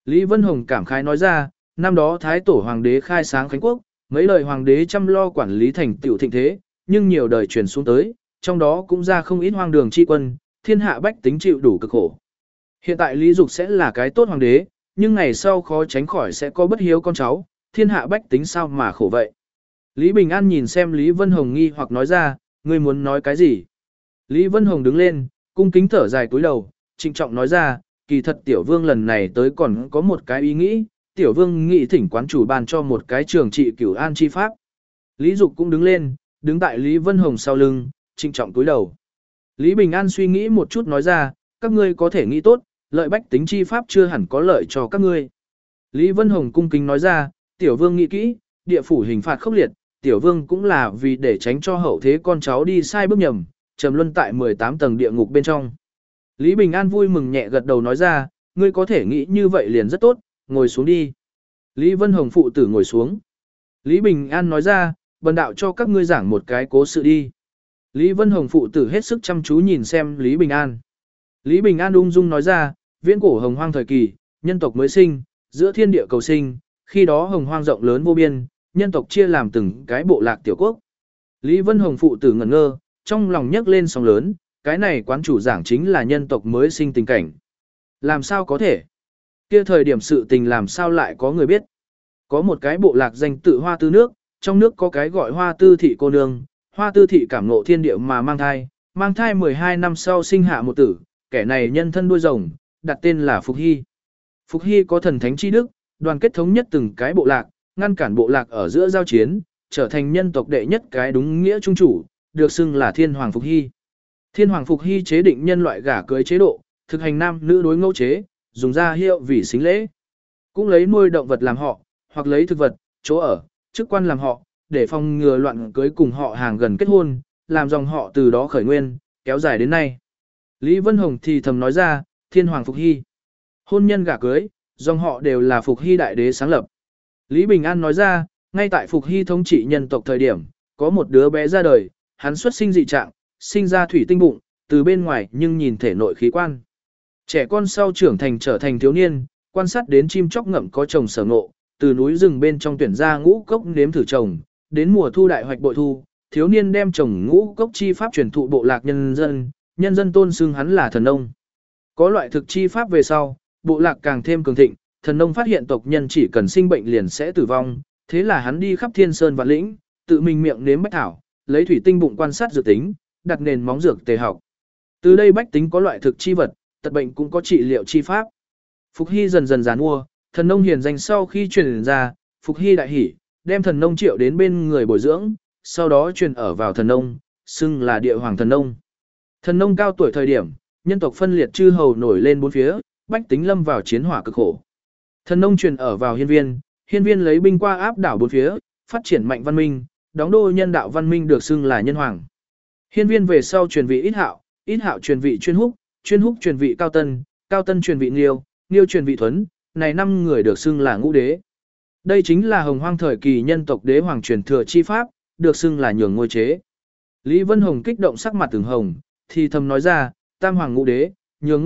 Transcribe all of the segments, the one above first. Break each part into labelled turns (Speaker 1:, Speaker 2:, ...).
Speaker 1: Lý Vân Hồng cảm khái nói ra, năm đó Thái Tổ Hoàng đế khai sáng Khánh Quốc, mấy đời Hoàng đế chăm lo quản lý thành tiểu thịnh thế, nhưng nhiều đời truyền xuống tới, trong đó cũng ra không ít hoang đường chi quân, thiên hạ bách tính chịu đủ cực khổ. Hiện tại Lý Dục sẽ là cái tốt Hoàng đế, nhưng ngày sau khó tránh khỏi sẽ có bất hiếu con cháu, thiên hạ bách tính sao mà khổ vậy. Lý Bình An nhìn xem Lý Vân Hồng nghi hoặc nói ra, ngươi muốn nói cái gì? Lý Vân Hồng đứng lên, cung kính thở dài cúi đầu, trịnh trọng nói ra, kỳ thật Tiểu Vương lần này tới còn có một cái ý nghĩ, Tiểu Vương nghĩ thỉnh quán chủ ban cho một cái trường trị cửu an chi pháp. Lý Dục cũng đứng lên, đứng tại Lý Vân Hồng sau lưng, trịnh trọng cúi đầu. Lý Bình An suy nghĩ một chút nói ra, các ngươi có thể nghĩ tốt, lợi bách tính chi pháp chưa hẳn có lợi cho các ngươi. Lý Vân Hồng cung kính nói ra, Tiểu Vương nghĩ kỹ, địa phủ hình phạt khốc liệt, Tiểu Vương cũng là vì để tránh cho hậu thế con cháu đi sai bước nhầm, trầm luân tại 18 tầng địa ngục bên trong. Lý Bình An vui mừng nhẹ gật đầu nói ra, ngươi có thể nghĩ như vậy liền rất tốt, ngồi xuống đi. Lý Vân Hồng phụ tử ngồi xuống. Lý Bình An nói ra, bần đạo cho các ngươi giảng một cái cố sự đi. Lý Vân Hồng phụ tử hết sức chăm chú nhìn xem Lý Bình An. Lý Bình An ung dung nói ra, viễn cổ hồng hoang thời kỳ, nhân tộc mới sinh, giữa thiên địa cầu sinh, khi đó hồng hoang rộng lớn vô biên, nhân tộc chia làm từng cái bộ lạc tiểu quốc. Lý Vân Hồng phụ tử ngẩn ngơ, trong lòng nhấc lên sóng lớn, cái này quán chủ giảng chính là nhân tộc mới sinh tình cảnh. Làm sao có thể? Kia thời điểm sự tình làm sao lại có người biết? Có một cái bộ lạc danh tự Hoa Tư nước, trong nước có cái gọi Hoa Tư thị cô nương, Hoa Tư thị cảm ngộ thiên địa mà mang thai 12 năm sau sinh hạ một tử, kẻ này nhân thân đuôi rồng, đặt tên là Phục Hy. Phục Hy có thần thánh chi đức, đoàn kết thống nhất từng cái bộ lạc, ngăn cản bộ lạc ở giữa giao chiến, trở thành nhân tộc đệ nhất cái đúng nghĩa trung chủ, được xưng là Thiên Hoàng Phục Hy. Thiên Hoàng Phục Hy chế định nhân loại gả cưới chế độ, thực hành nam nữ đối ngẫu chế, dùng ra hiệu vì xính lễ. Cũng lấy nuôi động vật làm họ, hoặc lấy thực vật, chỗ ở, chức quan làm họ, để phòng ngừa loạn cưới cùng họ hàng gần kết hôn, làm dòng họ từ đó khởi nguyên, kéo dài đến nay. Lý Vân Hồng thì thầm nói ra, Thiên Hoàng Phục Hy. Hôn nhân gả cưới, dòng họ đều là Phục Hy đại đế sáng lập. Lý Bình An nói ra, ngay tại Phục Hy thống trị nhân tộc thời điểm, có một đứa bé ra đời, hắn xuất sinh dị trạng, sinh ra thủy tinh bụng, từ bên ngoài nhưng nhìn thể nội khí quan. Trẻ con sau trưởng thành trở thành thiếu niên, quan sát đến chim chóc ngậm có trồng sở ngộ, từ núi rừng bên trong tuyển ra ngũ cốc nếm thử trồng, đến mùa thu đại hoạch bội thu, thiếu niên đem trồng ngũ cốc chi pháp truyền thụ bộ lạc nhân dân tôn xưng hắn là thần nông. Có loại thực chi pháp về sau, bộ lạc càng thêm cường thịnh, thần nông phát hiện tộc nhân chỉ cần sinh bệnh liền sẽ tử vong, thế là hắn đi khắp thiên sơn vạn lĩnh, tự mình miệng nếm bách thảo, lấy thủy tinh bụng quan sát dược tính, đặt nền móng dược tề học. Từ đây bách tính có loại thực chi vật, tật bệnh cũng có trị liệu chi pháp. Phục Hy dần dần giàn mua, thần nông hiền danh sau khi truyền ra, Phục Hy đại hỉ, đem thần nông triệu đến bên người bồi dưỡng, sau đó truyền ở vào thần nông, xưng là địa hoàng thần nông. Thần nông cao tuổi thời điểm, nhân tộc phân liệt chư hầu nổi lên bốn phía, bách tính lâm vào chiến hỏa cực khổ. Thần nông truyền ở vào hiên viên lấy binh qua áp đảo bốn phía, phát triển mạnh văn minh, đóng đô nhân đạo văn minh được xưng là nhân hoàng. Hiên viên về sau truyền vị ít hạo truyền vị chuyên húc truyền vị cao tân truyền vị nghiêu truyền vị thuấn, này 5 người được xưng là ngũ đế. Đây chính là hồng hoang thời kỳ nhân tộc đế hoàng truyền thừa chi pháp, được xưng là nhường ngôi chế. Lý Vân Hồng kích động sắc mặt từng hồng, thì thầm nói ra, tam hoàng ngũ đế, nhường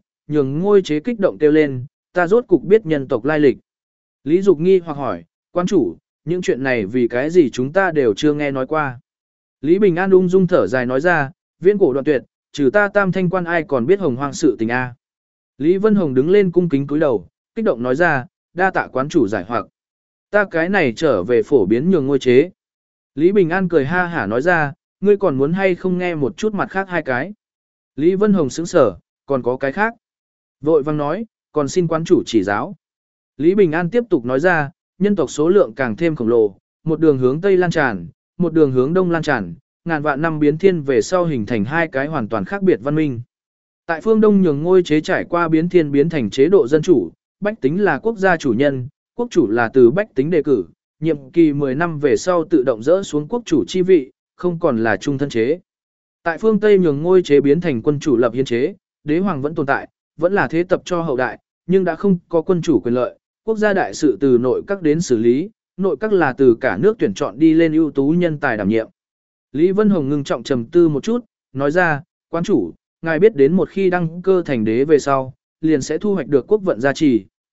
Speaker 1: ngôi chế kích động kêu lên, ta rốt cục biết nhân tộc lai lịch. Lý Dục nghi hoặc hỏi, quan chủ, những chuyện này vì cái gì chúng ta đều chưa nghe nói qua. Lý Bình An ung dung thở dài nói ra, viễn cổ đoạn tuyệt, trừ ta tam thanh quan ai còn biết hồng hoang sự tình a. Lý Vân Hồng đứng lên cung kính cúi đầu, kích động nói ra, đa tạ quán chủ giải hoặc. Ta cái này trở về phổ biến nhường ngôi chế. Lý Bình An cười ha hả nói ra, ngươi còn muốn hay không nghe một chút mặt khác hai cái. Lý Vân Hồng sững sở, còn có cái khác. Vội vang nói, còn xin quán chủ chỉ giáo. Lý Bình An tiếp tục nói ra, nhân tộc số lượng càng thêm khổng lồ, một đường hướng Tây lan tràn, một đường hướng Đông lan tràn, ngàn vạn năm biến thiên về sau hình thành hai cái hoàn toàn khác biệt văn minh. Tại phương Đông nhường ngôi chế trải qua biến thiên biến thành chế độ dân chủ, bách tính là quốc gia chủ nhân, quốc chủ là từ bách tính đề cử, nhiệm kỳ 10 năm về sau tự động dỡ xuống quốc chủ chi vị, không còn là trung thân chế. Tại phương Tây nhường ngôi chế biến thành quân chủ lập hiến chế, đế hoàng vẫn tồn tại, vẫn là thế tập cho hậu đại, nhưng đã không có quân chủ quyền lợi, quốc gia đại sự từ nội các đến xử lý, nội các là từ cả nước tuyển chọn đi lên ưu tú nhân tài đảm nhiệm. Lý Vân Hồng ngưng trọng trầm tư một chút, nói ra, quán chủ, ngài biết đến một khi đăng cơ thành đế về sau, liền sẽ thu hoạch được quốc vận gia trì,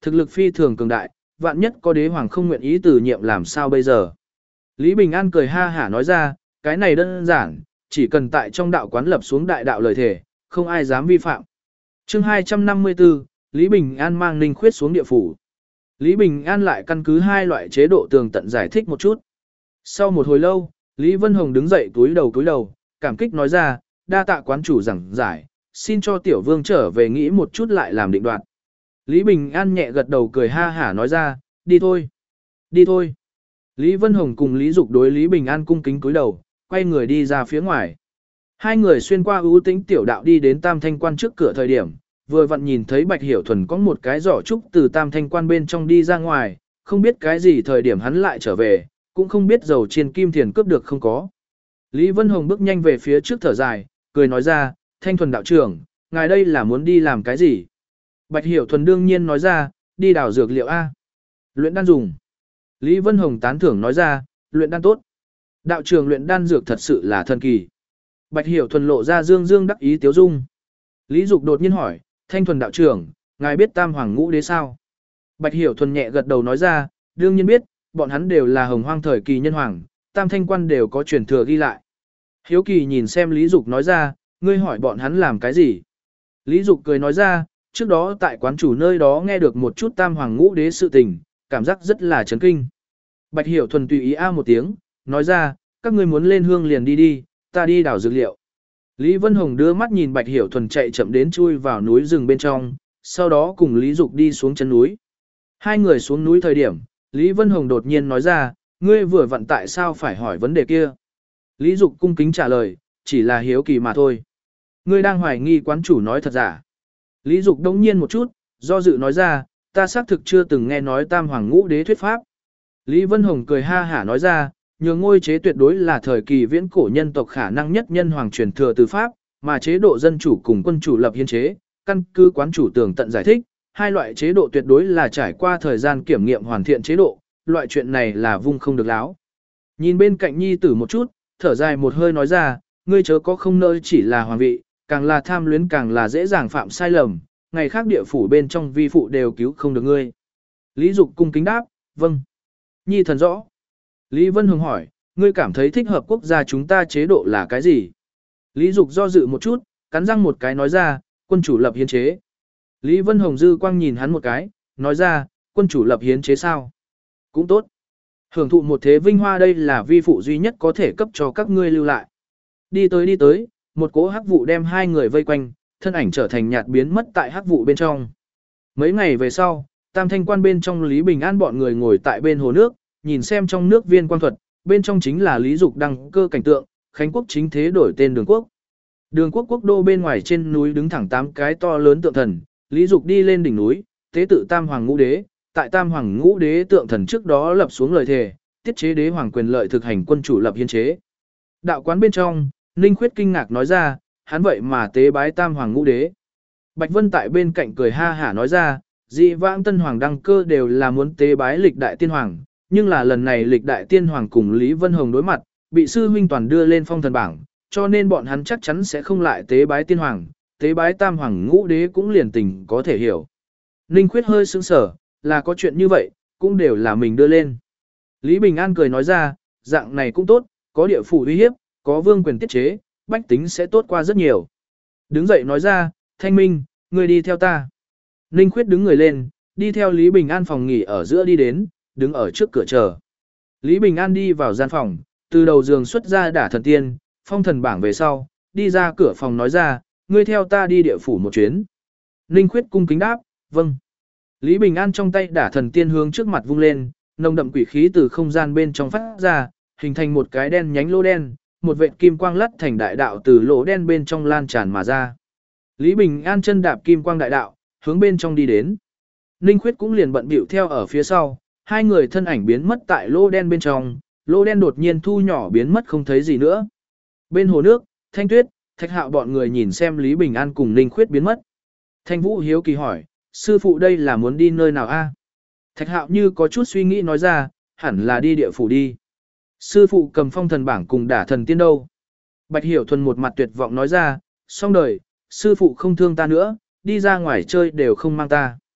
Speaker 1: thực lực phi thường cường đại, vạn nhất có đế hoàng không nguyện ý từ nhiệm làm sao bây giờ. Lý Bình An cười ha hả nói ra, cái này đơn giản, chỉ cần tại trong đạo quán lập xuống đại đạo lời thể, không ai dám vi phạm. Chương 254, Lý Bình An mang Ninh Khuyết xuống địa phủ. Lý Bình An lại căn cứ hai loại chế độ tường tận giải thích một chút. Sau một hồi lâu, Lý Vân Hồng đứng dậy túi đầu, cảm kích nói ra, đa tạ quán chủ giảng giải, xin cho tiểu vương trở về nghĩ một chút lại làm định đoạt. Lý Bình An nhẹ gật đầu cười ha hả nói ra, đi thôi. Đi thôi. Lý Vân Hồng cùng Lý Dục đối Lý Bình An cung kính cúi đầu, quay người đi ra phía ngoài. Hai người xuyên qua ưu tĩnh tiểu đạo đi đến Tam Thanh Quan trước cửa thời điểm, vừa vặn nhìn thấy Bạch Hiểu Thuần có một cái giỏ trúc từ Tam Thanh Quan bên trong đi ra ngoài, không biết cái gì thời điểm hắn lại trở về, cũng không biết dầu chiên kim thiền cướp được không có. Lý Vân Hồng bước nhanh về phía trước thở dài, cười nói ra, Thanh Thuần đạo trưởng, ngài đây là muốn đi làm cái gì? Bạch Hiểu Thuần đương nhiên nói ra, đi đào dược liệu A. Luyện đan dùng. Lý Vân Hồng tán thưởng nói ra, luyện đan tốt. Đạo trưởng luyện đan dược thật sự là thần kỳ. Bạch Hiểu Thuần lộ ra dương dương đắc ý tiếu dung. Lý Dục đột nhiên hỏi, Thanh Thuần đạo trưởng, ngài biết Tam Hoàng Ngũ Đế sao? Bạch Hiểu Thuần nhẹ gật đầu nói ra, đương nhiên biết, bọn hắn đều là hồng hoang thời kỳ nhân hoàng, Tam Thanh Quan đều có truyền thừa ghi lại. Hiếu Kỳ nhìn xem Lý Dục nói ra, ngươi hỏi bọn hắn làm cái gì? Lý Dục cười nói ra, trước đó tại quán chủ nơi đó nghe được một chút Tam Hoàng Ngũ Đế sự tình, cảm giác rất là chấn kinh. Bạch Hiểu Thuần tùy ý a một tiếng, nói ra, các ngươi muốn lên hương liền đi đi, ta đi đào dược liệu. Lý Vân Hồng đưa mắt nhìn Bạch Hiểu Thuần chạy chậm đến chui vào núi rừng bên trong, sau đó cùng Lý Dục đi xuống chân núi. Hai người xuống núi thời điểm, Lý Vân Hồng đột nhiên nói ra, ngươi vừa vặn tại sao phải hỏi vấn đề kia. Lý Dục cung kính trả lời, chỉ là hiếu kỳ mà thôi. Ngươi đang hoài nghi quán chủ nói thật giả. Lý Dục đông nhiên một chút, do dự nói ra, ta xác thực chưa từng nghe nói Tam Hoàng Ngũ Đế thuyết pháp. Lý Vân Hồng cười ha hả nói ra, nhường ngôi chế tuyệt đối là thời kỳ viễn cổ nhân tộc khả năng nhất nhân hoàng truyền thừa từ pháp, mà chế độ dân chủ cùng quân chủ lập hiến chế, căn cứ quán chủ tường tận giải thích, hai loại chế độ tuyệt đối là trải qua thời gian kiểm nghiệm hoàn thiện chế độ, loại chuyện này là vung không được láo. Nhìn bên cạnh nhi tử một chút, thở dài một hơi nói ra, ngươi chớ có không nơi chỉ là hoàng vị, càng là tham luyến càng là dễ dàng phạm sai lầm, ngày khác địa phủ bên trong vi phụ đều cứu không được ngươi. Lý Dục cung kính đáp, vâng. Nhi thần rõ. Lý Vân Hồng hỏi, ngươi cảm thấy thích hợp quốc gia chúng ta chế độ là cái gì? Lý Dục do dự một chút, cắn răng một cái nói ra, quân chủ lập hiến chế. Lý Vân Hồng dư quang nhìn hắn một cái, nói ra, quân chủ lập hiến chế sao? Cũng tốt. Hưởng thụ một thế vinh hoa đây là vi phụ duy nhất có thể cấp cho các ngươi lưu lại. Đi tới, một cỗ hắc vụ đem hai người vây quanh, thân ảnh trở thành nhạt biến mất tại hắc vụ bên trong. Mấy ngày về sau, Tam Thanh Quan bên trong Lý Bình An bọn người ngồi tại bên hồ nước, nhìn xem trong nước viên quang thuật, bên trong chính là Lý Dục đăng cơ cảnh tượng, Khánh quốc chính thế đổi tên Đường Quốc. Đường Quốc quốc đô bên ngoài trên núi đứng thẳng 8 cái to lớn tượng thần, Lý Dục đi lên đỉnh núi, tế tự Tam Hoàng Ngũ Đế, tại Tam Hoàng Ngũ Đế tượng thần trước đó lập xuống lời thề, tiết chế đế hoàng quyền lợi thực hành quân chủ lập hiến chế. Đạo quán bên trong, Ninh Khuyết kinh ngạc nói ra, hắn vậy mà tế bái Tam Hoàng Ngũ Đế. Bạch Vân tại bên cạnh cười ha hả nói ra, dị vãng tân hoàng đăng cơ đều là muốn tế bái lịch đại tiên hoàng, nhưng là lần này lịch đại tiên hoàng cùng Lý Vân Hồng đối mặt, bị sư huynh toàn đưa lên phong thần bảng, cho nên bọn hắn chắc chắn sẽ không lại tế bái tiên hoàng, tế bái Tam Hoàng Ngũ Đế cũng liền tình có thể hiểu. Ninh Khuyết hơi sững sờ, là có chuyện như vậy, cũng đều là mình đưa lên. Lý Bình An cười nói ra, dạng này cũng tốt, có địa phủ uy hiếp, có vương quyền tiết chế, bách tính sẽ tốt qua rất nhiều. Đứng dậy nói ra, Thanh Minh, ngươi đi theo ta. Ninh Khuyết đứng người lên, đi theo Lý Bình An phòng nghỉ ở giữa đi đến, đứng ở trước cửa chờ. Lý Bình An đi vào gian phòng, từ đầu giường xuất ra đả thần tiên, phong thần bảng về sau, đi ra cửa phòng nói ra, ngươi theo ta đi địa phủ một chuyến. Ninh Khuyết cung kính đáp, vâng. Lý Bình An trong tay đả thần tiên hướng trước mặt vung lên, nồng đậm quỷ khí từ không gian bên trong phát ra, hình thành một cái đen nhánh lỗ đen, một vệt kim quang lắt thành đại đạo từ lỗ đen bên trong lan tràn mà ra. Lý Bình An chân đạp kim quang đại đạo, hướng bên trong đi đến. Ninh Khuyết cũng liền bận bịu theo ở phía sau, hai người thân ảnh biến mất tại lỗ đen bên trong, lỗ đen đột nhiên thu nhỏ biến mất không thấy gì nữa. Bên hồ nước, Thanh Tuyết, Thạch Hạo bọn người nhìn xem Lý Bình An cùng Ninh Khuyết biến mất. Thanh Vũ hiếu kỳ hỏi, sư phụ đây là muốn đi nơi nào a? Thạch Hạo như có chút suy nghĩ nói ra, hẳn là đi địa phủ đi. Sư phụ cầm phong thần bảng cùng đả thần tiên đâu? Bạch Hiểu Thuần một mặt tuyệt vọng nói ra, xong đời, sư phụ không thương ta nữa, đi ra ngoài chơi đều không mang ta.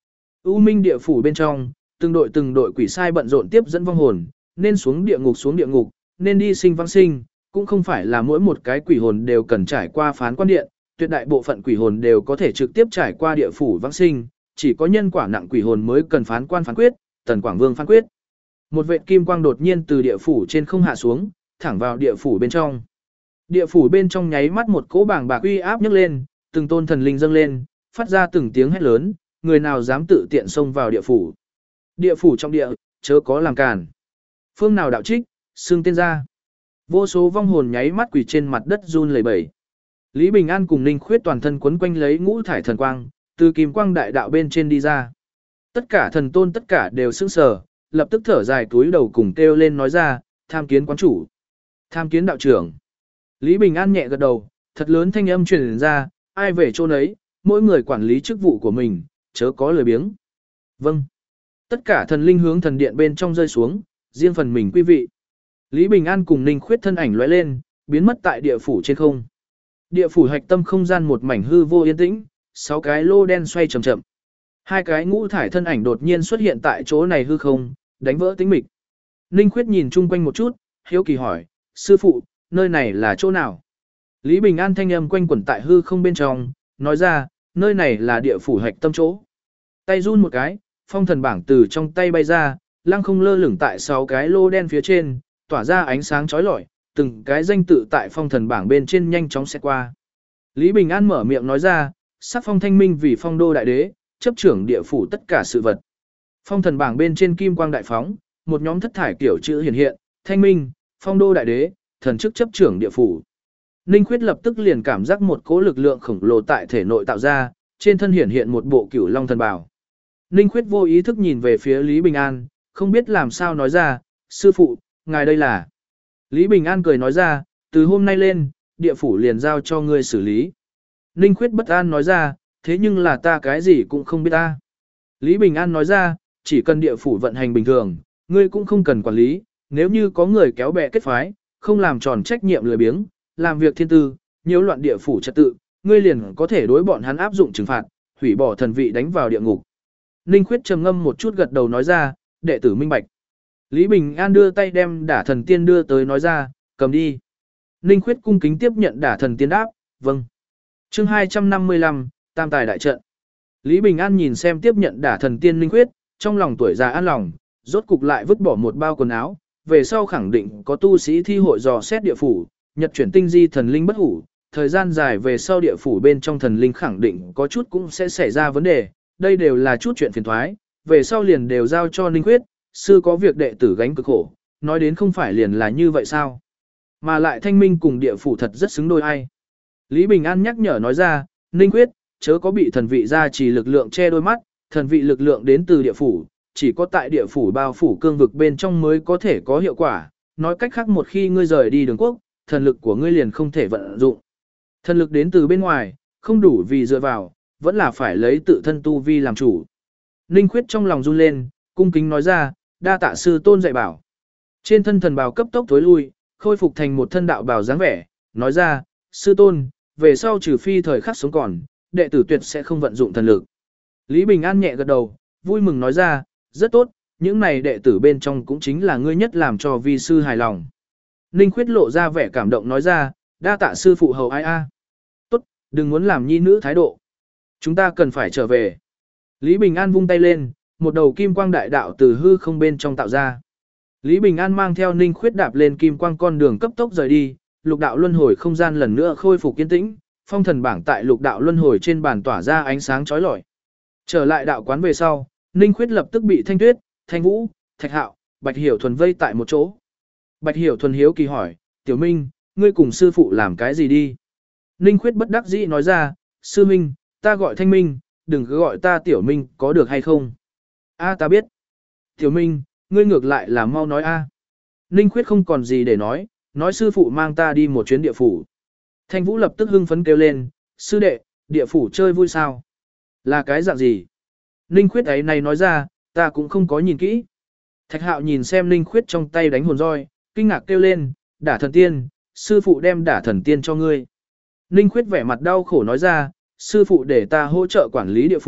Speaker 1: U Minh địa phủ bên trong, từng đội quỷ sai bận rộn tiếp dẫn vong hồn, nên xuống địa ngục, nên đi sinh vãng sinh, cũng không phải là mỗi một cái quỷ hồn đều cần trải qua phán quan điện, tuyệt đại bộ phận quỷ hồn đều có thể trực tiếp trải qua địa phủ vãng sinh, chỉ có nhân quả nặng quỷ hồn mới cần phán quan phán quyết, Tần Quảng Vương phán quyết. Một vệt kim quang đột nhiên từ địa phủ trên không hạ xuống, thẳng vào địa phủ bên trong. Địa phủ bên trong nháy mắt một cỗ bảng bạc uy áp nhấc lên, từng tôn thần linh dâng lên, phát ra từng tiếng hét lớn, người nào dám tự tiện xông vào địa phủ. Địa phủ trong địa, chớ có làm cản. Phương nào đạo trích, xưng tên ra. Vô số vong hồn nháy mắt quỳ trên mặt đất run lẩy bẩy. Lý Bình An cùng Ninh Khuyết toàn thân quấn quanh lấy ngũ thải thần quang, từ kim quang đại đạo bên trên đi ra. Tất cả thần tôn tất cả đều sững sờ, lập tức thở dài túi đầu cùng kêu lên nói ra, tham kiến quán chủ, tham kiến đạo trưởng. Lý Bình An nhẹ gật đầu, thật lớn thanh âm truyền ra, ai về chỗ nấy, mỗi người quản lý chức vụ của mình, chớ có lười biếng. Vâng. Tất cả thần linh hướng thần điện bên trong rơi xuống, riêng phần mình quý vị. Lý Bình An cùng Ninh Khuyết thân ảnh lóe lên, biến mất tại địa phủ trên không. Địa phủ hạch tâm không gian một mảnh hư vô yên tĩnh, 6 cái lô đen xoay chậm chậm. 2 cái ngũ thải thân ảnh đột nhiên xuất hiện tại chỗ này hư không, đánh vỡ tĩnh mịch. Ninh Khuyết nhìn chung quanh một chút, hiếu kỳ hỏi, sư phụ, nơi này là chỗ nào? Lý Bình An thanh âm quanh quẩn tại hư không bên trong, nói ra, nơi này là địa phủ hạch tâm chỗ. Tay run một cái, phong thần bảng từ trong tay bay ra, lăng không lơ lửng tại 6 cái lô đen phía trên, tỏa ra ánh sáng chói lọi, từng cái danh tự tại phong thần bảng bên trên nhanh chóng sẽ qua. Lý Bình An mở miệng nói ra, sắc phong thanh minh vì phong đô đại đế, chấp trưởng địa phủ tất cả sự vật. Phong thần bảng bên trên kim quang đại phóng, một nhóm thất thải kiểu chữ hiện hiện, thanh minh, phong đô đại đế, thần chức chấp trưởng địa phủ. Ninh Khuyết lập tức liền cảm giác một cỗ lực lượng khổng lồ tại thể nội tạo ra, trên thân hiển hiện một bộ cửu long thần bào. Ninh Khuyết vô ý thức nhìn về phía Lý Bình An, không biết làm sao nói ra, sư phụ, ngài đây là. Lý Bình An cười nói ra, từ hôm nay lên, địa phủ liền giao cho ngươi xử lý. Ninh Khuyết bất an nói ra, thế nhưng là ta cái gì cũng không biết ta. Lý Bình An nói ra, chỉ cần địa phủ vận hành bình thường, ngươi cũng không cần quản lý, nếu như có người kéo bè kết phái, không làm tròn trách nhiệm lười biếng, làm việc thiên tư, nhiễu loạn địa phủ trật tự, ngươi liền có thể đối bọn hắn áp dụng trừng phạt, hủy bỏ thần vị đánh vào địa ngục. Ninh Khuyết trầm ngâm một chút gật đầu nói ra, đệ tử minh bạch. Lý Bình An đưa tay đem đả thần tiên đưa tới nói ra, cầm đi. Ninh Khuyết cung kính tiếp nhận đả thần tiên đáp, vâng. Chương 255, Tam tài đại trận. Lý Bình An nhìn xem tiếp nhận đả thần tiên Ninh Khuyết, trong lòng tuổi già an lòng, rốt cục lại vứt bỏ một bao quần áo, về sau khẳng định có tu sĩ thi hội dò xét địa phủ, nhật chuyển tinh di thần linh bất hủ, thời gian dài về sau địa phủ bên trong thần linh khẳng định có chút cũng sẽ xảy ra vấn đề, đây đều là chút chuyện phiền thoái, về sau liền đều giao cho Ninh Khuyết, sư có việc đệ tử gánh cực khổ, nói đến không phải liền là như vậy sao? Mà lại thanh minh cùng địa phủ thật rất xứng đôi ai. Lý Bình An nhắc nhở nói ra, Ninh Khuyết, chớ có bị thần vị gia trì lực lượng che đôi mắt, thần vị lực lượng đến từ địa phủ, chỉ có tại địa phủ bao phủ cương vực bên trong mới có thể có hiệu quả, nói cách khác một khi ngươi rời đi đường quốc, thần lực của ngươi liền không thể vận dụng. Thần lực đến từ bên ngoài, không đủ vì dựa vào, vẫn là phải lấy tự thân tu vi làm chủ. Ninh Khuyết trong lòng run lên, cung kính nói ra, đa tạ sư tôn dạy bảo. Trên thân thần bào cấp tốc tối lui, khôi phục thành một thân đạo bào dáng vẻ, nói ra, sư tôn, về sau trừ phi thời khắc sống còn, đệ tử tuyệt sẽ không vận dụng thần lực. Lý Bình An nhẹ gật đầu, vui mừng nói ra, rất tốt, những này đệ tử bên trong cũng chính là ngươi nhất làm cho vi sư hài lòng. Ninh Khuyết lộ ra vẻ cảm động nói ra, đa tạ sư phụ hầu ai a. Tốt, đừng muốn làm nhi nữ thái độ. Chúng ta cần phải trở về. Lý Bình An vung tay lên, một đầu kim quang đại đạo từ hư không bên trong tạo ra. Lý Bình An mang theo Ninh Khuyết đạp lên kim quang con đường cấp tốc rời đi, lục đạo luân hồi không gian lần nữa khôi phục yên tĩnh, phong thần bảng tại lục đạo luân hồi trên bàn tỏa ra ánh sáng chói lọi. Trở lại đạo quán về sau, Ninh Khuyết lập tức bị Thanh Tuyết, Thanh Vũ, Thạch Hạo, Bạch Hiểu Thuần vây tại một chỗ. Bạch Hiểu Thuần hiếu kỳ hỏi, Tiểu Minh, ngươi cùng sư phụ làm cái gì đi? Ninh Khuyết bất đắc dĩ nói ra, sư Minh, ta gọi Thanh Minh, đừng cứ gọi ta Tiểu Minh có được hay không? A ta biết. Tiểu Minh, ngươi ngược lại là mau nói a. Ninh Khuyết không còn gì để nói sư phụ mang ta đi một chuyến địa phủ. Thanh Vũ lập tức hưng phấn kêu lên, sư đệ, địa phủ chơi vui sao? Là cái dạng gì? Ninh Khuyết ấy này nói ra, ta cũng không có nhìn kỹ. Thạch Hạo nhìn xem Ninh Khuyết trong tay đánh hồn roi, kinh ngạc kêu lên, đả thần tiên, sư phụ đem đả thần tiên cho ngươi. Ninh Khuyết vẻ mặt đau khổ nói ra, sư phụ để ta hỗ trợ quản lý địa phủ,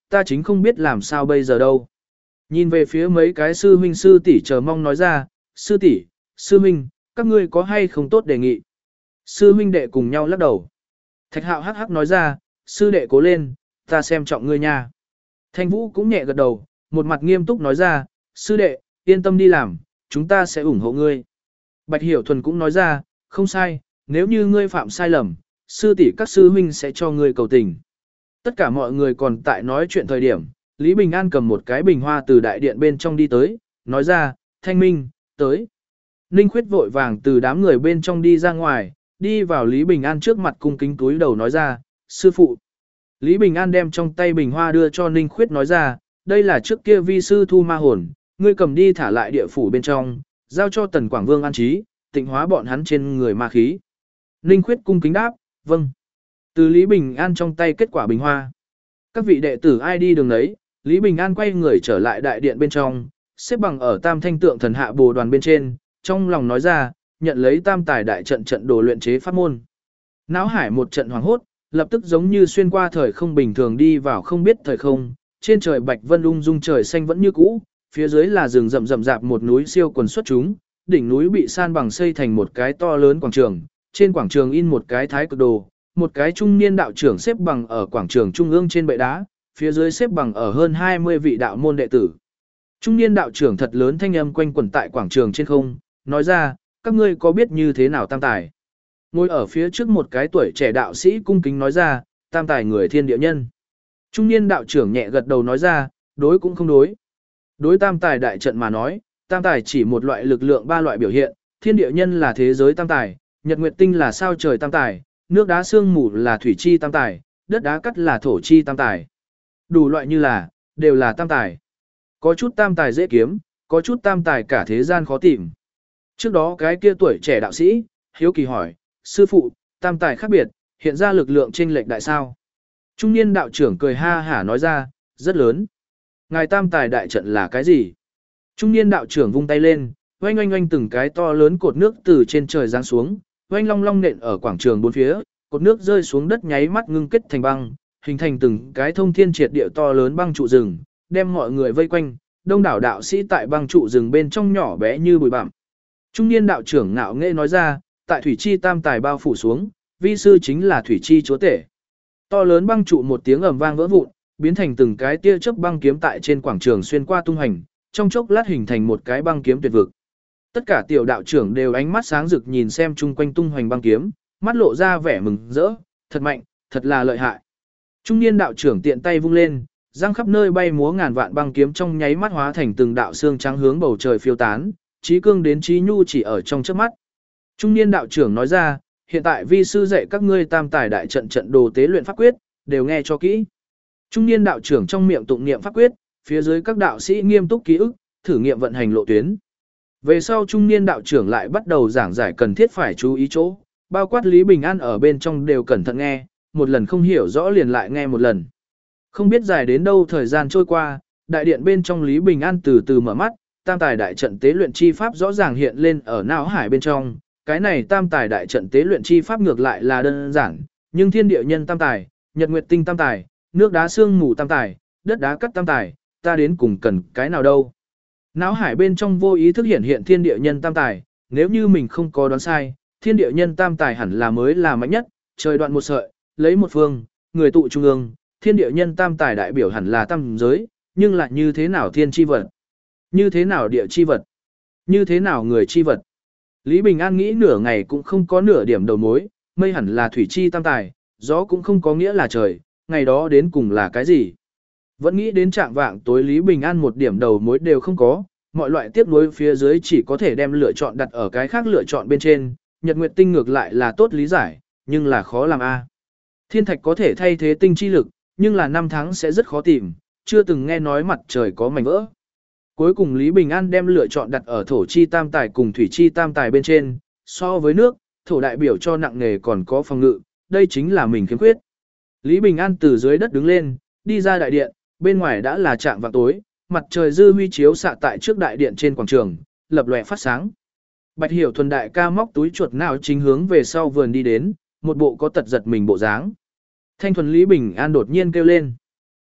Speaker 1: ta chính không biết làm sao bây giờ đâu. Nhìn về phía mấy cái sư huynh sư tỷ chờ mong nói ra, sư tỷ, sư huynh, các ngươi có hay không tốt đề nghị. Sư huynh đệ cùng nhau lắc đầu. Thạch Hạo hắc hắc nói ra, sư đệ cố lên, ta xem trọng ngươi nha. Thanh Vũ cũng nhẹ gật đầu, một mặt nghiêm túc nói ra, sư đệ, yên tâm đi làm, chúng ta sẽ ủng hộ ngươi. Bạch Hiểu Thuần cũng nói ra, không sai, nếu như ngươi phạm sai lầm, sư tỷ các sư huynh sẽ cho ngươi cầu tình. Tất cả mọi người còn tại nói chuyện thời điểm, Lý Bình An cầm một cái bình hoa từ đại điện bên trong đi tới, nói ra, Thanh Minh, tới. Ninh Khuyết vội vàng từ đám người bên trong đi ra ngoài, đi vào Lý Bình An trước mặt cung kính túi đầu nói ra, sư phụ. Lý Bình An đem trong tay bình hoa đưa cho Ninh Khuyết nói ra, đây là trước kia vi sư thu ma hồn, ngươi cầm đi thả lại địa phủ bên trong, giao cho Tần Quảng Vương an trí, tịnh hóa bọn hắn trên người ma khí. Ninh Khuyết cung kính đáp, vâng. Từ Lý Bình An trong tay kết quả bình hoa. Các vị đệ tử ai đi đường đấy, Lý Bình An quay người trở lại đại điện bên trong, xếp bằng ở tam thanh tượng thần hạ bồ đoàn bên trên, trong lòng nói ra, nhận lấy tam tài đại trận trận đồ luyện chế pháp môn. Náo hải một trận hoàng hốt, lập tức giống như xuyên qua thời không bình thường đi vào không biết thời không, trên trời bạch vân ung dung trời xanh vẫn như cũ, phía dưới là rừng rậm rậm rạp một núi siêu quần xuất chúng, đỉnh núi bị san bằng xây thành một cái to lớn quảng trường, trên quảng trường in một cái thái cực đồ, một cái trung niên đạo trưởng xếp bằng ở quảng trường trung ương trên bệ đá, phía dưới xếp bằng ở hơn 20 vị đạo môn đệ tử. Trung niên đạo trưởng thật lớn thanh âm quanh quẩn tại quảng trường trên không, nói ra, các ngươi có biết như thế nào tam tài? Ngồi ở phía trước một cái tuổi trẻ đạo sĩ cung kính nói ra, tam tài người thiên địa nhân. Trung niên đạo trưởng nhẹ gật đầu nói ra, đối cũng không đối. Đối tam tài đại trận mà nói, tam tài chỉ một loại lực lượng ba loại biểu hiện, thiên địa nhân là thế giới tam tài, nhật nguyệt tinh là sao trời tam tài, nước đá sương mù là thủy chi tam tài, đất đá cắt là thổ chi tam tài. Đủ loại như là, đều là tam tài. Có chút tam tài dễ kiếm, có chút tam tài cả thế gian khó tìm. Trước đó cái kia tuổi trẻ đạo sĩ, hiếu kỳ hỏi, sư phụ, tam tài khác biệt, hiện ra lực lượng chênh lệch đại sao? Trung niên đạo trưởng cười ha hả nói ra, rất lớn. Ngài tam tài đại trận là cái gì? Trung niên đạo trưởng vung tay lên, oanh oanh oanh từng cái to lớn cột nước từ trên trời giáng xuống, oanh long long nện ở quảng trường bốn phía, cột nước rơi xuống đất nháy mắt ngưng kết thành băng, hình thành từng cái thông thiên triệt địa to lớn băng trụ rừng, đem mọi người vây quanh, đông đảo đạo sĩ tại băng trụ rừng bên trong nhỏ bé như bụi bặm. Trung niên đạo trưởng ngạo nghễ nói ra, tại thủy chi tam tài bao phủ xuống, vi sư chính là thủy chi chúa tể. To lớn băng trụ một tiếng ầm vang vỡ vụn, biến thành từng cái tia chớp băng kiếm tại trên quảng trường xuyên qua tung hành, trong chốc lát hình thành một cái băng kiếm tuyệt vực. Tất cả tiểu đạo trưởng đều ánh mắt sáng rực nhìn xem chung quanh tung hoành băng kiếm, mắt lộ ra vẻ mừng rỡ, thật mạnh, thật là lợi hại. Trung niên đạo trưởng tiện tay vung lên, giăng khắp nơi bay múa ngàn vạn băng kiếm trong nháy mắt hóa thành từng đạo xương trắng hướng bầu trời phiêu tán, chí cương đến chí nhu chỉ ở trong chớp mắt. Trung niên đạo trưởng nói ra, hiện tại vi sư dạy các ngươi tam tài đại trận trận đồ tế luyện pháp quyết, đều nghe cho kỹ. Trung niên đạo trưởng trong miệng tụng niệm pháp quyết, phía dưới các đạo sĩ nghiêm túc ký ức, thử nghiệm vận hành lộ tuyến. Về sau trung niên đạo trưởng lại bắt đầu giảng giải cần thiết phải chú ý chỗ, bao quát Lý Bình An ở bên trong đều cẩn thận nghe, một lần không hiểu rõ liền lại nghe một lần. Không biết dài đến đâu thời gian trôi qua, đại điện bên trong Lý Bình An từ từ mở mắt, tam tài đại trận tế luyện chi pháp rõ ràng hiện lên ở não hải bên trong, cái này tam tài đại trận tế luyện chi pháp ngược lại là đơn giản, nhưng thiên địa nhân tam tài, nhật nguyệt tinh tam tài, nước đá sương mù tam tài, đất đá cắt tam tài, ta đến cùng cần cái nào đâu. Não hải bên trong vô ý thức hiện hiện thiên địa nhân tam tài, nếu như mình không có đoán sai, thiên địa nhân tam tài hẳn là mới là mạnh nhất, trời đoạn một sợi, lấy một phương, người tụ trung ương, thiên địa nhân tam tài đại biểu hẳn là tam giới, nhưng lại như thế nào thiên chi vật, như thế nào địa chi vật, như thế nào người chi vật. Lý Bình An nghĩ nửa ngày cũng không có nửa điểm đầu mối, mây hẳn là thủy chi tam tài, gió cũng không có nghĩa là trời, ngày đó đến cùng là cái gì. Vẫn nghĩ đến trạng vạng tối Lý Bình An một điểm đầu mối đều không có, mọi loại tiếp nối phía dưới chỉ có thể đem lựa chọn đặt ở cái khác lựa chọn bên trên, nhật nguyệt tinh ngược lại là tốt lý giải, nhưng là khó làm a. Thiên thạch có thể thay thế tinh chi lực, nhưng là năm tháng sẽ rất khó tìm, chưa từng nghe nói mặt trời có mảnh vỡ. Cuối cùng Lý Bình An đem lựa chọn đặt ở thổ chi tam tài cùng thủy chi tam tài bên trên, so với nước, thổ đại biểu cho nặng nghề còn có phòng ngự, đây chính là mình khiếm khuyết. Lý Bình An từ dưới đất đứng lên, đi ra đại điện, bên ngoài đã là trạng vạng tối, mặt trời dư huy chiếu xạ tại trước đại điện trên quảng trường, lập lòe phát sáng. Bạch Hiểu Thuần đại ca móc túi chuột nào chính hướng về sau vườn đi đến, một bộ có tật giật mình bộ dáng. Thanh thuần Lý Bình An đột nhiên kêu lên.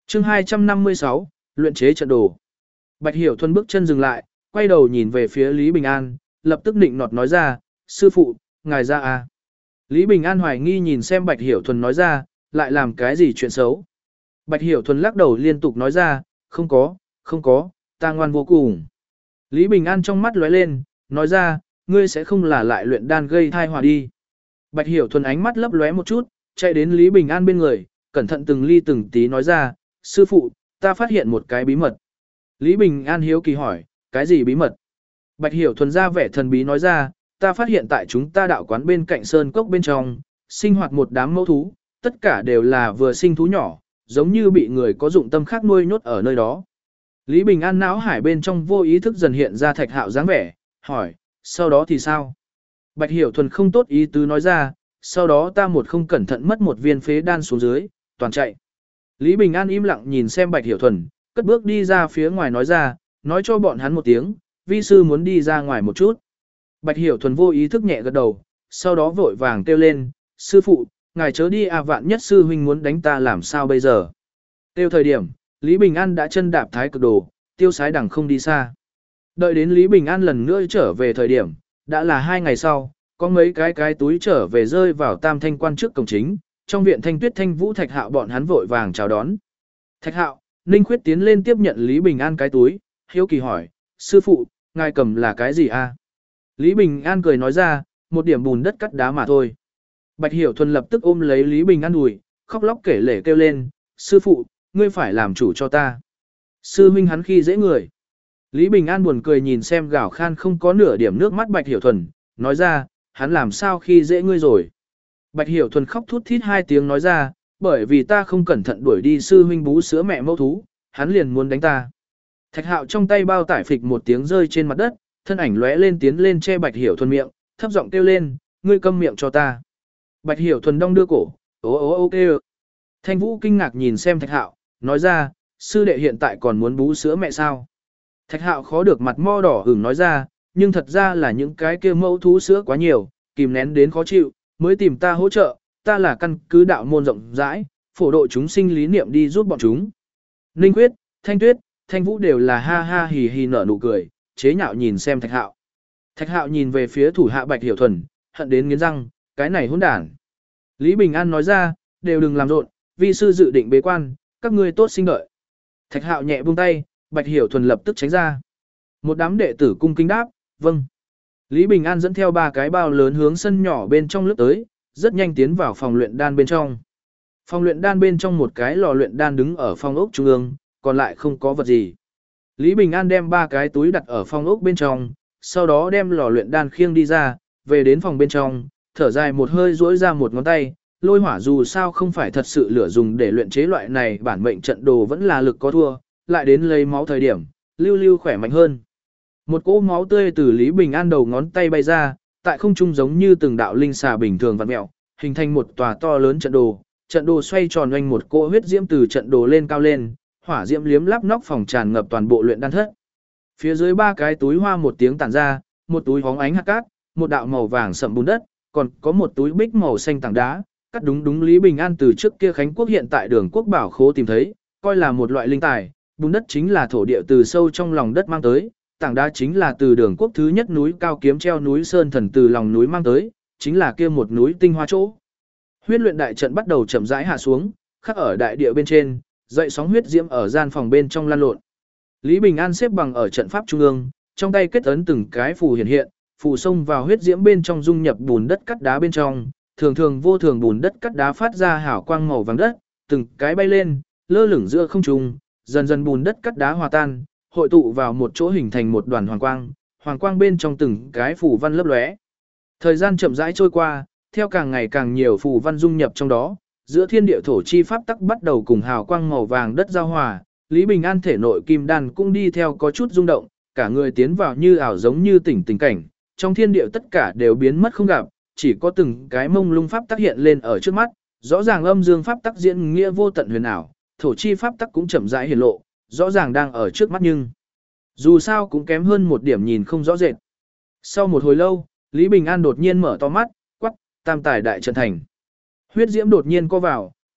Speaker 1: Chương 256, luyện chế trận đồ. Bạch Hiểu Thuần bước chân dừng lại, quay đầu nhìn về phía Lý Bình An, lập tức nịnh nọt nói ra, sư phụ, ngài ra à. Lý Bình An hoài nghi nhìn xem Bạch Hiểu Thuần nói ra, lại làm cái gì chuyện xấu. Bạch Hiểu Thuần lắc đầu liên tục nói ra, không có, ta ngoan vô cùng. Lý Bình An trong mắt lóe lên, nói ra, ngươi sẽ không là lại luyện đan gây thai họa đi. Bạch Hiểu Thuần ánh mắt lấp lóe một chút, chạy đến Lý Bình An bên người, cẩn thận từng ly từng tí nói ra, sư phụ, ta phát hiện một cái bí mật. Lý Bình An hiếu kỳ hỏi, cái gì bí mật? Bạch Hiểu Thuần ra vẻ thần bí nói ra, ta phát hiện tại chúng ta đạo quán bên cạnh sơn cốc bên trong, sinh hoạt một đám mẫu thú, tất cả đều là vừa sinh thú nhỏ, giống như bị người có dụng tâm khác nuôi nhốt ở nơi đó. Lý Bình An não hải bên trong vô ý thức dần hiện ra Thạch Hạo dáng vẻ, hỏi, sau đó thì sao? Bạch Hiểu Thuần không tốt ý tứ nói ra, sau đó ta một không cẩn thận mất một viên phế đan xuống dưới, toàn chạy. Lý Bình An im lặng nhìn xem Bạch Hiểu Thuần, cất bước đi ra phía ngoài nói ra, nói cho bọn hắn một tiếng, vi sư muốn đi ra ngoài một chút. Bạch Hiểu Thuần vô ý thức nhẹ gật đầu, sau đó vội vàng kêu lên, sư phụ, ngài chớ đi à, vạn nhất sư huynh muốn đánh ta làm sao bây giờ. Tiêu thời điểm, Lý Bình An đã chân đạp thái cực đồ, tiêu sái đằng không đi xa. Đợi đến Lý Bình An lần nữa trở về thời điểm, đã là 2 ngày sau, có mấy cái túi trở về rơi vào Tam Thanh quan trước cổng chính, trong viện Thanh Tuyết Thanh Vũ Thạch Hạo bọn hắn vội vàng chào đón. Thạch Hạo, Ninh Khuyết tiến lên tiếp nhận Lý Bình An cái túi, hiếu kỳ hỏi, sư phụ, ngài cầm là cái gì a? Lý Bình An cười nói ra, một điểm bùn đất cắt đá mà thôi. Bạch Hiểu Thuần lập tức ôm lấy Lý Bình An đùi, khóc lóc kể lể kêu lên, sư phụ, ngươi phải làm chủ cho ta. Sư huynh hắn khi dễ người. Lý Bình An buồn cười nhìn xem gào khan không có nửa điểm nước mắt Bạch Hiểu Thuần, nói ra, hắn làm sao khi dễ ngươi rồi. Bạch Hiểu Thuần khóc thút thít 2 tiếng nói ra, bởi vì ta không cẩn thận đuổi đi sư huynh bú sữa mẹ mẫu thú, hắn liền muốn đánh ta. Thạch Hạo trong tay bao tải phịch một tiếng rơi trên mặt đất, thân ảnh lóe lên tiến lên che Bạch Hiểu Thuần miệng, thấp giọng kêu lên, ngươi câm miệng cho ta. Bạch Hiểu Thuần đong đưa cổ, ô kêu. Thanh Vũ kinh ngạc nhìn xem Thạch Hạo, nói ra, sư đệ hiện tại còn muốn bú sữa mẹ sao? Thạch Hạo khó được mặt mo đỏ hửng nói ra, nhưng thật ra là những cái kia mẫu thú sữa quá nhiều, kìm nén đến khó chịu, mới tìm ta hỗ trợ, ta là căn cứ đạo môn rộng rãi, phổ độ chúng sinh lý niệm đi giúp bọn chúng. Ninh Quyết, Thanh Tuyết, Thanh Vũ đều là ha ha hì hì nở nụ cười, chế nhạo nhìn xem Thạch Hạo. Thạch Hạo nhìn về phía thủ hạ Bạch Hiểu Thuần, hận đến nghiến răng, cái này hỗn đản. Lý Bình An nói ra, đều đừng làm rộn, vi sư dự định bế quan, các ngươi tốt sinh đợi. Thạch Hạo nhẹ buông tay, Bạch Hiểu Thuần lập tức tránh ra. Một đám đệ tử cung kính đáp, vâng. Lý Bình An dẫn theo 3 cái bao lớn hướng sân nhỏ bên trong lướt tới, rất nhanh tiến vào phòng luyện đan bên trong. Phòng luyện đan bên trong một cái lò luyện đan đứng ở phòng ốc trung ương, còn lại không có vật gì. Lý Bình An đem 3 cái túi đặt ở phòng ốc bên trong, sau đó đem lò luyện đan khiêng đi ra, về đến phòng bên trong, thở dài một hơi duỗi ra một ngón tay, lôi hỏa dù sao không phải thật sự lửa dùng để luyện chế loại này, bản mệnh trận đồ vẫn là lực có thua, lại đến lấy máu thời điểm, lưu lưu khỏe mạnh hơn. Một cỗ máu tươi từ Lý Bình An đầu ngón tay bay ra, tại không trung giống như từng đạo linh xà bình thường vặn mèo, hình thành một tòa to lớn trận đồ xoay tròn quanh một cỗ huyết diễm từ trận đồ lên cao lên, hỏa diễm liếm láp nóc phòng tràn ngập toàn bộ luyện đan thất. Phía dưới 3 cái túi hoa một tiếng tản ra, một túi hóng ánh hạt cát, một đạo màu vàng sậm bùn đất, còn có một túi bích màu xanh tảng đá, cắt đúng Lý Bình An từ trước kia Khánh Quốc hiện tại Đường Quốc Bảo Khố tìm thấy, coi là một loại linh tài, bùn đất chính là thổ địa từ sâu trong lòng đất mang tới, tảng đá chính là từ Đường Quốc thứ nhất núi cao kiếm treo núi Sơn Thần từ lòng núi mang tới, chính là kia một núi tinh hoa chỗ. Huyết luyện đại trận bắt đầu chậm rãi hạ xuống, khắc ở đại địa bên trên, dậy sóng huyết diễm ở gian phòng bên trong lan lộn. Lý Bình An xếp bằng ở trận pháp trung ương, trong tay kết ấn từng cái phù hiện, phù xông vào huyết diễm bên trong dung nhập bùn đất cắt đá bên trong, thường vô thường bùn đất cắt đá phát ra hào quang màu vàng đất, từng cái bay lên, lơ lửng giữa không trung, dần dần bùn đất cắt đá hòa tan, hội tụ vào một chỗ hình thành một đoàn hoàng quang bên trong từng cái phù văn lấp lóe. Thời gian chậm rãi trôi qua, theo càng ngày càng nhiều phù văn dung nhập trong đó, giữa thiên địa thổ chi pháp tắc bắt đầu cùng hào quang màu vàng đất giao hòa, Lý Bình An thể nội kim đan cũng đi theo có chút rung động, cả người tiến vào như ảo giống như tình cảnh, trong thiên địa tất cả đều biến mất không gặp, chỉ có từng cái mông lung pháp tắc hiện lên ở trước mắt, rõ ràng âm dương pháp tắc diễn nghĩa vô tận huyền ảo, thổ chi pháp tắc cũng chậm rãi hiển lộ, rõ ràng đang ở trước mắt nhưng dù sao cũng kém hơn một điểm nhìn không rõ rệt. Sau một hồi lâu, Lý Bình An đột nhiên mở to mắt, quắc, tam tài đại trận thành. Huyết diễm đột nhiên co vào,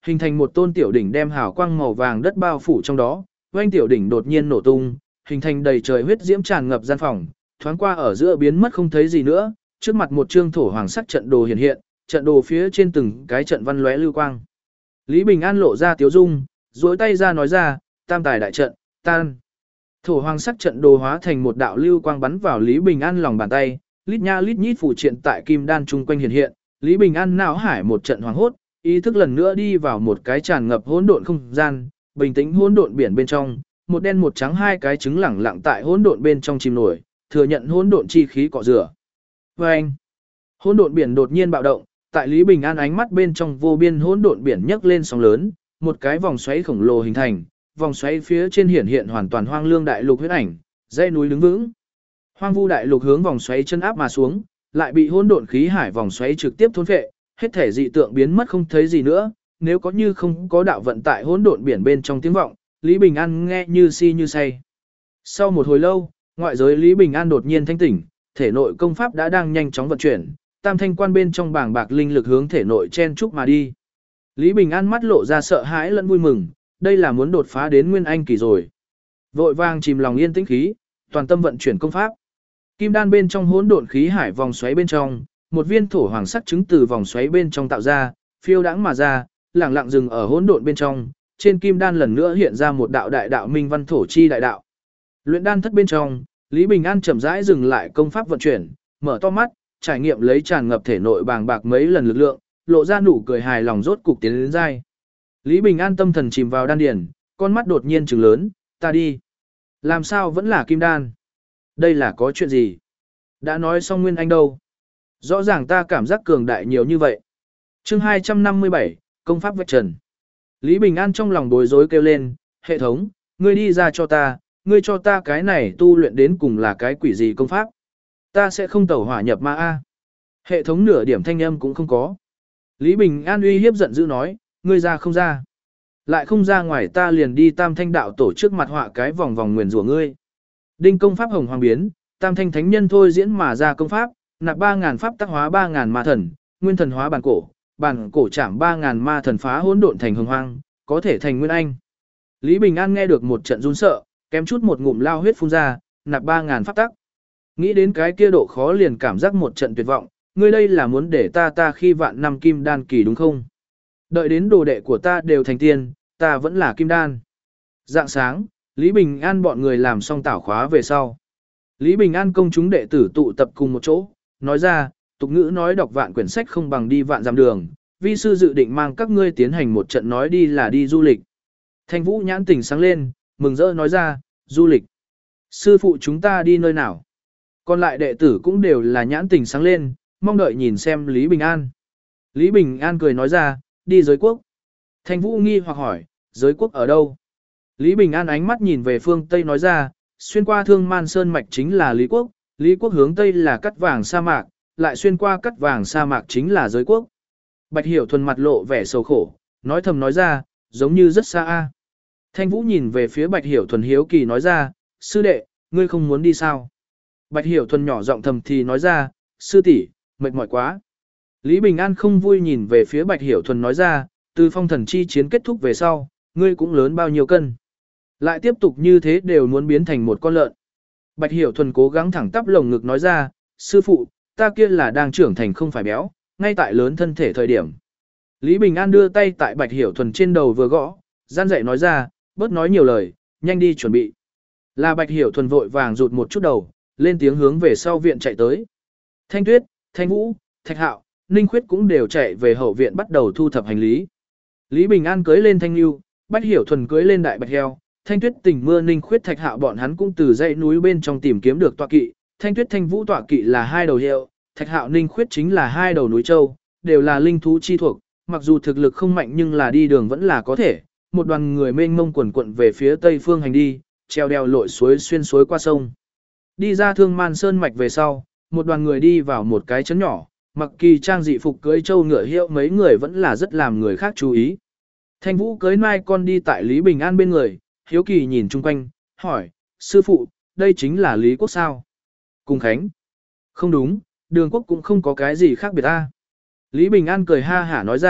Speaker 1: hình thành một tôn tiểu đỉnh đem hào quang màu vàng đất bao phủ trong đó, oanh tiểu đỉnh đột nhiên nổ tung, hình thành đầy trời huyết diễm tràn ngập gian phòng, thoáng qua ở giữa biến mất không thấy gì nữa, trước mặt một trương thổ hoàng sắc trận đồ hiện hiện, trận đồ phía trên từng cái trận văn lóe lưu quang. Lý Bình An lộ ra tiếu dung, duỗi tay ra nói ra, tam tài đại trận, tan. Thổ hoàng sắc trận đồ hóa thành một đạo lưu quang bắn vào Lý Bình An lòng bàn tay, lít nha lít nhít phụ triện tại kim đan chung quanh hiện hiện, Lý Bình An não hải một trận hoàng hốt, ý thức lần nữa đi vào một cái tràn ngập hỗn độn không gian, bình tĩnh hỗn độn biển bên trong, một đen một trắng hai cái trứng lẳng lặng tại hỗn độn bên trong chìm nổi, thừa nhận hỗn độn chi khí cọ rửa. Oeng! Hỗn độn biển đột nhiên bạo động, tại Lý Bình An ánh mắt bên trong vô biên hỗn độn biển nhấc lên sóng lớn, một cái vòng xoáy khổng lồ hình thành, vòng xoáy phía trên hiển hiện hoàn toàn hoang lương đại lục huyết ảnh, dãy núi đứng vững. Hoang vu đại lục hướng vòng xoáy chân áp mà xuống, lại bị hỗn độn khí hải vòng xoáy trực tiếp thôn phệ, hết thể dị tượng biến mất không thấy gì nữa, nếu có như không có đạo vận tại hỗn độn biển bên trong tiếng vọng, Lý Bình An nghe như si như say. Sau một hồi lâu, ngoại giới Lý Bình An đột nhiên thanh tỉnh, thể nội công pháp đã đang nhanh chóng vận chuyển, tam thanh quan bên trong bảng bạc linh lực hướng thể nội chen chúc mà đi. Lý Bình An mắt lộ ra sợ hãi lẫn vui mừng, đây là muốn đột phá đến nguyên anh kỳ rồi. Vội vàng chìm lòng yên tĩnh khí, toàn tâm vận chuyển công pháp. Kim đan bên trong hỗn độn khí hải vòng xoáy bên trong, một viên thổ hoàng sắc trứng từ vòng xoáy bên trong tạo ra, phiêu đãng mà ra, lẳng lặng dừng ở hỗn độn bên trong, trên kim đan lần nữa hiện ra một đạo đại đạo minh văn thổ chi đại đạo. Luyện đan thất bên trong, Lý Bình An chậm rãi dừng lại công pháp vận chuyển, mở to mắt, trải nghiệm lấy tràn ngập thể nội bàng bạc mấy lần lực lượng, lộ ra nụ cười hài lòng rốt cục tiến đến giai. Lý Bình An tâm thần chìm vào đan điền, con mắt đột nhiên trừng lớn, ta đi. Làm sao vẫn là kim đan? Đây là có chuyện gì? Đã nói xong nguyên anh đâu? Rõ ràng ta cảm giác cường đại nhiều như vậy. Chương 257, công pháp vạch trần. Lý Bình An trong lòng bối rối kêu lên, hệ thống, ngươi đi ra cho ta, ngươi cho ta cái này tu luyện đến cùng là cái quỷ gì công pháp? Ta sẽ không tẩu hỏa nhập ma a. Hệ thống nửa điểm thanh âm cũng không có. Lý Bình An uy hiếp giận dữ nói, ngươi ra không ra. Lại không ra ngoài ta liền đi tam thanh đạo tổ trước mặt họa cái vòng vòng nguyền rủa ngươi. Đinh công pháp hồng hoàng biến, tam thanh thánh nhân thôi diễn mà ra công pháp, nạp 3.000 pháp tác hóa 3.000 ma thần, nguyên thần hóa bản cổ chạm 3.000 ma thần phá hỗn độn thành hồng hoang, có thể thành nguyên anh. Lý Bình An nghe được một trận run sợ, kém chút một ngụm lao huyết phun ra, nạp 3.000 pháp tắc. Nghĩ đến cái kia độ khó liền cảm giác một trận tuyệt vọng, ngươi đây là muốn để ta khi vạn năm kim đan kỳ đúng không? Đợi đến đồ đệ của ta đều thành tiên, ta vẫn là kim đan. Dạng sáng, Lý Bình An bọn người làm xong tảo khóa về sau. Lý Bình An công chúng đệ tử tụ tập cùng một chỗ, nói ra, tục ngữ nói đọc vạn quyển sách không bằng đi vạn dặm đường, vi sư dự định mang các ngươi tiến hành một trận nói đi là đi du lịch. Thanh Vũ nhãn tỉnh sáng lên, mừng rỡ nói ra, du lịch. Sư phụ chúng ta đi nơi nào? Còn lại đệ tử cũng đều là nhãn tỉnh sáng lên, mong đợi nhìn xem Lý Bình An. Lý Bình An cười nói ra, đi giới quốc. Thanh Vũ nghi hoặc hỏi, giới quốc ở đâu? Lý Bình An ánh mắt nhìn về phương Tây nói ra, xuyên qua Thương Man Sơn mạch chính là Lý quốc, Lý quốc hướng Tây là cắt vàng sa mạc, lại xuyên qua cắt vàng sa mạc chính là giới quốc. Bạch Hiểu Thuần mặt lộ vẻ sầu khổ, nói thầm nói ra, giống như rất xa a. Thanh Vũ nhìn về phía Bạch Hiểu Thuần hiếu kỳ nói ra, sư đệ, ngươi không muốn đi sao? Bạch Hiểu Thuần nhỏ giọng thầm thì nói ra, sư tỷ, mệt mỏi quá. Lý Bình An không vui nhìn về phía Bạch Hiểu Thuần nói ra, từ phong thần chi chiến kết thúc về sau, ngươi cũng lớn bao nhiêu cân. Lại tiếp tục như thế đều muốn biến thành một con lợn. Bạch Hiểu Thuần cố gắng thẳng tắp lồng ngực nói ra, sư phụ, ta kia là đang trưởng thành không phải béo, ngay tại lớn thân thể thời điểm. Lý Bình An đưa tay tại Bạch Hiểu Thuần trên đầu vừa gõ, gian dạy nói ra, bớt nói nhiều lời, nhanh đi chuẩn bị. Là Bạch Hiểu Thuần vội vàng rụt một chút đầu, lên tiếng hướng về sau viện chạy tới. Thanh Tuyết, Thanh Vũ, Thạch Hạo, Ninh Khuyết cũng đều chạy về hậu viện bắt đầu thu thập hành lý. Lý Bình An cưới lên Thanh Nhu, Bạch Hiểu Thuần cưới lên Đại Bạch Heo, Thanh Tuyết Tình Mưa Ninh Khuyết Thạch Hạo bọn hắn cũng từ dãy núi bên trong tìm kiếm được tọa kỵ, Thanh Tuyết Thanh Vũ tọa kỵ là hai đầu heo, Thạch Hạo Ninh Khuyết chính là hai đầu núi châu, đều là linh thú chi thuộc, mặc dù thực lực không mạnh nhưng là đi đường vẫn là có thể. Một đoàn người mênh mông quần quận về phía tây phương hành đi, treo đèo lội suối xuyên suối qua sông. Đi ra Thương Man Sơn mạch về sau, một đoàn người đi vào một cái trấn nhỏ, mặc kỳ trang dị phục cưỡi trâu ngựa hiệu mấy người vẫn là rất làm người khác chú ý. Thanh Vũ cưới nai con đi tại Lý Bình An bên người, hiếu kỳ nhìn chung quanh, hỏi, sư phụ, đây chính là Lý quốc sao? Cùng Khánh. Không đúng, Đường quốc cũng không có cái gì khác biệt ta. Lý Bình An cười ha hả nói ra,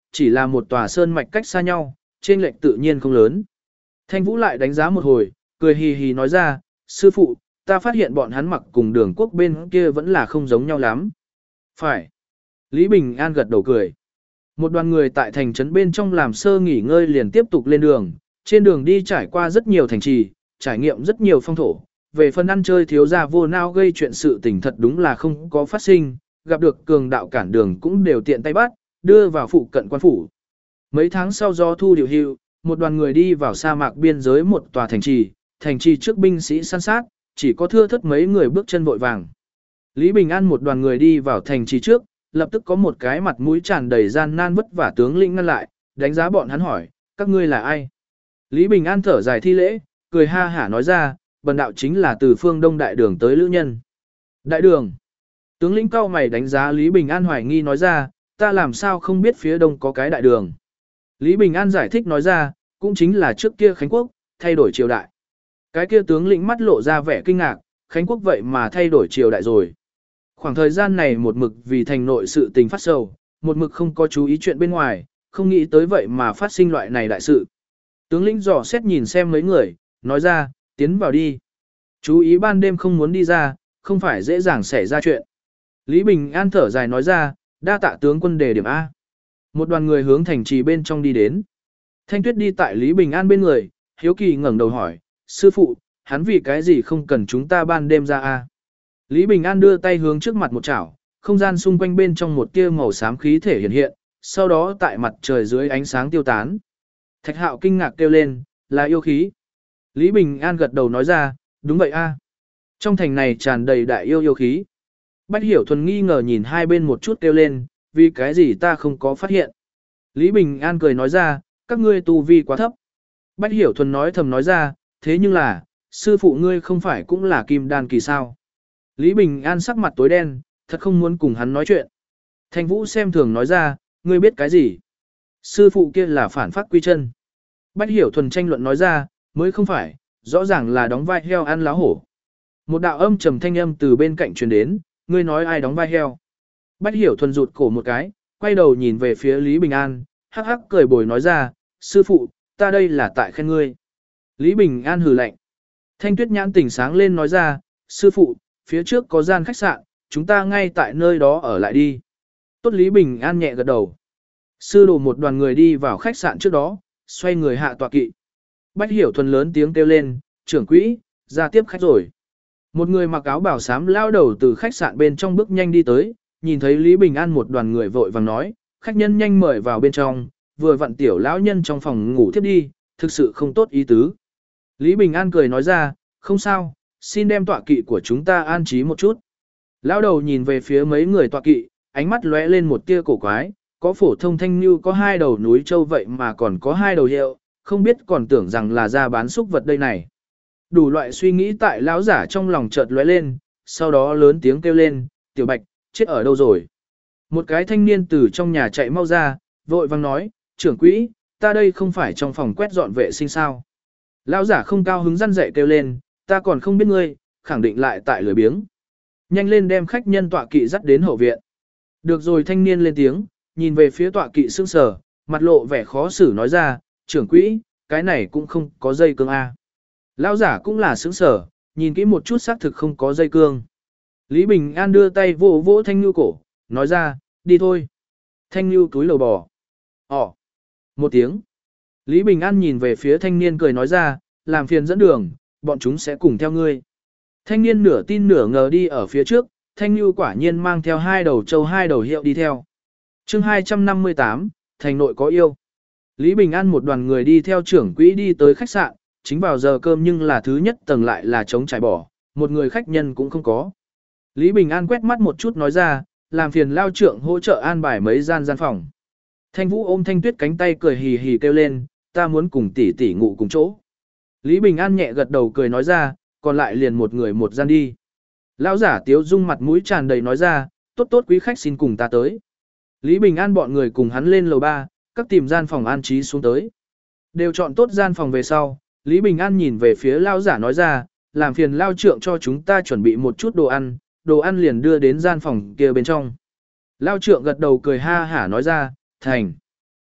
Speaker 1: chỉ là một tòa sơn mạch cách xa nhau, trên lệch tự nhiên không lớn. Thanh Vũ lại đánh giá một hồi, cười hì hì nói ra, sư phụ, ta phát hiện bọn hắn mặc cùng Đường Quốc bên kia vẫn là không giống nhau lắm. Phải. Lý Bình An gật đầu cười. Một đoàn người tại thành trấn bên trong làm sơ nghỉ ngơi liền tiếp tục lên đường, trên đường đi trải qua rất nhiều thành trì, trải nghiệm rất nhiều phong thổ. Về phần ăn chơi thiếu gia vô nao gây chuyện sự tình thật đúng là không có phát sinh, gặp được cường đạo cản đường cũng đều tiện tay bắt, đưa vào phụ cận quan phủ. Mấy tháng sau do thu điều hưu, một đoàn người đi vào sa mạc biên giới một tòa thành trì trước binh sĩ săn sát, chỉ có thưa thớt mấy người bước chân vội vàng. Lý Bình An một đoàn người đi vào thành trì trước, lập tức có một cái mặt mũi tràn đầy gian nan vất vả tướng lĩnh ngăn lại, đánh giá bọn hắn hỏi, các ngươi là ai? Lý Bình An thở dài thi lễ, cười ha hả nói ra, bần đạo chính là từ phương Đông Đại Đường tới Lữ Nhân. Đại Đường. Tướng lĩnh cao mày đánh giá Lý Bình An hoài nghi nói ra, ta làm sao không biết phía Đông có cái Đại Đường. Lý Bình An giải thích nói ra, cũng chính là trước kia Khánh Quốc, thay đổi triều đại. Cái kia tướng lĩnh mắt lộ ra vẻ kinh ngạc, Khánh Quốc vậy mà thay đổi triều đại rồi. Khoảng thời gian này một mực vì thành nội sự tình phát sầu, một mực không có chú ý chuyện bên ngoài, không nghĩ tới vậy mà phát sinh loại này đại sự. Tướng lĩnh dò xét nhìn xem mấy người, nói ra, tiến vào đi. Chú ý ban đêm không muốn đi ra, không phải dễ dàng xảy ra chuyện. Lý Bình An thở dài nói ra, đa tạ tướng quân đề điểm A. Một đoàn người hướng thành trì bên trong đi đến. Thanh Tuyết đi tại Lý Bình An bên người, hiếu kỳ ngẩng đầu hỏi, sư phụ, hắn vì cái gì không cần chúng ta ban đêm ra A. Lý Bình An đưa tay hướng trước mặt một chảo, không gian xung quanh bên trong một tia màu xám khí thể hiện hiện, sau đó tại mặt trời dưới ánh sáng tiêu tán. Thạch Hạo kinh ngạc kêu lên, là yêu khí. Lý Bình An gật đầu nói ra, đúng vậy A. Trong thành này tràn đầy đại yêu khí. Bách Hiểu Thuần nghi ngờ nhìn hai bên một chút kêu lên, vì cái gì ta không có phát hiện. Lý Bình An cười nói ra, các ngươi tu vi quá thấp. Bách Hiểu Thuần nói thầm nói ra, thế nhưng là, sư phụ ngươi không phải cũng là kim đan kỳ sao. Lý Bình An sắc mặt tối đen, thật không muốn cùng hắn nói chuyện. Thanh Vũ xem thường nói ra, ngươi biết cái gì? Sư phụ kia là phản phát quy chân. Bách Hiểu Thuần tranh luận nói ra, mới không phải, rõ ràng là đóng vai heo ăn lá hổ. Một đạo âm trầm thanh âm từ bên cạnh truyền đến, ngươi nói ai đóng vai heo? Bách Hiểu Thuần rụt cổ một cái, quay đầu nhìn về phía Lý Bình An, hắc hắc cười bồi nói ra, sư phụ, ta đây là tại khen ngươi. Lý Bình An hừ lạnh. Thanh Tuyết nhãn tỉnh sáng lên nói ra, sư phụ, phía trước có gian khách sạn, chúng ta ngay tại nơi đó ở lại đi. Tốt Lý Bình An nhẹ gật đầu. Sư đồ một đoàn người đi vào khách sạn trước đó, xoay người hạ tọa kỵ. Bách Hiểu Thuần lớn tiếng kêu lên, trưởng quỹ, ra tiếp khách rồi. Một người mặc áo bảo xám lao đầu từ khách sạn bên trong bước nhanh đi tới, nhìn thấy Lý Bình An một đoàn người vội vàng nói, khách nhân nhanh mời vào bên trong, vừa vặn tiểu lão nhân trong phòng ngủ thiếp đi, thực sự không tốt ý tứ. Lý Bình An cười nói ra, không sao, xin đem tọa kỵ của chúng ta an trí một chút. Lão đầu nhìn về phía mấy người tọa kỵ, ánh mắt lóe lên một tia cổ quái, có phổ thông thanh như có hai đầu núi châu vậy mà còn có hai đầu hiệu, không biết còn tưởng rằng là ra bán súc vật đây này. Đủ loại suy nghĩ tại lão giả trong lòng chợt lóe lên, sau đó lớn tiếng kêu lên, tiểu bạch, chết ở đâu rồi? Một cái thanh niên từ trong nhà chạy mau ra, vội vang nói, trưởng quỹ, ta đây không phải trong phòng quét dọn vệ sinh sao? Lão giả không cao hứng răn dậy kêu lên, ta còn không biết ngươi, khẳng định lại tại lười biếng. Nhanh lên đem khách nhân tọa kỵ dắt đến hậu viện. Được rồi thanh niên lên tiếng, nhìn về phía tọa kỵ sững sờ, mặt lộ vẻ khó xử nói ra, trưởng quỹ, cái này cũng không có dây cương A. Lão giả cũng là sững sờ, nhìn kỹ một chút xác thực không có dây cương. Lý Bình An đưa tay vỗ vỗ Thanh Nhu cổ, nói ra, đi thôi. Thanh Nhu túi lầu bò. Một tiếng. Lý Bình An nhìn về phía thanh niên cười nói ra, làm phiền dẫn đường, bọn chúng sẽ cùng theo ngươi. Thanh niên nửa tin nửa ngờ đi ở phía trước, Thanh Nhu quả nhiên mang theo hai đầu trâu hai đầu hiệu đi theo. chương 258, thành nội có yêu. Lý Bình An một đoàn người đi theo trưởng quỹ đi tới khách sạn, chính vào giờ cơm nhưng là thứ nhất tầng lại là trống trải bỏ, một người khách nhân cũng không có. Lý Bình An quét mắt một chút nói ra, làm phiền lao trưởng hỗ trợ an bài mấy gian phòng. Thanh Vũ ôm Thanh Tuyết cánh tay cười hì hì kêu lên, ta muốn cùng tỷ tỷ ngủ cùng chỗ. Lý Bình An nhẹ gật đầu cười nói ra, còn lại liền một người một gian đi. Lão giả Tiếu Dung mặt mũi tràn đầy nói ra, tốt tốt quý khách xin cùng ta tới. Lý Bình An bọn người cùng hắn lên lầu 3, các tìm gian phòng an trí xuống tới. Đều chọn tốt gian phòng về sau, Lý Bình An nhìn về phía lão giả nói ra, làm phiền lao trượng cho chúng ta chuẩn bị một chút đồ ăn liền đưa đến gian phòng kia bên trong. Lao trượng gật đầu cười ha hả nói ra, thành.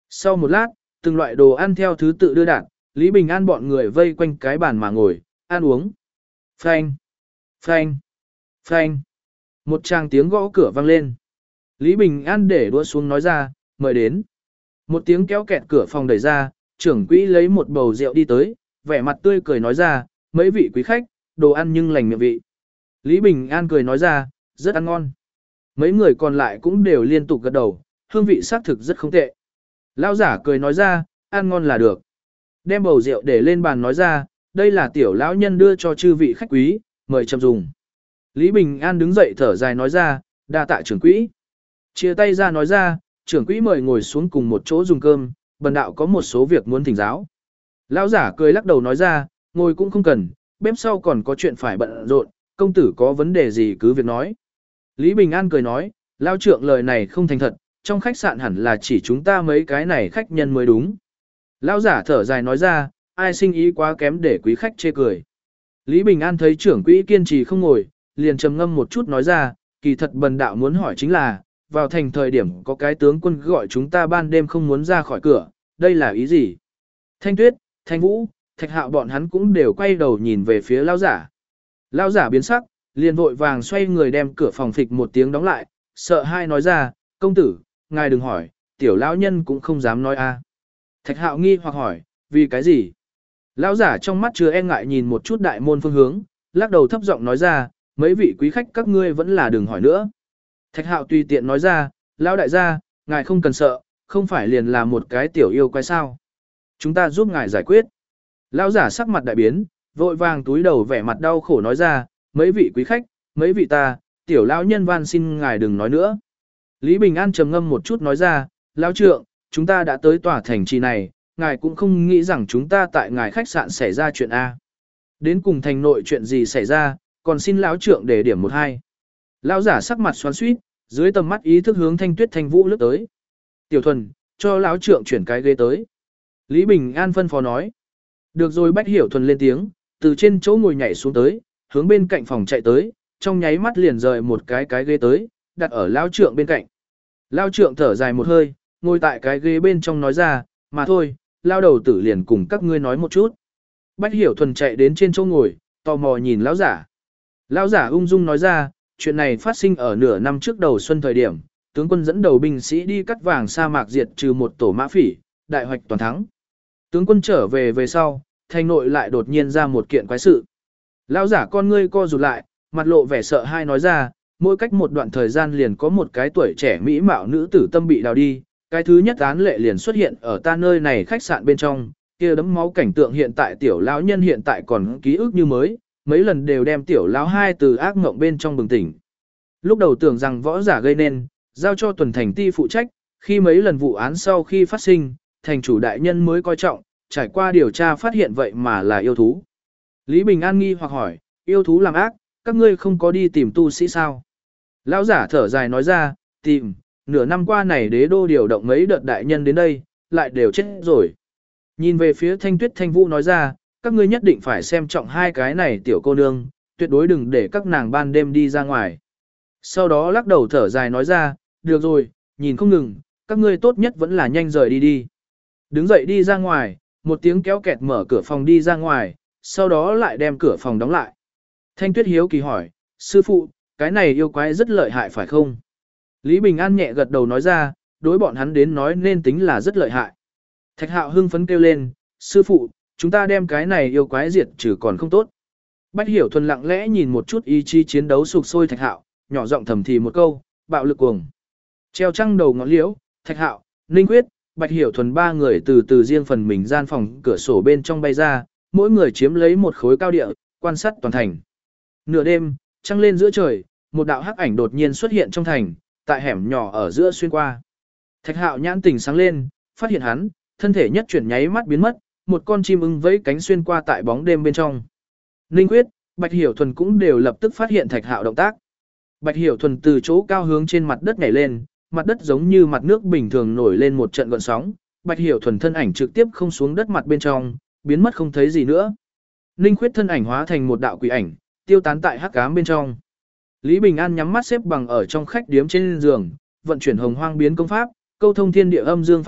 Speaker 1: Sau một lát, từng loại đồ ăn theo thứ tự đưa đạn, Lý Bình An bọn người vây quanh cái bàn mà ngồi, ăn uống. Phanh, phanh, phanh. Một tràng tiếng gõ cửa vang lên. Lý Bình An để đũa xuống nói ra, mời đến. Một tiếng kéo kẹt cửa phòng đẩy ra, trưởng quỹ lấy một bầu rượu đi tới, vẻ mặt tươi cười nói ra, mấy vị quý khách, đồ ăn nhưng lành miệng vị. Lý Bình An cười nói ra, rất ăn ngon. Mấy người còn lại cũng đều liên tục gật đầu, hương vị xác thực rất không tệ. Lão giả cười nói ra, ăn ngon là được. Đem bầu rượu để lên bàn nói ra, đây là tiểu lão nhân đưa cho chư vị khách quý, mời chậm dùng. Lý Bình An đứng dậy thở dài nói ra, đa tạ trưởng quỹ. Chia tay ra nói ra, trưởng quỹ mời ngồi xuống cùng một chỗ dùng cơm, bần đạo có một số việc muốn thỉnh giáo. Lão giả cười lắc đầu nói ra, ngồi cũng không cần, bếp sau còn có chuyện phải bận rộn, công tử có vấn đề gì cứ việc nói. Lý Bình An cười nói, lão trượng lời này không thành thật, trong khách sạn hẳn là chỉ chúng ta mấy cái này khách nhân mới đúng. Lão giả thở dài nói ra, ai sinh ý quá kém để quý khách chê cười. Lý Bình An thấy trưởng quỹ kiên trì không ngồi, liền trầm ngâm một chút nói ra, kỳ thật bần đạo muốn hỏi chính là, vào thành thời điểm có cái tướng quân gọi chúng ta ban đêm không muốn ra khỏi cửa, đây là ý gì? Thanh Tuyết, Thanh Vũ, Thạch Hạo bọn hắn cũng đều quay đầu nhìn về phía lão giả. Lão giả biến sắc, liền vội vàng xoay người đem cửa phòng phịch một tiếng đóng lại, sợ hai nói ra, công tử, ngài đừng hỏi, tiểu lão nhân cũng không dám nói a. Thạch Hạo nghi hoặc hỏi, vì cái gì? Lão giả trong mắt chứa e ngại nhìn một chút đại môn phương hướng, lắc đầu thấp giọng nói ra, mấy vị quý khách các ngươi vẫn là đừng hỏi nữa. Thạch Hạo tùy tiện nói ra, lão đại gia, ngài không cần sợ, không phải liền là một cái tiểu yêu quái sao? Chúng ta giúp ngài giải quyết. Lão giả sắc mặt đại biến, vội vàng túi đầu vẻ mặt đau khổ nói ra, mấy vị quý khách, mấy vị ta, tiểu lão nhân van xin ngài đừng nói nữa. Lý Bình An trầm ngâm một chút nói ra, lão trượng, chúng ta đã tới tòa thành trì này, ngài cũng không nghĩ rằng chúng ta tại ngài khách sạn xảy ra chuyện A. Đến cùng thành nội chuyện gì xảy ra, còn xin lão trượng để điểm một hai. Lão giả sắc mặt xoắn xuýt, dưới tầm mắt ý thức hướng Thanh Tuyết Thanh Vũ lướt tới. Tiểu Thuần, cho lão trượng chuyển cái ghế tới. Lý Bình An phân phó nói. Được rồi Bách Hiểu Thuần lên tiếng, từ trên chỗ ngồi nhảy xuống tới, hướng bên cạnh phòng chạy tới, trong nháy mắt liền rời một cái ghế tới, đặt ở lão trượng bên cạnh. Lão trượng thở dài một hơi, ngồi tại cái ghế bên trong nói ra, mà thôi, lão đầu tử liền cùng các ngươi nói một chút. Bách Hiểu Thuần chạy đến trên chỗ ngồi, tò mò nhìn lão giả. Lão giả ung dung nói ra, chuyện này phát sinh ở nửa năm trước đầu xuân thời điểm, tướng quân dẫn đầu binh sĩ đi cắt vàng sa mạc diệt trừ một tổ mã phỉ, đại hoạch toàn thắng. Tướng quân trở về sau, thành nội lại đột nhiên ra một kiện quái sự. Lão giả con ngươi co rụt lại, mặt lộ vẻ sợ hãi nói ra, mỗi cách một đoạn thời gian liền có một cái tuổi trẻ mỹ mạo nữ tử tâm bị đào đi, cái thứ nhất án lệ liền xuất hiện ở ta nơi này khách sạn bên trong, kia đấm máu cảnh tượng hiện tại tiểu lão nhân hiện tại còn ký ức như mới, mấy lần đều đem tiểu lão hai từ ác mộng bên trong bừng tỉnh. Lúc đầu tưởng rằng võ giả gây nên, giao cho tuần thành ti phụ trách, khi mấy lần vụ án sau khi phát sinh, thành chủ đại nhân mới coi trọng, trải qua điều tra phát hiện vậy mà là yêu thú. Lý Bình An nghi hoặc hỏi, yêu thú làm ác, các ngươi không có đi tìm tu sĩ sao? Lão giả thở dài nói ra, tìm, nửa năm qua này đế đô điều động mấy đợt đại nhân đến đây, lại đều chết rồi. Nhìn về phía Thanh Tuyết Thanh Vũ nói ra, các ngươi nhất định phải xem trọng hai cái này tiểu cô nương, tuyệt đối đừng để các nàng ban đêm đi ra ngoài. Sau đó lắc đầu thở dài nói ra, được rồi, nhìn không ngừng, các ngươi tốt nhất vẫn là nhanh rời đi đi. Đứng dậy đi ra ngoài, một tiếng kéo kẹt mở cửa phòng đi ra ngoài, sau đó lại đem cửa phòng đóng lại. Thanh Tuyết hiếu kỳ hỏi, sư phụ, cái này yêu quái rất lợi hại phải không? Lý Bình An nhẹ gật đầu nói ra, đối bọn hắn đến nói nên tính là rất lợi hại. Thạch Hạo hưng phấn kêu lên, sư phụ, chúng ta đem cái này yêu quái diệt trừ còn không tốt. Bách Hiểu Thuần lặng lẽ nhìn một chút ý chí chiến đấu sục sôi Thạch Hạo, nhỏ giọng thầm thì một câu, bạo lực cuồng. Treo trăng đầu ngọn liễu, Thạch Hạo, Ninh Quyết, Bạch Hiểu Thuần ba người từ từ riêng phần mình gian phòng cửa sổ bên trong bay ra, mỗi người chiếm lấy một khối cao địa, quan sát toàn thành. Nửa đêm, trăng lên giữa trời, một đạo hắc ảnh đột nhiên xuất hiện trong thành, tại hẻm nhỏ ở giữa xuyên qua. Thạch Hạo nhãn tỉnh sáng lên, phát hiện hắn, thân thể nhất chuyển nháy mắt biến mất, một con chim ưng vẫy cánh xuyên qua tại bóng đêm bên trong. Ninh Quyết, Bạch Hiểu Thuần cũng đều lập tức phát hiện Thạch Hạo động tác. Bạch Hiểu Thuần từ chỗ cao hướng trên mặt đất nhảy lên, mặt đất giống như mặt nước bình thường nổi lên một trận gợn sóng, Bạch Hiểu Thuần thân ảnh trực tiếp không xuống đất mặt bên trong, biến mất không thấy gì nữa. Ninh Khuyết thân ảnh hóa thành một đạo quỷ ảnh, tiêu tán tại hắc ám bên trong. Lý Bình An nhắm mắt xếp bằng ở trong khách điếm trên giường, vận chuyển hồng hoang biến công pháp, câu thông thiên địa âm dương pháp tắc,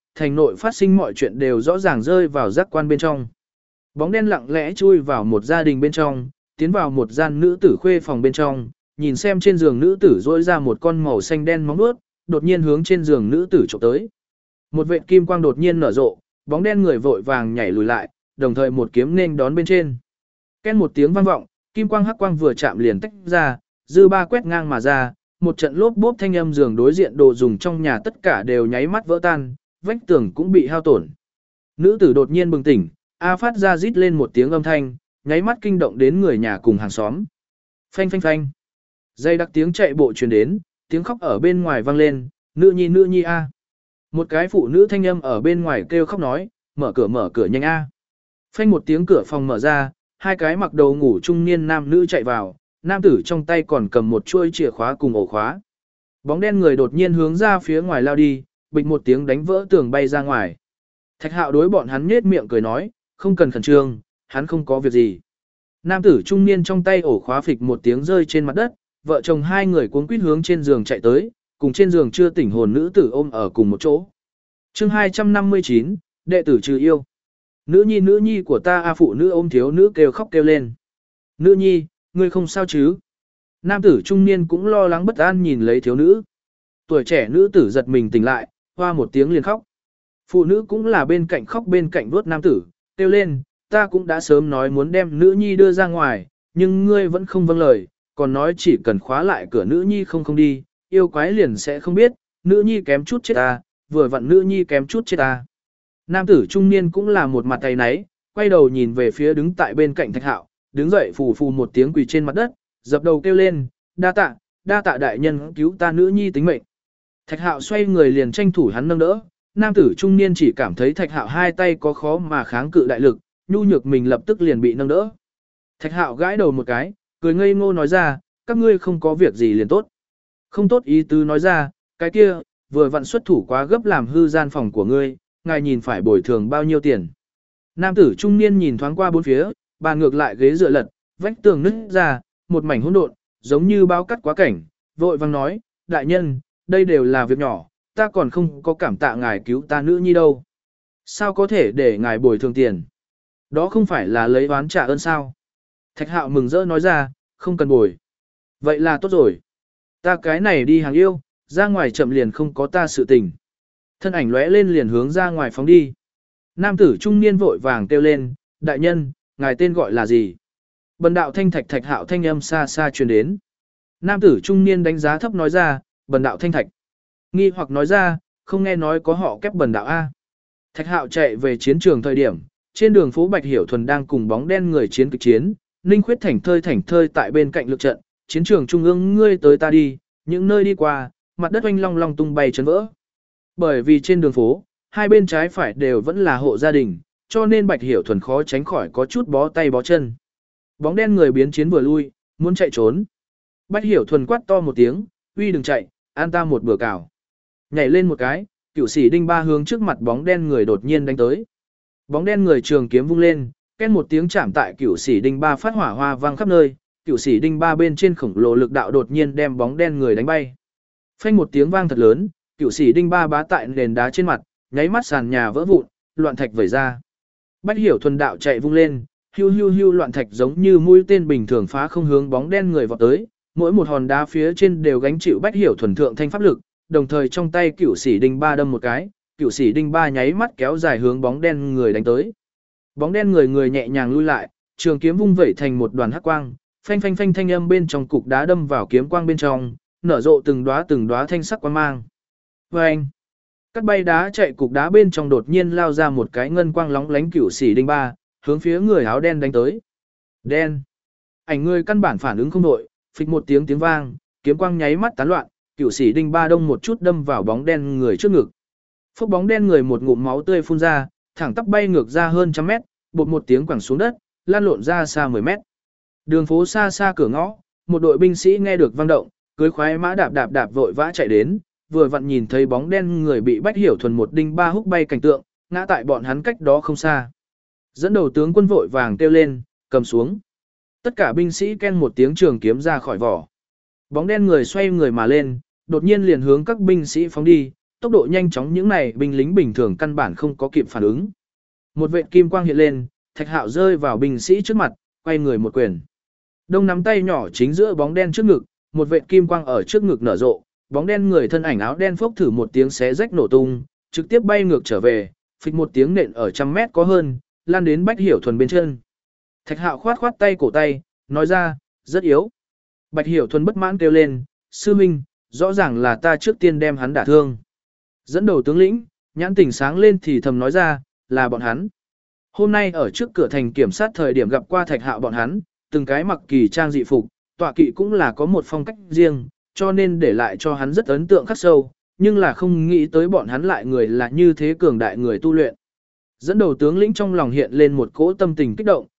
Speaker 1: thành nội phát sinh mọi chuyện đều rõ ràng rơi vào giác quan bên trong. Bóng đen lặng lẽ chui vào một gia đình bên trong, tiến vào một gian nữ tử khuê phòng bên trong, nhìn xem trên giường nữ tử rỗi ra một con màu xanh đen móng vuốt, đột nhiên hướng trên giường nữ tử chụp tới. Một vệt kim quang đột nhiên nở rộ, bóng đen người vội vàng nhảy lùi lại, đồng thời một kiếm nên đón bên trên. Ken một tiếng vang vọng, kim quang hắc quang vừa chạm liền tách ra, dư ba quét ngang mà ra, một trận lốp bốp thanh âm giường đối diện đồ dùng trong nhà tất cả đều nháy mắt vỡ tan, vách tường cũng bị hao tổn. Nữ tử đột nhiên bừng tỉnh, phát ra rít lên một tiếng âm thanh, nháy mắt kinh động đến người nhà cùng hàng xóm. Phanh phanh phanh. Dây đặc tiếng chạy bộ truyền đến, tiếng khóc ở bên ngoài vang lên, nữ nhi a. Một cái phụ nữ thanh âm ở bên ngoài kêu khóc nói, mở cửa nhanh a. Phanh một tiếng cửa phòng mở ra, hai cái mặc đầu ngủ trung niên nam nữ chạy vào, nam tử trong tay còn cầm một chuôi chìa khóa cùng ổ khóa. Bóng đen người đột nhiên hướng ra phía ngoài lao đi, bịch một tiếng đánh vỡ tường bay ra ngoài. Thạch Hạo đối bọn hắn nhếch miệng cười nói, không cần khẩn trương, hắn không có việc gì. Nam tử trung niên trong tay ổ khóa phịch một tiếng rơi trên mặt đất, vợ chồng hai người cuống quýt hướng trên giường chạy tới, cùng trên giường chưa tỉnh hồn nữ tử ôm ở cùng một chỗ. Chương 259, đệ tử trừ yêu. Nữ nhi của ta phụ nữ ôm thiếu nữ kêu khóc kêu lên. Nữ nhi, ngươi không sao chứ? Nam tử trung niên cũng lo lắng bất an nhìn lấy thiếu nữ. Tuổi trẻ nữ tử giật mình tỉnh lại, hoa một tiếng liền khóc. Phụ nữ cũng là bên cạnh khóc bên cạnh vuốt nam tử, kêu lên, ta cũng đã sớm nói muốn đem nữ nhi đưa ra ngoài, nhưng ngươi vẫn không vâng lời, còn nói chỉ cần khóa lại cửa nữ nhi không đi, yêu quái liền sẽ không biết, nữ nhi kém chút chết ta, vừa vặn nữ nhi kém chút chết ta. Nam tử trung niên cũng là một mặt tay náy, quay đầu nhìn về phía đứng tại bên cạnh Thạch Hạo, đứng dậy phù phù một tiếng quỳ trên mặt đất, dập đầu kêu lên, đa tạ đại nhân cứu ta nữ nhi tính mệnh. Thạch Hạo xoay người liền tranh thủ hắn nâng đỡ, nam tử trung niên chỉ cảm thấy Thạch Hạo hai tay có khó mà kháng cự đại lực, nhu nhược mình lập tức liền bị nâng đỡ. Thạch Hạo gãi đầu một cái, cười ngây ngô nói ra, các ngươi không có việc gì liền tốt. Không tốt ý tứ nói ra, cái kia, vừa vặn xuất thủ quá gấp làm hư gian phòng của ngươi, ngài nhìn phải bồi thường bao nhiêu tiền. Nam tử trung niên nhìn thoáng qua bốn phía, bàn ngược lại ghế dựa lật, vách tường nứt ra, một mảnh hỗn độn, giống như bao cắt quá cảnh, vội vang nói, đại nhân, đây đều là việc nhỏ, ta còn không có cảm tạ ngài cứu ta nữ nhi đâu. Sao có thể để ngài bồi thường tiền? Đó không phải là lấy oán trả ơn sao? Thạch Hạo mừng rỡ nói ra, không cần bồi. Vậy là tốt rồi. Ta cái này đi hàng yêu, ra ngoài chậm liền không có ta sự tình. Thân ảnh lóe lên liền hướng ra ngoài phóng đi. Nam tử trung niên vội vàng kêu lên, đại nhân, ngài tên gọi là gì? Bần đạo thanh thạch. Thạch Hạo thanh âm xa xa truyền đến. Nam tử trung niên đánh giá thấp nói ra, bần đạo thanh thạch. Nghi hoặc nói ra, không nghe nói có họ kép bần đạo A. Thạch Hạo chạy về chiến trường thời điểm, trên đường phố Bạch Hiểu Thuần đang cùng bóng đen người chiến kịch chiến, Ninh Khuyết thảnh thơi tại bên cạnh lực trận, chiến trường trung ương ngươi tới ta đi, những nơi đi qua, mặt đất oanh long long tung bay chấn vỡ. Bởi vì trên đường phố, hai bên trái phải đều vẫn là hộ gia đình, cho nên Bạch Hiểu Thuần khó tránh khỏi có chút bó tay bó chân. Bóng đen người biến chiến vừa lui, muốn chạy trốn. Bạch Hiểu Thuần quát to một tiếng, uy đừng chạy, an ta một bữa cào. Nhảy lên một cái, cửu sĩ đinh ba hướng trước mặt bóng đen người đột nhiên đánh tới. Bóng đen người trường kiếm vung lên, ken một tiếng chạm tại cửu sĩ đinh ba phát hỏa hoa vang khắp nơi, cửu sĩ đinh ba bên trên khổng lồ lực đạo đột nhiên đem bóng đen người đánh bay. Phanh một tiếng vang thật lớn, cửu sĩ đinh ba bá tại nền đá trên mặt, nháy mắt sàn nhà vỡ vụn, loạn thạch vẩy ra. Bạch Hiểu Thuần đạo chạy vung lên, hưu loạn thạch giống như mũi tên bình thường phá không hướng bóng đen người vọt tới, mỗi một hòn đá phía trên đều gánh chịu Bạch Hiểu Thuần thượng thanh pháp lực, đồng thời trong tay cửu sĩ đinh ba đâm một cái, cửu sĩ đinh ba nháy mắt kéo dài hướng bóng đen người đánh tới. Bóng đen người nhẹ nhàng lui lại, trường kiếm vung vẩy thành một đoàn hắc quang, phanh phanh phanh thanh âm bên trong cục đá đâm vào kiếm quang bên trong, nở rộ từng đóa thanh sắc quang mang. Oeng! Cắt bay đá chạy cục đá bên trong đột nhiên lao ra một cái ngân quang lóng lánh cửu sĩ đinh ba, hướng phía người áo đen đánh tới. Đen! Ảnh người căn bản phản ứng không đội, phịch một tiếng vang, kiếm quang nháy mắt tán loạn, cửu sĩ đinh ba đông một chút đâm vào bóng đen người trước ngực. Phốc bóng đen người một ngụm máu tươi phun ra, thẳng tắp bay ngược ra hơn trăm mét, bột một tiếng quẳng xuống đất, lan lộn ra xa 10 mét. Đường phố xa xa cửa ngõ, một đội binh sĩ nghe được vang động, cưỡi khoái mã đạp vội vã chạy đến, vừa vặn nhìn thấy bóng đen người bị Bạch Hiểu Thuần một đinh ba húc bay cảnh tượng, ngã tại bọn hắn cách đó không xa. Dẫn đầu tướng quân vội vàng kêu lên, cầm xuống. Tất cả binh sĩ ken một tiếng trường kiếm ra khỏi vỏ. Bóng đen người xoay người mà lên, đột nhiên liền hướng các binh sĩ phóng đi, tốc độ nhanh chóng những này binh lính bình thường căn bản không có kịp phản ứng. Một vệt kim quang hiện lên, Thạch Hạo rơi vào binh sĩ trước mặt, quay người một quyền. Đông nắm tay nhỏ chính giữa bóng đen trước ngực, một vệt kim quang ở trước ngực nở rộ, bóng đen người thân ảnh áo đen phốc thử một tiếng xé rách nổ tung, trực tiếp bay ngược trở về, phịch một tiếng nện ở 100 mét có hơn, lan đến Bạch Hiểu Thuần bên chân. Thạch Hạo khoát khoát tay cổ tay, nói ra, rất yếu. Bạch Hiểu Thuần bất mãn kêu lên, sư minh, rõ ràng là ta trước tiên đem hắn đả thương. Dẫn đầu tướng lĩnh, nhãn tỉnh sáng lên thì thầm nói ra, là bọn hắn. Hôm nay ở trước cửa thành kiểm sát thời điểm gặp qua Thạch Hạo bọn hắn, từng cái mặc kỳ trang dị phục, tọa kỵ cũng là có một phong cách riêng, cho nên để lại cho hắn rất ấn tượng khắc sâu, nhưng là không nghĩ tới bọn hắn lại người là như thế cường đại người tu luyện. Dẫn đầu tướng lĩnh trong lòng hiện lên một cỗ tâm tình kích động,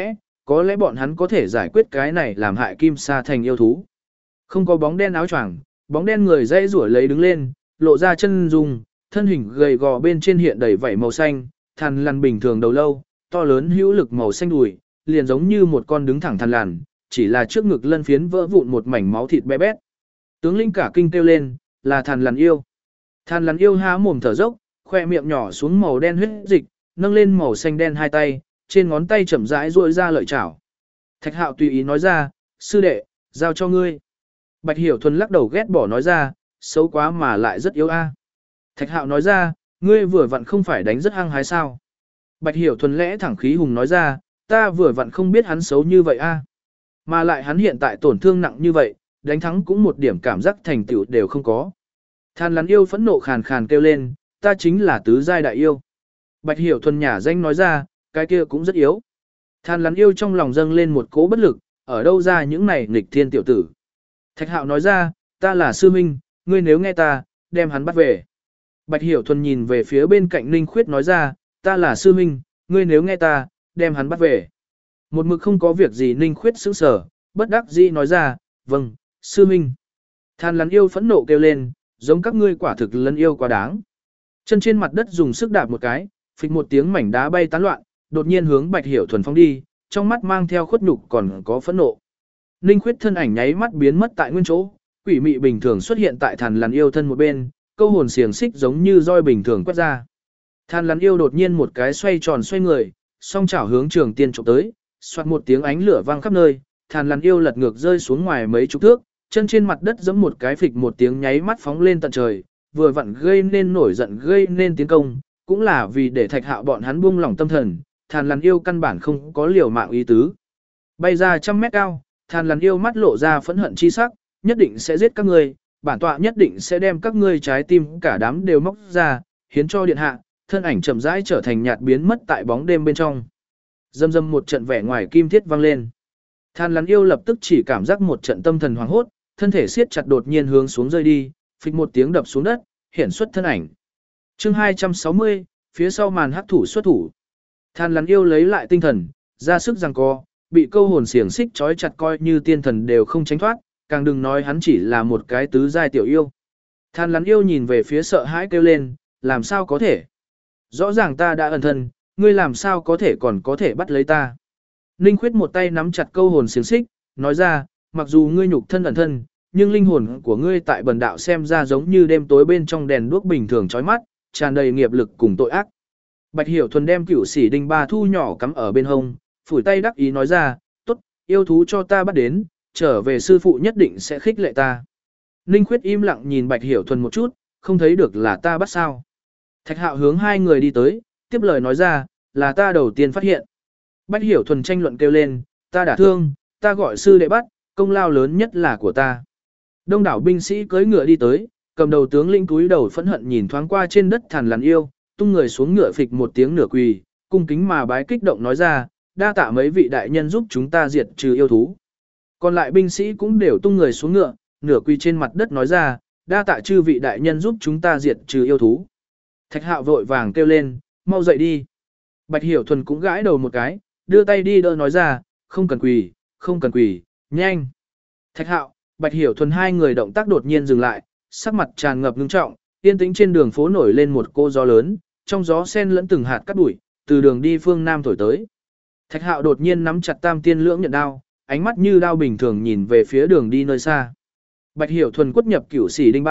Speaker 1: có lẽ bọn hắn có thể giải quyết cái này làm hại Kim Sa thành yêu thú. Không có bóng đen áo choàng, bóng đen người dãy rủa lấy đứng lên, lộ ra chân dung, thân hình gầy gò bên trên hiện đầy vảy màu xanh, thằn lằn bình thường đầu lâu, to lớn hữu lực màu xanh đùi, liền giống như một con đứng thẳng thằn lằn, chỉ là trước ngực lân phiến vỡ vụn một mảnh máu thịt bé bét. Tướng lĩnh cả kinh kêu lên, là thằn lằn yêu. Thằn lằn yêu há mồm thở dốc, khoe miệng nhỏ xuống màu đen huyết dịch, nâng lên màu xanh đen hai tay, trên ngón tay chậm rãi duỗi ra lợi chảo. Thạch Hạo tùy ý nói ra, sư đệ, giao cho ngươi. Bạch Hiểu Thuần lắc đầu ghét bỏ nói ra, xấu quá mà lại rất yếu a. Thạch Hạo nói ra, ngươi vừa vặn không phải đánh rất hăng hái sao. Bạch Hiểu Thuần lẽ thẳng khí hùng nói ra, ta vừa vặn không biết hắn xấu như vậy a. Mà lại hắn hiện tại tổn thương nặng như vậy, đánh thắng cũng một điểm cảm giác thành tựu đều không có. Than lắn yêu phẫn nộ khàn khàn kêu lên, ta chính là tứ giai đại yêu. Bạch Hiểu Thuần nhả danh nói ra, cái kia cũng rất yếu. Than lắn yêu trong lòng dâng lên một cỗ bất lực, ở đâu ra những này nghịch thiên tiểu tử. Thạch Hạo nói ra, ta là sư minh, ngươi nếu nghe ta, đem hắn bắt về. Bạch Hiểu Thuần nhìn về phía bên cạnh Ninh Khuyết nói ra, ta là sư minh, ngươi nếu nghe ta, đem hắn bắt về. Một mực không có việc gì Ninh Khuyết sững sờ, bất đắc dĩ nói ra, vâng, sư minh. Than lắn yêu phẫn nộ kêu lên, giống các ngươi quả thực lân yêu quá đáng. Chân trên mặt đất dùng sức đạp một cái, phịch một tiếng mảnh đá bay tán loạn, đột nhiên hướng Bạch Hiểu Thuần phóng đi, trong mắt mang theo khuất nhục còn có phẫn nộ. Ninh Khuyết thân ảnh nháy mắt biến mất tại nguyên chỗ, quỷ mị bình thường xuất hiện tại Thàn Lằn yêu thân một bên, câu hồn xiềng xích giống như roi bình thường quét ra. Thàn Lằn yêu đột nhiên một cái xoay tròn xoay người, song chảo hướng Trường Tiên chụp tới, xoạt một tiếng ánh lửa vang khắp nơi, Thàn Lằn yêu lật ngược rơi xuống ngoài mấy chục thước, chân trên mặt đất giẫm một cái phịch một tiếng nháy mắt phóng lên tận trời, vừa vặn gây nên nổi giận gây nên tiến công, cũng là vì để Thạch Hạo bọn hắn buông lỏng tâm thần, Thàn Lằn yêu căn bản không có liều mạng ý tứ. Bay ra 100 mét cao, Thàn Lằn yêu mắt lộ ra phẫn hận chi sắc, nhất định sẽ giết các ngươi, bản tọa nhất định sẽ đem các ngươi trái tim cả đám đều móc ra, hiến cho điện hạ, thân ảnh chậm rãi trở thành nhạt biến mất tại bóng đêm bên trong. Dâm dâm một trận vẻ ngoài kim thiết vang lên. Thàn Lằn yêu lập tức chỉ cảm giác một trận tâm thần hoảng hốt, thân thể siết chặt đột nhiên hướng xuống rơi đi, phịch một tiếng đập xuống đất, hiển xuất thân ảnh. Chương 260, phía sau màn hắc thủ xuất thủ. Thàn Lằn yêu lấy lại tinh thần, ra sức giằng co, bị câu hồn xiềng xích trói chặt coi như tiên thần đều không tránh thoát, càng đừng nói hắn chỉ là một cái tứ giai tiểu yêu. Than lắn yêu nhìn về phía sợ hãi kêu lên, làm sao có thể? Rõ ràng ta đã ẩn thân, ngươi làm sao có thể còn có thể bắt lấy ta? Ninh Khuyết một tay nắm chặt câu hồn xiềng xích, nói ra, mặc dù ngươi nhục thân ẩn thân, nhưng linh hồn của ngươi tại bần đạo xem ra giống như đêm tối bên trong đèn đuốc bình thường chói mắt, tràn đầy nghiệp lực cùng tội ác. Bạch Hiểu Thuần đem cửu sĩ đinh ba thu nhỏ cắm ở bên hông, phủi tay đắc ý nói ra, tốt, yêu thú cho ta bắt đến, trở về sư phụ nhất định sẽ khích lệ ta. Ninh Khuyết im lặng nhìn Bạch Hiểu Thuần một chút, không thấy được là ta bắt sao. Thạch Hạo hướng hai người đi tới, tiếp lời nói ra, là ta đầu tiên phát hiện. Bạch Hiểu Thuần tranh luận kêu lên, ta đã thương, ta gọi sư đệ bắt, công lao lớn nhất là của ta. Đông đảo binh sĩ cưỡi ngựa đi tới, cầm đầu tướng lĩnh túi đầu phẫn hận nhìn thoáng qua trên đất Thàn Lằn yêu, tung người xuống ngựa phịch một tiếng nửa quỳ, cung kính mà bái kích động nói ra, đa tạ mấy vị đại nhân giúp chúng ta diệt trừ yêu thú. Còn lại binh sĩ cũng đều tung người xuống ngựa, nửa quỳ trên mặt đất nói ra, đa tạ chư vị đại nhân giúp chúng ta diệt trừ yêu thú. Thạch Hạo vội vàng kêu lên, mau dậy đi. Bạch Hiểu Thuần cũng gãi đầu một cái, đưa tay đi đỡ nói ra, không cần quỳ, không cần quỳ, nhanh. Thạch Hạo, Bạch Hiểu Thuần hai người động tác đột nhiên dừng lại, sắc mặt tràn ngập ngưng trọng, yên tĩnh trên đường phố nổi lên một cô gió lớn, trong gió xen lẫn từng hạt cát bụi, từ đường đi phương nam thổi tới. Thạch Hạo đột nhiên nắm chặt Tam Tiên Lưỡng Nhận đao, ánh mắt như đao bình thường nhìn về phía đường đi nơi xa. Bạch Hiểu Thuần quất nhập cửu sĩ đinh ba,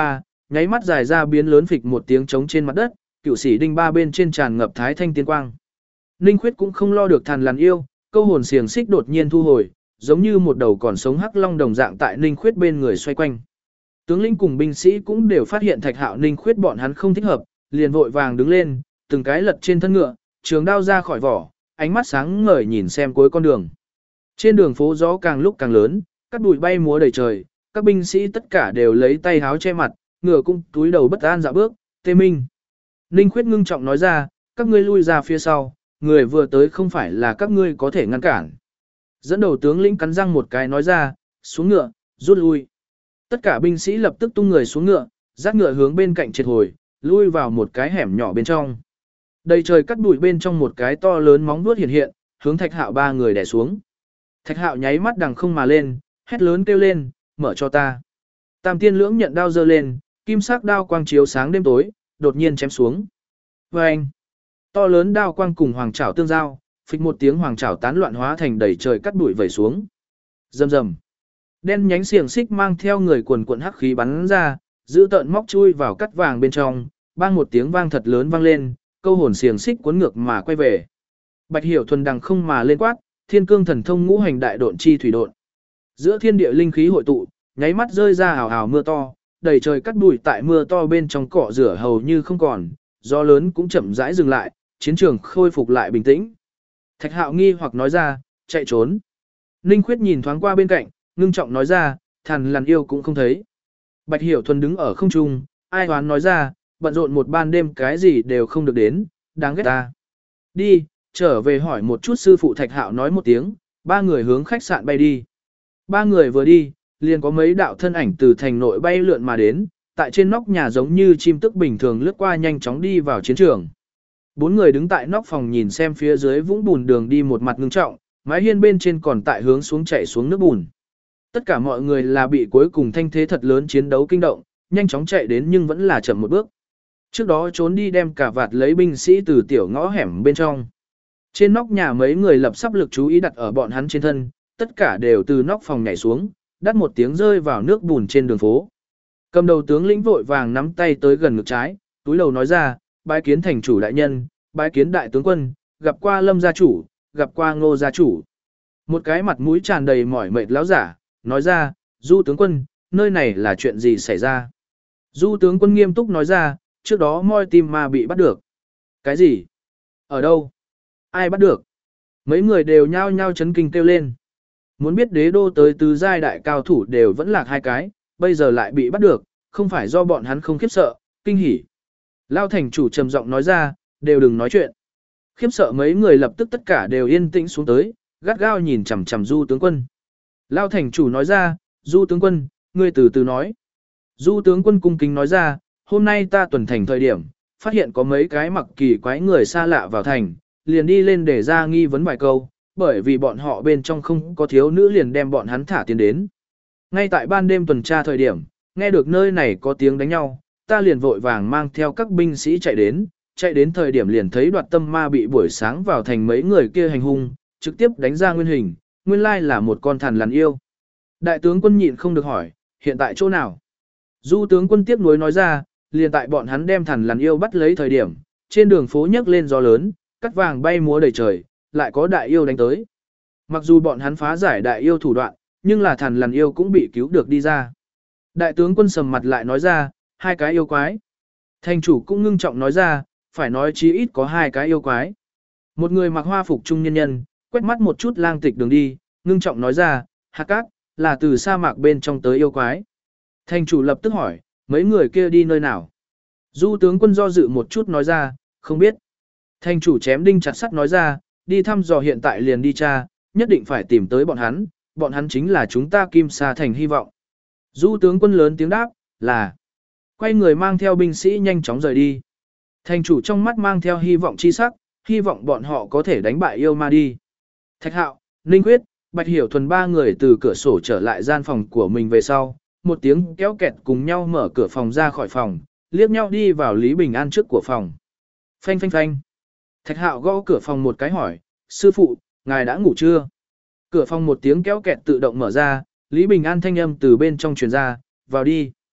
Speaker 1: nháy mắt dài ra biến lớn phịch một tiếng trống trên mặt đất, cửu sĩ đinh ba bên trên tràn ngập thái thanh tiên quang. Ninh Khuyết cũng không lo được Thằn Lằn yêu, câu hồn xiềng xích đột nhiên thu hồi, giống như một đầu còn sống hắc long đồng dạng tại Ninh Khuyết bên người xoay quanh. Tướng lĩnh cùng binh sĩ cũng đều phát hiện Thạch Hạo Ninh Khuyết bọn hắn không thích hợp, liền vội vàng đứng lên, từng cái lật trên thân ngựa, trường đao ra khỏi vỏ, ánh mắt sáng ngời nhìn xem cuối con đường. Trên đường phố gió càng lúc càng lớn, các bụi bay múa đầy trời, các binh sĩ tất cả đều lấy tay háo che mặt, ngựa cũng túi đầu bất an dạo bước. Tê Minh. Ninh Khuyết ngưng trọng nói ra, các ngươi lui ra phía sau, người vừa tới không phải là các ngươi có thể ngăn cản. Dẫn đầu tướng lĩnh cắn răng một cái nói ra, xuống ngựa, rút lui. Tất cả binh sĩ lập tức tung người xuống ngựa, dắt ngựa hướng bên cạnh triệt hồi, lui vào một cái hẻm nhỏ bên trong. Đầy trời cắt bụi bên trong một cái to lớn móng vuốt hiện hiện, hướng Thạch Hạo ba người đè xuống. Thạch Hạo nháy mắt đằng không mà lên, hét lớn kêu lên, mở cho ta. Tam tiên lưỡng nhận đao giơ lên, kim sắc đao quang chiếu sáng đêm tối, đột nhiên chém xuống. Vâng! To lớn đao quang cùng hoàng trảo tương giao, phịch một tiếng hoàng trảo tán loạn hóa thành đầy trời cắt bụi vẩy xuống. Rầm rầm. Đen nhánh xiềng xích mang theo người quần quần hắc khí bắn ra, giữ tợn móc chui vào cắt vàng bên trong, bang một tiếng vang thật lớn vang lên, câu hồn xiềng xích cuốn ngược mà quay về. Bạch Hiểu Thuần đằng không mà lên quát, Thiên Cương Thần Thông ngũ hành đại độn chi thủy độn. Giữa thiên địa linh khí hội tụ, nháy mắt rơi ra ào ào mưa to, đầy trời cắt bụi tại mưa to bên trong cọ rửa hầu như không còn, gió lớn cũng chậm rãi dừng lại, chiến trường khôi phục lại bình tĩnh. Thạch Hạo nghi hoặc nói ra, chạy trốn. Ninh Khuyết nhìn thoáng qua bên cạnh, ngưng trọng nói ra, Thằn Lằn yêu cũng không thấy. Bạch Hiểu Thuần đứng ở không trung, ai hoán nói ra, bận rộn một ban đêm cái gì đều không được đến, đáng ghét ta. Đi, trở về hỏi một chút sư phụ. Thạch Hạo nói một tiếng, ba người hướng khách sạn bay đi. Ba người vừa đi, liền có mấy đạo thân ảnh từ thành nội bay lượn mà đến, tại trên nóc nhà giống như chim tức bình thường lướt qua nhanh chóng đi vào chiến trường. Bốn người đứng tại nóc phòng nhìn xem phía dưới vũng bùn đường đi một mặt ngưng trọng, mái hiên bên trên còn tại hướng xuống chảy xuống nước bùn. Tất cả mọi người là bị cuối cùng thanh thế thật lớn chiến đấu kinh động, nhanh chóng chạy đến nhưng vẫn là chậm một bước. Trước đó trốn đi đem cả vạt lấy binh sĩ từ tiểu ngõ hẻm bên trong. Trên nóc nhà mấy người lập sắp lực chú ý đặt ở bọn hắn trên thân, tất cả đều từ nóc phòng nhảy xuống, đắt một tiếng rơi vào nước bùn trên đường phố. Cầm đầu tướng lĩnh vội vàng nắm tay tới gần ngực trái, túi đầu nói ra, bái kiến thành chủ đại nhân, bái kiến đại tướng quân, gặp qua Lâm gia chủ, gặp qua Ngô gia chủ. Một cái mặt mũi tràn đầy mỏi mệt lão giả, nói ra, Du tướng quân, nơi này là chuyện gì xảy ra? Du tướng quân nghiêm túc nói ra, trước đó moi tim ma bị bắt được. Cái gì? Ở đâu? Ai bắt được? Mấy người đều nhao nhao chấn kinh kêu lên. Muốn biết đế đô tới tứ giai đại cao thủ đều vẫn lạc hai cái, bây giờ lại bị bắt được, không phải do bọn hắn không khiếp sợ, kinh hỉ. Lao thành chủ trầm giọng nói ra, đều đừng nói chuyện. Khiếp sợ mấy người lập tức tất cả đều yên tĩnh xuống tới, gắt gao nhìn chằm chằm Du tướng quân. Lao thành chủ nói ra, Du tướng quân, ngươi từ từ nói. Du tướng quân cung kính nói ra, hôm nay ta tuần thành thời điểm, phát hiện có mấy cái mặc kỳ quái người xa lạ vào thành, liền đi lên để ra nghi vấn vài câu, bởi vì bọn họ bên trong không có thiếu nữ liền đem bọn hắn thả tiến đến. Ngay tại ban đêm tuần tra thời điểm, nghe được nơi này có tiếng đánh nhau, ta liền vội vàng mang theo các binh sĩ chạy đến thời điểm liền thấy Đoạt Tâm Ma bị buổi sáng vào thành mấy người kia hành hung, trực tiếp đánh ra nguyên hình, nguyên lai là một con Thằn Lằn yêu. Đại tướng quân nhịn không được hỏi, hiện tại chỗ nào? Du tướng quân tiếc nuối nói ra, liền tại bọn hắn đem Thằn Lằn yêu bắt lấy thời điểm, trên đường phố nhấc lên gió lớn, cắt vàng bay múa đầy trời, lại có đại yêu đánh tới. Mặc dù bọn hắn phá giải đại yêu thủ đoạn, nhưng là Thằn Lằn yêu cũng bị cứu được đi ra. Đại tướng quân sầm mặt lại nói ra, hai cái yêu quái. Thành chủ cũng ngưng trọng nói ra, phải nói chí ít có hai cái yêu quái. Một người mặc hoa phục trung nhân nhân, quét mắt một chút lang tịch đường đi, ngưng trọng nói ra, Hạc Cát, là từ sa mạc bên trong tới yêu quái. Thành chủ lập tức hỏi, mấy người kia đi nơi nào? Du tướng quân do dự một chút nói ra, không biết. Thành chủ chém đinh chặt sắt nói ra, đi thăm dò hiện tại liền đi tra, nhất định phải tìm tới bọn hắn chính là chúng ta Kim Sa thành hy vọng. Du tướng quân lớn tiếng đáp, là. Quay người mang theo binh sĩ nhanh chóng rời đi. Thành chủ trong mắt mang theo hy vọng chi sắc, hy vọng bọn họ có thể đánh bại yêu ma đi. Thạch Hạo, Ninh Khuyết, Bạch Hiểu Thuần ba người từ cửa sổ trở lại gian phòng của mình về sau, một tiếng kéo kẹt cùng nhau mở cửa phòng ra khỏi phòng, liếc nhau đi vào Lý Bình An trước của phòng. Phanh phanh phanh. Thạch Hạo gõ cửa phòng một cái hỏi, sư phụ, ngài đã ngủ chưa? Cửa phòng một tiếng kéo kẹt tự động mở ra, Lý Bình An thanh âm từ bên trong truyền ra, vào đi.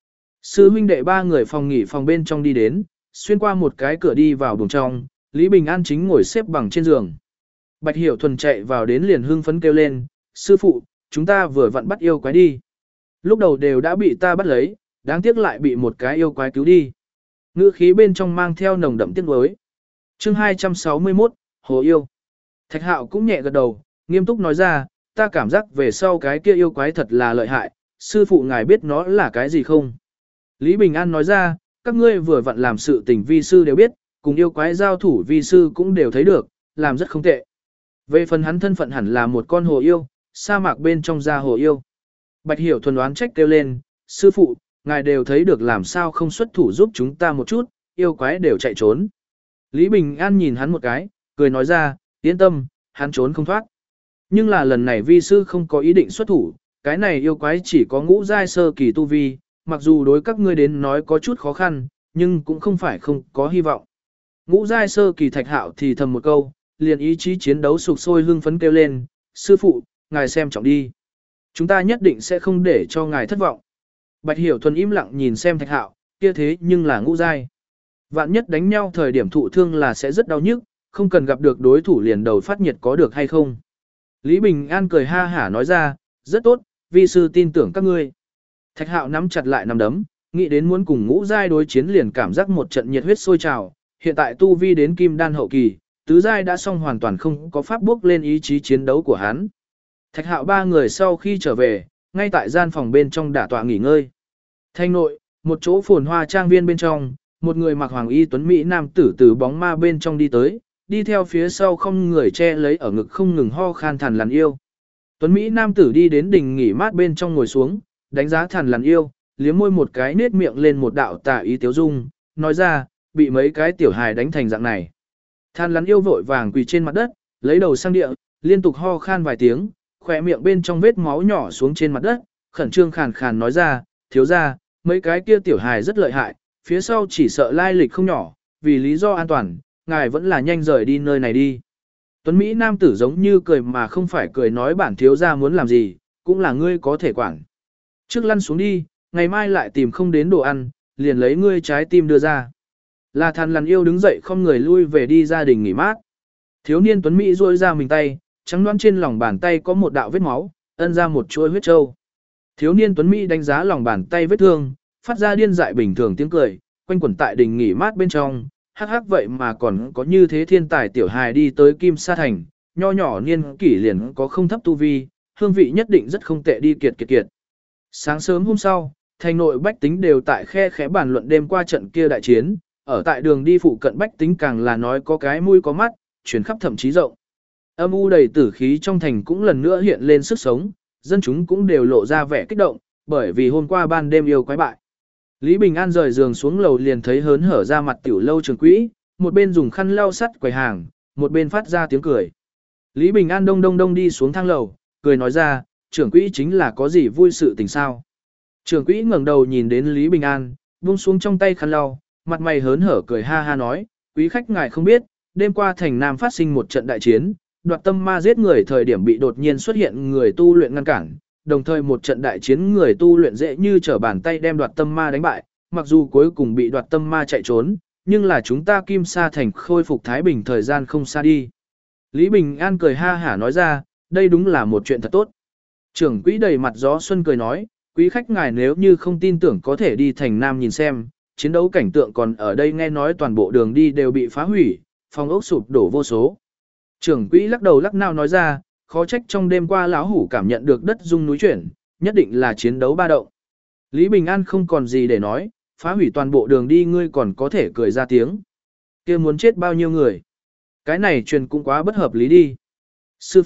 Speaker 1: Sư huynh đệ ba người phòng nghỉ phòng bên trong đi đến, xuyên qua một cái cửa đi vào buồng trong, Lý Bình An chính ngồi xếp bằng trên giường. Bạch Hiểu Thuần chạy vào đến liền hưng phấn kêu lên, sư phụ, chúng ta vừa vặn bắt yêu quái đi. Lúc đầu đều đã bị ta bắt lấy, đáng tiếc lại bị một cái yêu quái cứu đi. Ngữ khí bên trong mang theo nồng đậm tiếc nuối. Chương 261, Hồ Yêu. Thạch Hạo cũng nhẹ gật đầu, nghiêm túc nói ra, ta cảm giác về sau cái kia yêu quái thật là lợi hại, sư phụ ngài biết nó là cái gì không? Lý Bình An nói ra, các ngươi vừa vặn làm sự tình vi sư đều biết, cùng yêu quái giao thủ vi sư cũng đều thấy được, làm rất không tệ. Về phần hắn thân phận hẳn là một con hồ yêu, sa mạc bên trong da hồ yêu. Bạch Hiểu Thuần đoán trách kêu lên, sư phụ, ngài đều thấy được làm sao không xuất thủ giúp chúng ta một chút, yêu quái đều chạy trốn. Lý Bình An nhìn hắn một cái, cười nói ra, yên tâm, hắn trốn không thoát. Nhưng là lần này vi sư không có ý định xuất thủ, cái này yêu quái chỉ có ngũ giai sơ kỳ tu vi, mặc dù đối các ngươi đến nói có chút khó khăn, nhưng cũng không phải không có hy vọng. Ngũ giai sơ kỳ Thạch Hạo thì thầm một câu, liền ý chí chiến đấu sục sôi hưng phấn kêu lên, sư phụ, ngài xem trọng đi. Chúng ta nhất định sẽ không để cho ngài thất vọng. Bạch Hiểu Thuần im lặng nhìn xem Thạch Hạo, kia thế nhưng là ngũ giai. Vạn nhất đánh nhau thời điểm thụ thương là sẽ rất đau nhức, không cần gặp được đối thủ liền đầu phát nhiệt có được hay không. Lý Bình An cười ha hả nói ra, rất tốt, vi sư tin tưởng các ngươi. Thạch Hạo nắm chặt lại nắm đấm, nghĩ đến muốn cùng ngũ giai đối chiến liền cảm giác một trận nhiệt huyết sôi trào, hiện tại tu vi đến kim đan hậu kỳ, tứ giai đã xong hoàn toàn không có pháp bước lên ý chí chiến đấu của hắn. Thạch Hạo ba người sau khi trở về, ngay tại gian phòng bên trong đả tọa nghỉ ngơi. Thanh nội, một chỗ phồn hoa trang viên bên trong, một người mặc hoàng y tuấn mỹ nam tử từ bóng ma bên trong đi tới, đi theo phía sau không người che lấy ở ngực không ngừng ho khan Thằn Lằn Yêu. Tuấn mỹ nam tử đi đến đình nghỉ mát bên trong ngồi xuống, đánh giá Thằn Lằn Yêu, liếm môi một cái nết miệng lên một đạo tà ý tiếu dung, nói ra, bị mấy cái tiểu hài đánh thành dạng này. Thằn Lằn Yêu vội vàng quỳ trên mặt đất, lấy đầu sang địa, liên tục ho khan vài tiếng, khỏe miệng bên trong vết máu nhỏ xuống trên mặt đất, khẩn trương khàn khàn nói ra, thiếu ra, mấy cái kia tiểu hài rất lợi hại, phía sau chỉ sợ lai lịch không nhỏ, vì lý do an toàn, ngài vẫn là nhanh rời đi nơi này đi. Tuấn Mỹ nam tử giống như cười mà không phải cười nói bản thiếu ra muốn làm gì, cũng là ngươi có thể quản. Trước lăn xuống đi, ngày mai lại tìm không đến đồ ăn, liền lấy ngươi trái tim đưa ra. Là Thằn Lằn Yêu đứng dậy không người lui về đi gia đình nghỉ mát. Thiếu niên Tuấn Mỹ duỗi ra mình tay, trắng đoán trên lòng bàn tay có một đạo vết máu, ân ra một chuỗi huyết trâu. Thiếu niên Tuấn Mỹ đánh giá lòng bàn tay vết thương, phát ra điên dại bình thường tiếng cười, quanh quẩn tại đình nghỉ mát bên trong, hắc hắc vậy mà còn có như thế thiên tài tiểu hài đi tới Kim Sa Thành, nho nhỏ niên kỷ liền có không thấp tu vi, hương vị nhất định rất không tệ đi kiệt. Sáng sớm hôm sau, thành nội bách tính đều tại khe khẽ bàn luận đêm qua trận kia đại chiến, ở tại đường đi phụ cận bách tính càng là nói có cái mũi có mắt, chuyển khắp thậm chí rộng. Âm u đầy tử khí trong thành cũng lần nữa hiện lên sức sống, dân chúng cũng đều lộ ra vẻ kích động, bởi vì hôm qua ban đêm yêu quái bại. Lý Bình An rời giường xuống lầu liền thấy hớn hở ra mặt tiểu lâu trường quỹ, một bên dùng khăn lau sắt quầy hàng, một bên phát ra tiếng cười. Lý Bình An đông đông đi xuống thang lầu, cười nói ra, trưởng quỹ chính là có gì vui sự tình sao. Trưởng quỹ ngẩng đầu nhìn đến Lý Bình An, buông xuống trong tay khăn lau, mặt mày hớn hở cười ha ha nói, quý khách ngài không biết, đêm qua thành Nam phát sinh một trận đại chiến, đoạt tâm ma giết người thời điểm bị đột nhiên xuất hiện người tu luyện ngăn cản, đồng thời một trận đại chiến người tu luyện dễ như trở bàn tay đem đoạt tâm ma đánh bại, mặc dù cuối cùng bị đoạt tâm ma chạy trốn, nhưng là chúng ta Kim Sa Thành khôi phục thái bình thời gian không xa đi. Lý Bình An cười ha hả nói ra, đây đúng là một chuyện thật tốt. Trưởng quỹ đầy mặt gió xuân cười nói, quý khách ngài nếu như không tin tưởng có thể đi thành Nam nhìn xem, chiến đấu cảnh tượng còn ở đây nghe nói toàn bộ đường đi đều bị phá hủy, phòng ốc sụp đổ vô số. Trưởng quỹ lắc đầu lắc nào nói ra, khó trách trong đêm qua lão hủ cảm nhận được đất rung núi chuyển, nhất định là chiến đấu ba động. Lý Bình An không còn gì để nói, phá hủy toàn bộ đường đi ngươi còn có thể cười ra tiếng. Kia muốn chết bao nhiêu người? Cái này truyền cũng quá bất hợp lý đi. Sư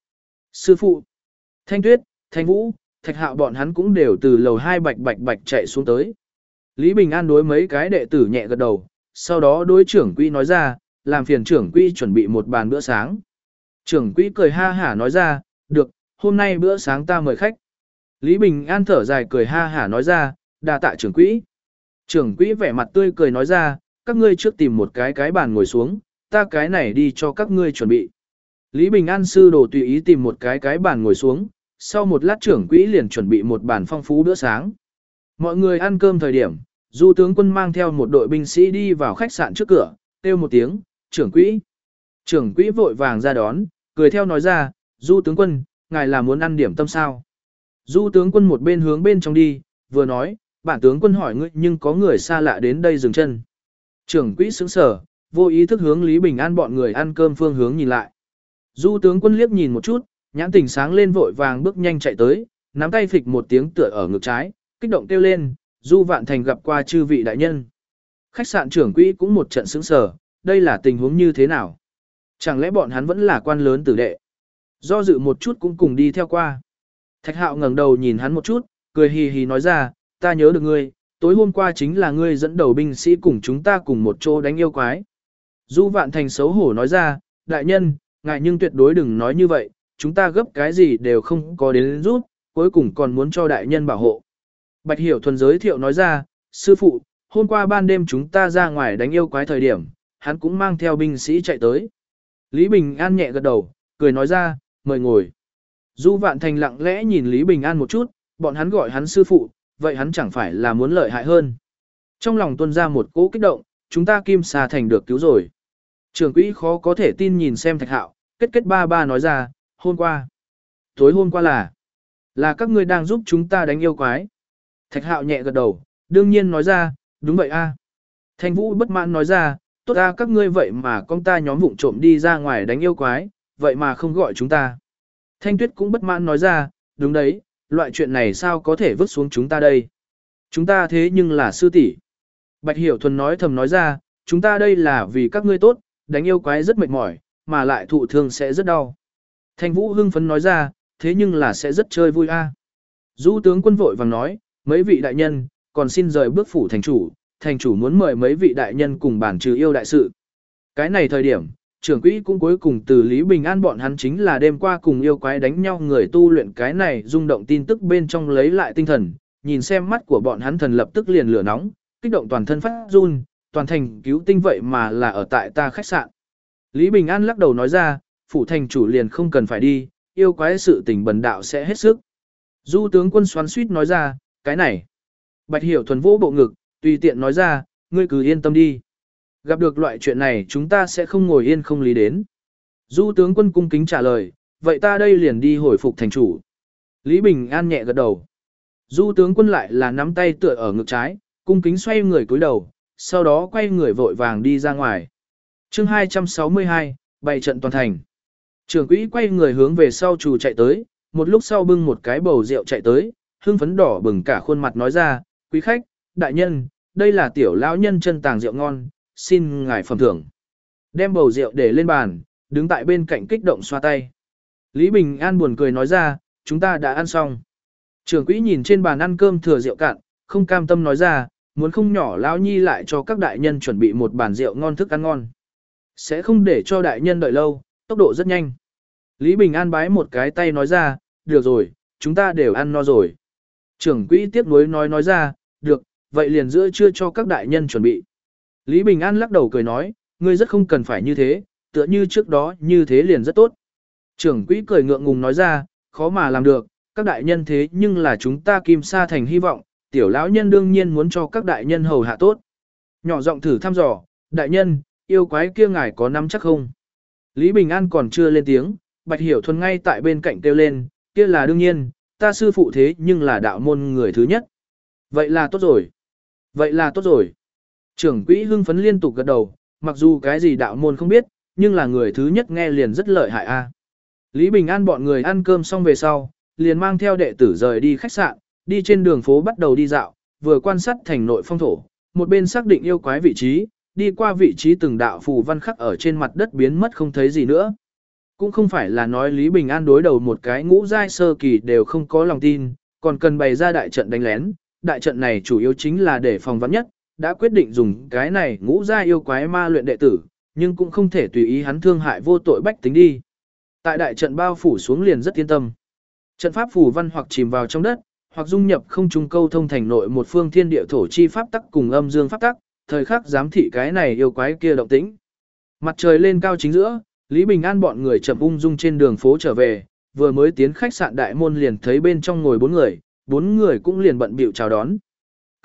Speaker 1: phụ, Thanh Tuyết, Thanh Vũ, Thạch Hạo bọn hắn cũng đều từ lầu 2 bạch chạy xuống tới. Lý Bình An đối mấy cái đệ tử nhẹ gật đầu, sau đó đối trưởng quỹ nói ra, làm phiền trưởng quỹ chuẩn bị một bàn bữa sáng. Trưởng quỹ cười ha hả nói ra, được, hôm nay bữa sáng ta mời khách. Lý Bình An thở dài cười ha hả nói ra, đa tạ trưởng quỹ. Trưởng quỹ vẻ mặt tươi cười nói ra, các ngươi trước tìm một cái bàn ngồi xuống, ta cái này đi cho các ngươi chuẩn bị. Lý Bình An sư đồ tùy ý tìm một cái bàn ngồi xuống, sau một lát trưởng quỹ liền chuẩn bị một bàn phong phú bữa sáng. Mọi người ăn cơm thời điểm, Du tướng quân mang theo một đội binh sĩ đi vào khách sạn trước cửa, kêu một tiếng, trưởng quỹ. Trưởng quỹ vội vàng ra đón, cười theo nói ra, Du tướng quân, ngài là muốn ăn điểm tâm sao? Du tướng quân một bên hướng bên trong đi, vừa nói, bản tướng quân hỏi ngươi nhưng có người xa lạ đến đây dừng chân. Trưởng quỹ sững sờ, vô ý thức hướng Lý Bình An bọn người ăn cơm phương hướng nhìn lại. Du tướng quân liếc nhìn một chút, nhãn tình sáng lên vội vàng bước nhanh chạy tới, nắm tay phịch một tiếng tựa ở ngực trái, kích động kêu lên, Du Vạn Thành gặp qua chư vị đại nhân. Khách sạn trưởng quỹ cũng một trận sững sờ, đây là tình huống như thế nào? Chẳng lẽ bọn hắn vẫn là quan lớn tử đệ? Do dự một chút cũng cùng đi theo qua. Thạch Hạo ngẩng đầu nhìn hắn một chút, cười hì hì nói ra, ta nhớ được ngươi, tối hôm qua chính là ngươi dẫn đầu binh sĩ cùng chúng ta cùng một chỗ đánh yêu quái. Du Vạn Thành xấu hổ nói ra, đại nhân, ngài nhưng tuyệt đối đừng nói như vậy, chúng ta gấp cái gì đều không có đến rút, cuối cùng còn muốn cho đại nhân bảo hộ. Bạch Hiểu Thuần giới thiệu nói ra, sư phụ, hôm qua ban đêm chúng ta ra ngoài đánh yêu quái thời điểm, hắn cũng mang theo binh sĩ chạy tới. Lý Bình An nhẹ gật đầu, cười nói ra, mời ngồi. Du Vạn Thành lặng lẽ nhìn Lý Bình An một chút, bọn hắn gọi hắn sư phụ, vậy hắn chẳng phải là muốn lợi hại hơn. Trong lòng tuôn ra một cỗ kích động, chúng ta Kim Sa Thành được cứu rồi. Trưởng quỹ khó có thể tin nhìn xem Thạch Hạo, kết ba ba nói ra, hôm qua. Tối hôm qua là các ngươi đang giúp chúng ta đánh yêu quái. Thạch Hạo nhẹ gật đầu, đương nhiên nói ra, đúng vậy a. Thanh Vũ bất mãn nói ra, tốt a các ngươi vậy mà con ta nhóm vụng trộm đi ra ngoài đánh yêu quái, vậy mà không gọi chúng ta. Thanh Tuyết cũng bất mãn nói ra, đúng đấy, loại chuyện này sao có thể vứt xuống chúng ta đây. Chúng ta thế nhưng là sư tỷ. Bạch Hiểu Thuần nói thầm nói ra, chúng ta đây là vì các ngươi tốt, đánh yêu quái rất mệt mỏi, mà lại thụ thương sẽ rất đau. Thanh Vũ hưng phấn nói ra, thế nhưng là sẽ rất chơi vui a. Du tướng quân vội vàng nói, mấy vị đại nhân, còn xin rời bước phủ thành chủ muốn mời mấy vị đại nhân cùng bàn trừ yêu đại sự. Cái này thời điểm, trưởng quỹ cũng cuối cùng từ Lý Bình An bọn hắn chính là đêm qua cùng yêu quái đánh nhau người tu luyện cái này rung động tin tức bên trong lấy lại tinh thần, nhìn xem mắt của bọn hắn thần lập tức liền lửa nóng, kích động toàn thân phát run, toàn thành cứu tinh vậy mà là ở tại ta khách sạn. Lý Bình An lắc đầu nói ra, phủ thành chủ liền không cần phải đi, yêu quái sự tình bần đạo sẽ hết sức. Du tướng quân xoắn suýt nói ra, cái này. Bạch Hiểu Thuần vỗ bộ ngực, tùy tiện nói ra, ngươi cứ yên tâm đi. Gặp được loại chuyện này chúng ta sẽ không ngồi yên không lý đến. Du tướng quân cung kính trả lời, vậy ta đây liền đi hồi phục thành chủ. Lý Bình An nhẹ gật đầu. Du tướng quân lại là nắm tay tựa ở ngực trái, cung kính xoay người cúi đầu, sau đó quay người vội vàng đi ra ngoài. Chương 262, bày trận toàn thành. Trưởng quỹ quay người hướng về sau chủ chạy tới, một lúc sau bưng một cái bầu rượu chạy tới, hương phấn đỏ bừng cả khuôn mặt nói ra, quý khách, đại nhân, đây là tiểu lão nhân chân tàng rượu ngon, xin ngài phẩm thưởng. Đem bầu rượu để lên bàn, đứng tại bên cạnh kích động xoa tay. Lý Bình An buồn cười nói ra, chúng ta đã ăn xong. Trưởng quỹ nhìn trên bàn ăn cơm thừa rượu cạn, không cam tâm nói ra, muốn không nhỏ lão nhi lại cho các đại nhân chuẩn bị một bàn rượu ngon thức ăn ngon. Sẽ không để cho đại nhân đợi lâu, tốc độ rất nhanh. Lý Bình An bái một cái tay nói ra, được rồi, chúng ta đều ăn no rồi. Trưởng quỹ tiếc nuối nói ra, được, vậy liền giữa trưa cho các đại nhân chuẩn bị. Lý Bình An lắc đầu cười nói, ngươi rất không cần phải như thế, tựa như trước đó như thế liền rất tốt. Trưởng quỹ cười ngượng ngùng nói ra, khó mà làm được, các đại nhân thế nhưng là chúng ta Kim Sa Thành hy vọng, tiểu lão nhân đương nhiên muốn cho các đại nhân hầu hạ tốt. Nhỏ giọng thử thăm dò, đại nhân, yêu quái kia ngài có nắm chắc không? Lý Bình An còn chưa lên tiếng, Bạch Hiểu Thuần ngay tại bên cạnh kêu lên, kia là đương nhiên, ta sư phụ thế nhưng là đạo môn người thứ nhất. Vậy là tốt rồi. Vậy là tốt rồi. Trưởng quỹ hưng phấn liên tục gật đầu, mặc dù cái gì đạo môn không biết, nhưng là người thứ nhất nghe liền rất lợi hại a. Lý Bình An bọn người ăn cơm xong về sau, liền mang theo đệ tử rời đi khách sạn, đi trên đường phố bắt đầu đi dạo, vừa quan sát thành nội phong thổ, một bên xác định yêu quái vị trí, đi qua vị trí từng đạo phù văn khắc ở trên mặt đất biến mất không thấy gì nữa. Cũng không phải là nói Lý Bình An đối đầu một cái ngũ giai sơ kỳ đều không có lòng tin, còn cần bày ra đại trận đánh lén, đại trận này chủ yếu chính là để phòng vắn nhất, đã quyết định dùng cái này ngũ giai yêu quái ma luyện đệ tử, nhưng cũng không thể tùy ý hắn thương hại vô tội bách tính đi. Tại đại trận bao phủ xuống liền rất yên tâm. Trận pháp phù văn hoặc chìm vào trong đất, hoặc dung nhập không trung câu thông thành nội một phương thiên địa thổ chi pháp tắc cùng âm dương pháp tắc, thời khắc giám thị cái này yêu quái kia động tĩnh. Mặt trời lên cao chính giữa, Lý Bình An bọn người chậm ung dung trên đường phố trở về, vừa mới tiến khách sạn đại môn liền thấy bên trong ngồi bốn người cũng liền bận bịu chào đón.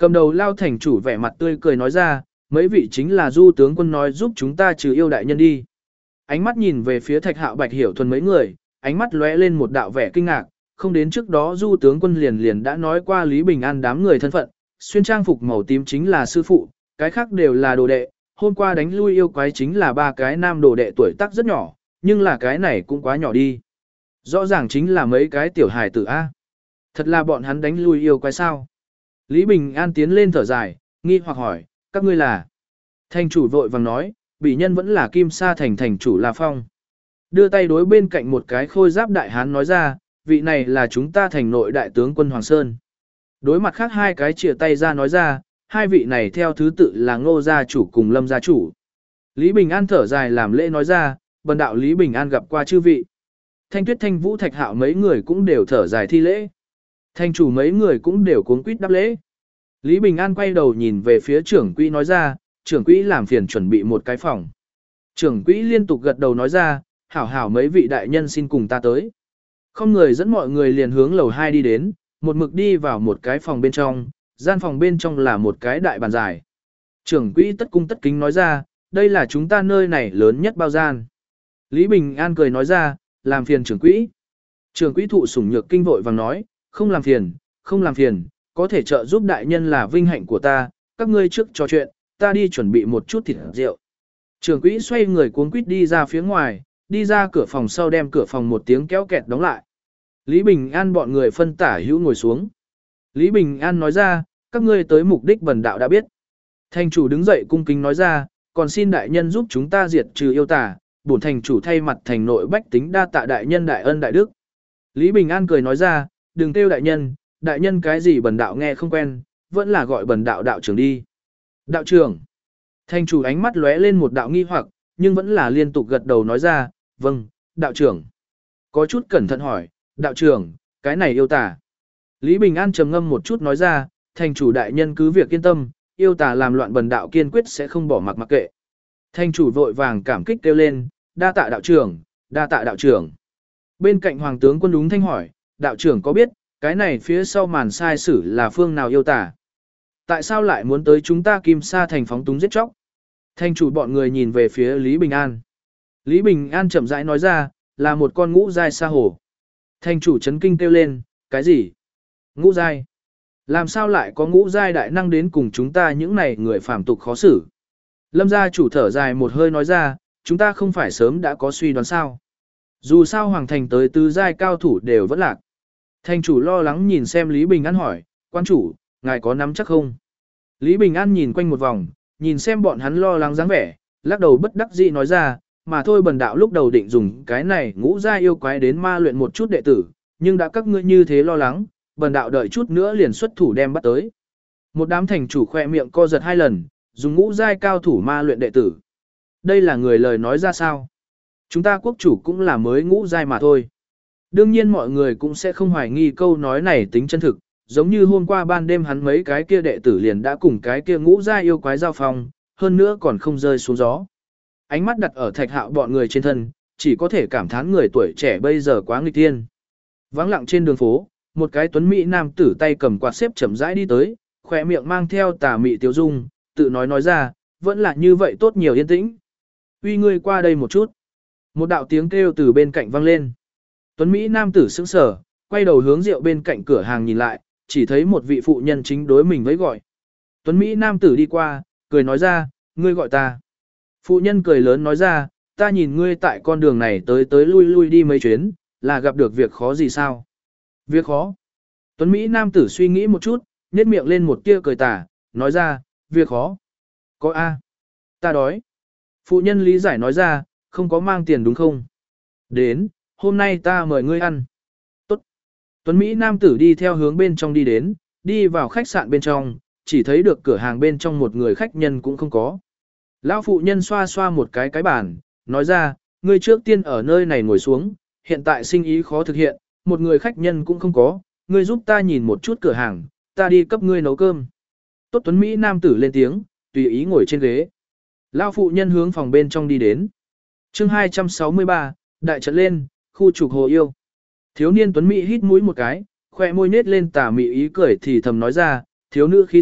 Speaker 1: Cầm đầu Lao thành chủ vẻ mặt tươi cười nói ra, mấy vị chính là Du tướng quân nói giúp chúng ta trừ yêu đại nhân đi. Ánh mắt nhìn về phía Thạch Hạo Bạch Hiểu Thuần mấy người, ánh mắt lóe lên một đạo vẻ kinh ngạc, không đến trước đó Du tướng quân liền đã nói qua Lý Bình An đám người thân phận, xuyên trang phục màu tím chính là sư phụ, cái khác đều là đồ đệ, hôm qua đánh lui yêu quái chính là ba cái nam đồ đệ tuổi tác rất nhỏ, nhưng là cái này cũng quá nhỏ đi. Rõ ràng chính là mấy cái tiểu hài tử A. Thật là bọn hắn đánh lui yêu quái sao? Lý Bình An tiến lên thở dài, nghi hoặc hỏi, các ngươi là? Thành chủ vội vàng nói, bị nhân vẫn là Kim Sa thành thành chủ La Phong. Đưa tay đối bên cạnh một cái khôi giáp đại hán nói ra, vị này là chúng ta thành nội đại tướng quân Hoàng Sơn. Đối mặt khác hai cái chìa tay ra nói ra, hai vị này theo thứ tự là Ngô gia chủ cùng Lâm gia chủ. Lý Bình An thở dài làm lễ nói ra, bần đạo Lý Bình An gặp qua chư vị. Thanh Tuyết Thanh Vũ Thạch Hạo mấy người cũng đều thở dài thi lễ. Thanh chủ mấy người cũng đều cuống quýt đáp lễ. Lý Bình An quay đầu nhìn về phía trưởng quỹ nói ra, trưởng quỹ làm phiền chuẩn bị một cái phòng. Trưởng quỹ liên tục gật đầu nói ra, hảo hảo mấy vị đại nhân xin cùng ta tới. Không người dẫn mọi người liền hướng lầu 2 đi đến, một mực đi vào một cái phòng bên trong, gian phòng bên trong là một cái đại bàn dài. Trưởng quỹ tất cung tất kính nói ra, đây là chúng ta nơi này lớn nhất bao gian. Lý Bình An cười nói ra, làm phiền trưởng quỹ. Trưởng quỹ thụ sủng nhược kinh vội vàng nói, không làm phiền, không làm phiền, có thể trợ giúp đại nhân là vinh hạnh của ta, các ngươi trước trò chuyện, ta đi chuẩn bị một chút thịt rượu. Trưởng quỹ xoay người cuống quýt đi ra phía ngoài, đi ra cửa phòng sau đem cửa phòng một tiếng kéo kẹt đóng lại. Lý Bình An bọn người phân tả hữu ngồi xuống. Lý Bình An nói ra, các ngươi tới mục đích bần đạo đã biết. Thành chủ đứng dậy cung kính nói ra, còn xin đại nhân giúp chúng ta diệt trừ yêu tà, bổn thành chủ thay mặt thành nội bách tính đa tạ đại nhân đại ân đại đức. Lý Bình An cười nói ra, đừng kêu đại nhân cái gì bần đạo nghe không quen, vẫn là gọi bần đạo đạo trưởng đi. Đạo trưởng. Thành chủ ánh mắt lóe lên một đạo nghi hoặc, nhưng vẫn là liên tục gật đầu nói ra, vâng, đạo trưởng. Có chút cẩn thận hỏi, đạo trưởng, cái này yêu tà. Lý Bình An trầm ngâm một chút nói ra, thành chủ đại nhân cứ việc yên tâm, yêu tà làm loạn bần đạo kiên quyết sẽ không bỏ mặc mặc kệ. Thành chủ vội vàng cảm kích kêu lên, đa tạ đạo trưởng, đa tạ đạo trưởng. Bên cạnh hoàng tướng quân đúng thanh hỏi, đạo trưởng có biết, cái này phía sau màn sai sử là phương nào yêu tà? Tại sao lại muốn tới chúng ta Kim Sa thành phóng túng giết chóc? Thành chủ bọn người nhìn về phía Lý Bình An. Lý Bình An chậm rãi nói ra, là một con ngũ giai sa hổ. Thành chủ chấn kinh kêu lên, cái gì? Ngũ giai? Làm sao lại có ngũ giai đại năng đến cùng chúng ta những này người phàm tục khó xử? Lâm gia chủ thở dài một hơi nói ra, chúng ta không phải sớm đã có suy đoán sao? Dù sao hoàng thành tới tứ giai cao thủ đều vẫn lạc. Thành chủ lo lắng nhìn xem Lý Bình An hỏi, quan chủ, ngài có nắm chắc không? Lý Bình An nhìn quanh một vòng, nhìn xem bọn hắn lo lắng dáng vẻ, lắc đầu bất đắc dĩ nói ra, mà thôi bần đạo lúc đầu định dùng cái này ngũ giai yêu quái đến ma luyện một chút đệ tử, nhưng đã các ngươi như thế lo lắng, bần đạo đợi chút nữa liền xuất thủ đem bắt tới. Một đám thành chủ khoe miệng co giật 2 lần, dùng ngũ giai cao thủ ma luyện đệ tử. Đây là người lời nói ra sao? Chúng ta quốc chủ cũng là mới ngũ giai mà thôi. Đương nhiên mọi người cũng sẽ không hoài nghi câu nói này tính chân thực, giống như hôm qua ban đêm hắn mấy cái kia đệ tử liền đã cùng cái kia ngũ giai yêu quái giao phong, hơn nữa còn không rơi xuống gió. Ánh mắt đặt ở Thạch Hạo bọn người trên thân, chỉ có thể cảm thán người tuổi trẻ bây giờ quá nghịch thiên. Vắng lặng trên đường phố, một cái tuấn mỹ nam tử tay cầm quạt xếp chậm rãi đi tới, khỏe miệng mang theo tà mị tiêu dung, tự nói ra, vẫn là như vậy tốt nhiều yên tĩnh. Uy ngươi qua đây một chút. Một đạo tiếng kêu từ bên cạnh vang lên. Tuấn mỹ nam tử sững sờ, quay đầu hướng rượu bên cạnh cửa hàng nhìn lại, chỉ thấy một vị phụ nhân chính đối mình với gọi. Tuấn mỹ nam tử đi qua, cười nói ra, ngươi gọi ta. Phụ nhân cười lớn nói ra, ta nhìn ngươi tại con đường này tới tới lui lui đi mấy chuyến, là gặp được việc khó gì sao? Việc khó. Tuấn Mỹ nam tử suy nghĩ một chút, nhếch miệng lên một tia cười tà, nói ra, việc khó. Có A. Ta đói. Phụ nhân lý giải nói ra, không có mang tiền đúng không? Đến, hôm nay ta mời ngươi ăn. Tốt. Tuấn Mỹ nam tử đi theo hướng bên trong đi đến, đi vào khách sạn bên trong, chỉ thấy được cửa hàng bên trong một người khách nhân cũng không có. Lão phụ nhân xoa xoa một cái bàn, nói ra, ngươi trước tiên ở nơi này ngồi xuống, hiện tại sinh ý khó thực hiện, một người khách nhân cũng không có, ngươi giúp ta nhìn một chút cửa hàng, ta đi cấp ngươi nấu cơm. Tốt Tuấn Mỹ nam tử lên tiếng, tùy ý ngồi trên ghế. Lão phụ nhân hướng phòng bên trong đi đến. Chương 263, đại trận lên, khu trục hồ yêu. Thiếu niên Tuấn Mỹ hít mũi một cái, khoe môi nết lên tà mị ý cười thì thầm nói ra, thiếu nữ khí tức,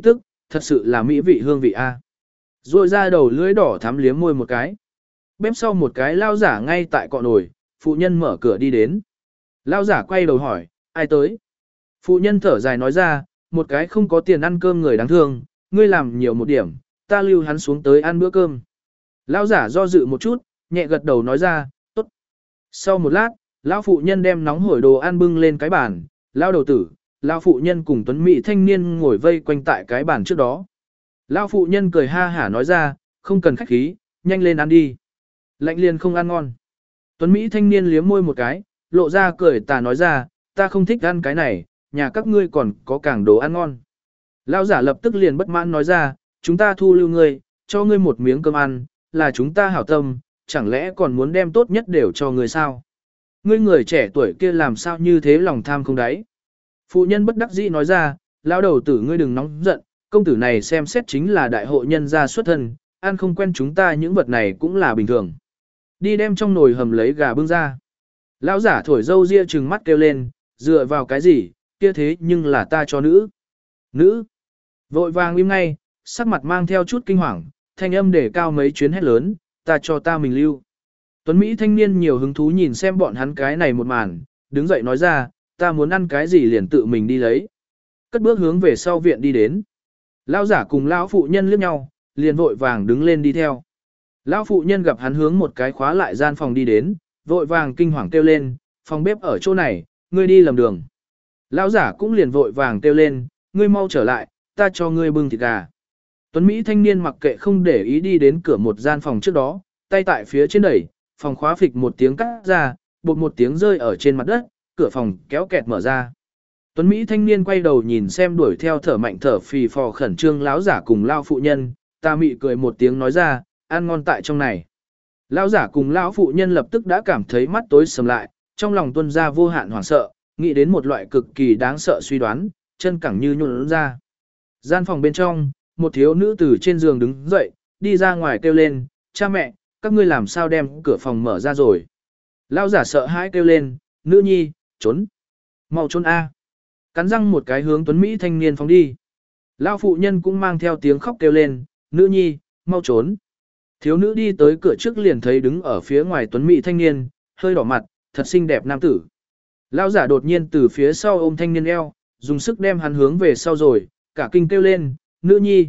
Speaker 1: thật sự là mỹ vị hương vị a. Rồi ra đầu lưỡi đỏ thắm liếm môi một cái. Bếp sau một cái lao giả ngay tại cọ nồi, phụ nhân mở cửa đi đến. Lao giả quay đầu hỏi, ai tới? Phụ nhân thở dài nói ra, một cái không có tiền ăn cơm người đáng thương, ngươi làm nhiều một điểm, ta lưu hắn xuống tới ăn bữa cơm. Lao giả do dự một chút, nhẹ gật đầu nói ra, tốt. Sau một lát, lão phụ nhân đem nóng hổi đồ ăn bưng lên cái bàn, lao đầu tử, lão phụ nhân cùng tuấn mỹ thanh niên ngồi vây quanh tại cái bàn trước đó. Lão phụ nhân cười ha hả nói ra, không cần khách khí, nhanh lên ăn đi. Lạnh liền không ăn ngon. Tuấn mỹ thanh niên liếm môi một cái, lộ ra cười tà nói ra, ta không thích ăn cái này, nhà các ngươi còn có càng đồ ăn ngon. Lão giả lập tức liền bất mãn nói ra, chúng ta thu lưu ngươi, cho ngươi một miếng cơm ăn, là chúng ta hảo tâm, chẳng lẽ còn muốn đem tốt nhất đều cho ngươi sao? Ngươi người trẻ tuổi kia làm sao như thế lòng tham không đáy? Phụ nhân bất đắc dĩ nói ra, lão đầu tử ngươi đừng nóng giận, công tử này xem xét chính là đại hộ nhân gia xuất thân, ăn không quen chúng ta những vật này cũng là bình thường. Đi đem trong nồi hầm lấy gà bưng ra. Lão giả thổi dâu ria trừng mắt kêu lên, dựa vào cái gì, kia thế nhưng là ta cho nữ. Nữ. Vội vàng im ngay, sắc mặt mang theo chút kinh hoàng, thanh âm để cao mấy chuyến hét lớn, ta cho ta mình lưu. Tuấn Mỹ thanh niên nhiều hứng thú nhìn xem bọn hắn cái này một màn, đứng dậy nói ra, ta muốn ăn cái gì liền tự mình đi lấy. Cất bước hướng về sau viện đi đến. Lão giả cùng lão phụ nhân liếc nhau, liền vội vàng đứng lên đi theo. Lão phụ nhân gặp hắn hướng một cái khóa lại gian phòng đi đến, vội vàng kinh hoàng kêu lên, phòng bếp ở chỗ này, ngươi đi lầm đường. Lão giả cũng liền vội vàng kêu lên, ngươi mau trở lại, ta cho ngươi bưng thịt gà. Tuấn Mỹ thanh niên mặc kệ không để ý đi đến cửa một gian phòng trước đó, tay tại phía trên đẩy, phòng khóa phịch một tiếng cắt ra, bột một tiếng rơi ở trên mặt đất, cửa phòng kéo kẹt mở ra. Tuấn Mỹ thanh niên quay đầu nhìn xem đuổi theo thở mạnh thở phì phò khẩn trương lão giả cùng lão phụ nhân, ta mị cười một tiếng nói ra, ăn ngon tại trong này. Lão giả cùng lão phụ nhân lập tức đã cảm thấy mắt tối sầm lại, trong lòng tuôn ra vô hạn hoảng sợ, nghĩ đến một loại cực kỳ đáng sợ suy đoán, chân cẳng như nhũn ra. Gian phòng bên trong, một thiếu nữ từ trên giường đứng dậy, đi ra ngoài kêu lên, cha mẹ, các ngươi làm sao đem cửa phòng mở ra rồi. Lão giả sợ hãi kêu lên, nữ nhi, trốn. Mau trốn A. Cắn răng một cái hướng Tuấn Mỹ thanh niên phóng đi. Lão phụ nhân cũng mang theo tiếng khóc kêu lên, nữ nhi, mau trốn. Thiếu nữ đi tới cửa trước liền thấy đứng ở phía ngoài Tuấn Mỹ thanh niên, hơi đỏ mặt, thật xinh đẹp nam tử. Lão giả đột nhiên từ phía sau ôm thanh niên eo, dùng sức đem hắn hướng về sau rồi, cả kinh kêu lên, nữ nhi,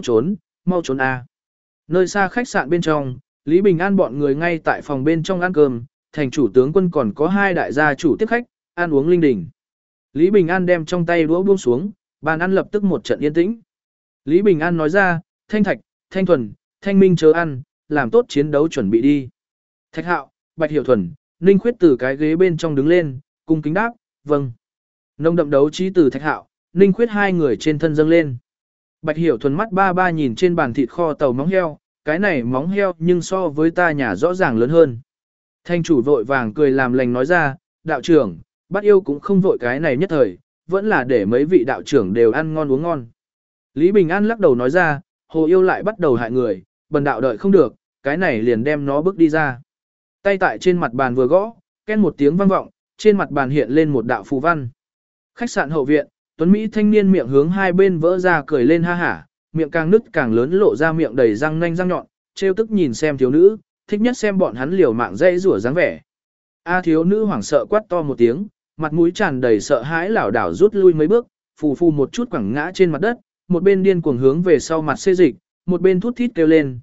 Speaker 1: mau trốn A. Nơi xa khách sạn bên trong, Lý Bình An bọn người ngay tại phòng bên trong ăn cơm, thành chủ tướng quân còn có hai đại gia chủ tiếp khách, ăn uống linh đình. Lý Bình An đem trong tay đũa buông xuống, bàn ăn lập tức một trận yên tĩnh. Lý Bình An nói ra, Thanh Thạch, Thanh Thuần, Thanh Minh chớ ăn, làm tốt chiến đấu chuẩn bị đi. Thạch Hạo, Bạch Hiểu Thuần, Ninh Khuyết từ cái ghế bên trong đứng lên, cung kính đáp, vâng. Nông đậm đấu trí từ Thạch Hạo, Ninh Khuyết hai người trên thân dâng lên. Bạch Hiểu Thuần mắt ba ba nhìn trên bàn thịt kho tàu móng heo, cái này móng heo nhưng so với ta nhà rõ ràng lớn hơn. Thanh chủ vội vàng cười làm lành nói ra, đạo trưởng, bắt yêu cũng không vội cái này nhất thời, vẫn là để mấy vị đạo trưởng đều ăn ngon uống ngon. Lý Bình An lắc đầu nói ra, hồ yêu lại bắt đầu hại người, bần đạo đợi không được, cái này liền đem nó bước đi ra. Tay tại trên mặt bàn vừa gõ, ken một tiếng vang vọng, trên mặt bàn hiện lên một đạo phù văn. Khách sạn hậu viện, Tuấn Mỹ thanh niên miệng hướng hai bên vỡ ra cười lên ha hả, miệng càng nứt càng lớn lộ ra miệng đầy răng nanh răng nhọn, trêu tức nhìn xem thiếu nữ, thích nhất xem bọn hắn liều mạng dây rủa dáng vẻ. A thiếu nữ hoảng sợ quát to một tiếng, mặt mũi tràn đầy sợ hãi lảo đảo rút lui mấy bước, phù phù một chút quẳng ngã trên mặt đất, một bên điên cuồng hướng về sau mặt xê dịch, một bên thút thít kêu lên,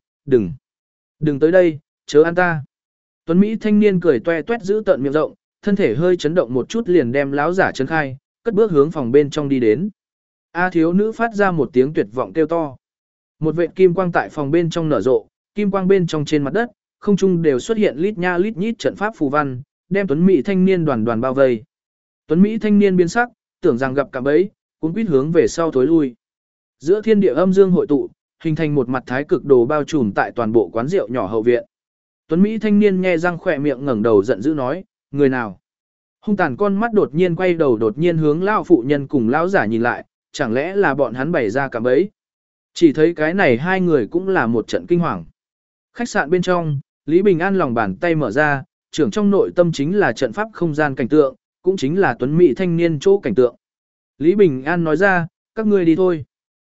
Speaker 1: đừng tới đây, chớ ăn ta. Tuấn Mỹ thanh niên cười toe toét giữ tận miệng rộng, thân thể hơi chấn động một chút liền đem láo giả chấn khai, cất bước hướng phòng bên trong đi đến. A thiếu nữ phát ra một tiếng tuyệt vọng kêu to. Một vệt kim quang tại phòng bên trong nở rộ, kim quang bên trong trên mặt đất, không trung đều xuất hiện lít nha lít nhít trận pháp phù văn, đem Tuấn Mỹ thanh niên đoàn đoàn bao vây. Tuấn Mỹ thanh niên biến sắc, tưởng rằng gặp cạm bẫy, cuống quýt hướng về sau thối lui. Giữa thiên địa âm dương hội tụ, hình thành một mặt thái cực đồ bao trùm tại toàn bộ quán rượu nhỏ hậu viện. Tuấn Mỹ thanh niên nghe răng khỏe miệng ngẩng đầu giận dữ nói, người nào? Hung tàn con mắt đột nhiên quay đầu đột nhiên hướng lão phụ nhân cùng lão giả nhìn lại, chẳng lẽ là bọn hắn bày ra cạm bẫy? Chỉ thấy cái này hai người cũng là một trận kinh hoàng. Khách sạn bên trong, Lý Bình An lòng bàn tay mở ra, trưởng trong nội tâm chính là trận pháp không gian cảnh tượng, cũng chính là Tuấn Mỹ thanh niên chỗ cảnh tượng. Lý Bình An nói ra, các ngươi đi thôi.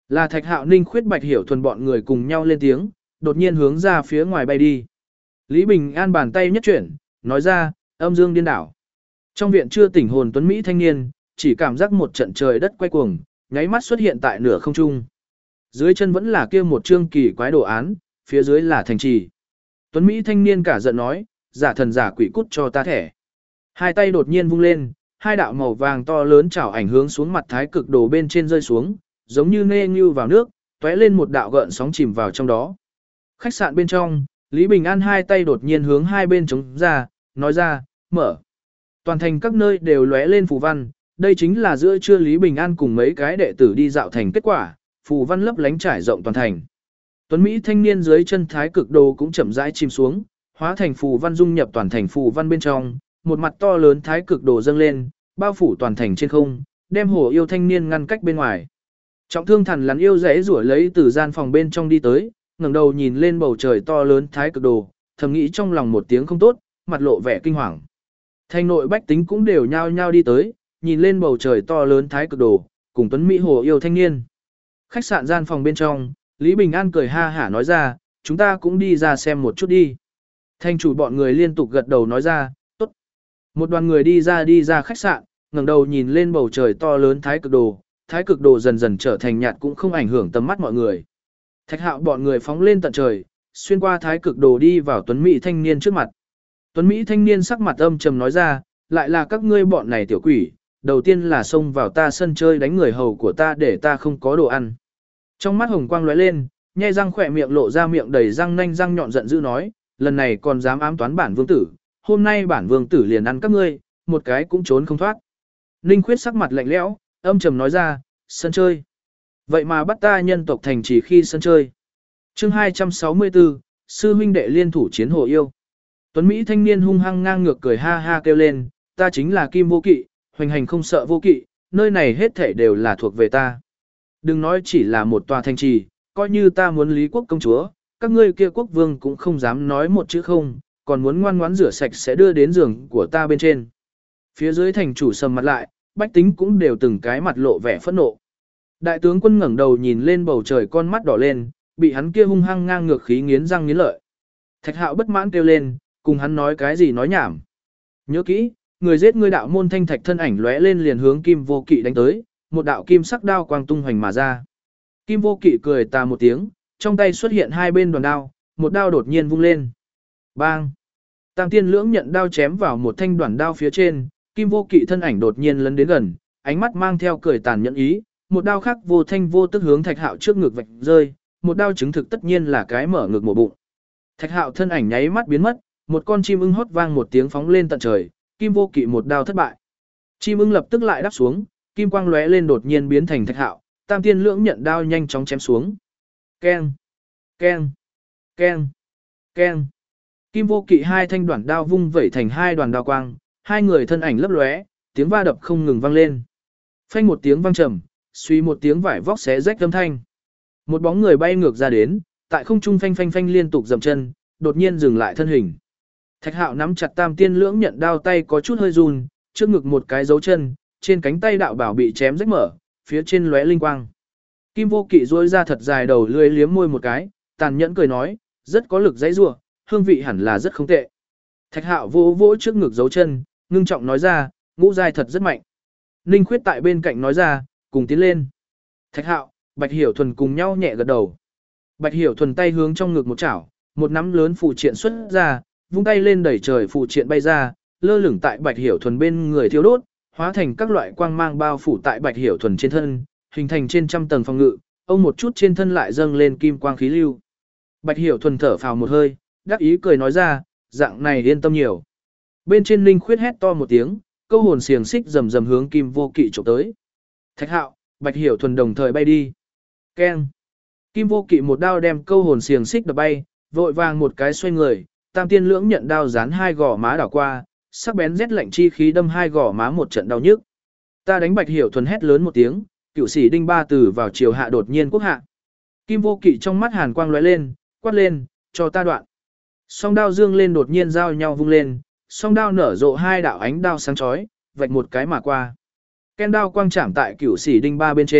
Speaker 1: Là Thạch Hạo, Ninh Khuyết, Bạch Hiểu Thuần bọn người cùng nhau lên tiếng, đột nhiên hướng ra phía ngoài bay đi. Lý Bình An bàn tay nhất chuyển, nói ra, âm dương điên đảo. Trong viện chưa tỉnh hồn tuấn Mỹ thanh niên, chỉ cảm giác một trận trời đất quay cuồng, nháy mắt xuất hiện tại nửa không trung. Dưới chân vẫn là kia một chương kỳ quái đồ án, phía dưới là thành trì. Tuấn Mỹ thanh niên cả giận nói, giả thần giả quỷ cút cho ta thẻ. Hai tay đột nhiên vung lên, hai đạo màu vàng to lớn chảo ảnh hướng xuống mặt thái cực đồ bên trên rơi xuống, giống như nê như vào nước, tóe lên một đạo gợn sóng chìm vào trong đó. Khách sạn bên trong, Lý Bình An hai tay đột nhiên hướng hai bên chống ra, nói ra, mở. Toàn thành các nơi đều lóe lên phù văn, đây chính là giữa trưa Lý Bình An cùng mấy cái đệ tử đi dạo thành kết quả, phù văn lấp lánh trải rộng toàn thành. Tuấn Mỹ thanh niên dưới chân thái cực đồ cũng chậm rãi chìm xuống, hóa thành phù văn dung nhập toàn thành phù văn bên trong, một mặt to lớn thái cực đồ dâng lên, bao phủ toàn thành trên không, đem Hồ Yêu thanh niên ngăn cách bên ngoài. Trọng thương Thằn Lằn yêu rẽ rủa lấy từ gian phòng bên trong đi tới, ngẩng đầu nhìn lên bầu trời to lớn thái cực đồ, thầm nghĩ trong lòng một tiếng không tốt, mặt lộ vẻ kinh hoàng. Thành nội bách tính cũng đều nhao nhao đi tới, nhìn lên bầu trời to lớn thái cực đồ, cùng Tuấn Mỹ Hồ Yêu thanh niên. Khách sạn gian phòng bên trong, Lý Bình An cười ha hả nói ra, chúng ta cũng đi ra xem một chút đi. Thành chủ bọn người liên tục gật đầu nói ra, tốt. Một đoàn người đi ra khách sạn, ngẩng đầu nhìn lên bầu trời to lớn thái cực đồ dần dần trở thành nhạt cũng không ảnh hưởng tầm mắt mọi người. Thạch Hạo bọn người phóng lên tận trời, xuyên qua thái cực đồ đi vào Tuấn Mỹ thanh niên trước mặt. Tuấn Mỹ thanh niên sắc mặt âm trầm nói ra, lại là các ngươi bọn này tiểu quỷ, đầu tiên là xông vào ta sân chơi đánh người hầu của ta để ta không có đồ ăn. Trong mắt hồng quang lóe lên, nhe răng khỏe miệng lộ ra miệng đầy răng nanh răng nhọn giận dữ nói, lần này còn dám ám toán bản vương tử, hôm nay bản vương tử liền ăn các ngươi, một cái cũng trốn không thoát. Ninh Khuyết sắc mặt lạnh lẽo, âm trầm nói ra, sân chơi. Vậy mà bắt ta nhân tộc thành chỉ khi sân chơi. Chương 264, sư huynh đệ liên thủ chiến Hồ Yêu. Tuấn Mỹ thanh niên hung hăng ngang ngược cười ha ha kêu lên, ta chính là Kim Vô Kỵ, hoành hành không sợ vô kỵ, nơi này hết thảy đều là thuộc về ta. Đừng nói chỉ là một tòa thành trì, coi như ta muốn Lý Quốc công chúa, các ngươi kia quốc vương cũng không dám nói một chữ không, còn muốn ngoan ngoãn rửa sạch sẽ đưa đến giường của ta bên trên. Phía dưới thành chủ sầm mặt lại, bách tính cũng đều từng cái mặt lộ vẻ phẫn nộ. Đại tướng quân ngẩng đầu nhìn lên bầu trời, con mắt đỏ lên, bị hắn kia hung hăng ngang ngược khí nghiến răng nghiến lợi. Thạch Hạo bất mãn kêu lên, cùng hắn nói cái gì nói nhảm. Nhớ kỹ, người giết ngươi đạo môn thanh thạch thân ảnh lóe lên liền hướng Kim Vô Kỵ đánh tới, một đạo kim sắc đao quang tung hoành mà ra. Kim Vô Kỵ cười tà một tiếng, trong tay xuất hiện hai bên đoàn đao, một đao đột nhiên vung lên. Bang! Tam Tiên Lưỡng nhận đao chém vào một thanh đoàn đao phía trên, Kim Vô Kỵ thân ảnh đột nhiên lấn đến gần, ánh mắt mang theo cười tàn nhẫn ý, một đao khác vô thanh vô tức hướng Thạch Hạo trước ngực vạch rơi, một đao chứng thực tất nhiên là cái mở ngực mổ bụng. Thạch Hạo thân ảnh nháy mắt biến mất, một con chim ưng hót vang một tiếng phóng lên tận trời, Kim Vô Kỵ một đao thất bại. Chim ưng lập tức lại đáp xuống, kim quang lóe lên đột nhiên biến thành Thạch Hạo, Tam Tiên Lưỡng nhận đao nhanh chóng chém xuống. Keng, keng, keng, keng. Kim Vô Kỵ hai thanh đoạn đao vung vẩy thành hai đoàn đao quang, hai người thân ảnh lấp lóe, tiếng va đập không ngừng vang lên. Phanh một tiếng vang trầm, suy một tiếng vải vóc xé rách âm thanh. Một bóng người bay ngược ra đến, tại không trung phanh phanh phanh liên tục dậm chân, đột nhiên dừng lại thân hình. Thạch Hạo nắm chặt Tam Tiên Lưỡng nhận đao tay có chút hơi run, trước ngực một cái dấu chân, trên cánh tay đạo bảo bị chém rách mở, phía trên lóe linh quang. Kim Vô Kỵ duỗi ra thật dài đầu lưỡi liếm môi một cái, tàn nhẫn cười nói, rất có lực dãy rủa, hương vị hẳn là rất không tệ. Thạch Hạo vỗ vỗ trước ngực dấu chân, ngưng trọng nói ra, ngũ giai thật rất mạnh. Ninh Khuyết tại bên cạnh nói ra, cùng tiến lên. Thạch Hạo, Bạch Hiểu Thuần cùng nhau nhẹ gật đầu. Bạch Hiểu Thuần tay hướng trong ngực một chảo, một nắm lớn phù triện xuất ra, vung tay lên đẩy trời phù triện bay ra, lơ lửng tại Bạch Hiểu Thuần bên người thiêu đốt, hóa thành các loại quang mang bao phủ tại Bạch Hiểu Thuần trên thân, hình thành trên trăm tầng phòng ngự, ông một chút trên thân lại dâng lên kim quang khí lưu. Bạch Hiểu Thuần thở phào một hơi, đắc ý cười nói ra, dạng này yên tâm nhiều. Bên trên Ninh Khuyết hét to một tiếng, câu hồn xiềng xích rầm rầm hướng Kim Vô Kỵ chụp tới. Thạch Hạo, Bạch Hiểu Thuần đồng thời bay đi. Keng. Kim Vô Kỵ một đao đem câu hồn xiềng xích đập bay, vội vàng một cái xoay người, Tam Tiên Lưỡng nhận đao dán hai gò má đảo qua, sắc bén rét lạnh chi khí đâm hai gò má một trận đau nhức. Ta đánh Bạch Hiểu Thuần hét lớn một tiếng, cựu sĩ đinh ba tử vào chiều hạ đột nhiên quốc hạ. Kim Vô Kỵ trong mắt hàn quang lóe lên, quát lên, cho ta đoạn. Song đao dương lên đột nhiên giao nhau vung lên, song đao nở rộ hai đạo ánh đao sáng chói, vạch một cái mà qua. Ken đao quang chạm tại cửu sĩ đinh ba bên trên,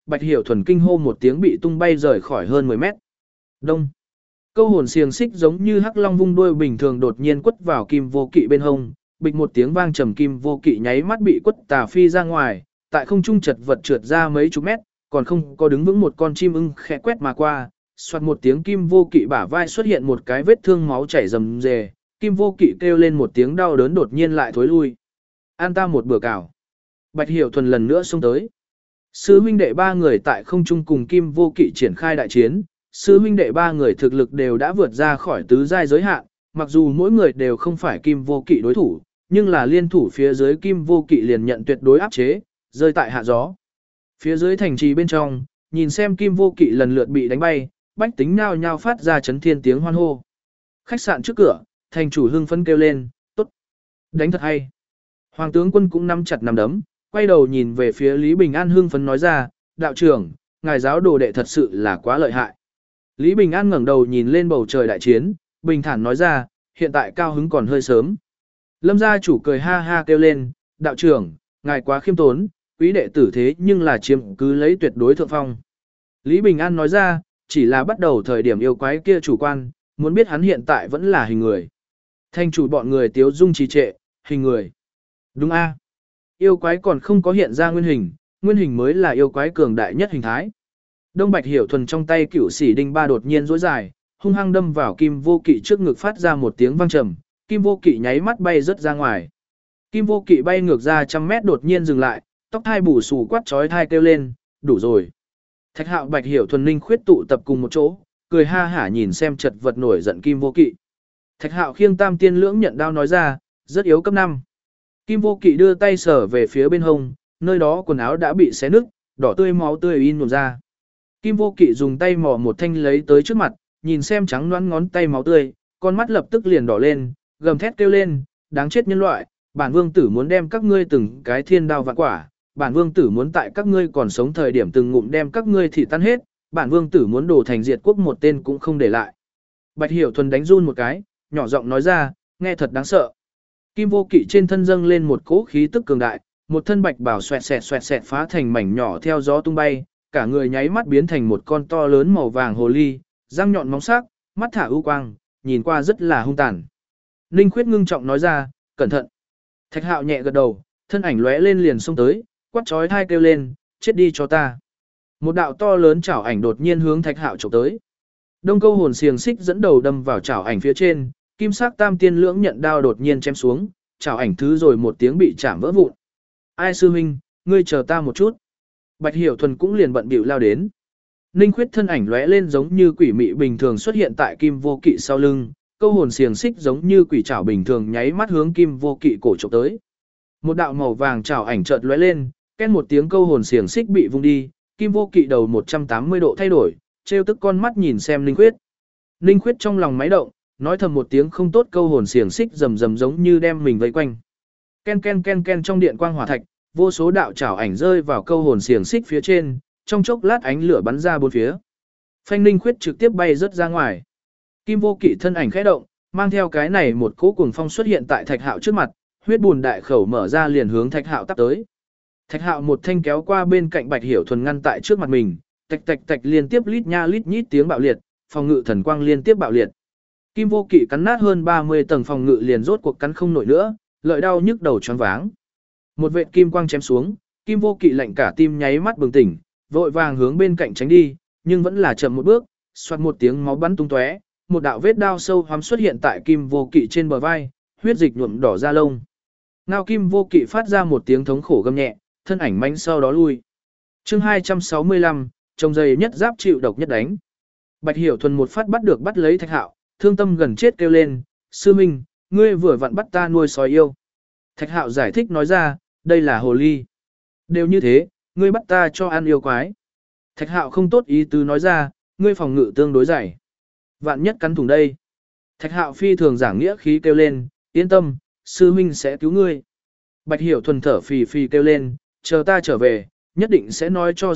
Speaker 1: Bạch Hiểu Thuần kinh hô một tiếng bị tung bay rời khỏi hơn 10 mét. Đông. Câu hồn xiềng xích giống như hắc long vung đuôi bình thường đột nhiên quất vào Kim Vô Kỵ bên hông, bịch một tiếng vang trầm, Kim Vô Kỵ nháy mắt bị quất tà phi ra ngoài, tại không trung chật vật trượt ra mấy chục mét, còn không có đứng vững một con chim ưng khẽ quét mà qua, xoạt một tiếng Kim Vô Kỵ bả vai xuất hiện một cái vết thương máu chảy rầm rề, Kim Vô Kỵ kêu lên một tiếng đau đớn đột nhiên lại thối lui. An ta một bữa cào. Bạch Hiểu Thuần lần nữa xông tới. Sư huynh đệ ba người tại không trung cùng Kim Vô Kỵ triển khai đại chiến, sư huynh đệ ba người thực lực đều đã vượt ra khỏi tứ giai giới hạn, mặc dù mỗi người đều không phải Kim Vô Kỵ đối thủ, nhưng là liên thủ phía dưới Kim Vô Kỵ liền nhận tuyệt đối áp chế, rơi tại hạ gió. Phía dưới thành trì bên trong, nhìn xem Kim Vô Kỵ lần lượt bị đánh bay, bách tính nhao nhao phát ra chấn thiên tiếng hoan hô. Khách sạn trước cửa, thành chủ hưng phấn kêu lên, tốt, đánh thật hay. Hoàng tướng quân cũng nắm chặt nắm đấm, quay đầu nhìn về phía Lý Bình An hưng phấn nói ra, đạo trưởng, ngài giáo đồ đệ thật sự là quá lợi hại. Lý Bình An ngẩng đầu nhìn lên bầu trời đại chiến, bình thản nói ra, hiện tại cao hứng còn hơi sớm. Lâm gia chủ cười ha ha kêu lên, đạo trưởng, ngài quá khiêm tốn, quý đệ tử thế nhưng là chiếm cứ lấy tuyệt đối thượng phong. Lý Bình An nói ra, chỉ là bắt đầu thời điểm yêu quái kia chủ quan, muốn biết hắn hiện tại vẫn là hình người. Thanh chủ bọn người tiếu dung trì trệ, hình người. Đúng a, yêu quái còn không có hiện ra nguyên hình mới là yêu quái cường đại nhất hình thái. Đông Bạch Hiểu Thuần trong tay cửu sĩ đinh ba đột nhiên rối dài, hung hăng đâm vào Kim Vô Kỵ trước ngực phát ra một tiếng vang trầm, Kim Vô Kỵ nháy mắt bay rất ra ngoài. Kim Vô Kỵ bay ngược ra trăm mét đột nhiên dừng lại, tóc thai bù xù quát chói thai kêu lên, đủ rồi. Thạch Hạo Bạch Hiểu Thuần Ninh Khuyết tụ tập cùng một chỗ, cười ha hả nhìn xem chật vật nổi giận Kim Vô Kỵ. Thạch Hạo khiêng Tam Tiên Lưỡng Nhận đao nói ra, rất yếu cấp 5. Kim Vô Kỵ đưa tay sờ về phía bên hông, nơi đó quần áo đã bị xé nứt, đỏ tươi máu tươi in nhuộm ra. Kim Vô Kỵ dùng tay mò một thanh lấy tới trước mặt, nhìn xem trắng loãng ngón tay máu tươi, con mắt lập tức liền đỏ lên, gầm thét kêu lên, đáng chết nhân loại, bản vương tử muốn đem các ngươi từng cái thiên đao vạn quả, bản vương tử muốn tại các ngươi còn sống thời điểm từng ngụm đem các ngươi thịt tan hết, bản vương tử muốn đổ thành diệt quốc một tên cũng không để lại. Bạch Hiểu Thuần đánh run một cái, nhỏ giọng nói ra, nghe thật đáng sợ. Kim Vô Kỵ trên thân dâng lên một cỗ khí tức cường đại, một thân bạch bào xoẹt xẹt phá thành mảnh nhỏ theo gió tung bay, cả người nháy mắt biến thành một con to lớn màu vàng hồ ly, răng nhọn móng sắc, mắt thả ưu quang, nhìn qua rất là hung tàn. Ninh Khuyết ngưng trọng nói ra, cẩn thận. Thạch Hạo nhẹ gật đầu, thân ảnh lóe lên liền xông tới, quát chói tai kêu lên, chết đi cho ta. Một đạo to lớn chảo ảnh đột nhiên hướng Thạch Hạo chụp tới. Đông Câu hồn xiềng xích dẫn đầu đâm vào chảo ảnh phía trên, kim sắc Tam Tiên Lưỡng Nhận đao đột nhiên chém xuống, chảo ảnh thứ rồi một tiếng bị chạm vỡ vụn. Ai sư huynh, ngươi chờ ta một chút. Bạch Hiểu Thuần cũng liền bận bịu lao đến. Ninh Khuyết thân ảnh lóe lên giống như quỷ mị bình thường xuất hiện tại Kim Vô Kỵ sau lưng, câu hồn xiềng xích giống như quỷ trảo bình thường nháy mắt hướng Kim Vô Kỵ cổ chụp tới. Một đạo màu vàng trảo ảnh chợt lóe lên, két một tiếng câu hồn xiềng xích bị vung đi, Kim Vô Kỵ đầu 180 độ thay đổi, trêu tức con mắt nhìn xem Ninh Khuyết. Ninh Khuyết trong lòng máy động, nói thầm một tiếng không tốt, câu hồn xiềng xích rầm rầm giống như đem mình vây quanh. Ken ken ken ken trong điện quang hỏa thạch, vô số đạo chảo ảnh rơi vào câu hồn xiềng xích phía trên, trong chốc lát ánh lửa bắn ra bốn phía. Phanh Ninh Khuyết trực tiếp bay rất ra ngoài. Kim Vô Kỵ thân ảnh khẽ động, mang theo cái này một cỗ cuồng phong xuất hiện tại Thạch Hạo trước mặt, huyết bùn đại khẩu mở ra liền hướng Thạch Hạo tắp tới. Thạch Hạo một thanh kéo qua bên cạnh Bạch Hiểu Thuần ngăn tại trước mặt mình, tạch tạch tạch liên tiếp lít nha lít nhít tiếng bạo liệt, phòng ngự thần quang liên tiếp bạo liệt. Kim Vô Kỵ cắn nát hơn 30 tầng phòng ngự liền rốt cuộc cắn không nổi nữa, lợi đau nhức đầu choáng váng. Một vệt kim quang chém xuống, Kim Vô Kỵ lạnh cả tim nháy mắt bừng tỉnh, vội vàng hướng bên cạnh tránh đi, nhưng vẫn là chậm một bước, xoạt một tiếng máu bắn tung tóe, một đạo vết đao sâu hoắm xuất hiện tại Kim Vô Kỵ trên bờ vai, huyết dịch nhuộm đỏ da lông. Ngao Kim Vô Kỵ phát ra một tiếng thống khổ gầm nhẹ, thân ảnh manh sau đó lui. Chương 265, trông dày nhất giáp chịu độc nhất đánh. Bạch Hiểu Thuần một phát bắt lấy Thạch Hạo, thương tâm gần chết kêu lên, sư minh, ngươi vừa vặn bắt ta nuôi sói yêu. Thạch Hạo giải thích nói ra, đây là hồ ly. Đều như thế, ngươi bắt ta cho ăn yêu quái. Thạch Hạo không tốt ý tứ nói ra, ngươi phòng ngự tương đối dày. Vạn nhất cắn thủng đây. Thạch Hạo phi thường giảng nghĩa khí kêu lên, yên tâm, sư huynh sẽ cứu ngươi. Bạch Hiểu Thuần thở phì phì kêu lên, chờ ta trở về, nhất định sẽ nói cho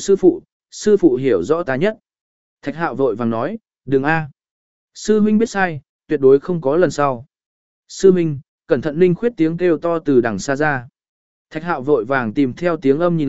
Speaker 1: sư phụ hiểu rõ ta nhất. Thạch Hạo vội vàng nói, đừng a. Sư huynh biết sai, tuyệt đối không có lần sau. Sư huynh, cẩn thận. Ninh Khuyết tiếng kêu to từ đằng xa ra. Thạch Hạo vội vàng tìm theo tiếng âm nhìn lại,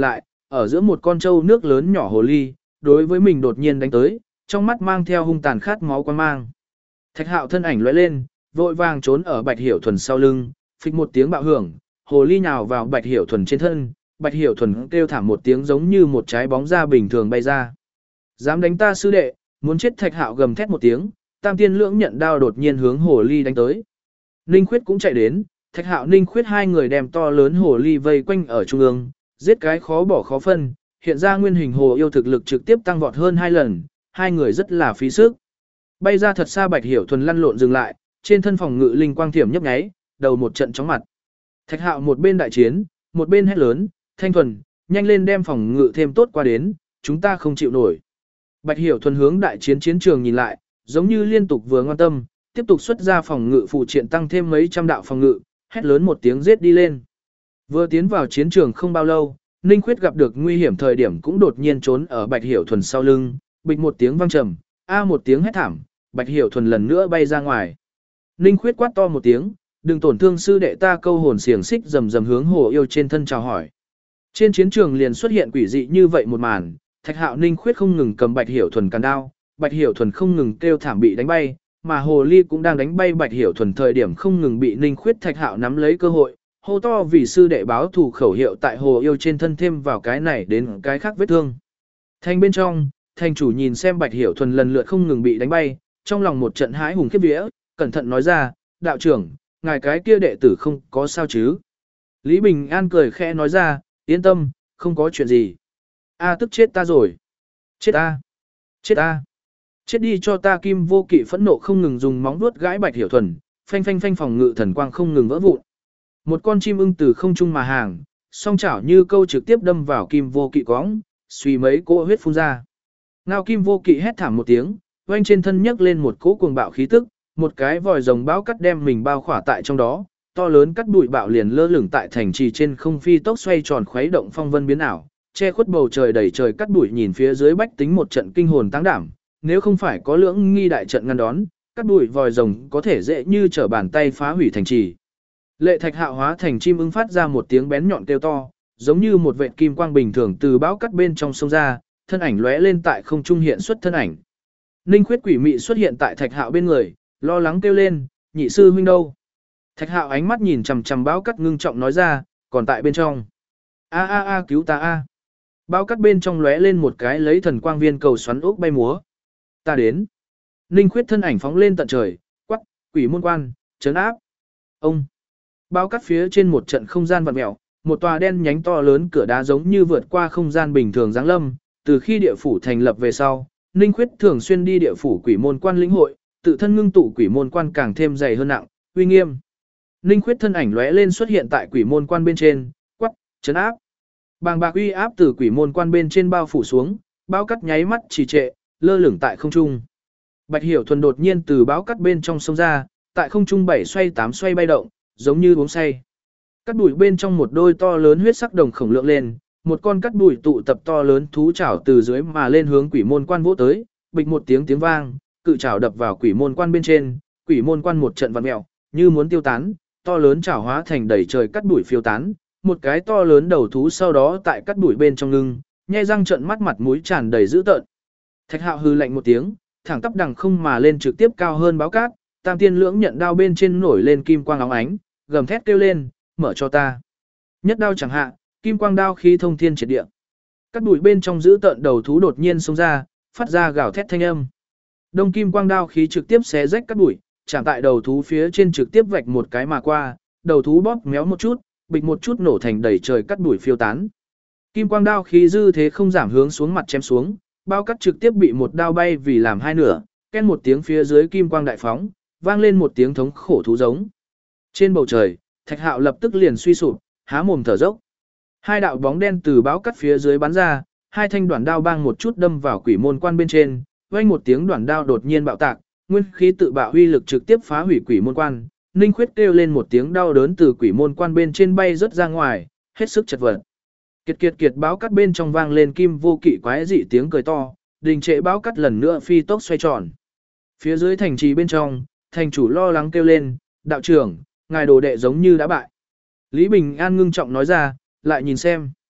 Speaker 1: ở giữa một con trâu nước lớn nhỏ hồ ly, đối với mình đột nhiên đánh tới, trong mắt mang theo hung tàn khát máu quan mang. Thạch Hạo thân ảnh lóe lên, vội vàng trốn ở Bạch Hiểu Thuần sau lưng, phịch một tiếng bạo hưởng, hồ ly nhào vào Bạch Hiểu Thuần trên thân, Bạch Hiểu Thuần kêu thảm một tiếng giống như một trái bóng da bình thường bay ra. Dám đánh ta sư đệ, muốn chết. Thạch Hạo gầm thét một tiếng, Tam Tiên Lưỡng nhận đao đột nhiên hướng hồ ly đánh tới. Ninh Khuyết cũng chạy đến, Thạch Hạo Ninh Khuyết hai người đem to lớn hồ ly vây quanh ở trung ương, giết cái khó bỏ khó phân, hiện ra nguyên hình hồ yêu thực lực trực tiếp tăng vọt hơn 2 lần, hai người rất là phí sức. Bay ra thật xa Bạch Hiểu Thuần lăn lộn dừng lại, trên thân phòng ngự linh quang thiểm nhấp nháy, đầu một trận chóng mặt. Thạch Hạo một bên đại chiến, một bên hét lớn, Thanh Thuần, nhanh lên đem phòng ngự thêm tốt qua đến, chúng ta không chịu nổi. Bạch Hiểu Thuần hướng đại chiến chiến trường nhìn lại, giống như liên tục vừa ngoan tâm, tiếp tục xuất ra phòng ngự phụ triện tăng thêm mấy trăm đạo phòng ngự, hét lớn một tiếng giết đi lên. Vừa tiến vào chiến trường không bao lâu, Ninh Khuyết gặp được nguy hiểm thời điểm cũng đột nhiên trốn ở Bạch Hiểu Thuần sau lưng, bịch một tiếng vang trầm, a một tiếng hét thảm, Bạch Hiểu Thuần lần nữa bay ra ngoài. Ninh Khuyết quát to một tiếng, đừng tổn thương sư đệ ta, câu hồn xiềng xích rầm rầm hướng hồ yêu trên thân chào hỏi. Trên chiến trường liền xuất hiện quỷ dị như vậy một màn, Thạch Hạo Ninh Khuyết không ngừng cầm Bạch Hiểu Thuần càn đao, Bạch Hiểu Thuần không ngừng kêu thảm bị đánh bay, mà hồ ly cũng đang đánh bay Bạch Hiểu Thuần thời điểm không ngừng bị Ninh Khuyết Thạch Hạo nắm lấy cơ hội, hô to vì sư đệ báo thù khẩu hiệu tại hồ yêu trên thân thêm vào cái này đến cái khác vết thương. Thành bên trong, thành chủ nhìn xem Bạch Hiểu Thuần lần lượt không ngừng bị đánh bay, trong lòng một trận hãi hùng khiếp vía, cẩn thận nói ra, đạo trưởng, ngài cái kia đệ tử không có sao chứ. Lý Bình An cười khẽ nói ra, yên tâm, không có chuyện gì. A tức chết ta rồi. Chết ta. Chết ta. Chết đi cho ta. Kim Vô Kỵ phẫn nộ không ngừng dùng móng vuốt gãi Bạch Hiểu Thuần, phanh phanh phanh phòng ngự thần quang không ngừng vỡ vụn. Một con chim ưng từ không trung mà hàng, song chảo như câu trực tiếp đâm vào Kim Vô Kỵ cõng, suy mấy cỗ huyết phun ra. Ngao Kim Vô Kỵ hét thảm một tiếng, oanh trên thân nhấc lên một cỗ cuồng bạo khí tức, một cái vòi rồng bão cắt đem mình bao khỏa tại trong đó, to lớn cắt bụi bạo liền lơ lửng tại thành trì trên không, phi tốc xoay tròn khuấy động phong vân biến ảo, che khuất bầu trời đầy trời cắt bụi, nhìn phía dưới bách tính một trận kinh hồn táng đảm, nếu không phải có Lưỡng Nghi đại trận ngăn đón, cắt bụi vòi rồng có thể dễ như trở bàn tay phá hủy thành trì. Lệ Thạch Hạo hóa thành chim ưng phát ra một tiếng bén nhọn kêu to, giống như một vệt kim quang bình thường từ bão cắt bên trong sông ra, thân ảnh lóe lên tại không trung hiện xuất thân ảnh. Ninh Khuyết quỷ mị xuất hiện tại Thạch Hạo bên người, lo lắng kêu lên, nhị sư huynh đâu? Thạch Hạo ánh mắt nhìn chằm chằm bão cắt ngưng trọng nói ra, còn tại bên trong. A a a cứu ta a. Bão cắt bên trong lóe lên một cái lấy thần quang viên cầu xoắn ốc bay múa. Ta đến. Ninh Khuyết thân ảnh phóng lên tận trời, quắc, quỷ môn quan, trấn áp. Ông. Bão cắt phía trên một trận không gian vặn mèo, một tòa đen nhánh to lớn cửa đá giống như vượt qua không gian bình thường giáng lâm, từ khi địa phủ thành lập về sau, Ninh Khuyết thường xuyên đi địa phủ quỷ môn quan lĩnh hội, tự thân ngưng tụ quỷ môn quan càng thêm dày hơn nặng, uy nghiêm. Ninh Khuyết thân ảnh lóe lên xuất hiện tại quỷ môn quan bên trên, quắc, trấn áp. Bàng bạc uy áp từ quỷ môn quan bên trên bao phủ xuống, bão cắt nháy mắt trì trệ, lơ lửng tại không trung. Bạch Hiểu Thuần đột nhiên từ bão cắt bên trong sông ra, tại không trung 7 xoay 8 xoay bay động, giống như uống say. Cắt bụi bên trong một đôi to lớn huyết sắc đồng khổng lượng lên, một con cắt bụi tụ tập to lớn thú chảo từ dưới mà lên hướng quỷ môn quan vỗ tới, bịch một tiếng tiếng vang, cự chảo đập vào quỷ môn quan bên trên, quỷ môn quan một trận vặn mèo, như muốn tiêu tán, to lớn chảo hóa thành đầy trời cắt bụi phiêu tán, một cái to lớn đầu thú sau đó tại cắt bụi bên trong ngưng, nhe răng trợn mắt, mặt mũi tràn đầy dữ tợn. Thạch Hạo hừ lạnh một tiếng, thẳng tắp đằng không mà lên trực tiếp cao hơn báo cát, Tam Tiên Lưỡng nhận đao bên trên nổi lên kim quang óng ánh, gầm thét kêu lên, mở cho ta. Nhất đao chẳng hạ, kim quang đao khí thông thiên triệt địa. Cắt bụi bên trong giữ tợn đầu thú đột nhiên xông ra, phát ra gào thét thanh âm. Đông kim quang đao khí trực tiếp xé rách cắt bụi, chạm tại đầu thú phía trên trực tiếp vạch một cái mà qua, đầu thú bóp méo một chút, bịch một chút nổ thành đầy trời cắt bụi phiêu tán. Kim quang đao khí dư thế không giảm hướng xuống mặt chém xuống, bao cắt trực tiếp bị một đao bay vì làm hai nửa, ken một tiếng phía dưới kim quang đại phóng, vang lên một tiếng thống khổ thú giống. Trên bầu trời, Thạch Hạo lập tức liền suy sụp, há mồm thở dốc. Hai đạo bóng đen từ báo cắt phía dưới bắn ra, hai thanh đoạn đao bang một chút đâm vào quỷ môn quan bên trên, vang một tiếng đoạn đao đột nhiên bạo tạc, nguyên khí tự bạo uy lực trực tiếp phá hủy quỷ môn quan. Ninh Khuyết kêu lên một tiếng đau đớn từ quỷ môn quan bên trên bay rớt ra ngoài, hết sức chật vật. Kiệt kiệt kiệt, báo cắt bên trong vang lên Kim Vô Kỵ quái dị tiếng cười to, đình trệ báo cắt lần nữa phi tốc xoay tròn. Phía dưới thành trì bên trong, thành chủ lo lắng kêu lên, đạo trưởng, ngài đồ đệ giống như đã bại. Lý Bình An ngưng trọng nói ra, lại nhìn xem.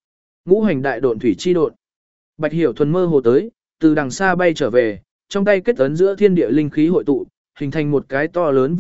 Speaker 1: Ngũ hành đại độn thủy chi độn. Bạch Hiểu Thuần mơ hồ tới, từ đằng xa bay trở về, trong tay kết ấn giữa thiên địa linh khí hội tụ, hình thành một cái to lớn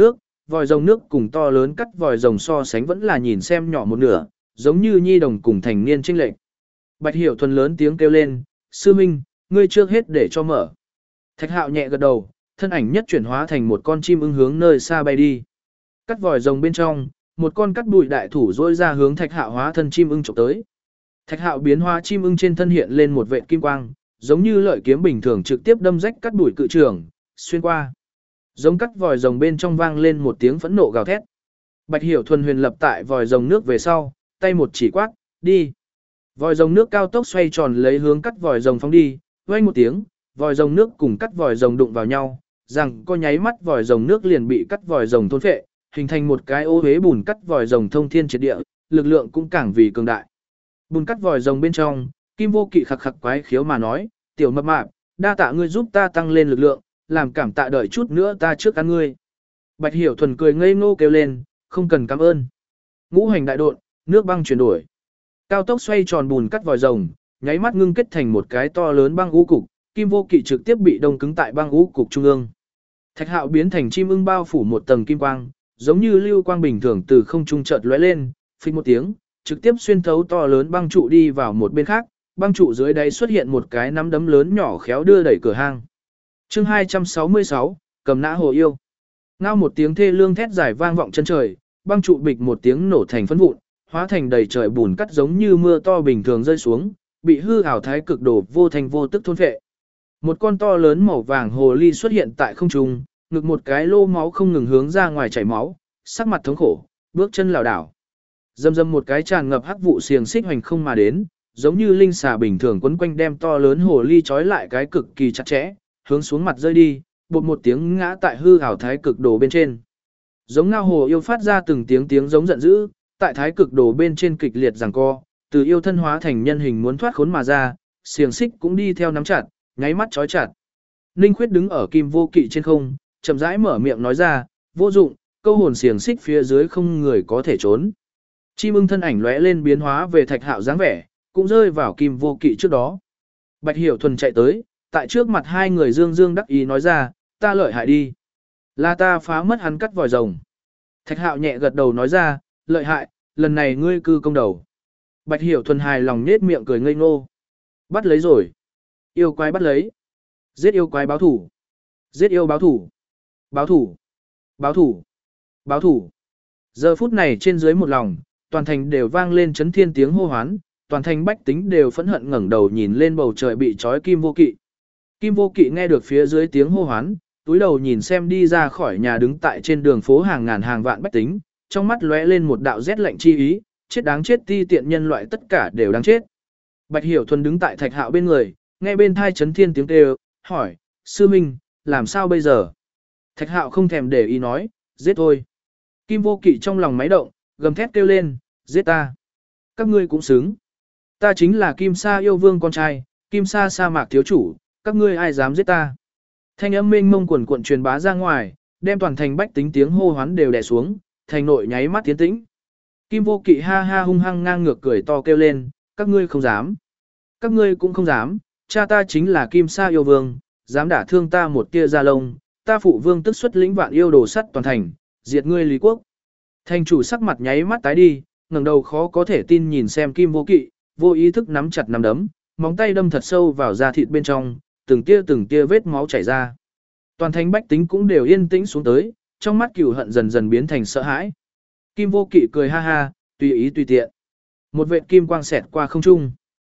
Speaker 1: vòi rồng nước cùng to lớn cắt vòi rồng so sánh vẫn là nhìn xem nhỏ một nửa, giống như nhi đồng cùng thành niên chênh lệch. Bạch Hiểu Thuần lớn tiếng kêu lên, "Sư Minh, ngươi trước hết để cho mở." Thạch Hạo nhẹ gật đầu, thân ảnh nhất chuyển hóa thành một con chim ưng hướng nơi xa bay đi. Cắt vòi rồng bên trong, một con cắt bụi đại thủ rỗi ra hướng Thạch Hạo hóa thân chim ưng chụp tới. Thạch Hạo biến hóa chim ưng trên thân hiện lên một vệt kim quang, giống như lợi kiếm bình thường trực tiếp đâm rách cắt bụi cự trường, xuyên qua. Giống cắt vòi rồng bên trong vang lên một tiếng phẫn nộ gào thét. Bạch Hiểu Thuần huyền lập tại vòi rồng nước về sau, tay một chỉ quát, "Đi." Vòi rồng nước cao tốc xoay tròn lấy hướng cắt vòi rồng phóng đi, vang một tiếng, vòi rồng nước cùng cắt vòi rồng đụng vào nhau, rằng có nháy mắt vòi rồng nước liền bị cắt vòi rồng thôn phệ, hình thành một cái ô uế bùn cắt vòi rồng thông thiên triệt địa, lực lượng cũng càng vì cường đại. Bùn cắt vòi rồng bên trong, Kim Vô Kỵ khặc khặc quái khiếu mà nói, "Tiểu mập mạp, đa tạ ngươi giúp ta tăng lên lực lượng, làm cảm tạ đợi chút nữa ta trước ăn ngươi." Bạch Hiểu Thuần cười ngây ngô kêu lên, "Không cần cảm ơn." Ngũ hành đại độn, nước băng chuyển đổi. Cao tốc xoay tròn bùn cắt vòi rồng, nháy mắt ngưng kết thành một cái to lớn băng u cục, Kim Vô Kỵ trực tiếp bị đông cứng tại băng u cục trung ương. Thạch Hạo biến thành chim ưng bao phủ một tầng kim quang, giống như lưu quang bình thường từ không trung chợt lóe lên, phình một tiếng, trực tiếp xuyên thấu to lớn băng trụ đi vào một bên khác, băng trụ dưới đáy xuất hiện một cái nắm đấm lớn nhỏ khéo đưa đẩy cửa hang. Chương 266, cầm nã hồ yêu. Ngao một tiếng thê lương thét dài vang vọng chân trời, băng trụ bịch một tiếng nổ thành phấn vụn, hóa thành đầy trời bùn cắt giống như mưa to bình thường rơi xuống, bị hư ảo thái cực đổ vô thành vô tức thôn phệ. Một con to lớn màu vàng hồ ly xuất hiện tại không trung, ngực một cái lô máu không ngừng hướng ra ngoài chảy máu, sắc mặt thống khổ, bước chân lảo đảo. Dầm dầm một cái tràn ngập hắc vụ xiềng xích hoành không mà đến, giống như linh xà bình thường quấn quanh đem to lớn hồ ly trói lại cái cực kỳ chặt chẽ, hướng xuống mặt rơi đi, bột một tiếng ngã tại hư ảo thái cực đồ bên trên. Giống ngao hồ yêu phát ra từng tiếng tiếng giống giận dữ, tại thái cực đồ bên trên kịch liệt giằng co, từ yêu thân hóa thành nhân hình muốn thoát khốn mà ra, xiềng xích cũng đi theo nắm chặt, nháy mắt trói chặt. Ninh Khuyết đứng ở Kim Vô Kỵ trên không, chậm rãi mở miệng nói ra, "Vô dụng, câu hồn xiềng xích phía dưới không người có thể trốn." Chim ưng thân ảnh lóe lên biến hóa về Thạch Hạo dáng vẻ, cũng rơi vào Kim Vô Kỵ trước đó. Bạch Hiểu Thuần chạy tới, tại trước mặt hai người dương dương đắc ý nói ra, "Ta lợi hại đi. Là ta phá mất hắn cắt vòi rồng." Thạch Hạo nhẹ gật đầu nói ra, "Lợi hại, lần này ngươi cư công đầu." Bạch Hiểu Thuần hài lòng nết miệng cười ngây ngô. "Bắt lấy rồi." Yêu quái bắt lấy. Giết yêu quái báo thủ. Giết yêu báo thủ. Báo thủ. Báo thủ. Báo thủ. Giờ phút này trên dưới một lòng, toàn thành đều vang lên chấn thiên tiếng hô hoán, toàn thành bách tính đều phẫn hận ngẩng đầu nhìn lên bầu trời bị trói Kim Vô Kỵ. Kim Vô Kỵ nghe được phía dưới tiếng hô hoán, túi đầu nhìn xem đi ra khỏi nhà đứng tại trên đường phố hàng ngàn hàng vạn bách tính, trong mắt lóe lên một đạo rét lạnh chi ý, chết đáng chết ti tiện nhân loại tất cả đều đáng chết. Bạch Hiểu Thuần đứng tại Thạch Hạo bên người, nghe bên thai chấn thiên tiếng kêu, hỏi, "Sư Minh, làm sao bây giờ?" Thạch Hạo không thèm để ý nói, "Giết thôi." Kim Vô Kỵ trong lòng máy động, gầm thét kêu lên, "Giết ta! Các ngươi cũng xứng. Ta chính là Kim Sa yêu vương con trai, Kim Sa sa mạc thiếu chủ, các ngươi ai dám giết ta?" Thanh âm mênh mông quần cuộn truyền bá ra ngoài, đem toàn thành bách tính tiếng hô hoán đều đè xuống, thành nội nháy mắt tiến tĩnh. Kim Vô Kỵ ha ha hung hăng ngang ngược cười to kêu lên, "Các ngươi không dám. Các ngươi cũng không dám, cha ta chính là Kim Sa yêu vương, dám đả thương ta một tia da lông, ta phụ vương tức xuất lĩnh vạn yêu đồ sắt toàn thành, diệt ngươi Lý Quốc." Thành chủ sắc mặt nháy mắt tái đi, ngẩng đầu khó có thể tin nhìn xem Kim Vô Kỵ, vô ý thức nắm chặt nắm đấm, móng tay đâm thật sâu vào da thịt bên trong, từng tia vết máu chảy ra. Toàn thành bách tính cũng đều yên tĩnh xuống tới, trong mắt cừu hận dần dần biến thành sợ hãi. Kim Vô Kỵ cười ha ha, tùy ý tùy tiện. Một vệt kim quang xẹt qua không trung.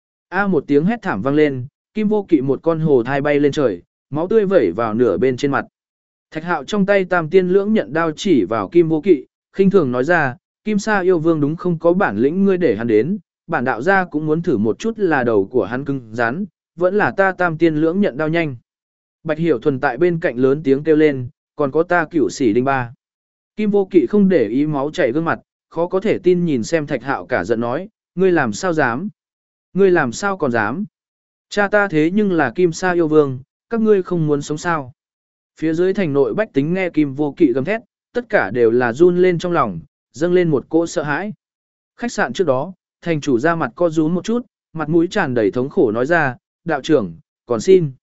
Speaker 1: A một tiếng hét thảm vang lên, Kim Vô Kỵ một con hồ thai bay lên trời, máu tươi vẩy vào nửa bên trên mặt. Thạch Hạo trong tay Tam Tiên Lưỡng Nhận đao chỉ vào Kim Vô Kỵ, khinh thường nói ra, "Kim Sa yêu vương đúng không có bản lĩnh ngươi để hắn đến, bản đạo gia cũng muốn thử một chút là đầu của hắn cứng rắn, vẫn là ta Tam Tiên Lưỡng Nhận đao nhanh." Bạch Hiểu Thuần tại bên cạnh lớn tiếng kêu lên, "Còn có ta Cửu Sĩ Đinh Ba." Kim Vô Kỵ không để ý máu chảy gương mặt, khó có thể tin nhìn xem Thạch Hạo cả giận nói, "Ngươi làm sao dám? Ngươi làm sao còn dám? Cha ta thế nhưng là Kim Sa yêu vương, các ngươi không muốn sống sao?" Phía dưới thành nội bách tính nghe Kim Vô Kỵ gầm thét, tất cả đều là run lên trong lòng, dâng lên một cỗ sợ hãi. Khách sạn trước đó, thành chủ ra mặt co rúm một chút, mặt mũi tràn đầy thống khổ nói ra, đạo trưởng, còn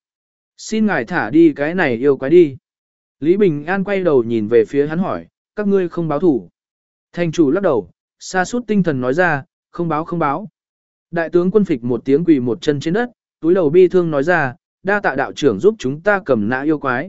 Speaker 1: xin ngài thả đi cái này yêu quái đi. Lý Bình An quay đầu nhìn về phía hắn hỏi, các ngươi không báo thủ. Thành chủ lắc đầu, sa sút tinh thần nói ra, không báo không báo. Đại tướng quân phịch một tiếng quỳ một chân trên đất, túi đầu bi thương nói ra, đa tạ đạo trưởng giúp chúng ta cầm nã yêu quái,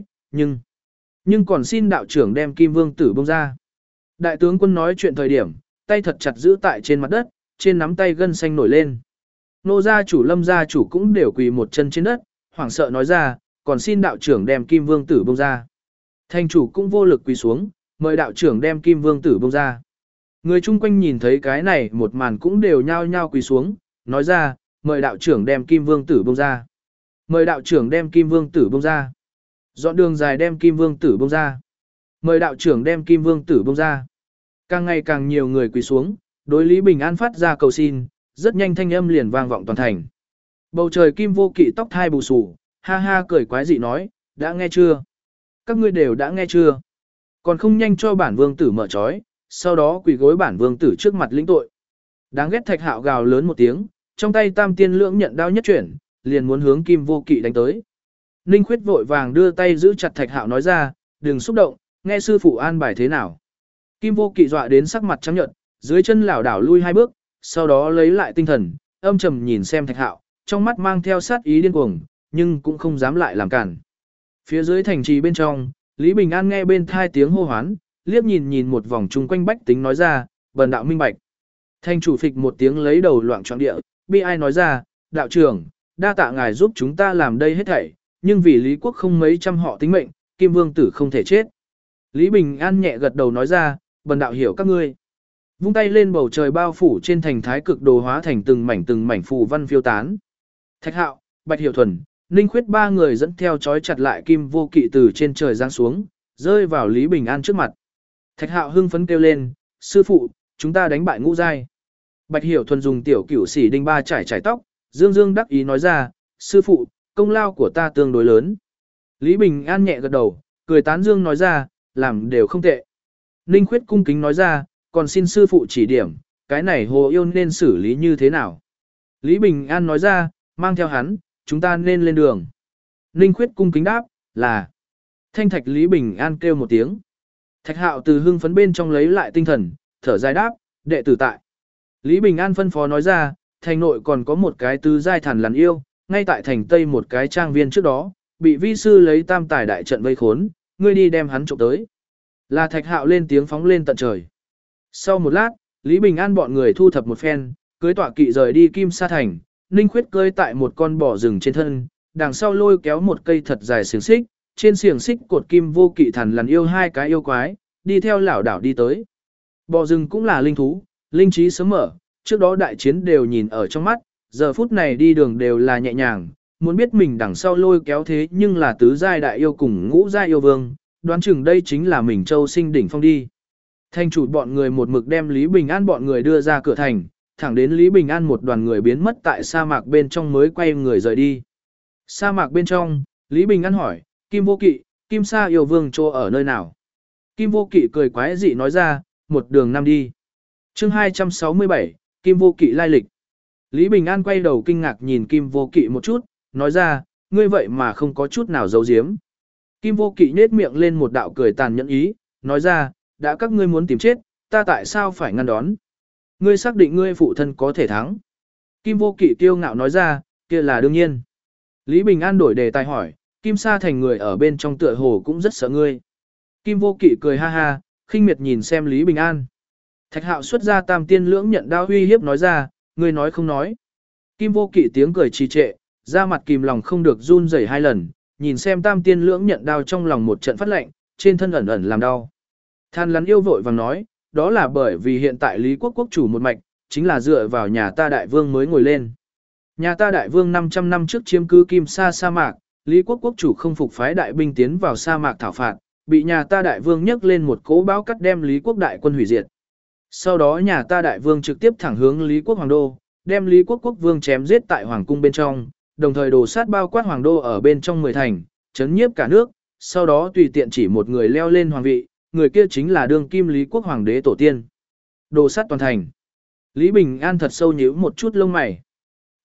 Speaker 1: nhưng còn xin đạo trưởng đem Kim Vương Tử bông ra. Đại tướng quân nói chuyện thời điểm, tay thật chặt giữ tại trên mặt đất, trên nắm tay gân xanh nổi lên. Nô gia chủ Lâm gia chủ cũng đều quỳ một chân trên đất, hoảng sợ nói ra, còn xin đạo trưởng đem Kim Vương Tử bông ra. Thành chủ cũng vô lực quỳ xuống, mời đạo trưởng đem Kim Vương Tử bông ra. Người chung quanh nhìn thấy cái này một màn cũng đều nhao nhao quỳ xuống, nói ra, mời đạo trưởng đem Kim Vương Tử bông ra. Mời đạo trưởng đem Kim Vương Tử bông ra. Dọn đường dài đem Kim Vương Tử bông ra. Mời đạo trưởng đem Kim Vương Tử bông ra. Càng ngày càng nhiều người quỳ xuống, đối Lý Bình An phát ra cầu xin, rất nhanh thanh âm liền vang vọng toàn thành. Bầu trời Kim Vô Kỵ tóc thai bù xù, ha ha cười quái dị nói, đã nghe chưa? Các ngươi đều đã nghe chưa? Còn không nhanh cho bản vương tử mở trói, sau đó quỳ gối bản vương tử trước mặt lĩnh tội. Đáng ghét Thạch Hạo gào lớn một tiếng, trong tay Tam Tiên Lưỡng nhận đao nhất chuyển, liền muốn hướng Kim Vô Kỵ đánh tới. Ninh Khuyết vội vàng đưa tay giữ chặt Thạch Hạo nói ra, đừng xúc động, nghe sư phụ an bài thế nào. Kim Vô Kỵ dọa đến sắc mặt trắng nhợt, dưới chân lảo đảo lui hai bước, sau đó lấy lại tinh thần, âm trầm nhìn xem Thạch Hạo, trong mắt mang theo sát ý điên cuồng, nhưng cũng không dám lại làm cản. Phía dưới thành trì bên trong, Lý Bình An nghe bên thai tiếng hô hoán, liếc nhìn một vòng chung quanh bách tính nói ra, bần đạo minh bạch. Thành chủ phịch một tiếng lấy đầu loạn trọng địa, bi ai nói ra, đạo trưởng, đa tạ ngài giúp chúng ta làm đây hết thảy, nhưng vì Lý quốc không mấy trăm họ tính mệnh, Kim Vương Tử không thể chết. Lý Bình An nhẹ gật đầu nói ra, bần đạo hiểu các ngươi. Vung tay lên bầu trời bao phủ trên thành thái cực đồ hóa thành từng mảnh phù văn phiêu tán. Thạch Hạo, Bạch Hiểu Thuần, Ninh Khuyết ba người dẫn theo chói chặt lại Kim Vô Kỵ từ trên trời giáng xuống, rơi vào Lý Bình An trước mặt. Thạch Hạo hưng phấn kêu lên, sư phụ, chúng ta đánh bại Ngũ giai. Bạch Hiểu Thuần dùng tiểu cửu xỉ đinh ba trải tóc, dương đắc ý nói ra, sư phụ, công lao của ta tương đối lớn. Lý Bình An nhẹ gật đầu, cười tán dương nói ra, làm đều không tệ. Ninh Khuyết cung kính nói ra, còn xin sư phụ chỉ điểm, cái này hồ yêu nên xử lý như thế nào. Lý Bình An nói ra, mang theo hắn, chúng ta nên lên đường. Ninh Khuyết cung kính đáp, là. Thanh Thạch Lý Bình An kêu một tiếng. Thạch Hạo từ hưng phấn bên trong lấy lại tinh thần, thở dài đáp, đệ tử tại. Lý Bình An phân phó nói ra, thành nội còn có một cái tứ giai thần lằn yêu, ngay tại thành Tây một cái trang viên trước đó, bị vi sư lấy tam tài đại trận vây khốn, ngươi đi đem hắn trộm tới. Là Thạch Hạo lên tiếng phóng lên tận trời. Sau một lát, Lý Bình An bọn người thu thập một phen, cưới tọa kỵ rời đi Kim Sa Thành, Ninh Khuyết cưỡi tại một con bò rừng trên thân, đằng sau lôi kéo một cây thật dài xiềng xích, trên xiềng xích cột Kim Vô Kỵ thần lằn yêu hai cái yêu quái, đi theo lảo đảo đi tới. Bò rừng cũng là linh thú, linh trí sớm mở, trước đó đại chiến đều nhìn ở trong mắt, giờ phút này đi đường đều là nhẹ nhàng, muốn biết mình đằng sau lôi kéo thế nhưng là tứ giai đại yêu cùng ngũ giai yêu vương, đoán chừng đây chính là mình Châu Sinh đỉnh phong đi. Thành chủ bọn người một mực đem Lý Bình An bọn người đưa ra cửa thành, thẳng đến Lý Bình An một đoàn người biến mất tại sa mạc bên trong mới quay người rời đi. Sa mạc bên trong, Lý Bình An hỏi, Kim Vô Kỵ, Kim Sa yêu vương chỗ ở nơi nào? Kim Vô Kỵ cười quái dị nói ra, một đường năm đi. Chương 267, Kim Vô Kỵ lai lịch. Lý Bình An quay đầu kinh ngạc nhìn Kim Vô Kỵ một chút, nói ra, ngươi vậy mà không có chút nào giấu giếm. Kim Vô Kỵ nhếch miệng lên một đạo cười tàn nhẫn ý, nói ra, đã các ngươi muốn tìm chết, ta tại sao phải ngăn đón? Ngươi xác định ngươi phụ thân có thể thắng. Kim Vô Kỵ kiêu ngạo nói ra, kia là đương nhiên. Lý Bình An đổi đề tài hỏi, Kim Sa Thành người ở bên trong tựa hồ cũng rất sợ ngươi. Kim Vô Kỵ cười ha ha, khinh miệt nhìn xem Lý Bình An. Thạch Hạo xuất ra Tam Tiên Lưỡng nhận đao uy hiếp nói ra, ngươi nói không nói. Kim Vô Kỵ tiếng cười trì trệ, da mặt kìm lòng không được run rẩy hai lần, nhìn xem Tam Tiên Lưỡng nhận đao trong lòng một trận phát lạnh, trên thân ẩn ẩn làm đau. Than lắn yêu vội vàng nói, đó là bởi vì hiện tại Lý quốc quốc chủ một mạch, chính là dựa vào nhà ta đại vương mới ngồi lên. Nhà ta đại vương 500 năm trước chiếm cứ Kim Sa sa mạc, Lý quốc quốc chủ không phục phái đại binh tiến vào sa mạc thảo phạt, bị nhà ta đại vương nhấc lên một cỗ bão cắt đem Lý quốc đại quân hủy diệt. Sau đó nhà ta đại vương trực tiếp thẳng hướng Lý quốc hoàng đô, đem Lý quốc quốc vương chém giết tại hoàng cung bên trong, đồng thời đổ sát bao quát hoàng đô ở bên trong 10 thành, chấn nhiếp cả nước, sau đó tùy tiện chỉ một người leo lên hoàng vị, người kia chính là đương kim Lý quốc hoàng đế tổ tiên. Đồ sát toàn thành. Lý Bình An thật sâu nhíu một chút lông mày.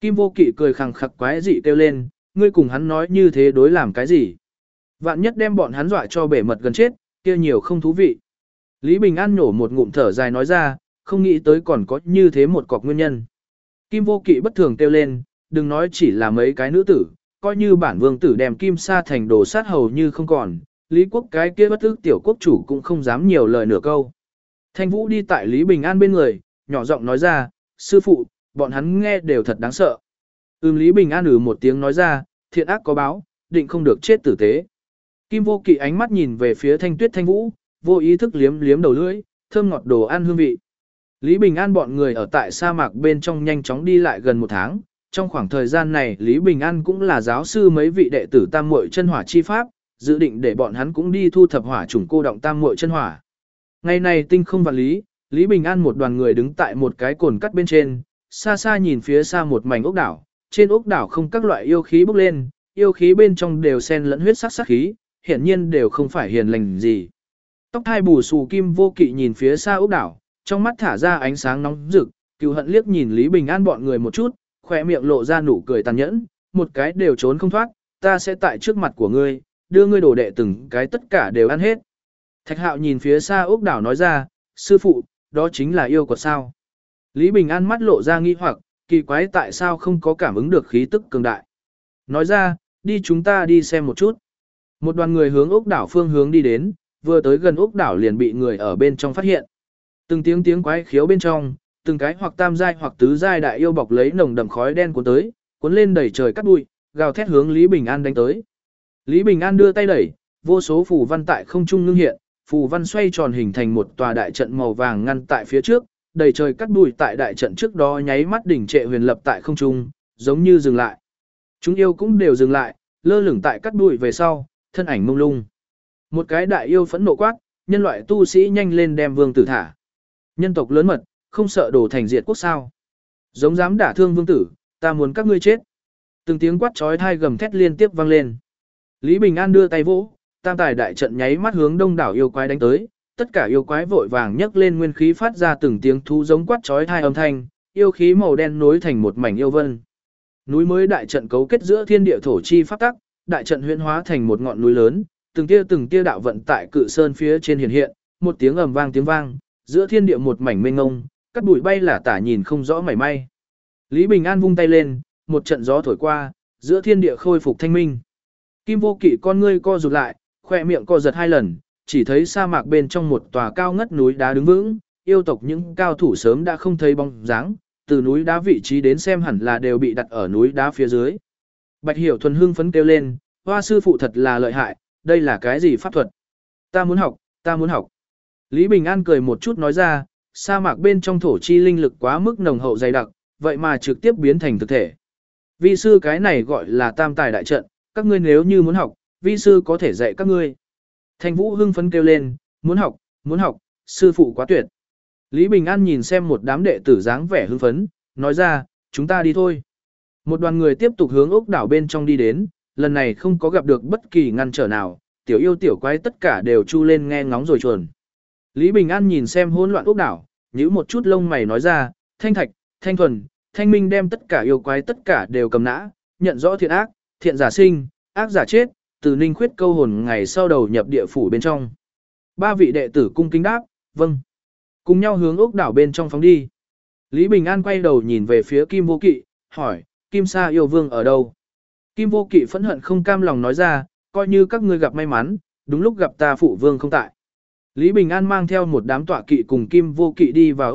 Speaker 1: Kim Vô Kỵ cười khằng khặc quái dị kêu lên, ngươi cùng hắn nói như thế đối làm cái gì? Vạn nhất đem bọn hắn dọa cho bể mật gần chết, kia nhiều không thú vị. Lý Bình An nhổ một ngụm thở dài nói ra, không nghĩ tới còn có như thế một cọc nguyên nhân. Kim Vô Kỵ bất thường kêu lên, đừng nói chỉ là mấy cái nữ tử, coi như bản vương tử đem Kim Sa thành đồ sát hầu như không còn, Lý Quốc cái kia bất ức tiểu quốc chủ cũng không dám nhiều lời nửa câu. Thanh Vũ đi tại Lý Bình An bên người, nhỏ giọng nói ra, sư phụ, bọn hắn nghe đều thật đáng sợ. Lý Bình An một tiếng nói ra, thiện ác có báo, định không được chết tử tế. Kim Vô Kỵ ánh mắt nhìn về phía Thanh Tuyết Thanh Vũ, vô ý thức liếm liếm đầu lưỡi, thơm ngọt đồ ăn hương vị. Lý Bình An bọn người ở tại sa mạc bên trong nhanh chóng đi lại gần 1 tháng. Trong khoảng thời gian này Lý Bình An cũng là giáo sư mấy vị đệ tử Tam Muội Chân Hỏa chi pháp, dự định để bọn hắn cũng đi thu thập hỏa chủng cô động Tam Muội Chân Hỏa. Ngày này tinh không vạn lý, Lý Bình An một đoàn người đứng tại một cái cồn cắt bên trên, xa xa nhìn phía xa một mảnh ốc đảo, trên ốc đảo không các loại yêu khí bốc lên, yêu khí bên trong đều xen lẫn huyết sắc sát khí, hiển nhiên đều không phải hiền lành gì. Tóc hai bù xù Kim Vô Kỵ nhìn phía xa ốc đảo, trong mắt thả ra ánh sáng nóng rực, cừu hận liếc nhìn Lý Bình An bọn người một chút, khỏe miệng lộ ra nụ cười tàn nhẫn, một cái đều trốn không thoát, ta sẽ tại trước mặt của ngươi, đưa ngươi đồ đệ từng cái tất cả đều ăn hết. Thạch Hạo nhìn phía xa ốc đảo nói ra, sư phụ, đó chính là yêu quật sao. Lý Bình An mắt lộ ra nghi hoặc, kỳ quái tại sao không có cảm ứng được khí tức cường đại. Nói ra, đi chúng ta đi xem một chút. Một đoàn người hướng ốc đảo phương hướng đi đến, vừa tới gần ốc đảo liền bị người ở bên trong phát hiện. Từng tiếng quái khiếu bên trong, từng cái hoặc tam giai hoặc tứ giai đại yêu bọc lấy nồng đậm khói đen cuốn tới, cuốn lên đẩy trời cắt bụi, gào thét hướng Lý Bình An đánh tới. Lý Bình An đưa tay đẩy, vô số phù văn tại không trung ngưng hiện, phù văn xoay tròn hình thành một tòa đại trận màu vàng ngăn tại phía trước, đầy trời cắt bụi tại đại trận trước đó nháy mắt đỉnh trệ huyền lập tại không trung, giống như dừng lại. Chúng yêu cũng đều dừng lại, lơ lửng tại cắt bụi về sau, thân ảnh mông lung. Một cái đại yêu phẫn nộ quát, nhân loại tu sĩ nhanh lên đem vương tử thả. Nhân tộc lớn mật, không sợ đổ thành diệt quốc sao? Giống dám đả thương vương tử, ta muốn các ngươi chết. Từng tiếng quát chói tai gầm thét liên tiếp vang lên. Lý Bình An đưa tay vỗ, tam tài đại trận nháy mắt hướng đông đảo yêu quái đánh tới, tất cả yêu quái vội vàng nhấc lên nguyên khí phát ra từng tiếng thú giống quát chói tai âm thanh, yêu khí màu đen nối thành một mảnh yêu vân. Núi mới đại trận cấu kết giữa thiên địa thổ chi pháp tắc, đại trận huyễn hóa thành một ngọn núi lớn, từng tia đạo vận tại cự sơn phía trên hiện hiện, một tiếng ầm vang tiếng vang, giữa thiên địa một mảnh mênh mông, cắt bụi bay là tả nhìn không rõ mảy may. Lý Bình An vung tay lên, một trận gió thổi qua, giữa thiên địa khôi phục thanh minh. Kim Vô Kỵ con ngươi co rụt lại, khoe miệng co giật 2 lần, chỉ thấy sa mạc bên trong một tòa cao ngất núi đá đứng vững, yêu tộc những cao thủ sớm đã không thấy bóng dáng, từ núi đá vị trí đến xem hẳn là đều bị đặt ở núi đá phía dưới. Bạch Hiểu Thuần hưng phấn kêu lên, hoa sư phụ thật là lợi hại, đây là cái gì pháp thuật? Ta muốn học, ta muốn học. Lý Bình An cười một chút nói ra, sa mạc bên trong thổ chi linh lực quá mức nồng hậu dày đặc, vậy mà trực tiếp biến thành thực thể. Vi sư cái này gọi là tam tài đại trận, các ngươi nếu như muốn học, vi sư có thể dạy các ngươi. Thanh Vũ hưng phấn kêu lên, muốn học, sư phụ quá tuyệt. Lý Bình An nhìn xem một đám đệ tử dáng vẻ hưng phấn, nói ra, chúng ta đi thôi. Một đoàn người tiếp tục hướng ốc đảo bên trong đi đến, lần này không có gặp được bất kỳ ngăn trở nào, tiểu yêu tiểu quái tất cả đều chu lên nghe ngóng rồi chuồn. Lý Bình An nhìn xem hỗn loạn ốc đảo, nhíu một chút lông mày nói ra, Thanh Thạch, Thanh Thuần, Thanh Minh đem tất cả yêu quái tất cả đều cầm nã, nhận rõ thiện ác, thiện giả sinh, ác giả chết, từ Ninh Khuyết câu hồn ngày sau đầu nhập địa phủ bên trong. 3 vị đệ tử cung kính đáp, vâng. Cùng nhau hướng ốc đảo bên trong phóng đi. Lý Bình An quay đầu nhìn về phía Kim Vô Kỵ, hỏi, Kim Sa yêu vương ở đâu? Kim Vô Kỵ phẫn hận không cam lòng nói ra, coi như các ngươi gặp may mắn, đúng lúc gặp ta phụ vương không tại. Lý Bình An mang theo một đám tọa kỵ cùng Kim Vô Kỵ đi vào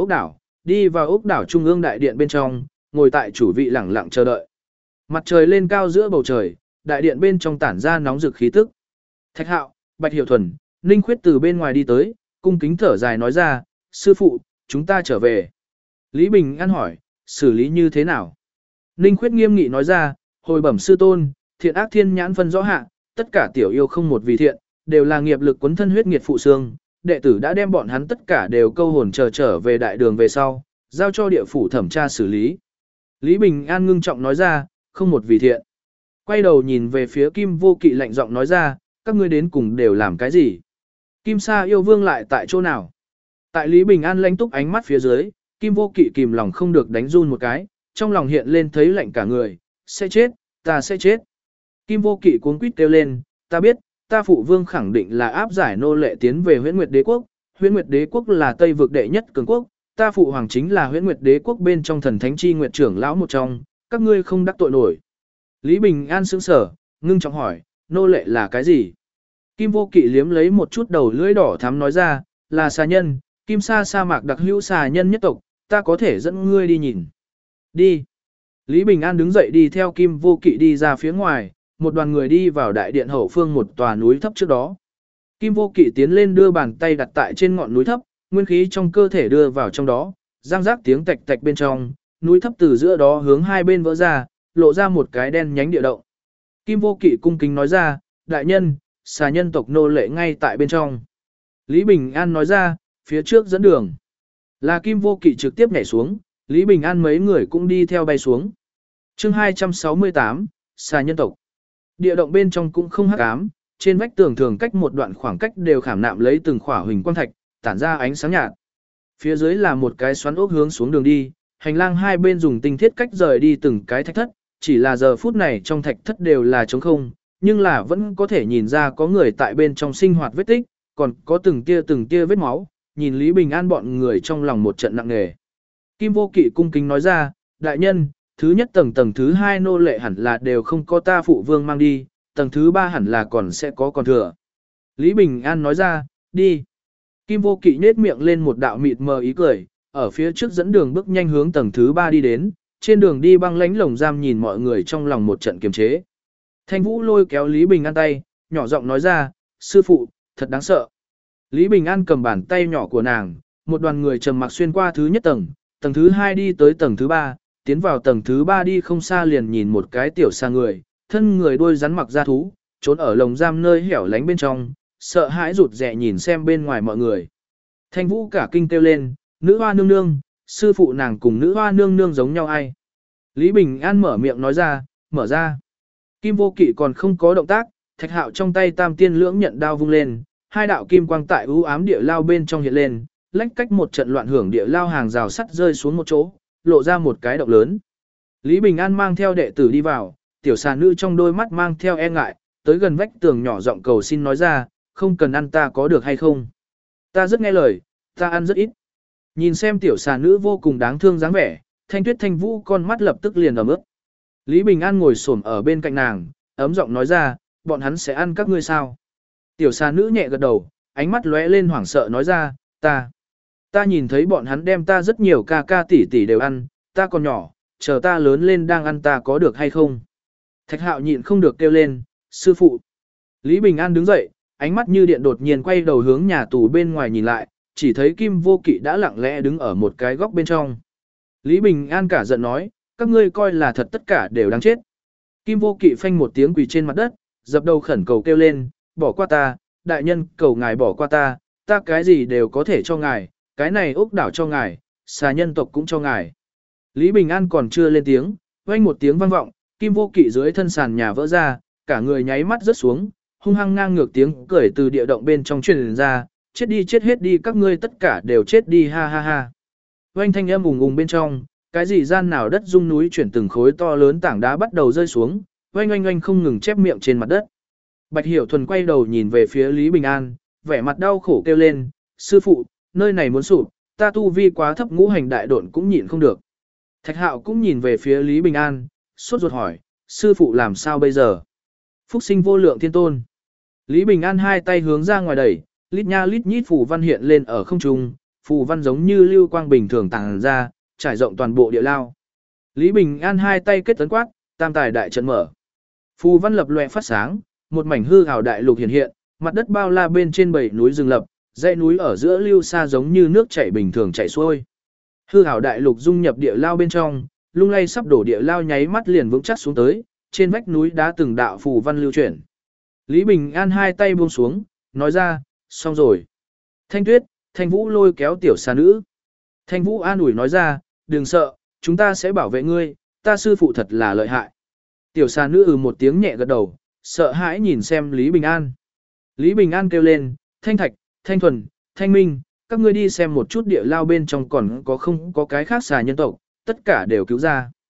Speaker 1: ốc đảo trung ương đại điện bên trong, ngồi tại chủ vị lẳng lặng chờ đợi. Mặt trời lên cao giữa bầu trời, đại điện bên trong tản ra nóng rực khí tức. Thạch Hạo, Bạch Hiểu Thuần, Ninh Khuyết từ bên ngoài đi tới, cung kính thở dài nói ra, sư phụ, chúng ta trở về. Lý Bình An hỏi, xử lý như thế nào? Ninh Khuyết nghiêm nghị nói ra, hồi bẩm sư tôn, thiện ác thiên nhãn phân rõ hạ, tất cả tiểu yêu không một vì thiện, đều là nghiệp lực quấn thân huyết nghiệt phụ xương, đệ tử đã đem bọn hắn tất cả đều câu hồn trở về đại đường về sau, giao cho địa phủ thẩm tra xử lý. Lý Bình An ngưng trọng nói ra, không một vì thiện. Quay đầu nhìn về phía Kim Vô Kỵ lạnh giọng nói ra, các ngươi đến cùng đều làm cái gì? Kim Sa yêu vương lại tại chỗ nào? Tại Lý Bình An lãnh túc ánh mắt phía dưới, Kim Vô Kỵ kìm lòng không được đánh run một cái, trong lòng hiện lên thấy lạnh cả người, sẽ chết, ta sẽ chết. Kim Vô Kỵ cuống quýt kêu lên, ta biết, ta phụ vương khẳng định là áp giải nô lệ tiến về Huyễn Nguyệt Đế quốc, Huyễn Nguyệt Đế quốc là Tây vực đệ nhất cường quốc, ta phụ hoàng chính là Huyễn Nguyệt Đế quốc bên trong thần thánh chi nguyệt trưởng lão một trong, các ngươi không đắc tội nổi. Lý Bình An sững sờ, ngưng trọng hỏi, nô lệ là cái gì? Kim Vô Kỵ liếm lấy một chút đầu lưỡi đỏ thắm nói ra, là xà nhân, Kim Sa sa mạc đặc hữu xà nhân nhất tộc, ta có thể dẫn ngươi đi nhìn. Đi. Lý Bình An đứng dậy đi theo Kim Vô Kỵ đi ra phía ngoài, một đoàn người đi vào đại điện hậu phương một tòa núi thấp trước đó. Kim Vô Kỵ tiến lên đưa bàn tay đặt tại trên ngọn núi thấp, nguyên khí trong cơ thể đưa vào trong đó, răng rác tiếng tạch tạch bên trong, núi thấp từ giữa đó hướng hai bên vỡ ra, lộ ra một cái đen nhánh địa động. Kim Vô Kỵ cung kính nói ra, đại nhân, xà nhân tộc nô lệ ngay tại bên trong. Lý Bình An nói ra, phía trước dẫn đường. Là Kim Vô Kỵ trực tiếp nhảy xuống, Lý Bình An mấy người cũng đi theo bay xuống. chương 268, xà nhân tộc. Địa động bên trong cũng không hắc ám, trên vách tường thường cách một đoạn khoảng cách đều khảm nạm lấy từng khỏa huỳnh quang thạch, tản ra ánh sáng nhạt. Phía dưới là một cái xoắn ốc hướng xuống đường đi, hành lang hai bên dùng tinh thiết cách rời đi từng cái thạch thất, chỉ là giờ phút này trong thạch thất đều là trống không, nhưng là vẫn có thể nhìn ra có người tại bên trong sinh hoạt vết tích, còn có từng tia vết máu, nhìn Lý Bình An bọn người trong lòng một trận nặng nề. Kim Vô Kỵ cung kính nói ra, đại nhân, thứ nhất tầng thứ hai nô lệ hẳn là đều không có ta phụ vương mang đi, tầng thứ ba hẳn là còn sẽ có còn thừa. Lý Bình An nói ra, đi. Kim Vô Kỵ nhếch miệng lên một đạo mịt mờ ý cười, ở phía trước dẫn đường bước nhanh hướng tầng thứ ba đi đến, trên đường đi băng lãnh lồng giam nhìn mọi người trong lòng một trận kiềm chế. Thanh Vũ lôi kéo Lý Bình An tay, nhỏ giọng nói ra, sư phụ, thật đáng sợ. Lý Bình An cầm bàn tay nhỏ của nàng, một đoàn người trầm mặc xuyên qua thứ nhất tầng, tầng thứ hai đi tới tầng thứ ba, tiến vào tầng thứ ba đi không xa liền nhìn một cái tiểu xa người, thân người đuôi rắn mặc da thú, trốn ở lồng giam nơi hẻo lánh bên trong, sợ hãi rụt rè nhìn xem bên ngoài mọi người. Thanh Vũ cả kinh kêu lên, nữ hoa nương nương, sư phụ nàng cùng nữ hoa nương nương giống nhau ai? Lý Bình An mở miệng nói ra, mở ra. Kim Vô Kỵ còn không có động tác, Thạch Hạo trong tay Tam Tiên Lưỡng nhận đao vung lên, hai đạo kim quang tại u ám địa lao bên trong hiện lên, lách cách một trận loạn hưởng địa lao hàng rào sắt rơi xuống một chỗ, lộ ra một cái động lớn. Lý Bình An mang theo đệ tử đi vào, tiểu xà nữ trong đôi mắt mang theo e ngại, tới gần vách tường nhỏ giọng cầu xin nói ra, không cần ăn ta có được hay không? Ta rất nghe lời, ta ăn rất ít. Nhìn xem tiểu xà nữ vô cùng đáng thương dáng vẻ, Thanh Tuyết Thanh Vũ con mắt lập tức liền ẩm ướt. Lý Bình An ngồi xổm ở bên cạnh nàng, ấm giọng nói ra, bọn hắn sẽ ăn các ngươi sao? Tiểu xà nữ nhẹ gật đầu, ánh mắt lóe lên hoảng sợ nói ra, ta nhìn thấy bọn hắn đem ta rất nhiều ca ca tỷ tỷ đều ăn, ta còn nhỏ, chờ ta lớn lên đang ăn ta có được hay không? Thạch Hạo nhịn không được kêu lên, sư phụ. Lý Bình An đứng dậy, ánh mắt như điện đột nhiên quay đầu hướng nhà tù bên ngoài nhìn lại, chỉ thấy Kim Vô Kỵ đã lặng lẽ đứng ở một cái góc bên trong. Lý Bình An cả giận nói, các ngươi coi là thật tất cả đều đáng chết. Kim Vô Kỵ phanh một tiếng quỳ trên mặt đất, dập đầu khẩn cầu kêu lên, bỏ qua ta, đại nhân cầu ngài bỏ qua ta cái gì đều có thể cho ngài, cái này ốc đảo cho ngài, xà nhân tộc cũng cho ngài. Lý Bình An còn chưa lên tiếng, vang một tiếng vang vọng, Kim Vô Kỵ dưới thân sàn nhà vỡ ra, cả người nháy mắt rớt xuống, hung hăng ngang ngược tiếng cười từ địa động bên trong truyền ra, chết đi chết hết đi các ngươi tất cả đều chết đi ha ha ha. Vang thanh âm ùng ùng bên trong, cái gì gian nào đất rung núi chuyển từng khối to lớn tảng đá bắt đầu rơi xuống, oanh oanh oanh không ngừng chép miệng trên mặt đất. Bạch Hiểu Thuần quay đầu nhìn về phía Lý Bình An, vẻ mặt đau khổ kêu lên, sư phụ, nơi này muốn sụp, ta tu vi quá thấp ngũ hành đại độn cũng nhịn không được. Thạch Hạo cũng nhìn về phía Lý Bình An, sốt ruột hỏi, sư phụ làm sao bây giờ? Phúc sinh vô lượng thiên tôn. Lý Bình An hai tay hướng ra ngoài đẩy, lít nha lít nhít phù văn hiện lên ở không trung, phù văn giống như lưu quang bình thường tàng ra, trải rộng toàn bộ địa lao. Lý Bình An hai tay kết tấn quát, tam tài đại trận mở. Phù văn lập loè phát sáng, một mảnh hư ảo đại lục hiện hiện, mặt đất bao la bên trên bảy núi rừng lập, dãy núi ở giữa lưu xa giống như nước chảy bình thường chảy xuôi. Hư ảo đại lục dung nhập địa lao bên trong, lung lay sắp đổ địa lao nháy mắt liền vững chắc xuống tới, trên vách núi đá từng đạo phù văn lưu chuyển. Lý Bình An hai tay buông xuống, nói ra, xong rồi. Thanh Tuyết, Thanh Vũ lôi kéo tiểu xà nữ. Thanh Vũ an ủi nói ra, đừng sợ, chúng ta sẽ bảo vệ ngươi, ta sư phụ thật là lợi hại. Tiểu xà nữ một tiếng nhẹ gật đầu, sợ hãi nhìn xem Lý Bình An. Lý Bình An kêu lên, Thanh Thạch, Thanh Thuần, Thanh Minh, các ngươi đi xem một chút địa lao bên trong còn có không có cái khác xà nhân tộc, tất cả đều cứu ra.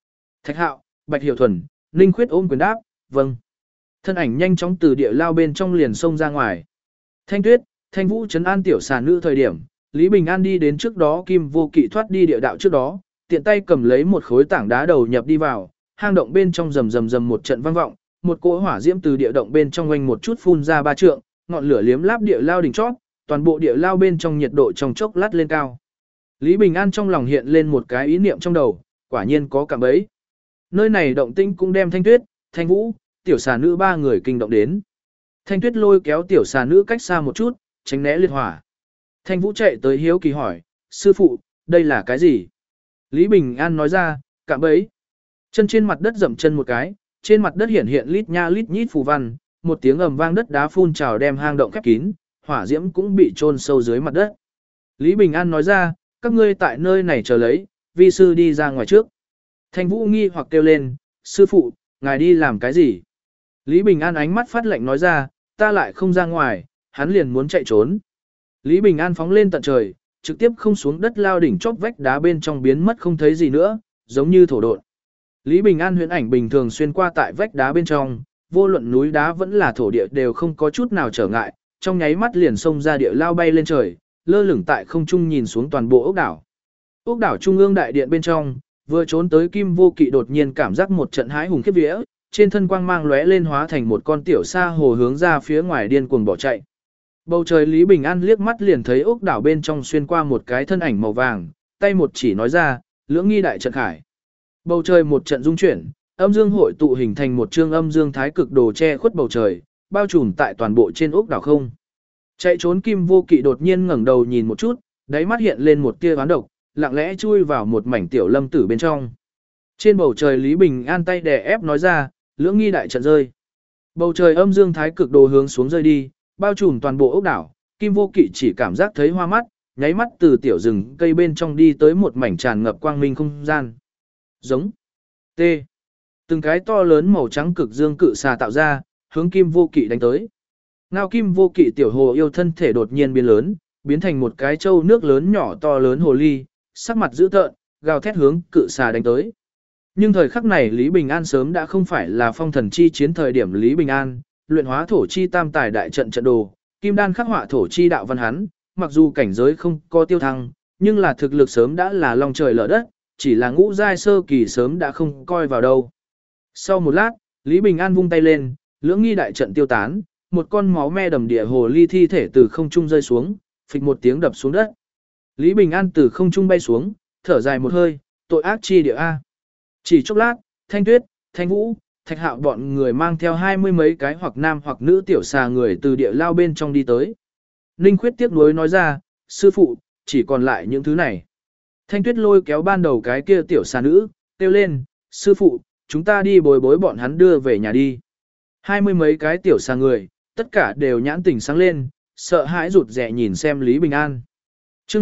Speaker 1: Thạch Hạo, Bạch Hiểu Thuần, Ninh Khuyết ôm quyền đáp, vâng. Thân ảnh nhanh chóng từ địa lao bên trong liền xông ra ngoài. Thanh Tuyết, Thanh Vũ trấn an tiểu xà nữ thời điểm, Lý Bình An đi đến trước đó Kim Vô Kỵ thoát đi địa đạo trước đó, tiện tay cầm lấy một khối tảng đá đầu nhập đi vào, hang động bên trong rầm rầm rầm một trận vang vọng, một cỗ hỏa diễm từ địa động bên trong oanh một chút phun ra 3 trượng, ngọn lửa liếm láp địa lao đỉnh chót, toàn bộ địa lao bên trong nhiệt độ trong chốc lát lên cao. Lý Bình An trong lòng hiện lên một cái ý niệm trong đầu, quả nhiên có cảm bấy. Nơi này động tĩnh cũng đem Thanh Tuyết, Thanh Vũ, tiểu xà nữ 3 người kinh động đến. Thanh Tuyết lôi kéo tiểu xà nữ cách xa một chút, tránh né liệt hỏa. Thanh Vũ chạy tới hiếu kỳ hỏi, sư phụ, đây là cái gì? Lý Bình An nói ra, cạm bẫy. Chân trên mặt đất dậm chân một cái, trên mặt đất hiện hiện lít nha lít nhít phù văn, một tiếng ầm vang đất đá phun trào đem hang động khép kín, hỏa diễm cũng bị chôn sâu dưới mặt đất. Lý Bình An nói ra, các ngươi tại nơi này chờ lấy, vi sư đi ra ngoài trước. Thanh Vũ nghi hoặc kêu lên, sư phụ, ngài đi làm cái gì? Lý Bình An ánh mắt phát lạnh nói ra, ta lại không ra ngoài, hắn liền muốn chạy trốn. Lý Bình An phóng lên tận trời, trực tiếp không xuống đất lao đỉnh chóp vách đá bên trong biến mất không thấy gì nữa, giống như thổ độn. Lý Bình An huyễn ảnh bình thường xuyên qua tại vách đá bên trong, vô luận núi đá vẫn là thổ địa đều không có chút nào trở ngại, trong nháy mắt liền xông ra địa lao bay lên trời, lơ lửng tại không trung nhìn xuống toàn bộ ốc đảo. Ốc đảo trung ương đại điện bên trong, vừa trốn tới Kim Vô Kỵ đột nhiên cảm giác một trận hãi hùng khiếp vía, trên thân quang mang lóe lên hóa thành một con tiểu sa hồ hướng ra phía ngoài điên cuồng bỏ chạy. Bầu trời Lý Bình An liếc mắt liền thấy ốc đảo bên trong xuyên qua một cái thân ảnh màu vàng, tay một chỉ nói ra, lưỡng nghi đại trận khải. Bầu trời một trận rung chuyển, âm dương hội tụ hình thành một chương âm dương thái cực đồ che khuất bầu trời, bao trùm tại toàn bộ trên ốc đảo không. Chạy trốn Kim Vô Kỵ đột nhiên ngẩng đầu nhìn một chút, đáy mắt hiện lên một tia oán độc, lặng lẽ chui vào một mảnh tiểu lâm tử bên trong. Trên bầu trời Lý Bình An tay đè ép nói ra, lưỡng nghi đại trận rơi. Bầu trời âm dương thái cực đồ hướng xuống rơi đi, bao trùm toàn bộ ốc đảo, Kim Vô Kỵ chỉ cảm giác thấy hoa mắt, nháy mắt từ tiểu rừng cây bên trong đi tới một mảnh tràn ngập quang minh không gian. Giống. T. Từng cái to lớn màu trắng cực dương cự xà tạo ra, hướng Kim Vô Kỵ đánh tới. Ngao Kim Vô Kỵ tiểu hồ yêu thân thể đột nhiên biến lớn, biến thành một cái trâu nước lớn nhỏ to lớn hồ ly, sắc mặt dữ tợn, gào thét hướng cự xà đánh tới. Nhưng thời khắc này Lý Bình An sớm đã không phải là phong thần chi chiến thời điểm Lý Bình An, luyện hóa thổ chi tam tài đại trận trận đồ, kim đan khắc họa thổ chi đạo văn hắn, mặc dù cảnh giới không có tiêu thăng, nhưng là thực lực sớm đã là long trời lở đất, chỉ là ngũ giai sơ kỳ sớm đã không coi vào đâu. Sau một lát, Lý Bình An vung tay lên, lưỡng nghi đại trận tiêu tán, một con máu me đầm địa hồ ly thi thể từ không trung rơi xuống, phịch một tiếng đập xuống đất. Lý Bình An từ không trung bay xuống, thở dài một hơi, tội ác chi địa a. Chỉ chốc lát, Thanh Tuyết, Thanh Vũ, Thạch Hạo bọn người mang theo 20 mấy cái hoặc nam hoặc nữ tiểu xà người từ địa lao bên trong đi tới. Ninh Khuyết tiếc nuối nói ra, sư phụ, chỉ còn lại những thứ này. Thanh Tuyết lôi kéo ban đầu cái kia tiểu xà nữ, kêu lên, sư phụ, chúng ta đi bồi bối bọn hắn đưa về nhà đi. 20 mấy cái tiểu xà người, tất cả đều nhãn tỉnh sáng lên, sợ hãi rụt rè nhìn xem Lý Bình An. Chương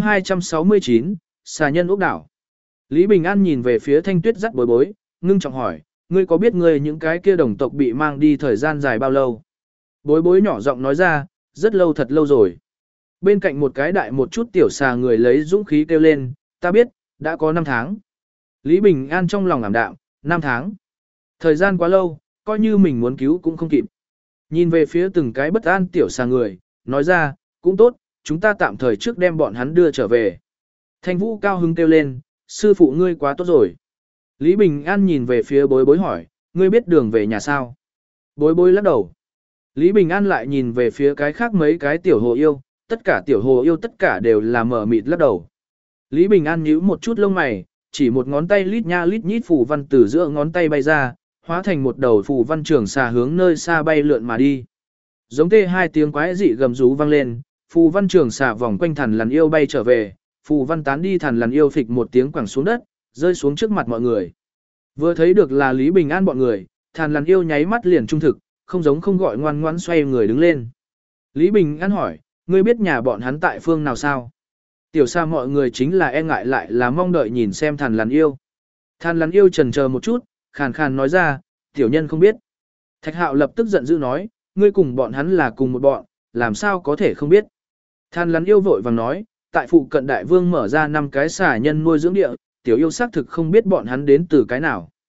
Speaker 1: 269, xà nhân ốc đảo. Lý Bình An nhìn về phía Thanh Tuyết dắt bối bối, ngưng trọng hỏi, ngươi có biết ngươi những cái kia đồng tộc bị mang đi thời gian dài bao lâu? Bối bối nhỏ giọng nói ra, rất lâu thật lâu rồi. Bên cạnh một cái đại một chút tiểu xà người lấy dũng khí kêu lên, ta biết, đã có 5 tháng. Lý Bình An trong lòng ảm đạm, 5 tháng. Thời gian quá lâu, coi như mình muốn cứu cũng không kịp. Nhìn về phía từng cái bất an tiểu xà người, nói ra, cũng tốt, chúng ta tạm thời trước đem bọn hắn đưa trở về. Thanh Vũ cao hứng kêu lên, sư phụ ngươi quá tốt rồi. Lý Bình An nhìn về phía bối bối hỏi, ngươi biết đường về nhà sao? Bối bối lắc đầu. Lý Bình An lại nhìn về phía cái khác mấy cái tiểu hồ yêu, tất cả tiểu hồ yêu tất cả đều là mở mịt lắc đầu. Lý Bình An nhíu một chút lông mày, chỉ một ngón tay lít nha lít nhít phù văn từ giữa ngón tay bay ra, hóa thành một đầu phù văn trường xà hướng nơi xa bay lượn mà đi. Giống tê hai tiếng quái dị gầm rú vang lên, phù văn trường xà vòng quanh Thằn Lằn yêu bay trở về, phù văn tán đi Thằn Lằn yêu phịch một tiếng quẳng xuống đất, rơi xuống trước mặt mọi người. Vừa thấy được là Lý Bình An bọn người, Thằn Lằn yêu nháy mắt liền trung thực, không giống không gọi ngoan ngoãn xoay người đứng lên. Lý Bình An hỏi, ngươi biết nhà bọn hắn tại phương nào sao? Tiểu xa mọi người chính là e ngại lại là mong đợi nhìn xem Thằn Lằn yêu. Thằn Lằn yêu chần chờ một chút, khàn khàn nói ra, tiểu nhân không biết. Thạch Hạo lập tức giận dữ nói, ngươi cùng bọn hắn là cùng một bọn, làm sao có thể không biết. Thằn Lằn yêu vội vàng nói, tại phụ cận đại vương mở ra 5 cái xà nhân nuôi dưỡng địa, tiểu yêu xác thực không biết bọn hắn đến từ cái nào.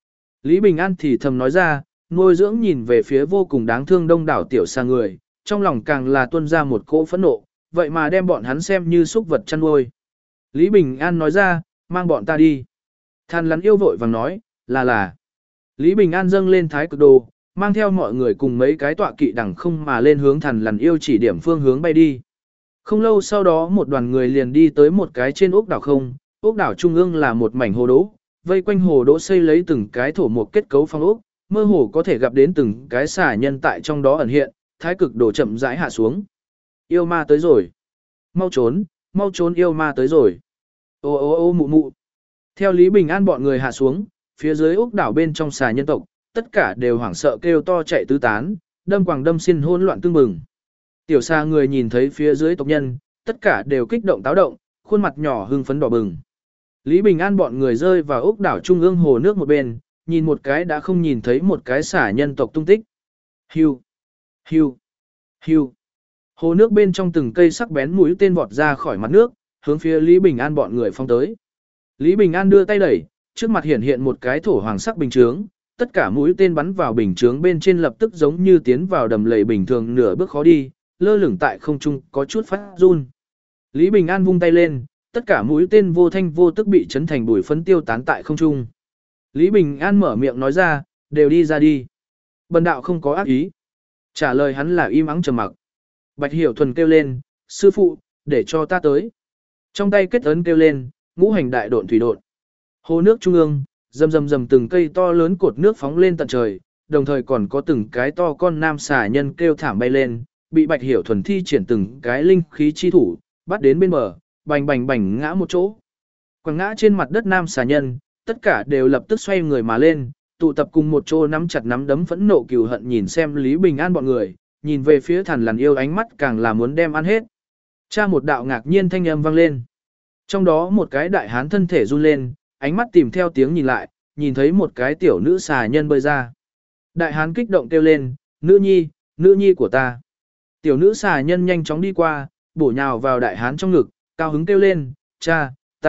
Speaker 1: Lý Bình An thì thầm nói ra, nuôi dưỡng nhìn về phía vô cùng đáng thương đông đảo tiểu xa người, trong lòng càng là tuôn ra một cỗ phẫn nộ, vậy mà đem bọn hắn xem như súc vật chăn nuôi. Lý Bình An nói ra, mang bọn ta đi. Than lắn yêu vội vàng nói, là. Lý Bình An dâng lên thái cực đồ, mang theo mọi người cùng mấy cái tọa kỵ đằng không mà lên hướng Thằn Lằn yêu chỉ điểm phương hướng bay đi. Không lâu sau đó một đoàn người liền đi tới một cái trên ốc đảo không, ốc đảo trung ương là một mảnh hồ đỗ, vây quanh hồ đỗ xây lấy từng cái thổ một kết cấu phong ốc, mơ hồ có thể gặp đến từng cái xà nhân tại trong đó ẩn hiện, thái cực đồ chậm rãi hạ xuống. Yêu ma tới rồi. Mau trốn yêu ma tới rồi. Ô mụ mụ. Theo Lý Bình An bọn người hạ xuống, phía dưới ốc đảo bên trong xà nhân tộc, tất cả đều hoảng sợ kêu to chạy tứ tán, đâm quàng đâm xin hỗn loạn tương bừng. Tiểu xà người nhìn thấy phía dưới tộc nhân, tất cả đều kích động táo động, khuôn mặt nhỏ hưng phấn đỏ bừng. Lý Bình An bọn người rơi vào ốc đảo trung ương hồ nước một bên, nhìn một cái đã không nhìn thấy một cái xà nhân tộc tung tích. Hiu, hiu, hiu. Hồ nước bên trong từng cây sắc bén mũi tên vọt ra khỏi mặt nước, hướng phía Lý Bình An bọn người phong tới. Lý Bình An đưa tay đẩy, trước mặt hiện một cái thổ hoàng sắc bình chướng, tất cả mũi tên bắn vào bình chướng bên trên lập tức giống như tiến vào đầm lầy bình thường nửa bước khó đi, lơ lửng tại không trung có chút phát run. Lý Bình An vung tay lên, tất cả mũi tên vô thanh vô tức bị chấn thành bụi phấn tiêu tán tại không trung. Lý Bình An mở miệng nói ra, đều đi ra đi. Bần đạo không có ác ý. Trả lời hắn là im ắng trầm mặc. Bạch Hiểu Thuần kêu lên, sư phụ, để cho ta tới. Trong tay kết ấn kêu lên, ngũ hành đại độn thủy độn. Hồ nước trung ương, rầm từng cây to lớn cột nước phóng lên tận trời, đồng thời còn có từng cái to con nam xà nhân kêu thảm bay lên, bị Bạch Hiểu Thuần thi triển từng cái linh khí chi thủ, bắt đến bên bờ, bành ngã một chỗ. Quẳng ngã trên mặt đất nam xà nhân, tất cả đều lập tức xoay người mà lên, tụ tập cùng một chỗ nắm chặt nắm đấm phẫn nộ cừu hận nhìn xem Lý Bình An bọn người, nhìn về phía Thằn Lằn yêu ánh mắt càng là muốn đem ăn hết. Cha một đạo ngạc nhiên thanh âm vang lên. Trong đó một cái đại hán thân thể run lên, ánh mắt tìm theo tiếng nhìn lại, nhìn thấy một cái tiểu nữ xà nhân bơi ra. Đại hán kích động kêu lên, nữ nhi của ta. Tiểu nữ xà nhân nhanh chóng đi qua, bổ nhào vào đại hán trong ngực, cao hứng kêu lên, cha,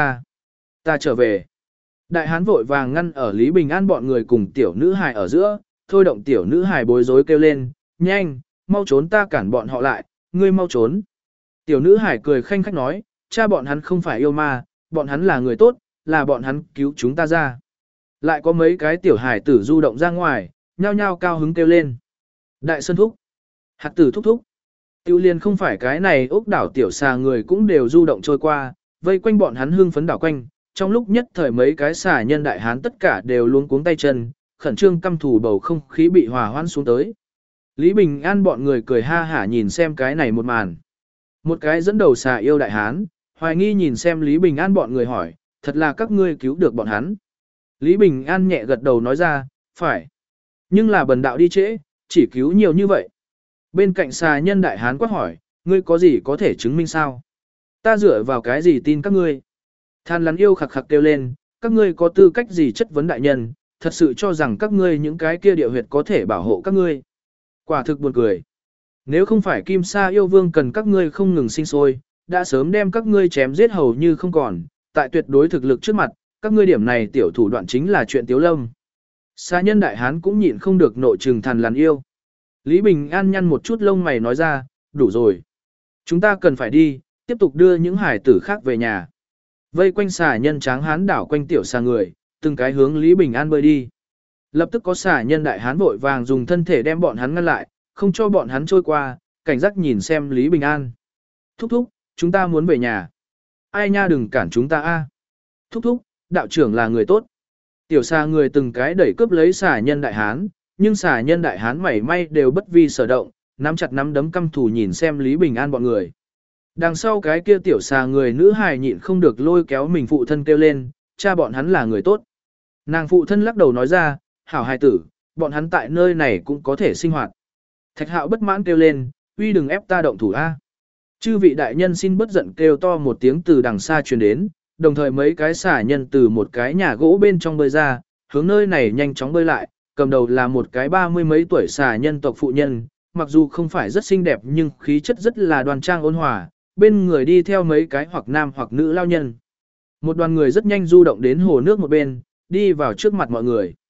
Speaker 1: ta trở về. Đại hán vội vàng ngăn ở Lý Bình An bọn người cùng tiểu nữ hài ở giữa, thôi động tiểu nữ hài bối rối kêu lên, nhanh, mau trốn ta cản bọn họ lại, ngươi mau trốn. Tiểu nữ hài cười khanh khách nói, cha bọn hắn không phải yêu ma, bọn hắn là người tốt, là bọn hắn cứu chúng ta ra. Lại có mấy cái tiểu hài tử du động ra ngoài, nhao nhao cao hứng kêu lên. Đại sơn thúc, hạt tử thúc thúc. Tiêu liên không phải cái này ốc đảo tiểu xà người cũng đều du động trôi qua, vây quanh bọn hắn hương phấn đảo quanh, trong lúc nhất thời mấy cái xà nhân đại hán tất cả đều luống cuống tay chân, khẩn trương căm thù bầu không khí bị hòa hoãn xuống tới. Lý Bình An bọn người cười ha hả nhìn xem cái này một màn. Một cái dẫn đầu xà yêu đại hán, hoài nghi nhìn xem Lý Bình An bọn người hỏi, thật là các ngươi cứu được bọn hắn. Lý Bình An nhẹ gật đầu nói ra, phải. Nhưng là bần đạo đi trễ, chỉ cứu nhiều như vậy. Bên cạnh xà nhân đại hán quát hỏi, ngươi có gì có thể chứng minh sao? Ta dựa vào cái gì tin các ngươi? Than Lắn yêu khặc khặc kêu lên, các ngươi có tư cách gì chất vấn đại nhân, thật sự cho rằng các ngươi những cái kia địa huyệt có thể bảo hộ các ngươi. Quả thực buồn cười. Nếu không phải Kim Sa yêu vương cần các ngươi không ngừng sinh sôi, đã sớm đem các ngươi chém giết hầu như không còn, tại tuyệt đối thực lực trước mặt, các ngươi điểm này tiểu thủ đoạn chính là chuyện tiếu lâm. Xà nhân đại hán cũng nhịn không được nội trừng Than Lắn yêu. Lý Bình An nhăn một chút lông mày nói ra, đủ rồi. Chúng ta cần phải đi, tiếp tục đưa những hải tử khác về nhà. Vây quanh xà nhân tráng hán đảo quanh tiểu xà người, từng cái hướng Lý Bình An bơi đi. Lập tức có xà nhân đại hán vội vàng dùng thân thể đem bọn hắn ngăn lại, không cho bọn hắn trôi qua, cảnh giác nhìn xem Lý Bình An. Thúc thúc, chúng ta muốn về nhà. Ai nha đừng cản chúng ta a. Thúc thúc, đạo trưởng là người tốt. Tiểu xà người từng cái đẩy cướp lấy xà nhân đại hán, nhưng xà nhân đại hán mảy may đều bất vi sở động, nắm chặt nắm đấm căm thù nhìn xem Lý Bình An bọn người. Đằng sau cái kia tiểu xà người nữ hài nhịn không được lôi kéo mình phụ thân kêu lên, cha bọn hắn là người tốt. Nàng phụ thân lắc đầu nói ra, hảo hài tử, bọn hắn tại nơi này cũng có thể sinh hoạt. Thạch Hạo bất mãn kêu lên, uy đừng ép ta động thủ a. Chư vị đại nhân xin bất giận kêu to một tiếng từ đằng xa truyền đến, đồng thời mấy cái xà nhân từ một cái nhà gỗ bên trong bơi ra, hướng nơi này nhanh chóng bơi lại, cầm đầu là một cái 30 mấy tuổi xà nhân tộc phụ nhân, mặc dù không phải rất xinh đẹp nhưng khí chất rất là đoan trang ôn hòa, bên người đi theo mấy cái hoặc nam hoặc nữ lao nhân. Một đoàn người rất nhanh du động đến hồ nước một bên, đi vào trước mặt mọi người.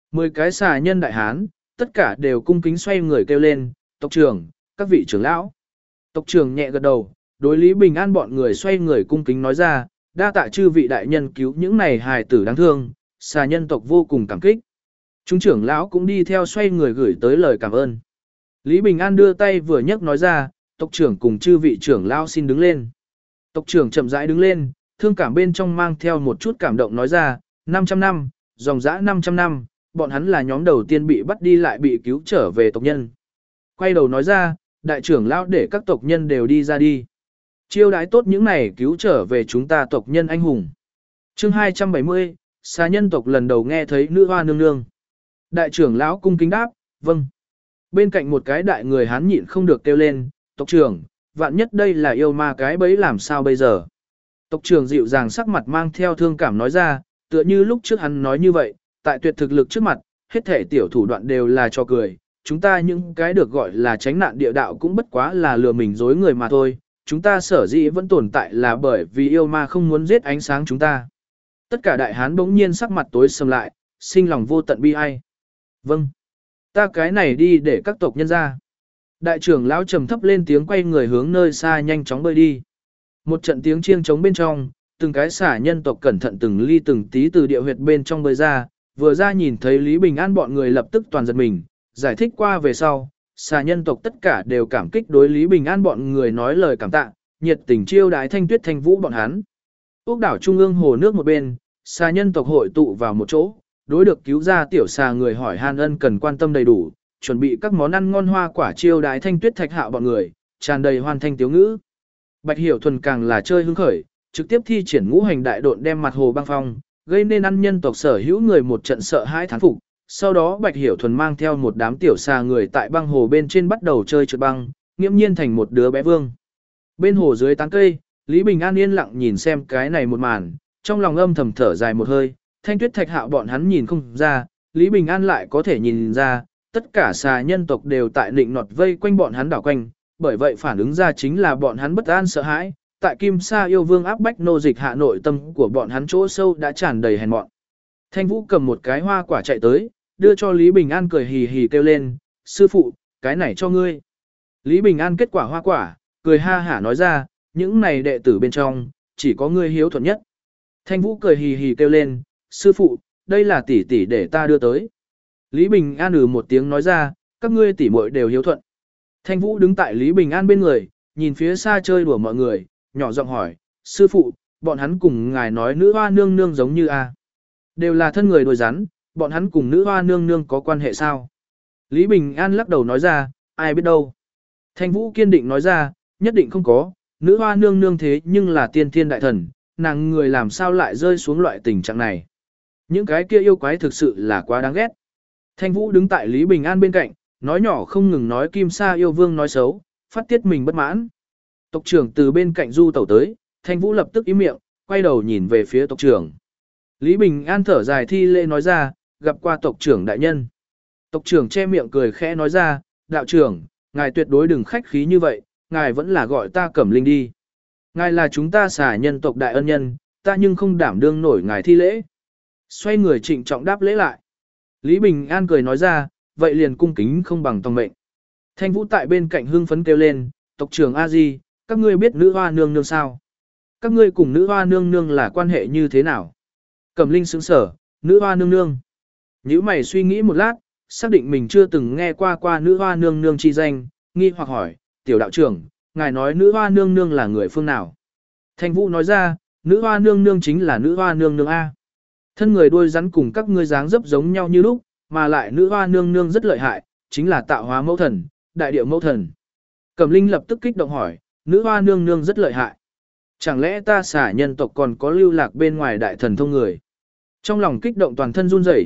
Speaker 1: 10 cái xà nhân đại hán, tất cả đều cung kính xoay người kêu lên, tộc trưởng, các vị trưởng lão. Tộc trưởng nhẹ gật đầu, đối Lý Bình An bọn người xoay người cung kính nói ra, đa tạ chư vị đại nhân cứu những này hài tử đáng thương, xà nhân tộc vô cùng cảm kích. Chúng trưởng lão cũng đi theo xoay người gửi tới lời cảm ơn. Lý Bình An đưa tay vừa nhấc nói ra, tộc trưởng cùng chư vị trưởng lão xin đứng lên. Tộc trưởng chậm rãi đứng lên, thương cảm bên trong mang theo một chút cảm động nói ra, 500 năm, dòng dã 500 năm, bọn hắn là nhóm đầu tiên bị bắt đi lại bị cứu trở về tộc nhân. Quay đầu nói ra, đại trưởng lão để các tộc nhân đều đi ra đi. Chiêu đãi tốt những này cứu trở về chúng ta tộc nhân anh hùng. Chương 270, xà nhân tộc lần đầu nghe thấy nữ hoa nương nương. Đại trưởng lão cung kính đáp, vâng. Bên cạnh một cái đại người hán nhịn không được kêu lên, tộc trưởng, vạn nhất đây là yêu ma cái bấy làm sao bây giờ. Tộc trưởng dịu dàng sắc mặt mang theo thương cảm nói ra, tựa như lúc trước hắn nói như vậy, tại tuyệt thực lực trước mặt, hết thể tiểu thủ đoạn đều là cho cười, chúng ta những cái được gọi là tránh nạn địa đạo cũng bất quá là lừa mình dối người mà thôi, chúng ta sở dĩ vẫn tồn tại là bởi vì yêu ma không muốn giết ánh sáng chúng ta. Tất cả đại hán bỗng nhiên sắc mặt tối sầm lại, sinh lòng vô tận bi ai. Vâng, ta cái này đi để các tộc nhân ra. Đại trưởng lão trầm thấp lên tiếng quay người hướng nơi xa nhanh chóng bơi đi. Một trận tiếng chiêng trống bên trong, từng cái xả nhân tộc cẩn thận từng ly từng tí từ địa huyệt bên trong bơi ra, vừa ra nhìn thấy Lý Bình An bọn người lập tức toàn giật mình, giải thích qua về sau, xà nhân tộc tất cả đều cảm kích đối Lý Bình An bọn người nói lời cảm tạ, nhiệt tình chiêu đái Thanh Tuyết Thanh Vũ bọn hắn. Úc đảo trung ương hồ nước một bên, xà nhân tộc hội tụ vào một chỗ, đối được cứu ra tiểu xà người hỏi han ân cần quan tâm đầy đủ, chuẩn bị các món ăn ngon hoa quả chiêu đái Thanh Tuyết Thạch Hạo bọn người, tràn đầy hoàn thanh tiếu ngữ. Bạch Hiểu Thuần càng là chơi hứng khởi, trực tiếp thi triển ngũ hành đại độn đem mặt hồ băng phong, gây nên ăn nhân tộc sở hữu người một trận sợ hãi thán phục. Sau đó Bạch Hiểu Thuần mang theo một đám tiểu xà người tại băng hồ bên trên bắt đầu chơi trượt băng, nghiễm nhiên thành một đứa bé vương. Bên hồ dưới tán cây, Lý Bình An yên lặng nhìn xem cái này một màn, trong lòng âm thầm thở dài một hơi, Thanh Tuyết Thạch Hạo bọn hắn nhìn không ra, Lý Bình An lại có thể nhìn ra, tất cả xà nhân tộc đều tại định nọt vây quanh bọn hắn đảo quanh, bởi vậy phản ứng ra chính là bọn hắn bất an sợ hãi, tại Kim Sa yêu vương áp bách nô dịch hạ nội tâm của bọn hắn chỗ sâu đã tràn đầy hèn mọn. Thanh Vũ cầm một cái hoa quả chạy tới, đưa cho Lý Bình An cười hì hì kêu lên, sư phụ, cái này cho ngươi. Lý Bình An kết quả hoa quả, cười ha hả nói ra, những này đệ tử bên trong, chỉ có ngươi hiếu thuận nhất. Thanh Vũ cười hì hì kêu lên, sư phụ, đây là tỷ tỷ để ta đưa tới. Lý Bình An một tiếng nói ra, các ngươi tỷ muội đều hiếu thuận. Thanh Vũ đứng tại Lý Bình An bên người, nhìn phía xa chơi đùa mọi người, nhỏ giọng hỏi, sư phụ, bọn hắn cùng ngài nói nữ hoa nương nương giống như a, đều là thân người đôi rắn, bọn hắn cùng nữ hoa nương nương có quan hệ sao? Lý Bình An lắc đầu nói ra, ai biết đâu. Thanh Vũ kiên định nói ra, nhất định không có, nữ hoa nương nương thế nhưng là tiên thiên đại thần, nàng người làm sao lại rơi xuống loại tình trạng này. Những cái kia yêu quái thực sự là quá đáng ghét. Thanh Vũ đứng tại Lý Bình An bên cạnh, nói nhỏ không ngừng nói Kim Sa yêu vương nói xấu, phát tiết mình bất mãn. Tộc trưởng từ bên cạnh du tẩu tới, Thanh Vũ lập tức im miệng, quay đầu nhìn về phía tộc trưởng. Lý Bình An thở dài thi lễ nói ra, gặp qua tộc trưởng đại nhân. Tộc trưởng che miệng cười khẽ nói ra, đạo trưởng, ngài tuyệt đối đừng khách khí như vậy, ngài vẫn là gọi ta Cẩm Linh đi. Ngài là chúng ta xả nhân tộc đại ân nhân, ta nhưng không đảm đương nổi ngài thi lễ. Xoay người trịnh trọng đáp lễ lại. Lý Bình An cười nói ra, vậy liền cung kính không bằng tòng mệnh. Thanh Vũ tại bên cạnh hưng phấn kêu lên, tộc trưởng A Di, các ngươi biết nữ hoa nương nương sao? Các ngươi cùng nữ hoa nương nương là quan hệ như thế nào? Cẩm Linh sững sở, nữ hoa nương nương. Nhữ mày suy nghĩ một lát, xác định mình chưa từng nghe qua nữ hoa nương nương chi danh, nghi hoặc hỏi, tiểu đạo trưởng, ngài nói nữ hoa nương nương là người phương nào? Thanh Vũ nói ra, nữ hoa nương nương chính là nữ hoa nương nương A. Thân người đuôi rắn cùng các ngươi dáng dấp giống nhau như lúc, mà lại nữ hoa nương nương rất lợi hại, chính là tạo hóa mẫu thần, đại điệu mẫu thần. Cẩm Linh lập tức kích động hỏi, nữ hoa nương nương rất lợi hại. Chẳng lẽ ta xả nhân tộc còn có lưu lạc bên ngoài đại thần thông người? Trong lòng kích động toàn thân run rẩy,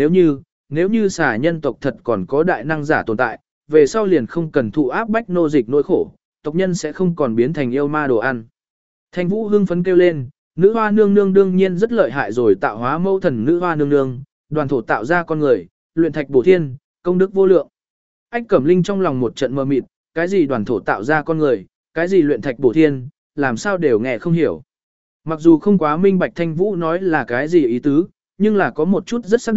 Speaker 1: nếu như xả nhân tộc thật còn có đại năng giả tồn tại, về sau liền không cần thụ áp bách nô dịch nỗi khổ, tộc nhân sẽ không còn biến thành yêu ma đồ ăn. Thanh Vũ hưng phấn kêu lên, nữ hoa nương nương đương nhiên rất lợi hại rồi, tạo hóa mẫu thần nữ hoa nương nương, đoàn thổ tạo ra con người, luyện thạch bổ thiên, công đức vô lượng. Ách Cẩm Linh trong lòng một trận mơ mịt, cái gì đoàn thổ tạo ra con người, cái gì luyện thạch bổ thiên, làm sao đều nghe không hiểu. Mặc dù không quá minh bạch Thanh Vũ nói là cái gì ý tứ, nhưng là có một chút rất xác định,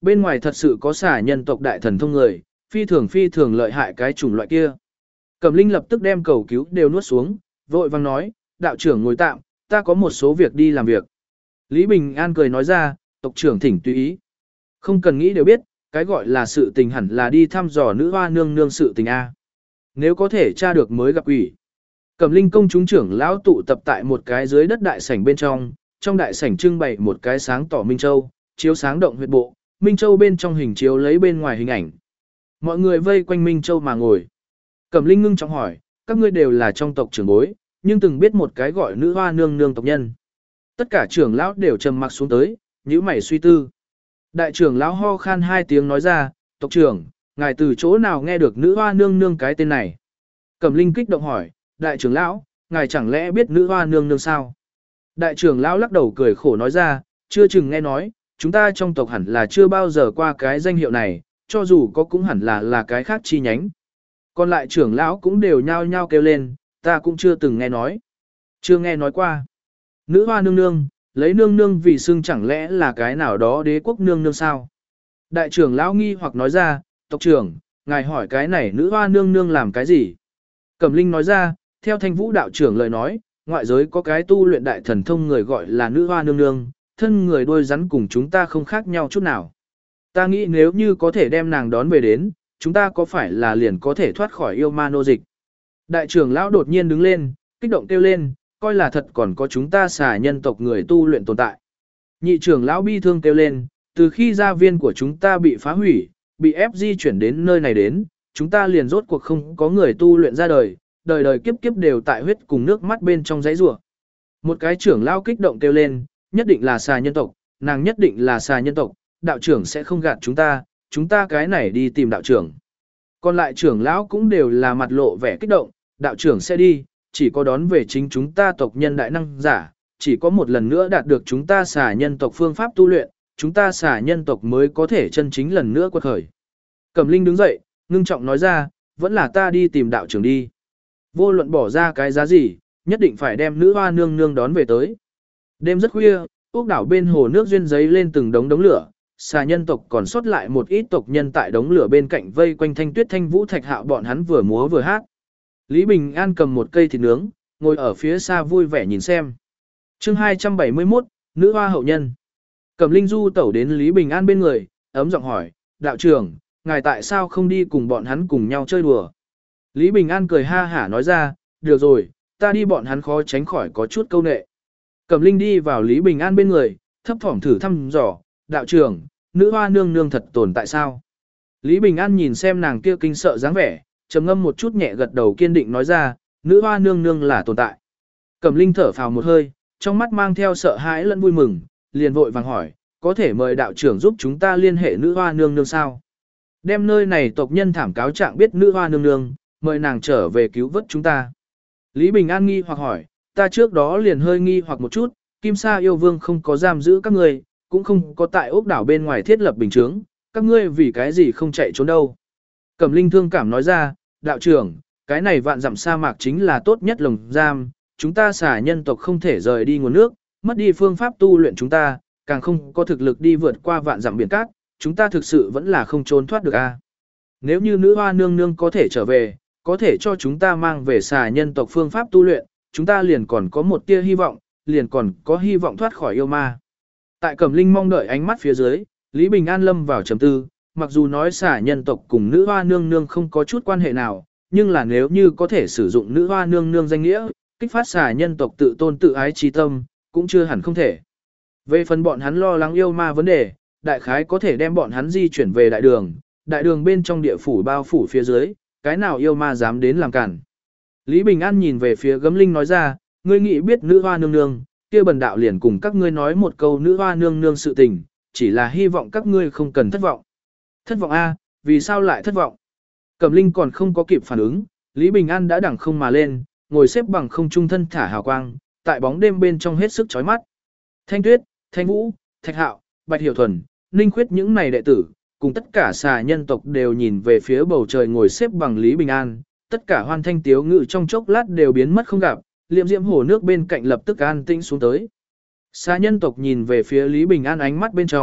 Speaker 1: bên ngoài thật sự có xà nhân tộc đại thần thông người, phi thường lợi hại cái chủng loại kia. Cẩm Linh lập tức đem cầu cứu đều nuốt xuống, vội vang nói, đạo trưởng ngồi tạm, ta có một số việc đi làm việc. Lý Bình An cười nói ra, tộc trưởng thỉnh tùy ý. Không cần nghĩ đều biết, cái gọi là sự tình hẳn là đi thăm dò nữ hoa nương nương sự tình A. Nếu có thể tra được mới gặp quỷ. Cẩm Linh công chúng trưởng lão tụ tập tại một cái dưới đất đại sảnh bên trong đại sảnh trưng bày một cái sáng tỏ Minh Châu, chiếu sáng động huyệt bộ, Minh Châu bên trong hình chiếu lấy bên ngoài hình ảnh. Mọi người vây quanh Minh Châu mà ngồi. Cẩm Linh ngưng trọng hỏi, các ngươi đều là trong tộc trưởng bối, nhưng từng biết một cái gọi nữ hoa nương nương tộc nhân. Tất cả trưởng lão đều trầm mặc xuống tới, nhíu mày suy tư. Đại trưởng lão ho khan hai tiếng nói ra, tộc trưởng, ngài từ chỗ nào nghe được nữ hoa nương nương cái tên này? Cẩm Linh kích động hỏi, đại trưởng lão, ngài chẳng lẽ biết nữ hoa nương nương sao? Đại trưởng lão lắc đầu cười khổ nói ra, chưa chừng nghe nói, chúng ta trong tộc hẳn là chưa bao giờ qua cái danh hiệu này, cho dù có cũng hẳn là cái khác chi nhánh. Còn lại trưởng lão cũng đều nhao nhao kêu lên, ta cũng chưa từng nghe nói. Chưa nghe nói qua. Nữ hoa nương nương, lấy nương nương vì xưng chẳng lẽ là cái nào đó đế quốc nương nương sao? Đại trưởng lão nghi hoặc nói ra, tộc trưởng, ngài hỏi cái này nữ hoa nương nương làm cái gì? Cẩm Linh nói ra, theo Thanh Vũ đạo trưởng lời nói, ngoại giới có cái tu luyện đại thần thông người gọi là nữ hoa nương nương, thân người đôi rắn cùng chúng ta không khác nhau chút nào. Ta nghĩ nếu như có thể đem nàng đón về đến, chúng ta có phải là liền có thể thoát khỏi yêu ma nô dịch. Đại trưởng lão đột nhiên đứng lên, kích động kêu lên, coi là thật còn có chúng ta xà nhân tộc người tu luyện tồn tại. Nhị trưởng lão bi thương kêu lên, từ khi gia viên của chúng ta bị phá hủy, bị ép di chuyển đến nơi này đến, chúng ta liền rốt cuộc không có người tu luyện ra đời, đời đời kiếp kiếp đều tại huyết cùng nước mắt bên trong giấy rủa. Một cái trưởng lão kích động kêu lên, nhất định là xà nhân tộc, nàng nhất định là xà nhân tộc, đạo trưởng sẽ không gạt chúng ta cái này đi tìm đạo trưởng. Còn lại trưởng lão cũng đều là mặt lộ vẻ kích động, đạo trưởng sẽ đi, chỉ có đón về chính chúng ta tộc nhân đại năng giả, chỉ có một lần nữa đạt được chúng ta xà nhân tộc phương pháp tu luyện, chúng ta xà nhân tộc mới có thể chân chính lần nữa quật khởi. Cẩm Linh đứng dậy, ngưng trọng nói ra, vẫn là ta đi tìm đạo trưởng đi. Vô luận bỏ ra cái giá gì, nhất định phải đem nữ hoa nương nương đón về tới. Đêm rất khuya, ốc đảo bên hồ nước duyên giấy lên từng đống lửa, xà nhân tộc còn sót lại một ít tộc nhân tại đống lửa bên cạnh vây quanh Thanh Tuyết Thanh Vũ Thạch Hạo bọn hắn vừa múa vừa hát. Lý Bình An cầm một cây thịt nướng, ngồi ở phía xa vui vẻ nhìn xem. Chương 271, nữ hoa hậu nhân. Cẩm Linh du tẩu đến Lý Bình An bên người, ấm giọng hỏi, đạo trưởng, ngài tại sao không đi cùng bọn hắn cùng nhau chơi đùa? Lý Bình An cười ha hả nói ra, được rồi, ta đi bọn hắn khó tránh khỏi có chút câu nệ. Cẩm Linh đi vào Lý Bình An bên người, thấp thỏm thử thăm dò, đạo trưởng, nữ hoa nương nương thật tồn tại sao? Lý Bình An nhìn xem nàng kia kinh sợ dáng vẻ, trầm ngâm một chút nhẹ gật đầu kiên định nói ra, nữ hoa nương nương là tồn tại. Cẩm Linh thở phào một hơi, trong mắt mang theo sợ hãi lẫn vui mừng, liền vội vàng hỏi, có thể mời đạo trưởng giúp chúng ta liên hệ nữ hoa nương nương sao? Đem nơi này tộc nhân thảm cáo trạng biết nữ hoa nương nương, mời nàng trở về cứu vớt chúng ta. Lý Bình An nghi hoặc hỏi, ta trước đó liền hơi nghi hoặc một chút, Kim Sa yêu vương không có giam giữ các ngươi, cũng không có tại ốc đảo bên ngoài thiết lập bình chướng, các ngươi vì cái gì không chạy trốn đâu. Cẩm Linh thương cảm nói ra, đạo trưởng, cái này vạn dặm sa mạc chính là tốt nhất lồng giam, chúng ta xả nhân tộc không thể rời đi nguồn nước, mất đi phương pháp tu luyện chúng ta, càng không có thực lực đi vượt qua vạn dặm biển cát, chúng ta thực sự vẫn là không trốn thoát được a. Nếu như nữ hoa nương nương có thể trở về, có thể cho chúng ta mang về xà nhân tộc phương pháp tu luyện, chúng ta liền còn có một tia hy vọng, liền còn có hy vọng thoát khỏi yêu ma. Tại Cẩm Linh mong đợi ánh mắt phía dưới, Lý Bình An lâm vào trầm tư, mặc dù nói xà nhân tộc cùng nữ hoa nương nương không có chút quan hệ nào, nhưng là nếu như có thể sử dụng nữ hoa nương nương danh nghĩa, kích phát xà nhân tộc tự tôn tự ái trí tâm, cũng chưa hẳn không thể. Về phần bọn hắn lo lắng yêu ma vấn đề, đại khái có thể đem bọn hắn di chuyển về đại đường bên trong địa phủ bao phủ phía dưới, cái nào yêu ma dám đến làm cản. Lý Bình An nhìn về phía Gấm Linh nói ra, ngươi nghĩ biết nữ hoa nương nương, kia bần đạo liền cùng các ngươi nói một câu nữ hoa nương nương sự tình, chỉ là hy vọng các ngươi không cần thất vọng. Thất vọng a? Vì sao lại thất vọng? Cẩm Linh còn không có kịp phản ứng, Lý Bình An đã đằng không mà lên, ngồi xếp bằng không trung thân thả hào quang, tại bóng đêm bên trong hết sức chói mắt. Thanh Tuyết, Thanh Vũ, Thạch Hạo, Bạch Hiểu Thuần, Ninh Khuyết những này đệ tử, cùng tất cả xà nhân tộc đều nhìn về phía bầu trời ngồi xếp bằng Lý Bình An, tất cả hoan thanh tiếu ngự trong chốc lát đều biến mất không gặp, liệm diễm hồ nước bên cạnh lập tức an tĩnh xuống tới. Xà nhân tộc nhìn về phía Lý Bình An ánh mắt bên trong,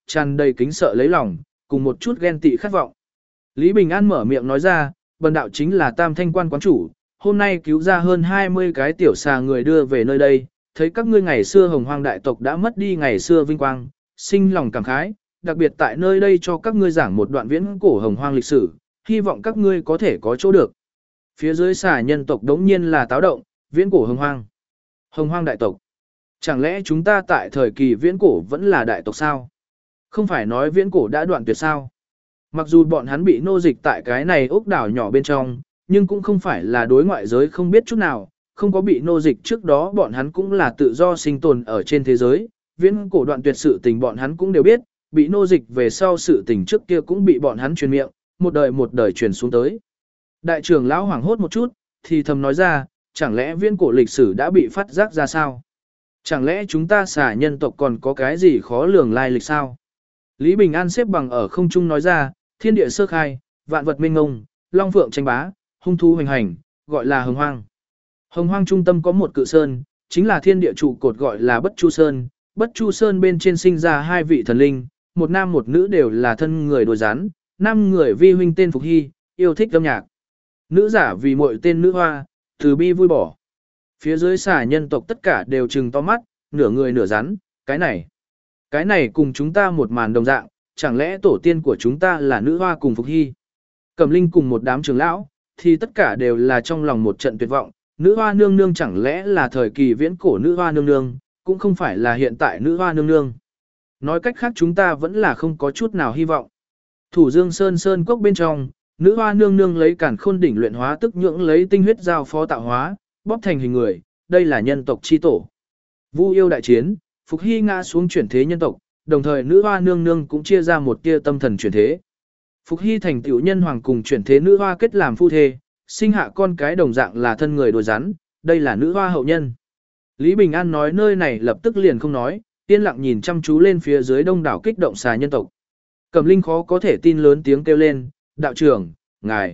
Speaker 1: tràn đầy kính sợ lấy lòng, cùng một chút ghen tị khát vọng. Lý Bình An mở miệng nói ra, bần đạo chính là Tam Thanh Quan quán chủ, hôm nay cứu ra hơn 20 cái tiểu xà người đưa về nơi đây, thấy các ngươi ngày xưa Hồng Hoang đại tộc đã mất đi ngày xưa vinh quang, sinh lòng cảm khái, đặc biệt tại nơi đây cho các ngươi giảng một đoạn viễn cổ Hồng Hoang lịch sử, hy vọng các ngươi có thể có chỗ được. Phía dưới xà nhân tộc đống nhiên là táo động, viễn cổ Hồng Hoang. Hồng Hoang đại tộc. Chẳng lẽ chúng ta tại thời kỳ viễn cổ vẫn là đại tộc sao? Không phải nói viễn cổ đã đoạn tuyệt sao? Mặc dù bọn hắn bị nô dịch tại cái này ốc đảo nhỏ bên trong, nhưng cũng không phải là đối ngoại giới không biết chút nào, không có bị nô dịch trước đó bọn hắn cũng là tự do sinh tồn ở trên thế giới, viễn cổ đoạn tuyệt sự tình bọn hắn cũng đều biết, bị nô dịch về sau sự tình trước kia cũng bị bọn hắn truyền miệng, một đời truyền xuống tới. Đại trưởng lão hoảng hốt một chút, thì thầm nói ra, chẳng lẽ viễn cổ lịch sử đã bị phát giác ra sao? Chẳng lẽ chúng ta xả nhân tộc còn có cái gì khó lường lai lịch sao? Lý Bình An xếp bằng ở không trung nói ra, thiên địa sơ khai, vạn vật mênh ngông, long phượng tranh bá, hung thú hoành hành, gọi là hồng hoang. Hồng hoang trung tâm có một cự sơn, chính là thiên địa trụ cột gọi là Bất Chu Sơn. Bất Chu Sơn bên trên sinh ra hai vị thần linh, một nam một nữ đều là thân người đồi rắn, nam người vi huynh tên Phục Hy, yêu thích âm nhạc. Nữ giả vì muội tên Nữ Hoa, từ bi vui bỏ. Phía dưới xả nhân tộc tất cả đều trừng to mắt, nửa người nửa rắn, cái này cùng chúng ta một màn đồng dạng, chẳng lẽ tổ tiên của chúng ta là Nữ Hoa cùng Phục Hy. Cẩm Linh cùng một đám trưởng lão, thì tất cả đều là trong lòng một trận tuyệt vọng, Nữ Hoa nương nương chẳng lẽ là thời kỳ viễn cổ Nữ Hoa nương nương, cũng không phải là hiện tại Nữ Hoa nương nương. Nói cách khác chúng ta vẫn là không có chút nào hy vọng. Thủ Dương Sơn cốc bên trong, Nữ Hoa nương nương lấy Càn Khôn đỉnh luyện hóa tức nhưỡng lấy tinh huyết giao phó tạo hóa, bóp thành hình người, đây là nhân tộc chi tổ. Vu yêu đại chiến, Phục Hy ngã xuống chuyển thế nhân tộc, đồng thời Nữ Hoa nương nương cũng chia ra một tia tâm thần chuyển thế. Phục Hy thành tựu nhân hoàng cùng chuyển thế Nữ Hoa kết làm phu thê, sinh hạ con cái đồng dạng là thân người đồi rắn, đây là Nữ Hoa hậu nhân. Lý Bình An nói nơi này lập tức liền không nói, yên lặng nhìn chăm chú lên phía dưới đông đảo kích động xà nhân tộc. Cẩm Linh khó có thể tin lớn tiếng kêu lên, đạo trưởng, ngài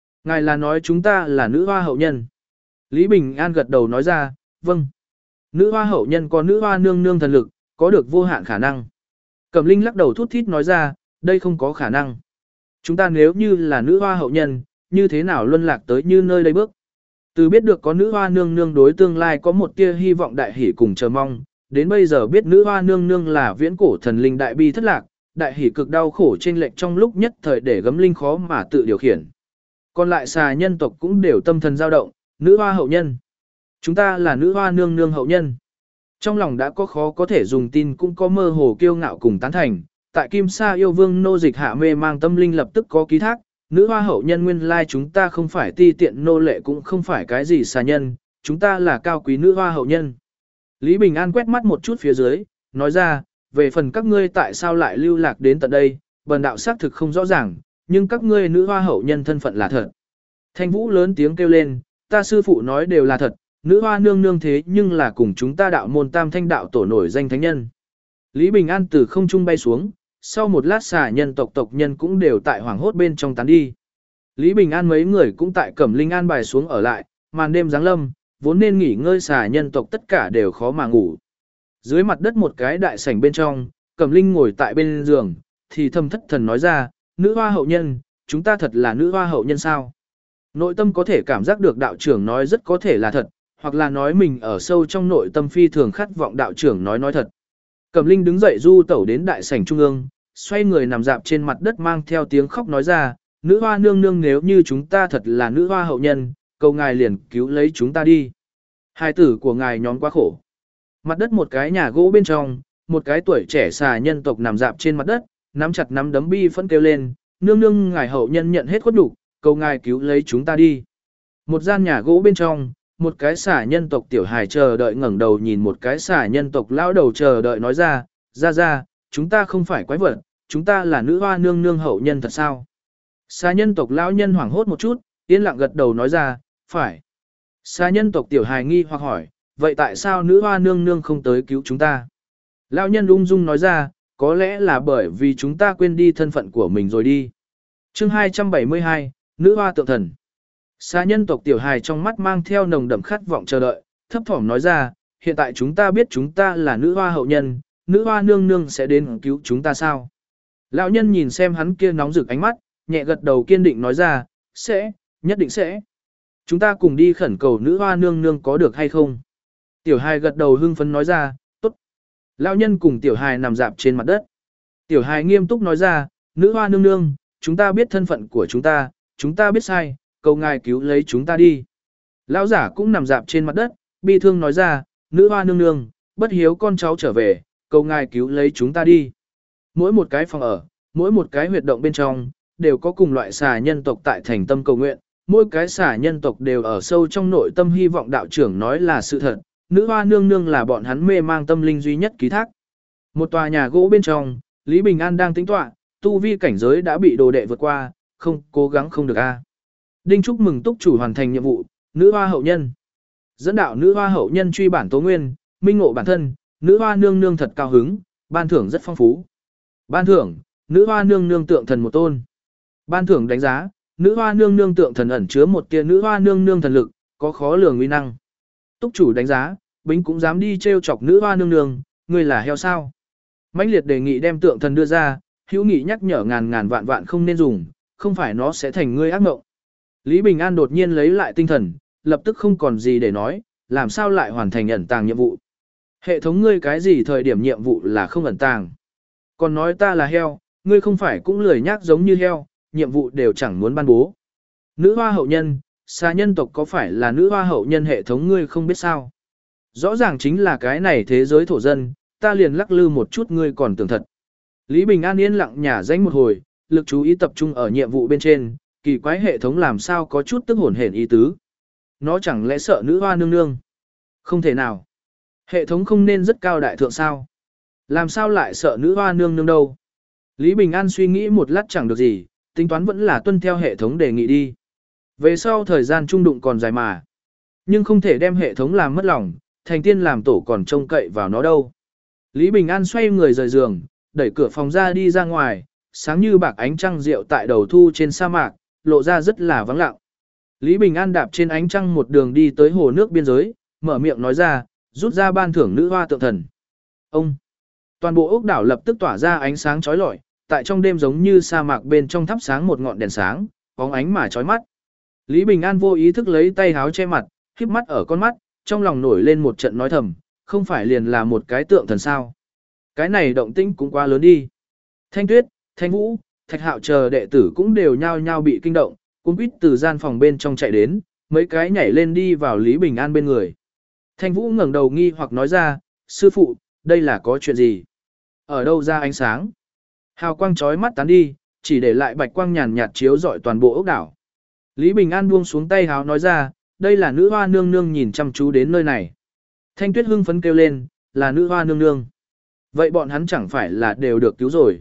Speaker 1: là nói chúng ta là Nữ Hoa hậu nhân. Lý Bình An gật đầu nói ra, vâng. Nữ Hoa hậu nhân có Nữ Hoa nương nương thần lực, có được vô hạn khả năng. Cẩm Linh lắc đầu thút thít nói ra, đây không có khả năng. Chúng ta nếu như là Nữ Hoa hậu nhân, như thế nào luân lạc tới như nơi đây bước. Từ biết được có Nữ Hoa nương nương đối tương lai có một tia hy vọng đại hỷ cùng chờ mong, đến bây giờ biết Nữ Hoa nương nương là viễn cổ thần linh đại bi thất lạc, đại hỷ cực đau khổ trên lệch trong lúc nhất thời để gấm linh khó mà tự điều khiển. Còn lại xà nhân tộc cũng đều tâm thần dao động, Nữ Hoa hậu nhân. Chúng ta là Nữ Hoa nương nương hậu nhân. Trong lòng đã có khó có thể dùng tin cũng có mơ hồ kiêu ngạo cùng tán thành, tại Kim Sa yêu vương nô dịch hạ mê mang tâm linh lập tức có ký thác, Nữ Hoa hậu nhân nguyên lai chúng ta không phải ti tiện nô lệ cũng không phải cái gì xà nhân, chúng ta là cao quý Nữ Hoa hậu nhân. Lý Bình An quét mắt một chút phía dưới, nói ra, về phần các ngươi tại sao lại lưu lạc đến tận đây, bần đạo xác thực không rõ ràng, nhưng các ngươi Nữ Hoa hậu nhân thân phận là thật. Thanh Vũ lớn tiếng kêu lên, ta sư phụ nói đều là thật, Nữ Hoa nương nương thế nhưng là cùng chúng ta đạo môn Tam Thanh đạo tổ nổi danh thánh nhân. Lý Bình An từ không trung bay xuống, sau một lát xà nhân tộc nhân cũng đều tại hoảng hốt bên trong tán đi. Lý Bình An mấy người cũng tại Cẩm Linh an bài xuống ở lại, màn đêm giáng lâm, vốn nên nghỉ ngơi xà nhân tộc tất cả đều khó mà ngủ. Dưới mặt đất một cái đại sảnh bên trong, Cẩm Linh ngồi tại bên giường, thì thầm thất thần nói ra, Nữ Hoa hậu nhân, chúng ta thật là Nữ Hoa hậu nhân sao? Nội tâm có thể cảm giác được đạo trưởng nói rất có thể là thật, hoặc là nói mình ở sâu trong nội tâm phi thường khát vọng đạo trưởng nói thật. Cẩm Linh đứng dậy du tẩu đến đại sảnh trung ương, xoay người nằm dạp trên mặt đất mang theo tiếng khóc nói ra, Nữ Hoa nương nương nếu như chúng ta thật là Nữ Hoa hậu nhân, cầu ngài liền cứu lấy chúng ta đi. Hài tử của ngài nhóm quá khổ. Mặt đất một cái nhà gỗ bên trong, một cái tuổi trẻ xà nhân tộc nằm dạp trên mặt đất, nắm chặt nắm đấm bi phẫn kêu lên, nương nương ngài hậu nhân nhận hết khuất nhục, cầu ngài cứu lấy chúng ta đi. Một gian nhà gỗ bên trong, một cái xà nhân tộc tiểu hài chờ đợi ngẩng đầu nhìn một cái xà nhân tộc lão đầu chờ đợi nói ra, chúng ta không phải quái vật, chúng ta là Nữ Hoa nương nương hậu nhân thật sao? Xà nhân tộc lão nhân hoảng hốt một chút, yên lặng gật đầu nói ra, phải. Xà nhân tộc tiểu hài nghi hoặc hỏi, vậy tại sao Nữ Hoa nương nương không tới cứu chúng ta? Lão nhân ung dung nói ra, có lẽ là bởi vì chúng ta quên đi thân phận của mình rồi đi. Chương 272, Nữ Hoa tượng thần. Xà nhân tộc tiểu hài trong mắt mang theo nồng đậm khát vọng chờ đợi, thấp thỏm nói ra, hiện tại chúng ta biết chúng ta là Nữ Hoa hậu nhân, nữ hoa nương nương sẽ đến cứu chúng ta sao? Lão nhân nhìn xem hắn kia nóng rực ánh mắt, nhẹ gật đầu kiên định nói ra, sẽ, nhất định sẽ. Chúng ta cùng đi khẩn cầu nữ hoa nương nương có được hay không? Tiểu hài gật đầu hưng phấn nói ra, tốt. Lão nhân cùng tiểu hài nằm dạp trên mặt đất. Tiểu hài nghiêm túc nói ra, nữ hoa nương nương, chúng ta biết thân phận của chúng ta biết sai, cầu ngài cứu lấy chúng ta đi. Lão giả cũng nằm dạp trên mặt đất, bi thương nói ra, nữ hoa nương nương, bất hiếu con cháu trở về, cầu ngài cứu lấy chúng ta đi. Mỗi một cái phòng ở, mỗi một cái huyệt động bên trong, đều có cùng loại xà nhân tộc tại thành tâm cầu nguyện, mỗi cái xà nhân tộc đều ở sâu trong nội tâm hy vọng đạo trưởng nói là sự thật, nữ hoa nương nương là bọn hắn mê mang tâm linh duy nhất ký thác. Một tòa nhà gỗ bên trong, Lý Bình An đang tính tọa, tu vi cảnh giới đã bị đồ đệ vượt qua, không cố gắng không được a. Đinh chúc mừng túc chủ hoàn thành nhiệm vụ, nữ hoa hậu nhân. Dẫn đạo nữ hoa hậu nhân truy bản tố nguyên, minh ngộ bản thân, nữ hoa nương nương thật cao hứng, ban thưởng rất phong phú. Ban thưởng, nữ hoa nương nương tượng thần một tôn. Ban thưởng đánh giá, nữ hoa nương nương tượng thần ẩn chứa một tia nữ hoa nương nương thần lực, có khó lường uy năng. Túc chủ đánh giá, bính cũng dám đi trêu chọc nữ hoa nương nương, người là heo sao? Mãnh liệt đề nghị đem tượng thần đưa ra, hữu nghị nhắc nhở ngàn ngàn vạn vạn không nên dùng, không phải nó sẽ thành ngươi ác mộng. Lý Bình An đột nhiên lấy lại tinh thần, lập tức không còn gì để nói, làm sao lại hoàn thành ẩn tàng nhiệm vụ. Hệ thống ngươi cái gì thời điểm nhiệm vụ là không ẩn tàng. Còn nói ta là heo, ngươi không phải cũng lười nhác giống như heo, nhiệm vụ đều chẳng muốn ban bố. Nữ hoa hậu nhân, xà nhân tộc có phải là nữ hoa hậu nhân hệ thống ngươi không biết sao. Rõ ràng chính là cái này thế giới thổ dân, ta liền lắc lư một chút ngươi còn tưởng thật. Lý Bình An yên lặng nhả danh một hồi, lực chú ý tập trung ở nhiệm vụ bên trên, kỳ quái hệ thống làm sao có chút tức hồn hển ý tứ. Nó chẳng lẽ sợ nữ hoa nương nương? Không thể nào. Hệ thống không nên rất cao đại thượng sao? Làm sao lại sợ nữ hoa nương nương đâu? Lý Bình An suy nghĩ một lát chẳng được gì, tính toán vẫn là tuân theo hệ thống đề nghị đi. Về sau thời gian trung đụng còn dài mà. Nhưng không thể đem hệ thống làm mất lòng, thành tiên làm tổ còn trông cậy vào nó đâu. Lý Bình An xoay người rời giường, đẩy cửa phòng ra đi ra ngoài, sáng như bạc ánh trăng rượu tại đầu thu trên sa mạc, lộ ra rất là vắng lặng. Lý Bình An đạp trên ánh trăng một đường đi tới hồ nước biên giới, mở miệng nói ra, rút ra ban thưởng nữ hoa tượng thần. Ông! Toàn bộ ốc đảo lập tức tỏa ra ánh sáng chói lọi, tại trong đêm giống như sa mạc bên trong thắp sáng một ngọn đèn sáng, bóng ánh mà chói mắt. Lý Bình An vô ý thức lấy tay háo che mặt, khép mắt ở con mắt, trong lòng nổi lên một trận nói thầm, không phải liền là một cái tượng thần sao. Cái này động tĩnh cũng quá lớn đi. Thanh Tuyết, Thanh Vũ, Thạch Hạo chờ đệ tử cũng đều nhao nhao bị kinh động, cuống quýt từ gian phòng bên trong chạy đến, mấy cái nhảy lên đi vào Lý Bình An bên người. Thanh Vũ ngẩng đầu nghi hoặc nói ra, sư phụ, đây là có chuyện gì? Ở đâu ra ánh sáng? Hào quang chói mắt tán đi, chỉ để lại bạch quang nhàn nhạt chiếu rọi toàn bộ ốc đảo. Lý Bình An buông xuống tay háo nói ra, đây là nữ hoa nương nương nhìn chăm chú đến nơi này. Thanh Tuyết hưng phấn kêu lên, là nữ hoa nương nương. Vậy bọn hắn chẳng phải là đều được cứu rồi.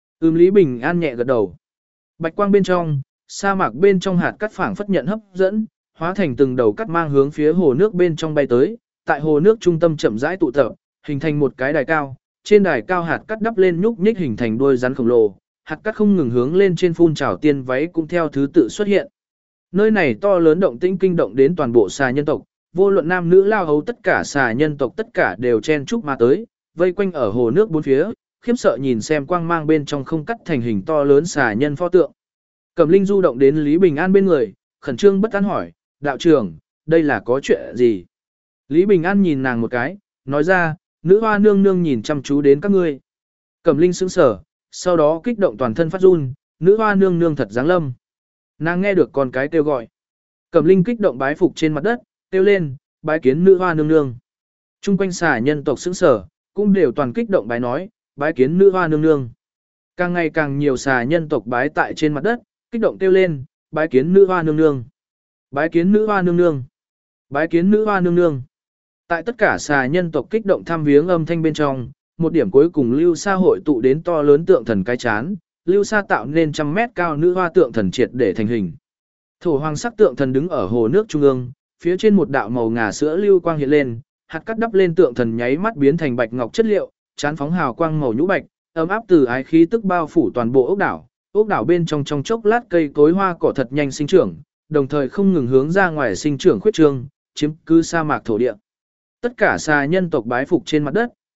Speaker 1: Lý Bình An nhẹ gật đầu. Bạch quang bên trong, sa mạc bên trong hạt cát phảng phất nhận hấp dẫn, hóa thành từng đầu cát mang hướng phía hồ nước bên trong bay tới, tại hồ nước trung tâm chậm rãi tụ tập, hình thành một cái đài cao, trên đài cao hạt cát đắp lên nhúc nhích hình thành đuôi rắn khổng lồ, hạt cát không ngừng hướng lên trên phun trào tiên váy cũng theo thứ tự xuất hiện. Nơi này to lớn động tĩnh kinh động đến toàn bộ xà nhân tộc, vô luận nam nữ lao hấu tất cả xà nhân tộc tất cả đều chen chúc mà tới, vây quanh ở hồ nước bốn phía, khiếp sợ nhìn xem quang mang bên trong không cắt thành hình to lớn xà nhân pho tượng. Cẩm Linh du động đến Lý Bình An bên người, khẩn trương bất an hỏi, đạo trưởng, đây là có chuyện gì? Lý Bình An nhìn nàng một cái, nói ra, nữ hoa nương nương nhìn chăm chú đến các ngươi. Cẩm Linh sững sờ, sau đó kích động toàn thân phát run, nữ hoa nương nương thật dáng lâm. Nàng nghe được con cái kêu gọi. Cẩm Linh kích động bái phục trên mặt đất, kêu lên, bái kiến nữ hoa nương nương. Trung quanh xà nhân tộc sững sờ, cũng đều toàn kích động bái nói, bái kiến nữ hoa nương nương. Càng ngày càng nhiều xà nhân tộc bái tại trên mặt đất, kích động kêu lên, bái kiến nữ hoa nương nương. Bái kiến nữ hoa nương nương. Bái kiến nữ hoa nương nương. Tại tất cả xà nhân tộc kích động tham viếng âm thanh bên trong, một điểm cuối cùng lưu sa hội tụ đến to lớn tượng thần cái chán, lưu sa tạo nên trăm mét cao nữ hoa tượng thần triệt để thành hình. Thổ hoàng sắc tượng thần đứng ở hồ nước trung ương, phía trên một đạo màu ngà sữa lưu quang hiện lên, hạt cắt đắp lên tượng thần nháy mắt biến thành bạch ngọc chất liệu, chán phóng hào quang màu nhũ bạch, ấm áp từ ái khí tức bao phủ toàn bộ ốc đảo. Ốc đảo bên trong trong chốc lát cây cối hoa cỏ thật nhanh sinh trưởng, đồng thời không ngừng hướng ra ngoài sinh trưởng khuyết trương, chiếm cứ sa mạc thổ địa. Tất cả xà nhân tộc bái phục trên mặt đất,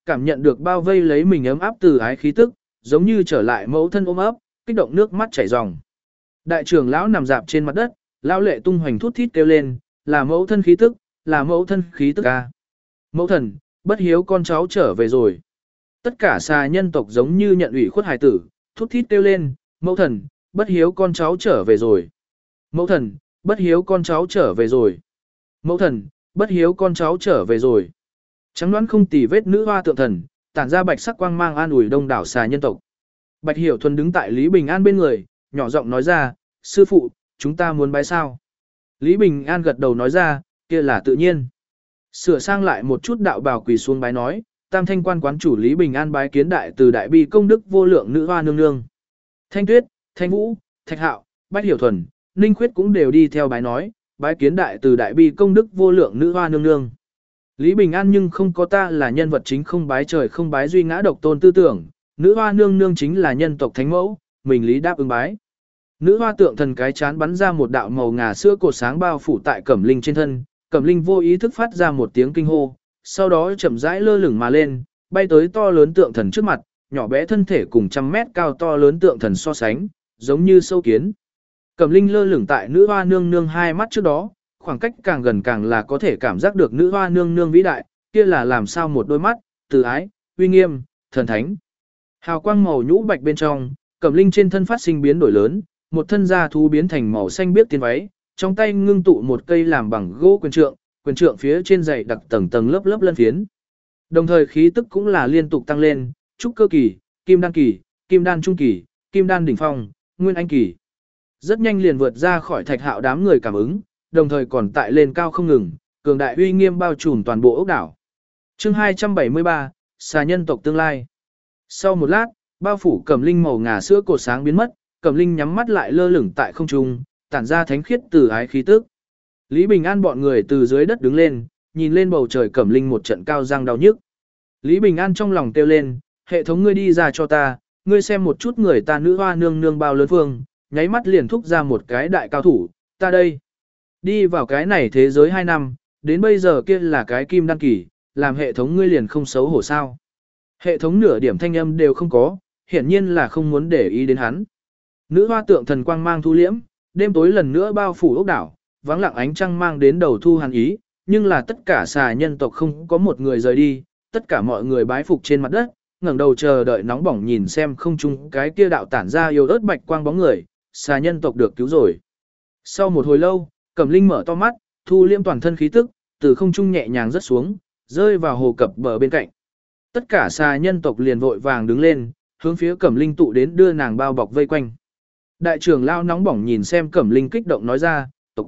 Speaker 1: cảm nhận được bao vây lấy mình ấm áp từ ái khí tức, giống như trở lại mẫu thân ôm ấp, kích động nước mắt chảy ròng. Đại trưởng lão nằm dạp trên mặt đất, lão lệ tung hoành thút thít kêu lên, là mẫu thân khí tức, là mẫu thân khí tức a. Mẫu thần, bất hiếu con cháu trở về rồi. Tất cả xà nhân tộc giống như nhận ủy khuất hài tử, thút thít kêu lên, mẫu thần, bất hiếu con cháu trở về rồi. Mẫu thần, bất hiếu con cháu trở về rồi. Mẫu thần, bất hiếu con cháu trở về rồi. Trắng đoán không tì vết nữ hoa tượng thần, tản ra bạch sắc quang mang an ủi đông đảo xà nhân tộc. Bạch Hiểu Thuần đứng tại Lý Bình An bên người, nhỏ giọng nói ra, sư phụ, chúng ta muốn bái sao. Lý Bình An gật đầu nói ra, kia là tự nhiên. Sửa sang lại một chút đạo bào quỳ xuống bái nói, Tam Thanh quan quán chủ Lý Bình An bái kiến đại từ đại bi công đức vô lượng nữ hoa nương nương. Thanh Tuyết, Thanh Vũ, Thạch Hạo, Bạch Hiểu Thuần, Ninh Khuyết cũng đều đi theo bái nói, bái kiến đại từ đại bi công đức vô lượng nữ hoa nương nương. Lý Bình An nhưng không có ta là nhân vật chính không bái trời không bái duy ngã độc tôn tư tưởng, nữ hoa nương nương chính là nhân tộc thánh mẫu, mình Lý đáp ứng bái. Nữ hoa tượng thần cái chán bắn ra một đạo màu ngà sữa cột sáng bao phủ tại Cẩm Linh trên thân, Cẩm Linh vô ý thức phát ra một tiếng kinh hô, sau đó chậm rãi lơ lửng mà lên, bay tới to lớn tượng thần trước mặt, nhỏ bé thân thể cùng trăm mét cao to lớn tượng thần so sánh, giống như sâu kiến. Cẩm Linh lơ lửng tại nữ hoa nương nương hai mắt trước đó, khoảng cách càng gần càng là có thể cảm giác được nữ hoa nương nương vĩ đại, kia là làm sao một đôi mắt, từ ái, uy nghiêm, thần thánh. Hào quang màu nhũ bạch bên trong, Cẩm Linh trên thân phát sinh biến đổi lớn, một thân da thú biến thành màu xanh biếc tiên váy, trong tay ngưng tụ một cây làm bằng gỗ quyền trượng phía trên dày đặc tầng tầng lớp lớp lân phiến. Đồng thời khí tức cũng là liên tục tăng lên, trúc cơ kỳ, kim đan trung kỳ, kim đan đỉnh phong, nguyên anh kỳ. Rất nhanh liền vượt ra khỏi Thạch Hạo đám người cảm ứng, đồng thời còn tại lên cao không ngừng, cường đại uy nghiêm bao trùm toàn bộ ốc đảo. Chương 273, xà nhân tộc tương lai. Sau một lát, bao phủ Cẩm Linh màu ngà sữa cột sáng biến mất, Cẩm Linh nhắm mắt lại lơ lửng tại không trung, tản ra thánh khiết từ ái khí tức. Lý Bình An bọn người từ dưới đất đứng lên, nhìn lên bầu trời Cẩm Linh một trận cao răng đau nhức. Lý Bình An trong lòng kêu lên, hệ thống ngươi đi ra cho ta, ngươi xem một chút người ta nữ hoa nương nương bao lớn phương, nháy mắt liền thúc ra một cái đại cao thủ, ta đây. Đi vào cái này thế giới 2 năm, đến bây giờ kia là cái kim đăng kỳ, làm hệ thống ngươi liền không xấu hổ sao. Hệ thống nửa điểm thanh âm đều không có, hiển nhiên là không muốn để ý đến hắn. Nữ hoa tượng thần quang mang thu liễm, đêm tối lần nữa bao phủ ốc đảo, vắng lặng ánh trăng mang đến đầu thu hàn ý, nhưng là tất cả xà nhân tộc không có một người rời đi, tất cả mọi người bái phục trên mặt đất, ngẩng đầu chờ đợi nóng bỏng nhìn xem không trung cái kia đạo tản ra yêu ớt bạch quang bóng người, xà nhân tộc được cứu rồi. Sau một hồi lâu, Cẩm Linh mở to mắt, thu liễm toàn thân khí tức, từ không trung nhẹ nhàng rớt xuống, rơi vào hồ cập bờ bên cạnh. Tất cả xà nhân tộc liền vội vàng đứng lên, hướng phía Cẩm Linh tụ đến đưa nàng bao bọc vây quanh. Đại trưởng lao nóng bỏng nhìn xem Cẩm Linh kích động nói ra,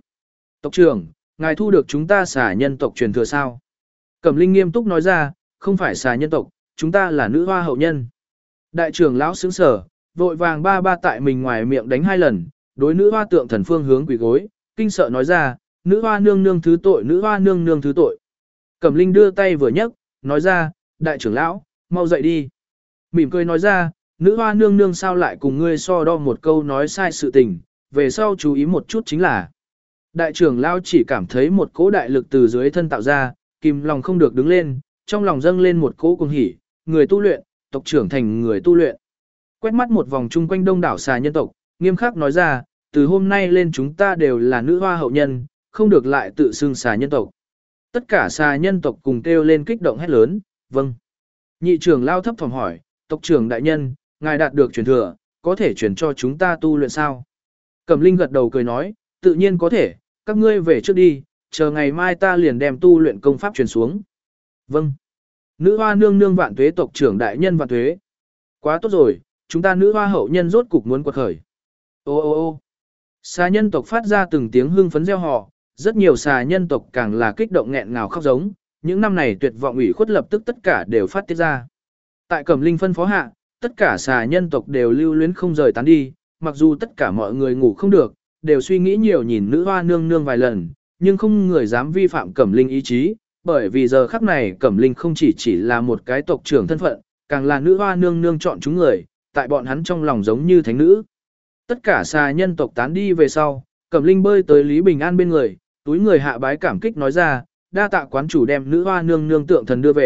Speaker 1: tộc trưởng, ngài thu được chúng ta xà nhân tộc truyền thừa sao? Cẩm Linh nghiêm túc nói ra, không phải xà nhân tộc, chúng ta là nữ hoa hậu nhân. Đại trưởng lão sững sờ, vội vàng ba ba tại mình ngoài miệng đánh 2 lần, đối nữ hoa tượng thần phương hướng quỳ gối, kinh sợ nói ra, nữ hoa nương nương thứ tội, nữ hoa nương nương thứ tội. Cẩm Linh đưa tay vừa nhấc, nói ra, đại trưởng lão, mau dậy đi. Mỉm cười nói ra, nữ hoa nương nương sao lại cùng ngươi so đo một câu nói sai sự tình, về sau chú ý một chút chính là. Đại trưởng lão chỉ cảm thấy một cỗ đại lực từ dưới thân tạo ra, kìm lòng không được đứng lên, trong lòng dâng lên một cỗ cuồng hỉ, người tu luyện, tộc trưởng thành người tu luyện. Quét mắt một vòng chung quanh đông đảo xà nhân tộc, nghiêm khắc nói ra, từ hôm nay lên chúng ta đều là nữ hoa hậu nhân, không được lại tự xưng xà nhân tộc. Tất cả xà nhân tộc cùng kêu lên kích động hét lớn, vâng. Nhị trưởng lao thấp thỏm hỏi, tộc trưởng đại nhân, ngài đạt được truyền thừa, có thể truyền cho chúng ta tu luyện sao? Cẩm Linh gật đầu cười nói, tự nhiên có thể, các ngươi về trước đi, chờ ngày mai ta liền đem tu luyện công pháp truyền xuống. Vâng. Nữ hoa nương nương vạn tuế tộc trưởng đại nhân vạn tuế. Quá tốt rồi, chúng ta nữ hoa hậu nhân rốt cục muốn quật khởi. Ô ô ô xà nhân tộc phát ra từng tiếng hưng phấn reo hò, rất nhiều xà nhân tộc càng là kích động nghẹn ngào khóc giống, những năm này tuyệt vọng ủy khuất lập tức tất cả đều phát tiết ra. Tại Cẩm Linh phân phó hạ, tất cả xà nhân tộc đều lưu luyến không rời tán đi, mặc dù tất cả mọi người ngủ không được, đều suy nghĩ nhiều nhìn nữ hoa nương nương vài lần, nhưng không người dám vi phạm Cẩm Linh ý chí, bởi vì giờ khắc này Cẩm Linh không chỉ là một cái tộc trưởng thân phận, càng là nữ hoa nương nương chọn chúng người, tại bọn hắn trong lòng giống như thánh nữ. Tất cả xà nhân tộc tán đi về sau, Cẩm Linh bơi tới Lý Bình An bên người, túi người hạ bái cảm kích nói ra, đa tạ quán chủ đem nữ hoa nương nương tượng thần đưa về,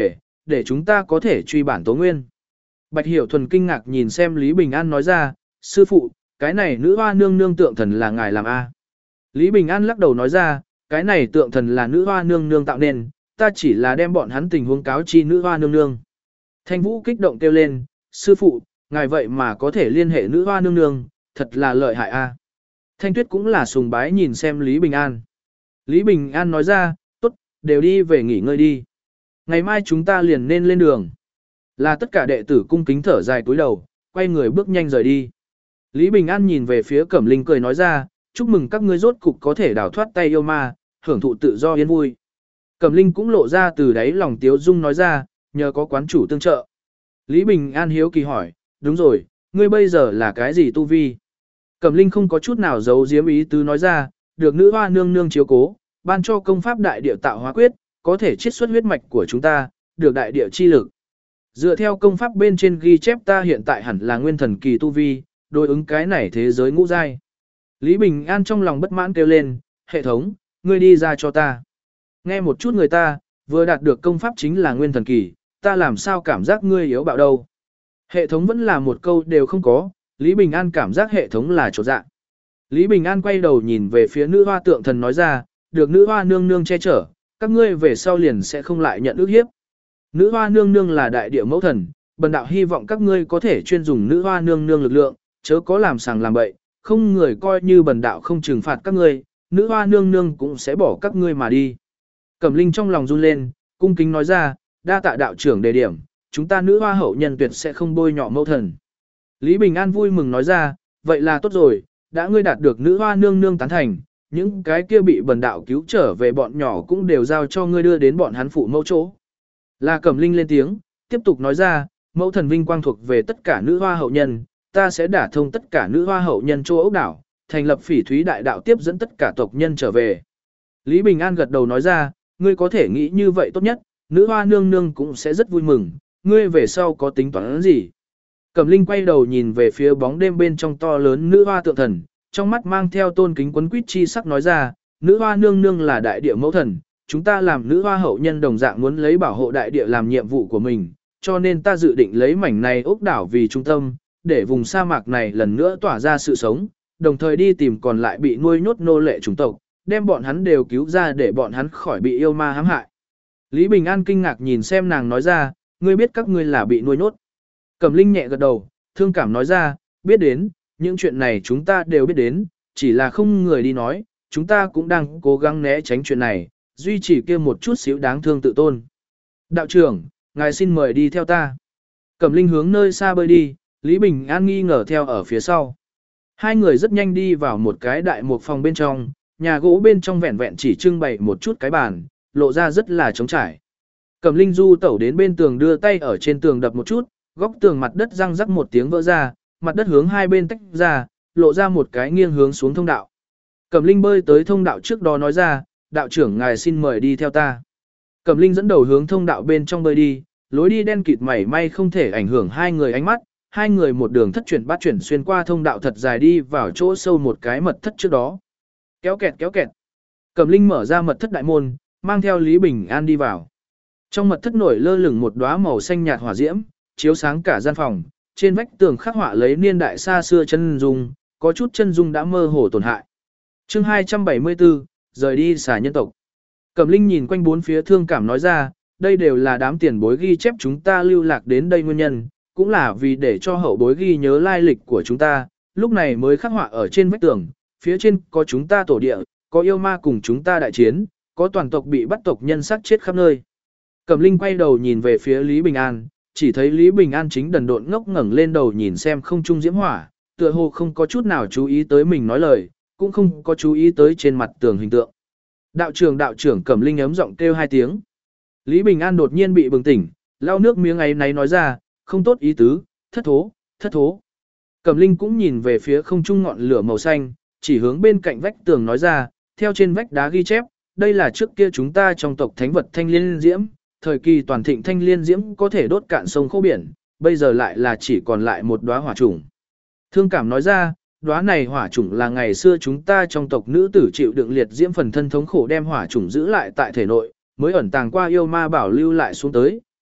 Speaker 1: để chúng ta có thể truy bản tố nguyên. Bạch Hiểu Thuần kinh ngạc nhìn xem Lý Bình An nói ra, sư phụ, cái này nữ hoa nương nương tượng thần là ngài làm a? Lý Bình An lắc đầu nói ra, cái này tượng thần là nữ hoa nương nương tạo nên, ta chỉ là đem bọn hắn tình huống cáo chi nữ hoa nương nương. Thanh Vũ kích động kêu lên, sư phụ, ngài vậy mà có thể liên hệ nữ hoa nương nương, thật là lợi hại a. Thanh Tuyết cũng là sùng bái nhìn xem Lý Bình An. Lý Bình An nói ra, tốt, đều đi về nghỉ ngơi đi. Ngày mai chúng ta liền nên lên đường. Là tất cả đệ tử cung kính thở dài cúi đầu, quay người bước nhanh rời đi. Lý Bình An nhìn về phía Cẩm Linh cười nói ra, chúc mừng các ngươi rốt cục có thể đào thoát tay yêu ma, hưởng thụ tự do yên vui. Cẩm Linh cũng lộ ra từ đáy lòng tiếu dung nói ra, nhờ có quán chủ tương trợ. Lý Bình An hiếu kỳ hỏi, đúng rồi, ngươi bây giờ là cái gì tu vi? Cẩm Linh không có chút nào giấu giếm ý tứ nói ra, được nữ hoa nương nương chiếu cố, ban cho công pháp đại địa tạo hóa quyết, có thể chiết xuất huyết mạch của chúng ta, được đại địa chi lực. Dựa theo công pháp bên trên ghi chép ta hiện tại hẳn là nguyên thần kỳ tu vi, đối ứng cái này thế giới ngũ giai. Lý Bình An trong lòng bất mãn kêu lên, hệ thống, ngươi đi ra cho ta. Nghe một chút người ta, vừa đạt được công pháp chính là nguyên thần kỳ, ta làm sao cảm giác ngươi yếu bạo đâu. Hệ thống vẫn là một câu đều không có, Lý Bình An cảm giác hệ thống là chỗ dạ. Lý Bình An quay đầu nhìn về phía nữ hoa tượng thần nói ra, được nữ hoa nương nương che chở, các ngươi về sau liền sẽ không lại nhận ức hiếp. Nữ hoa nương nương là đại địa mẫu thần, bần đạo hy vọng các ngươi có thể chuyên dùng nữ hoa nương nương lực lượng, chớ có làm sàng làm bậy, không người coi như bần đạo không trừng phạt các ngươi, nữ hoa nương nương cũng sẽ bỏ các ngươi mà đi. Cẩm Linh trong lòng run lên, cung kính nói ra, đa tạ đạo trưởng đề điểm, chúng ta nữ hoa hậu nhân tuyệt sẽ không bôi nhọ mẫu thần. Lý Bình An vui mừng nói ra, vậy là tốt rồi, đã ngươi đạt được nữ hoa nương nương tán thành, những cái kia bị bần đạo cứu trở về bọn nhỏ cũng đều giao cho ngươi đưa đến bọn hắn phụ mẫu chỗ. Là Cẩm Linh lên tiếng, tiếp tục nói ra, mẫu thần vinh quang thuộc về tất cả nữ hoa hậu nhân, ta sẽ đả thông tất cả nữ hoa hậu nhân châu ốc đảo, thành lập Phỉ Thúy đại đạo tiếp dẫn tất cả tộc nhân trở về. Lý Bình An gật đầu nói ra, ngươi có thể nghĩ như vậy tốt nhất, nữ hoa nương nương cũng sẽ rất vui mừng, ngươi về sau có tính toán gì? Cẩm Linh quay đầu nhìn về phía bóng đêm bên trong to lớn nữ hoa tượng thần, trong mắt mang theo tôn kính quấn quýt chi sắc nói ra, nữ hoa nương nương là đại địa mẫu thần, chúng ta làm nữ hoa hậu nhân đồng dạng muốn lấy bảo hộ đại địa làm nhiệm vụ của mình, cho nên ta dự định lấy mảnh này ốc đảo vì trung tâm, để vùng sa mạc này lần nữa tỏa ra sự sống, đồng thời đi tìm còn lại bị nuôi nhốt nô lệ chủng tộc, đem bọn hắn đều cứu ra để bọn hắn khỏi bị yêu ma hãm hại. Lý Bình An kinh ngạc nhìn xem nàng nói ra, ngươi biết các ngươi là bị nuôi nhốt. Cẩm Linh nhẹ gật đầu, thương cảm nói ra, biết đến, những chuyện này chúng ta đều biết đến, chỉ là không người đi nói, chúng ta cũng đang cố gắng né tránh chuyện này, duy trì kia một chút xíu đáng thương tự tôn. Đạo trưởng, ngài xin mời đi theo ta. Cẩm Linh hướng nơi xa bơi đi, Lý Bình An nghi ngờ theo ở phía sau. Hai người rất nhanh đi vào một cái đại mục phòng bên trong, nhà gỗ bên trong vẹn vẹn chỉ trưng bày một chút cái bàn, lộ ra rất là trống trải. Cẩm Linh du tẩu đến bên tường đưa tay ở trên tường đập một chút, góc tường mặt đất răng rắc một tiếng vỡ ra, mặt đất hướng hai bên tách ra, lộ ra một cái nghiêng hướng xuống thông đạo. Cẩm Linh bơi tới thông đạo trước đó nói ra, đạo trưởng ngài xin mời đi theo ta. Cẩm Linh dẫn đầu hướng thông đạo bên trong bơi đi, lối đi đen kịt mảy may không thể ảnh hưởng hai người ánh mắt, hai người một đường thất chuyển bát chuyển xuyên qua thông đạo thật dài đi vào chỗ sâu một cái mật thất trước đó. Kéo kẹt kéo kẹt. Cẩm Linh mở ra mật thất đại môn, mang theo Lý Bình An đi vào. Trong mật thất nổi lơ lửng một đóa màu xanh nhạt hỏa diễm, chiếu sáng cả gian phòng, trên vách tường khắc họa lấy niên đại xa xưa chân dung, có chút chân dung đã mơ hồ tổn hại. Chương 274, rời đi xà nhân tộc. Cẩm Linh nhìn quanh bốn phía thương cảm nói ra, đây đều là đám tiền bối ghi chép chúng ta lưu lạc đến đây nguyên nhân, cũng là vì để cho hậu bối ghi nhớ lai lịch của chúng ta, lúc này mới khắc họa ở trên vách tường, phía trên có chúng ta tổ địa, có yêu ma cùng chúng ta đại chiến, có toàn tộc bị bắt tộc nhân sát chết khắp nơi. Cẩm Linh quay đầu nhìn về phía Lý Bình An, chỉ thấy Lý Bình An chính đần độn ngốc ngẩng lên đầu nhìn xem không trung diễm hỏa, tựa hồ không có chút nào chú ý tới mình nói lời, cũng không có chú ý tới trên mặt tường hình tượng. Đạo trưởng Cẩm Linh ấm giọng kêu hai tiếng. Lý Bình An đột nhiên bị bừng tỉnh, lau nước miếng ấy náy nói ra, không tốt ý tứ, thất thố. Cẩm Linh cũng nhìn về phía không trung ngọn lửa màu xanh, chỉ hướng bên cạnh vách tường nói ra, theo trên vách đá ghi chép, đây là trước kia chúng ta trong tộc thánh vật thanh liên diễm, thời kỳ toàn thịnh thanh liên diễm có thể đốt cạn sông khô biển, bây giờ lại là chỉ còn lại một đóa hỏa chủng. Thương cảm nói ra, đóa này hỏa chủng là ngày xưa chúng ta trong tộc nữ tử chịu đựng liệt diễm phần thân thống khổ đem hỏa chủng giữ lại tại thể nội, mới ẩn tàng qua yêu ma bảo lưu lại xuống tới,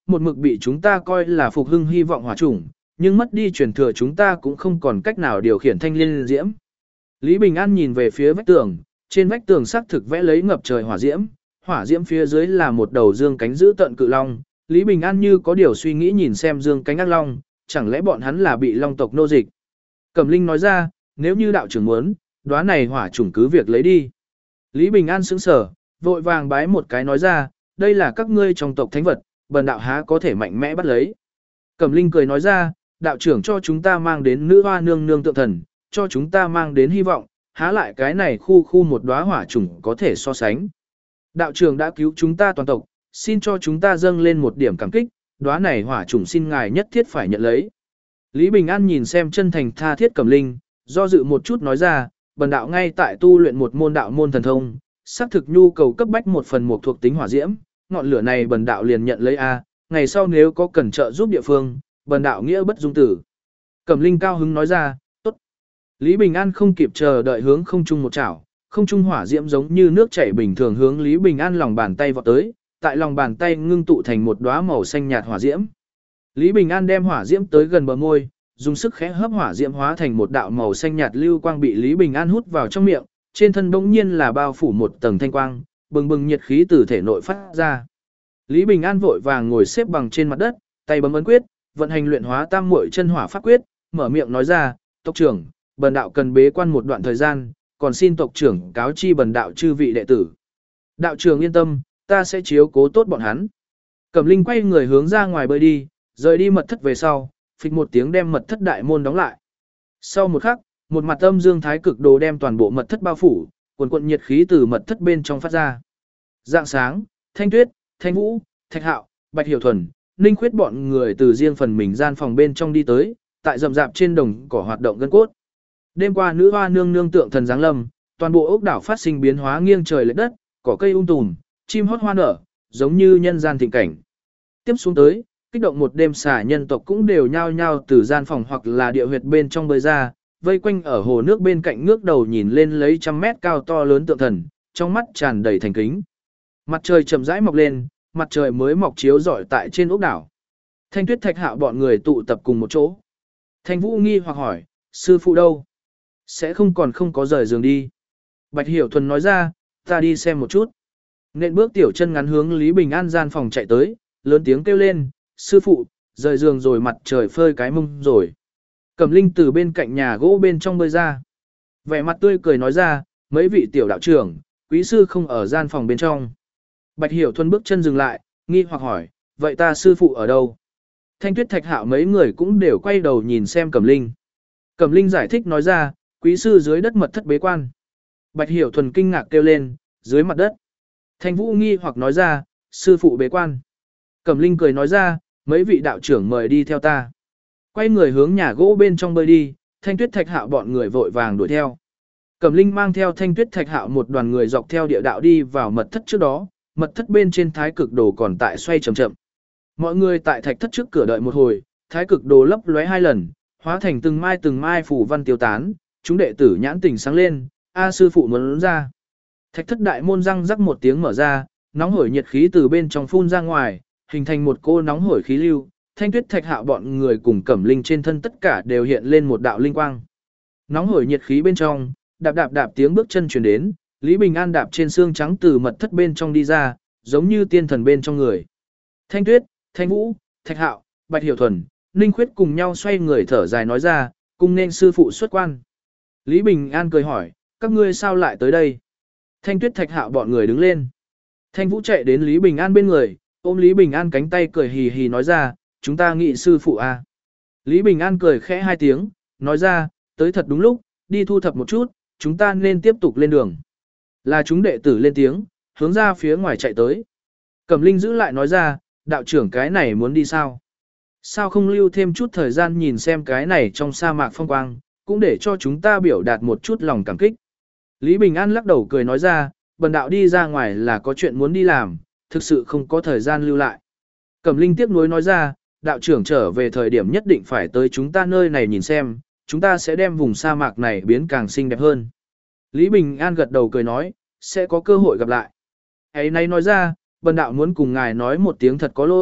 Speaker 1: một mực bị chúng ta coi là phục hưng hy vọng hỏa chủng, nhưng mất đi truyền thừa chúng ta cũng không còn cách nào điều khiển thanh liên diễm. Lý Bình An nhìn về phía vách tường, trên vách tường xác thực vẽ lấy ngập trời hỏa diễm phía dưới là một đầu dương cánh giữ tận cự long. Lý Bình An như có điều suy nghĩ nhìn xem dương cánh ác long, chẳng lẽ bọn hắn là bị long tộc nô dịch. Cẩm Linh nói ra, nếu như đạo trưởng muốn, đóa này hỏa chủng cứ việc lấy đi. Lý Bình An sững sờ, vội vàng bái một cái nói ra, đây là các ngươi trong tộc thánh vật, bần đạo há có thể mạnh mẽ bắt lấy. Cẩm Linh cười nói ra, đạo trưởng cho chúng ta mang đến nữ hoa nương nương tượng thần, cho chúng ta mang đến hy vọng, há lại cái này khu một đóa hỏa chủng có thể so sánh. Đạo trưởng đã cứu chúng ta toàn tộc, xin cho chúng ta dâng lên một điểm cảm kích, đóa này hỏa chủng xin ngài nhất thiết phải nhận lấy. Lý Bình An nhìn xem chân thành tha thiết Cẩm Linh, do dự một chút nói ra, bần đạo ngay tại tu luyện một môn đạo môn thần thông, xác thực nhu cầu cấp bách một phần một thuộc tính hỏa diễm, ngọn lửa này bần đạo liền nhận lấy a, ngày sau nếu có cần trợ giúp địa phương, bần đạo nghĩa bất dung tử. Cẩm Linh cao hứng nói ra, tốt. Lý Bình An không kịp chờ đợi hướng không trung một chảo, không trung hỏa diễm giống như nước chảy bình thường hướng Lý Bình An lòng bàn tay vọt tới, tại lòng bàn tay ngưng tụ thành một đóa màu xanh nhạt hỏa diễm. Lý Bình An đem hỏa diễm tới gần bờ môi, dùng sức khẽ hấp hỏa diễm hóa thành một đạo màu xanh nhạt lưu quang bị Lý Bình An hút vào trong miệng, trên thân bỗng nhiên là bao phủ một tầng thanh quang, bừng bừng nhiệt khí từ thể nội phát ra. Lý Bình An vội vàng ngồi xếp bằng trên mặt đất, tay bấm ấn quyết, vận hành luyện hóa tam muội chân hỏa pháp quyết, mở miệng nói ra, tộc trưởng, bần đạo cần bế quan một đoạn thời gian, còn xin tộc trưởng cáo chi bần đạo chư vị đệ tử. Đạo trưởng yên tâm, ta sẽ chiếu cố tốt bọn hắn. Cẩm Linh quay người hướng ra ngoài bơi đi, rời đi mật thất về sau, phịch một tiếng đem mật thất đại môn đóng lại. Sau một khắc, một mặt âm dương thái cực đồ đem toàn bộ mật thất bao phủ, quần quần nhiệt khí từ mật thất bên trong phát ra. Dạng sáng, Thanh Tuyết, Thanh Vũ, Thạch Hạo, Bạch Hiểu Thuần, Ninh Khuyết bọn người từ riêng phần mình gian phòng bên trong đi tới, tại rậm rạp trên đồng cỏ hoạt động gân cốt. Đêm qua nữ hoa nương nương tượng thần giáng lâm, toàn bộ ốc đảo phát sinh biến hóa nghiêng trời lệch đất, cỏ cây tùm, chim hót hoa nở, giống như nhân gian thịnh cảnh. Tiếp xuống tới, kích động một đêm xả nhân tộc cũng đều nhao nhao từ gian phòng hoặc là địa huyệt bên trong bơi ra, vây quanh ở hồ nước bên cạnh ngước đầu nhìn lên lấy trăm mét cao to lớn tượng thần, trong mắt tràn đầy thành kính. Mặt trời chậm rãi mọc lên, mặt trời mới mọc chiếu rọi tại trên ốc đảo. Thanh Tuyết Thạch Hạo bọn người tụ tập cùng một chỗ. Thanh Vũ nghi hoặc hỏi, sư phụ đâu? Sẽ không có rời giường đi. Bạch Hiểu Thuần nói ra, ta đi xem một chút. Nện bước tiểu chân ngắn hướng Lý Bình An gian phòng chạy tới, lớn tiếng kêu lên, sư phụ, rời giường rồi mặt trời phơi cái mông rồi. Cẩm Linh từ bên cạnh nhà gỗ bên trong bơi ra. Vẻ mặt tươi cười nói ra, mấy vị tiểu đạo trưởng, quý sư không ở gian phòng bên trong. Bạch Hiểu Thuần bước chân dừng lại, nghi hoặc hỏi, vậy ta sư phụ ở đâu? Thanh Tuyết Thạch Hạo mấy người cũng đều quay đầu nhìn xem Cẩm Linh. Cẩm Linh giải thích nói ra, quý sư dưới đất mật thất bế quan. Bạch Hiểu Thuần kinh ngạc kêu lên, dưới mặt đất. Thanh Vũ nghi hoặc nói ra, sư phụ bế quan. Cẩm Linh cười nói ra, mấy vị đạo trưởng mời đi theo ta. Quay người hướng nhà gỗ bên trong bơi đi, Thanh Tuyết Thạch Hạo bọn người vội vàng đuổi theo. Cẩm Linh mang theo Thanh Tuyết Thạch Hạo một đoàn người dọc theo địa đạo đi vào mật thất trước đó, mật thất bên trên thái cực đồ còn tại xoay chậm chậm. Mọi người tại thạch thất trước cửa đợi một hồi, thái cực đồ lấp lóe hai lần, hóa thành từng mai phủ văn tiêu tán, chúng đệ tử nhãn tình sáng lên, a sư phụ muốn ra. Thạch thất đại môn răng rắc một tiếng mở ra, nóng hổi nhiệt khí từ bên trong phun ra ngoài, hình thành một cô nóng hổi khí lưu, Thanh Tuyết Thạch Hạo bọn người cùng Cẩm Linh trên thân tất cả đều hiện lên một đạo linh quang. Nóng hổi nhiệt khí bên trong, đạp đạp đạp tiếng bước chân truyền đến, Lý Bình An đạp trên xương trắng từ mật thất bên trong đi ra, giống như tiên thần bên trong người. Thanh Tuyết, Thanh Vũ, Thạch Hạo, Bạch Hiểu Thuần, Ninh Khuyết cùng nhau xoay người thở dài nói ra, cùng nên sư phụ xuất quan. Lý Bình An cười hỏi, các ngươi sao lại tới đây? Thanh Tuyết Thạch Hạo bọn người đứng lên. Thanh Vũ chạy đến Lý Bình An bên người, ôm Lý Bình An cánh tay cười hì hì nói ra, chúng ta nghị sư phụ à. Lý Bình An cười khẽ hai tiếng, nói ra, tới thật đúng lúc, đi thu thập một chút, chúng ta nên tiếp tục lên đường. Là chúng đệ tử lên tiếng, hướng ra phía ngoài chạy tới. Cẩm Linh giữ lại nói ra, đạo trưởng cái này muốn đi sao? Sao không lưu thêm chút thời gian nhìn xem cái này trong sa mạc phong quang, cũng để cho chúng ta biểu đạt một chút lòng cảm kích. Lý Bình An lắc đầu cười nói ra, bần đạo đi ra ngoài là có chuyện muốn đi làm, thực sự không có thời gian lưu lại. Cẩm Linh tiếc nuối nói ra, đạo trưởng trở về thời điểm nhất định phải tới chúng ta nơi này nhìn xem, chúng ta sẽ đem vùng sa mạc này biến càng xinh đẹp hơn. Lý Bình An gật đầu cười nói, sẽ có cơ hội gặp lại. Ấy nay nói ra, bần đạo muốn cùng ngài nói một tiếng thật có lỗi,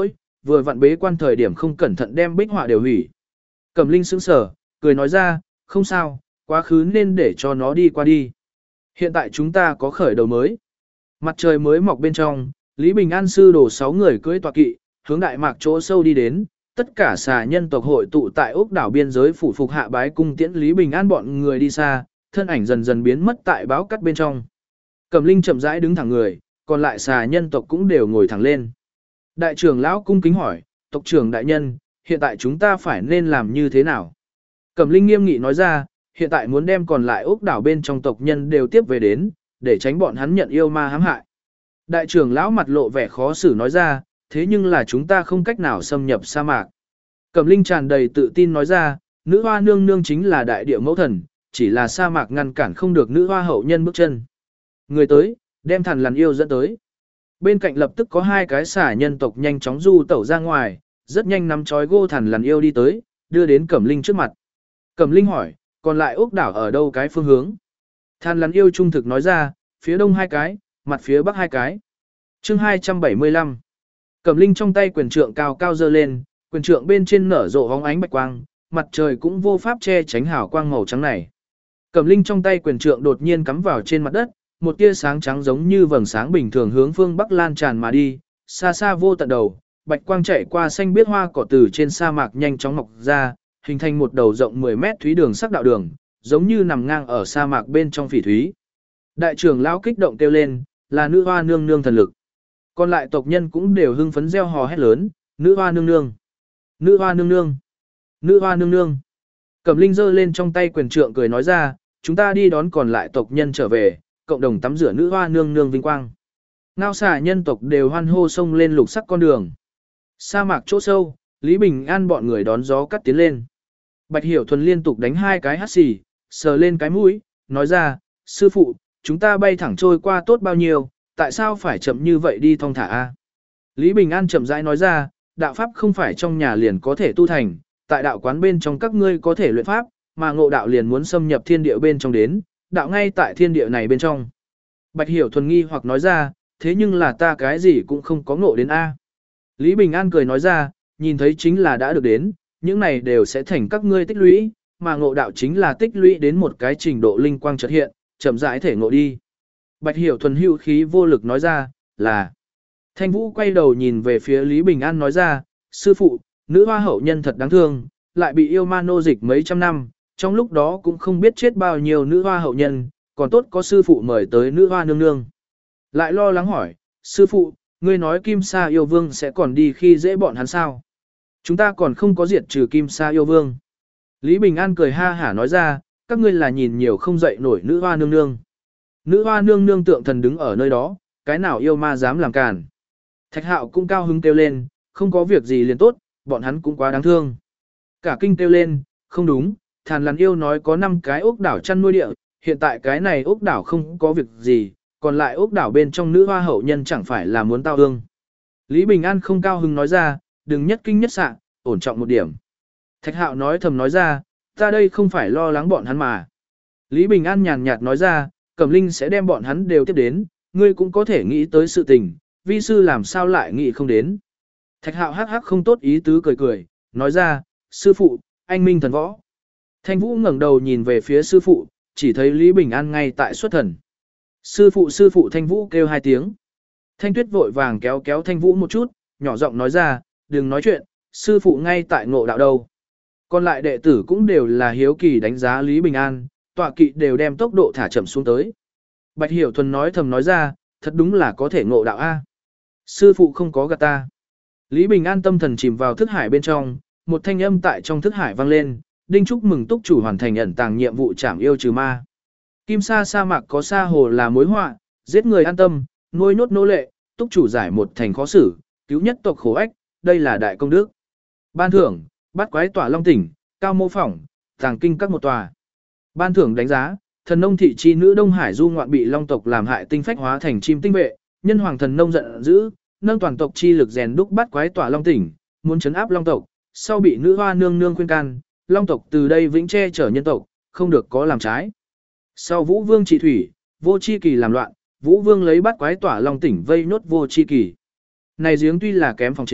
Speaker 1: vừa vặn bế quan thời điểm không cẩn thận đem bích họa đều hủy. Cẩm Linh sững sờ, cười nói ra, không sao, quá khứ nên để cho nó đi qua đi. Hiện tại chúng ta có khởi đầu mới. Mặt trời mới mọc bên trong, Lý Bình An sư đổ 6 người cưỡi tọa kỵ, hướng Đại Mạc chỗ sâu đi đến, tất cả xà nhân tộc hội tụ tại ốc đảo biên giới phủ phục hạ bái cung tiễn Lý Bình An bọn người đi xa, thân ảnh dần dần biến mất tại báo cắt bên trong. Cẩm Linh chậm rãi đứng thẳng người, còn lại xà nhân tộc cũng đều ngồi thẳng lên. Đại trưởng lão cung kính hỏi, tộc trưởng đại nhân, hiện tại chúng ta phải nên làm như thế nào? Cẩm Linh nghiêm nghị nói ra, hiện tại muốn đem còn lại ốc đảo bên trong tộc nhân đều tiếp về đến, để tránh bọn hắn nhận yêu ma hãm hại. Đại trưởng lão mặt lộ vẻ khó xử nói ra, thế nhưng là chúng ta không cách nào xâm nhập sa mạc. Cẩm Linh tràn đầy tự tin nói ra, nữ hoa nương nương chính là đại địa mẫu thần, chỉ là sa mạc ngăn cản không được nữ hoa hậu nhân bước chân. Người tới, đem Thằn Lằn yêu dẫn tới. Bên cạnh lập tức có 2 cái xả nhân tộc nhanh chóng du tẩu ra ngoài, rất nhanh nắm chói gô Thằn Lằn yêu đi tới, đưa đến Cẩm Linh trước mặt. Cẩm Linh hỏi, còn lại ốc đảo ở đâu cái phương hướng? Thằn Lằn yêu trung thực nói ra, phía đông 2 cái, mặt phía bắc 2 cái. Chương 275. Cẩm Linh trong tay quyền trượng cao cao giơ lên, quyền trượng bên trên nở rộ hóng ánh bạch quang, mặt trời cũng vô pháp che tránh hào quang màu trắng này. Cẩm Linh trong tay quyền trượng đột nhiên cắm vào trên mặt đất, một tia sáng trắng giống như vầng sáng bình thường hướng phương bắc lan tràn mà đi, xa xa vô tận đầu, bạch quang chạy qua xanh biết hoa cỏ từ trên sa mạc nhanh chóng mọc ra, hình thành một đầu rộng 10 mét thúy đường sắc đạo đường, giống như nằm ngang ở sa mạc bên trong phỉ thúy. Đại trưởng lão kích động kêu lên, là nữ hoa nương nương thần lực. Còn lại tộc nhân cũng đều hưng phấn reo hò hét lớn, nữ hoa nương nương, nữ hoa nương nương, nữ hoa nương nương. Cẩm Linh giơ lên trong tay quyền trượng cười nói ra, chúng ta đi đón còn lại tộc nhân trở về, cộng đồng tắm rửa nữ hoa nương nương vinh quang. Ngao xà nhân tộc đều hoan hô xông lên lục sắc con đường. Sa mạc chỗ sâu, Lý Bình An bọn người đón gió cắt tiến lên. Bạch Hiểu Thuần liên tục đánh 2 cái hắt xì, sờ lên cái mũi, nói ra, sư phụ, chúng ta bay thẳng trôi qua tốt bao nhiêu, tại sao phải chậm như vậy đi thong thả a? Lý Bình An chậm rãi nói ra, đạo pháp không phải trong nhà liền có thể tu thành, tại đạo quán bên trong các ngươi có thể luyện pháp, mà ngộ đạo liền muốn xâm nhập thiên địa bên trong đến, đạo ngay tại thiên địa này bên trong. Bạch Hiểu Thuần nghi hoặc nói ra, thế nhưng là ta cái gì cũng không có ngộ đến a. Lý Bình An cười nói ra, nhìn thấy chính là đã được đến, những này đều sẽ thành các ngươi tích lũy, mà ngộ đạo chính là tích lũy đến một cái trình độ linh quang chợt hiện, chậm rãi thể ngộ đi. Bạch Hiểu Thuần hữu khí vô lực nói ra, là. Thanh Vũ quay đầu nhìn về phía Lý Bình An nói ra, sư phụ, nữ hoa hậu nhân thật đáng thương, lại bị yêu ma nô dịch mấy trăm năm, trong lúc đó cũng không biết chết bao nhiêu nữ hoa hậu nhân, còn tốt có sư phụ mời tới nữ hoa nương nương. Lại lo lắng hỏi, sư phụ, ngươi nói Kim Sa yêu vương sẽ còn đi khi dễ bọn hắn sao? Chúng ta còn không có diệt trừ Kim Sa yêu vương. Lý Bình An cười ha hả nói ra, các ngươi là nhìn nhiều không dậy nổi nữ hoa nương nương. Nữ hoa nương nương tượng thần đứng ở nơi đó, cái nào yêu ma dám làm cản. Thạch Hạo cũng cao hứng kêu lên, không có việc gì liền tốt, bọn hắn cũng quá đáng thương. Cả kinh kêu lên, không đúng, Thằn Lằn yêu nói có 5 cái ốc đảo chăn nuôi địa, hiện tại cái này ốc đảo không có việc gì, còn lại ốc đảo bên trong nữ hoa hậu nhân chẳng phải là muốn tao ương. Lý Bình An không cao hứng nói ra, đừng nhất kinh nhất sạ, ổn trọng một điểm. Thạch Hạo nói thầm nói ra, ta đây không phải lo lắng bọn hắn mà. Lý Bình An nhàn nhạt nói ra, Cẩm Linh sẽ đem bọn hắn đều tiếp đến, ngươi cũng có thể nghĩ tới sự tình, vi sư làm sao lại nghĩ không đến. Thạch Hạo hắc hắc không tốt ý tứ cười cười, nói ra, sư phụ, anh minh thần võ. Thanh Vũ ngẩng đầu nhìn về phía sư phụ, chỉ thấy Lý Bình An ngay tại xuất thần. Sư phụ Thanh Vũ kêu 2 tiếng. Thanh Tuyết vội vàng kéo kéo Thanh Vũ một chút, nhỏ giọng nói ra, đừng nói chuyện, sư phụ ngay tại ngộ đạo đâu. Còn lại đệ tử cũng đều là hiếu kỳ đánh giá Lý Bình An, tọa kỵ đều đem tốc độ thả chậm xuống tới. Bạch Hiểu Thuần nói thầm nói ra, thật đúng là có thể ngộ đạo a. Sư phụ không có gạt ta. Lý Bình An tâm thần chìm vào thức hải bên trong, một thanh âm tại trong thức hải vang lên, đinh chúc mừng túc chủ hoàn thành ẩn tàng nhiệm vụ trảm yêu trừ ma. Kim sa sa mạc có sa hồ là mối họa, giết người an tâm, nuôi nốt nô lệ, túc chủ giải một thành khó xử, cứu nhất tộc khổ ách, đây là đại công đức. Ban thưởng, bát quái tỏa long tỉnh, cao mô phỏng, tàng kinh các một tòa. Ban thưởng đánh giá, thần nông thị chi nữ Đông Hải du ngoạn bị long tộc làm hại tinh phách hóa thành chim tinh vệ, nhân hoàng thần nông giận dữ, nâng toàn tộc chi lực rèn đúc bát quái tỏa long tỉnh, muốn trấn áp long tộc, sau bị nữ hoa nương nương khuyên can, long tộc từ đây vĩnh che chở nhân tộc, không được có làm trái. Sau Vũ Vương trị thủy, Vô Chi Kỳ làm loạn, Vũ Vương lấy bát quái tỏa long tỉnh vây nốt Vô Chi Kỳ. Này giếng tuy là kém phòng chế,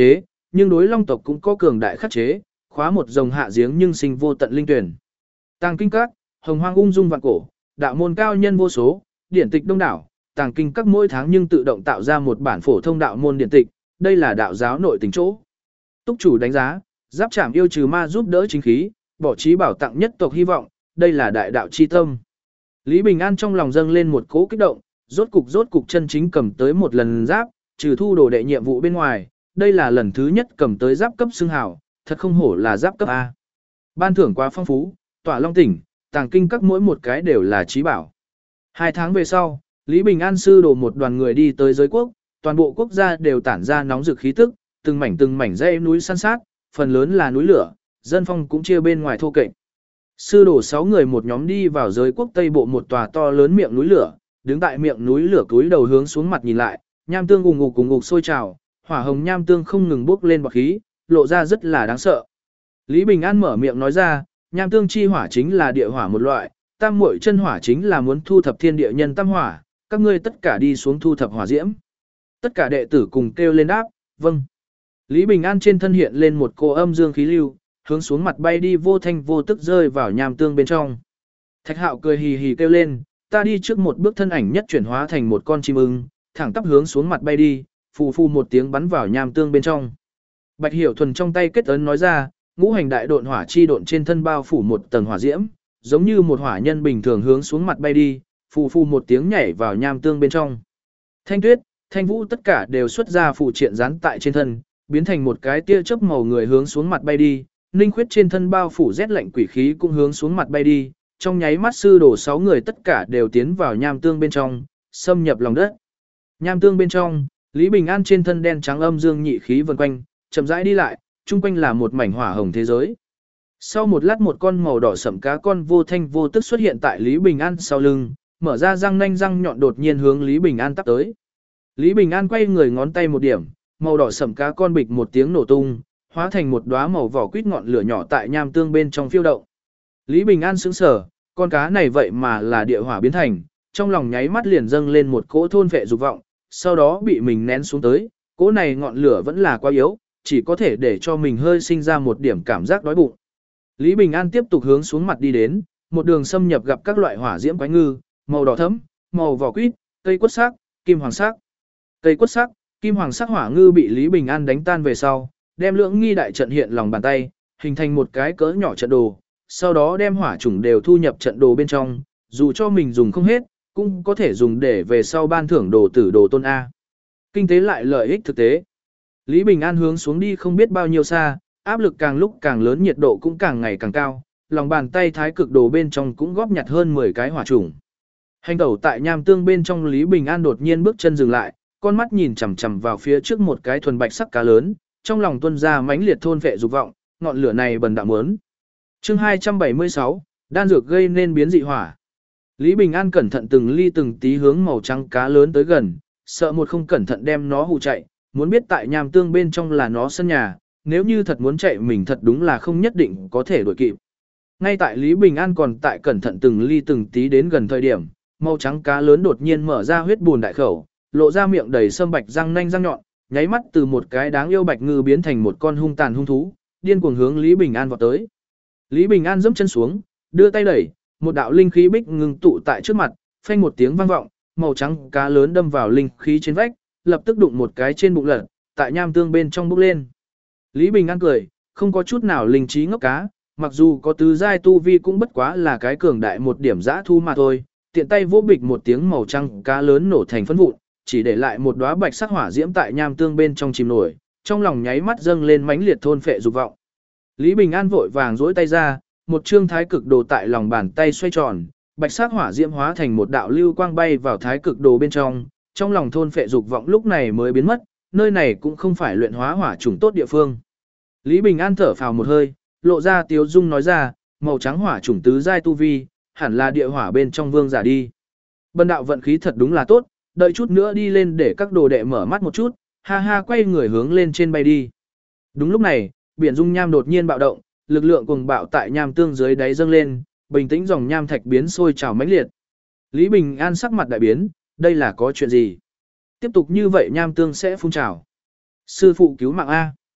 Speaker 1: nhưng đối long tộc cũng có cường đại khắc chế, khóa một dòng hạ giếng nhưng sinh vô tận linh tuyển. Tàng kinh các, hồng hoang ung dung vạn cổ, đạo môn cao nhân vô số, điển tịch đông đảo, tàng kinh các mỗi tháng nhưng tự động tạo ra một bản phổ thông đạo môn điển tịch, đây là đạo giáo nội tình chỗ. Túc chủ đánh giá, giáp trảm yêu trừ ma giúp đỡ chính khí, bỏ trí bảo tặng nhất tộc hy vọng, đây là đại đạo chi tâm. Lý Bình An trong lòng dâng lên một cỗ kích động, rốt cục chân chính cầm tới một lần giáp, trừ thu đồ đệ nhiệm vụ bên ngoài, đây là lần thứ nhất cầm tới giáp cấp xưng hào, thật không hổ là giáp cấp A. Ban thưởng quá phong phú, tỏa long tỉnh, tàng kinh các mỗi một cái đều là trí bảo. 2 tháng về sau, Lý Bình An sư đồ một đoàn người đi tới giới quốc, toàn bộ quốc gia đều tản ra nóng rực khí tức, từng mảnh dãy núi san sát, phần lớn là núi lửa, dân phong cũng chia bên ngoài thô kệch. Sư đồ 6 người một nhóm đi vào giới quốc tây bộ một tòa to lớn miệng núi lửa, đứng tại miệng núi lửa cúi đầu hướng xuống mặt nhìn lại, nham tương ùng ục sôi trào, hỏa hồng nham tương không ngừng bốc lên bọt khí, lộ ra rất là đáng sợ. Lý Bình An mở miệng nói ra, nham tương chi hỏa chính là địa hỏa một loại, tam muội chân hỏa chính là muốn thu thập thiên địa nhân tam hỏa, các ngươi tất cả đi xuống thu thập hỏa diễm. Tất cả đệ tử cùng kêu lên đáp, vâng. Lý Bình An trên thân hiện lên một cỗ âm dương khí lưu, hướng xuống mặt bay đi vô thanh vô tức rơi vào nham tương bên trong. Thạch Hạo cười hì hì kêu lên, ta đi trước một bước thân ảnh nhất chuyển hóa thành một con chim ưng, thẳng tắp hướng xuống mặt bay đi, phù phù một tiếng bắn vào nham tương bên trong. Bạch Hiểu Thuần trong tay kết ấn nói ra, ngũ hành đại độn hỏa chi độn trên thân bao phủ một tầng hỏa diễm, giống như một hỏa nhân bình thường hướng xuống mặt bay đi, phù phù một tiếng nhảy vào nham tương bên trong. Thanh Tuyết, Thanh Vũ tất cả đều xuất ra phù triện dán tại trên thân, biến thành một cái tia chớp màu người hướng xuống mặt bay đi. Ninh Khuyết trên thân bao phủ rét lạnh quỷ khí cũng hướng xuống mặt bay đi, trong nháy mắt sư đổ 6 người tất cả đều tiến vào nham tương bên trong, xâm nhập lòng đất. Nham tương bên trong, Lý Bình An trên thân đen trắng âm dương nhị khí vần quanh, chậm rãi đi lại, chung quanh là một mảnh hỏa hồng thế giới. Sau một lát một con màu đỏ sẫm cá con vô thanh vô tức xuất hiện tại Lý Bình An sau lưng, mở ra răng nanh răng nhọn đột nhiên hướng Lý Bình An tắp tới. Lý Bình An quay người ngón tay một điểm, màu đỏ sẫm cá con bịch một tiếng nổ tung, hóa thành một đóa màu vỏ quýt ngọn lửa nhỏ tại nham tương bên trong phiêu động. Lý Bình An sững sờ, con cá này vậy mà là địa hỏa biến thành, trong lòng nháy mắt liền dâng lên một cỗ thôn phệ dục vọng, sau đó bị mình nén xuống tới, cỗ này ngọn lửa vẫn là quá yếu, chỉ có thể để cho mình hơi sinh ra một điểm cảm giác đói bụng. Lý Bình An tiếp tục hướng xuống mặt đi đến, một đường xâm nhập gặp các loại hỏa diễm quái ngư, màu đỏ thẫm, màu vỏ quýt, cây quất sắc, kim hoàng sắc. Cây quất sắc, kim hoàng sắc hỏa ngư bị Lý Bình An đánh tan về sau, đem lưỡng nghi đại trận hiện lòng bàn tay, hình thành một cái cỡ nhỏ trận đồ, sau đó đem hỏa chủng đều thu nhập trận đồ bên trong, dù cho mình dùng không hết, cũng có thể dùng để về sau ban thưởng đồ tử đồ tôn A. Kinh tế lại lợi ích thực tế. Lý Bình An hướng xuống đi không biết bao nhiêu xa, áp lực càng lúc càng lớn, nhiệt độ cũng càng ngày càng cao, lòng bàn tay thái cực đồ bên trong cũng góp nhặt hơn 10 cái hỏa chủng. Hành tẩu tại nham tương bên trong, Lý Bình An đột nhiên bước chân dừng lại, con mắt nhìn chằm chằm vào phía trước một cái thuần bạch sắc cá lớn, trong lòng tuôn ra mãnh liệt thôn phệ dục vọng, ngọn lửa này bần đạo muốn. Chương 276, đan dược gây nên biến dị hỏa. Lý Bình An cẩn thận từng ly từng tí hướng màu trắng cá lớn tới gần, sợ một không cẩn thận đem nó hù chạy, muốn biết tại nham tương bên trong là nó sân nhà, nếu như thật muốn chạy mình thật đúng là không nhất định có thể đuổi kịp. Ngay tại Lý Bình An còn tại cẩn thận từng ly từng tí đến gần thời điểm, màu trắng cá lớn đột nhiên mở ra huyết bùn đại khẩu, lộ ra miệng đầy sâm bạch răng nanh răng nhọn, nháy mắt từ một cái đáng yêu bạch ngư biến thành một con hung tàn hung thú, điên cuồng hướng Lý Bình An vọt tới. Lý Bình An giẫm chân xuống, đưa tay đẩy, một đạo linh khí bích ngưng tụ tại trước mặt, phanh một tiếng vang vọng, màu trắng cá lớn đâm vào linh khí trên vách, lập tức đụng một cái trên bụng lật, tại nham tương bên trong bốc lên. Lý Bình An cười, không có chút nào linh trí ngốc cá, mặc dù có tứ giai tu vi cũng bất quá là cái cường đại một điểm dã thu mà thôi, tiện tay vỗ bịch một tiếng màu trắng cá lớn nổ thành phấn vụn, chỉ để lại một đóa bạch sắc hỏa diễm tại nham tương bên trong chìm nổi, trong lòng nháy mắt dâng lên mãnh liệt thôn phệ dục vọng. Lý Bình An vội vàng duỗi tay ra, một chương thái cực đồ tại lòng bàn tay xoay tròn, bạch sắc hỏa diễm hóa thành một đạo lưu quang bay vào thái cực đồ bên trong lòng thôn phệ dục vọng lúc này mới biến mất, nơi này cũng không phải luyện hóa hỏa chủng tốt địa phương. Lý Bình An thở phào một hơi, lộ ra tiếu dung nói ra, màu trắng hỏa chủng tứ giai tu vi, hẳn là địa hỏa bên trong vương giả đi. Bần đạo vận khí thật đúng là tốt, đợi chút nữa đi lên để các đồ đệ mở mắt một chút, ha ha quay người hướng lên trên bay đi. Đúng lúc này, biển dung nham đột nhiên bạo động, lực lượng cuồng bạo tại nham tương dưới đáy dâng lên, bình tĩnh dòng nham thạch biến sôi trào mãnh liệt. Lý Bình An sắc mặt đại biến, đây là có chuyện gì? Tiếp tục như vậy nham tương sẽ phun trào. Sư phụ cứu mạng A.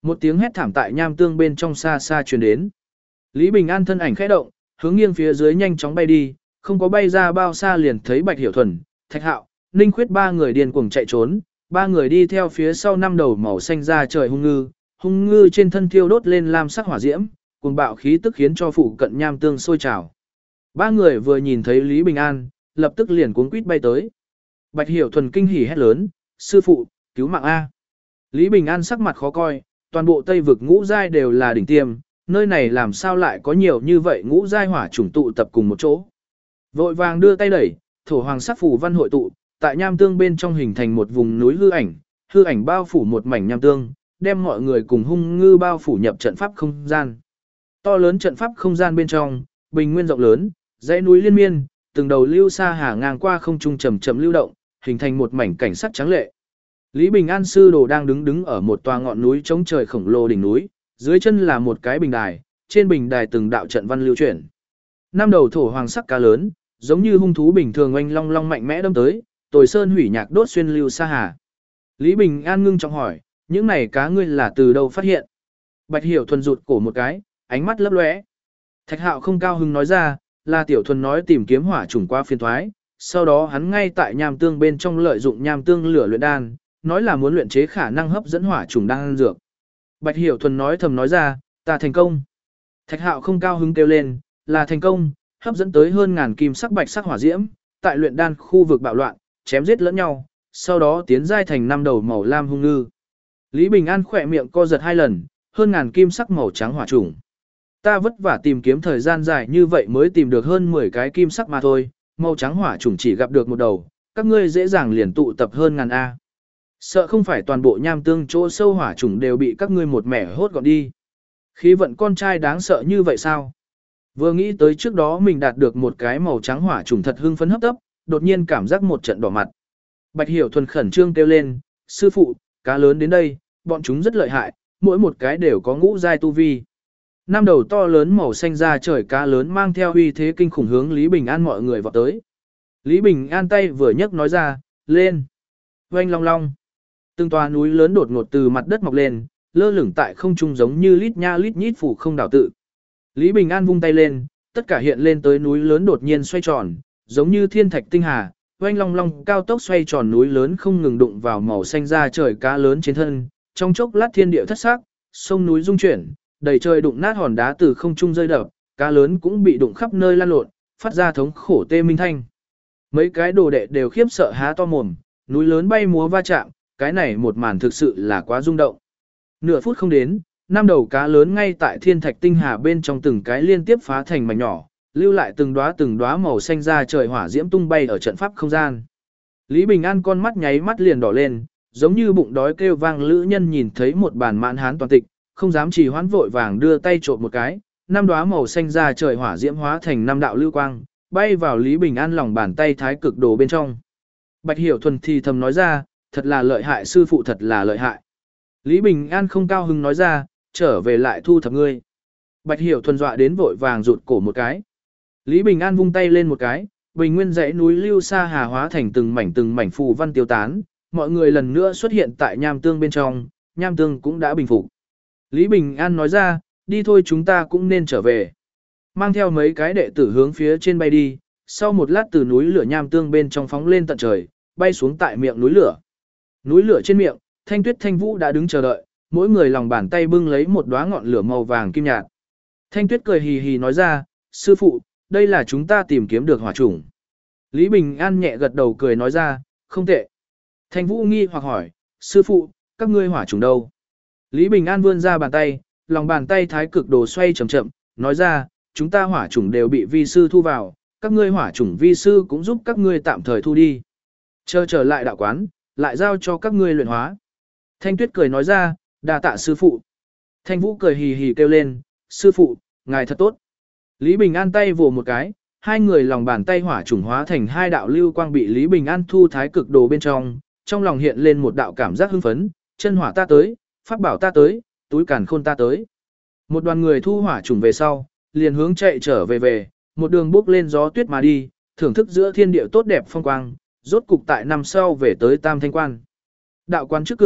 Speaker 1: Một tiếng hét thảm tại nham tương bên trong xa xa truyền đến. Lý Bình An thân ảnh khẽ động, hướng nghiêng phía dưới nhanh chóng bay đi, không có bay ra bao xa liền thấy Bạch Hiểu Thuần, Thạch Hạo, Ninh Khuyết ba người điên cuồng chạy trốn, ba người đi theo phía sau năm đầu màu xanh ra trời hung ngư trên thân thiêu đốt lên lam sắc hỏa diễm, cuồng bạo khí tức khiến cho phụ cận nham tương sôi trào. Ba người vừa nhìn thấy Lý Bình An, lập tức liền cuống quýt bay tới. Bạch Hiểu Thuần kinh hỉ hét lớn, sư phụ, cứu mạng A. Lý Bình An sắc mặt khó coi, toàn bộ Tây vực ngũ giai đều là đỉnh tiêm, nơi này làm sao lại có nhiều như vậy ngũ giai hỏa chủng tụ tập cùng một chỗ. Vội vàng đưa tay đẩy, thổ hoàng sắc phù văn hội tụ, tại nham tương bên trong hình thành một vùng núi hư ảnh bao phủ một mảnh nham tương, đem mọi người cùng hung ngư bao phủ nhập trận pháp không gian. To lớn trận pháp không gian bên trong, bình nguyên rộng lớn, dãy núi liên miên, từng đầu lưu sa hà ngang qua không trung chậm chậm lưu động, hình thành một mảnh cảnh sắc trắng lệ. Lý Bình An sư đồ đang đứng ở một tòa ngọn núi chống trời khổng lồ đỉnh núi, dưới chân là một cái bình đài, trên bình đài từng đạo trận văn lưu chuyển. Năm đầu thổ hoàng sắc cá lớn, giống như hung thú bình thường oanh long long mạnh mẽ đâm tới, tồi sơn hủy nhạc đốt xuyên lưu sa hà. Lý Bình An ngưng trọng hỏi, những này cá ngươi là từ đâu phát hiện? Bạch Hiểu Thuần rụt cổ một cái, ánh mắt lấp lóe. Thạch Hạo không cao hứng nói ra, là Tiểu Thuần nói tìm kiếm hỏa chủng qua phiền thoái, sau đó hắn ngay tại nham tương bên trong lợi dụng nham tương lửa luyện đan, nói là muốn luyện chế khả năng hấp dẫn hỏa chủng đan dược. Bạch Hiểu Thuần nói thầm nói ra, ta thành công. Thạch Hạo không cao hứng kêu lên, là thành công, hấp dẫn tới hơn ngàn kim sắc bạch sắc hỏa diễm, tại luyện đan khu vực bạo loạn, chém giết lẫn nhau, sau đó tiến giai thành năm đầu màu lam hung ngư. Lý Bình An khỏe miệng co giật 2 lần, hơn ngàn kim sắc màu trắng hỏa chủng. Ta vất vả tìm kiếm thời gian dài như vậy mới tìm được hơn 10 cái kim sắc mà thôi, màu trắng hỏa chủng chỉ gặp được một đầu, các ngươi dễ dàng liền tụ tập hơn ngàn A. Sợ không phải toàn bộ nham tương chỗ sâu hỏa chủng đều bị các ngươi một mẻ hốt gọn đi. Khí vận con trai đáng sợ như vậy sao? Vừa nghĩ tới trước đó mình đạt được một cái màu trắng hỏa chủng thật hưng phấn hấp tấp, đột nhiên cảm giác một trận đỏ mặt. Bạch Hiểu Thuần khẩn trương kêu lên, sư phụ, cá lớn đến đây, bọn chúng rất lợi hại, mỗi một cái đều có ngũ giai tu vi. Năm đầu to lớn màu xanh ra trời cá lớn mang theo uy thế kinh khủng hướng Lý Bình An mọi người vọt tới. Lý Bình An tay vừa nhấc nói ra, lên. Oanh long long. Từng tòa núi lớn đột ngột từ mặt đất mọc lên, lơ lửng tại không trung giống như lít nha lít nhít phủ không đảo tự. Lý Bình An vung tay lên, tất cả hiện lên tới núi lớn đột nhiên xoay tròn, giống như thiên thạch tinh hà, oanh long long cao tốc xoay tròn núi lớn không ngừng đụng vào màu xanh ra trời cá lớn trên thân, trong chốc lát thiên địa thất sắc, sông núi rung chuyển, đầy trời đụng nát hòn đá từ không trung rơi đập, cá lớn cũng bị đụng khắp nơi lan lộn, phát ra thống khổ tê minh thanh. Mấy cái đồ đệ đều khiếp sợ há to mồm, núi lớn bay múa va chạm, cái này một màn thực sự là quá rung động. Nửa phút không đến, năm đầu cá lớn ngay tại thiên thạch tinh hà bên trong từng cái liên tiếp phá thành mảnh nhỏ, lưu lại từng đóa màu xanh ra trời hỏa diễm tung bay ở trận pháp không gian. Lý Bình An con mắt nháy mắt liền đỏ lên, giống như bụng đói kêu vang lữ nhân nhìn thấy một bàn mãn hán toàn tịch, không dám trì hoãn vội vàng đưa tay trộm một cái, năm đóa màu xanh ra trời hỏa diễm hóa thành năm đạo lưu quang, bay vào Lý Bình An lòng bàn tay thái cực đồ bên trong. Bạch Hiểu Thuần thì thầm nói ra, thật là lợi hại sư phụ thật là lợi hại. Lý Bình An không cao hứng nói ra, trở về lại thu thập ngươi. Bạch Hiểu Thuần dọa đến vội vàng rụt cổ một cái. Lý Bình An vung tay lên một cái, bình nguyên dãy núi lưu sa hà hóa thành từng mảnh phù văn tiêu tán, mọi người lần nữa xuất hiện tại nham tương bên trong, nham tương cũng đã bình phục. Lý Bình An nói ra, đi thôi chúng ta cũng nên trở về. Mang theo mấy cái đệ tử hướng phía trên bay đi, sau một lát từ núi lửa nham tương bên trong phóng lên tận trời, bay xuống tại miệng núi lửa. Núi lửa trên miệng, Thanh Tuyết Thanh Vũ đã đứng chờ đợi, mỗi người lòng bàn tay bưng lấy một đóa ngọn lửa màu vàng kim nhạt. Thanh Tuyết cười hì hì nói ra, sư phụ, đây là chúng ta tìm kiếm được hỏa chủng. Lý Bình An nhẹ gật đầu cười nói ra, không tệ. Thanh Vũ nghi hoặc hỏi, sư phụ, các ngươi hỏa chủng đâu? Lý Bình An vươn ra bàn tay, lòng bàn tay thái cực đồ xoay chậm chậm, nói ra, chúng ta hỏa chủng đều bị vi sư thu vào, các ngươi hỏa chủng vi sư cũng giúp các ngươi tạm thời thu đi. Chờ trở lại đạo quán, lại giao cho các ngươi luyện hóa. Thanh Tuyết cười nói ra, đa tạ sư phụ. Thanh Vũ cười hì hì kêu lên, sư phụ, ngài thật tốt. Lý Bình An tay vồ một cái, hai người lòng bàn tay hỏa chủng hóa thành hai đạo lưu quang bị Lý Bình An thu thái cực đồ bên trong lòng hiện lên một đạo cảm giác hưng phấn, chân hỏa ta tới, pháp bảo ta tới, túi càn khôn ta tới. Một đoàn người thu hỏa chủng về sau, liền hướng chạy trở về, một đường bước lên gió tuyết mà đi, thưởng thức giữa thiên địa tốt đẹp phong quang, rốt cục tại năm sau về tới Tam Thanh Quan. Đạo quán trước cửa,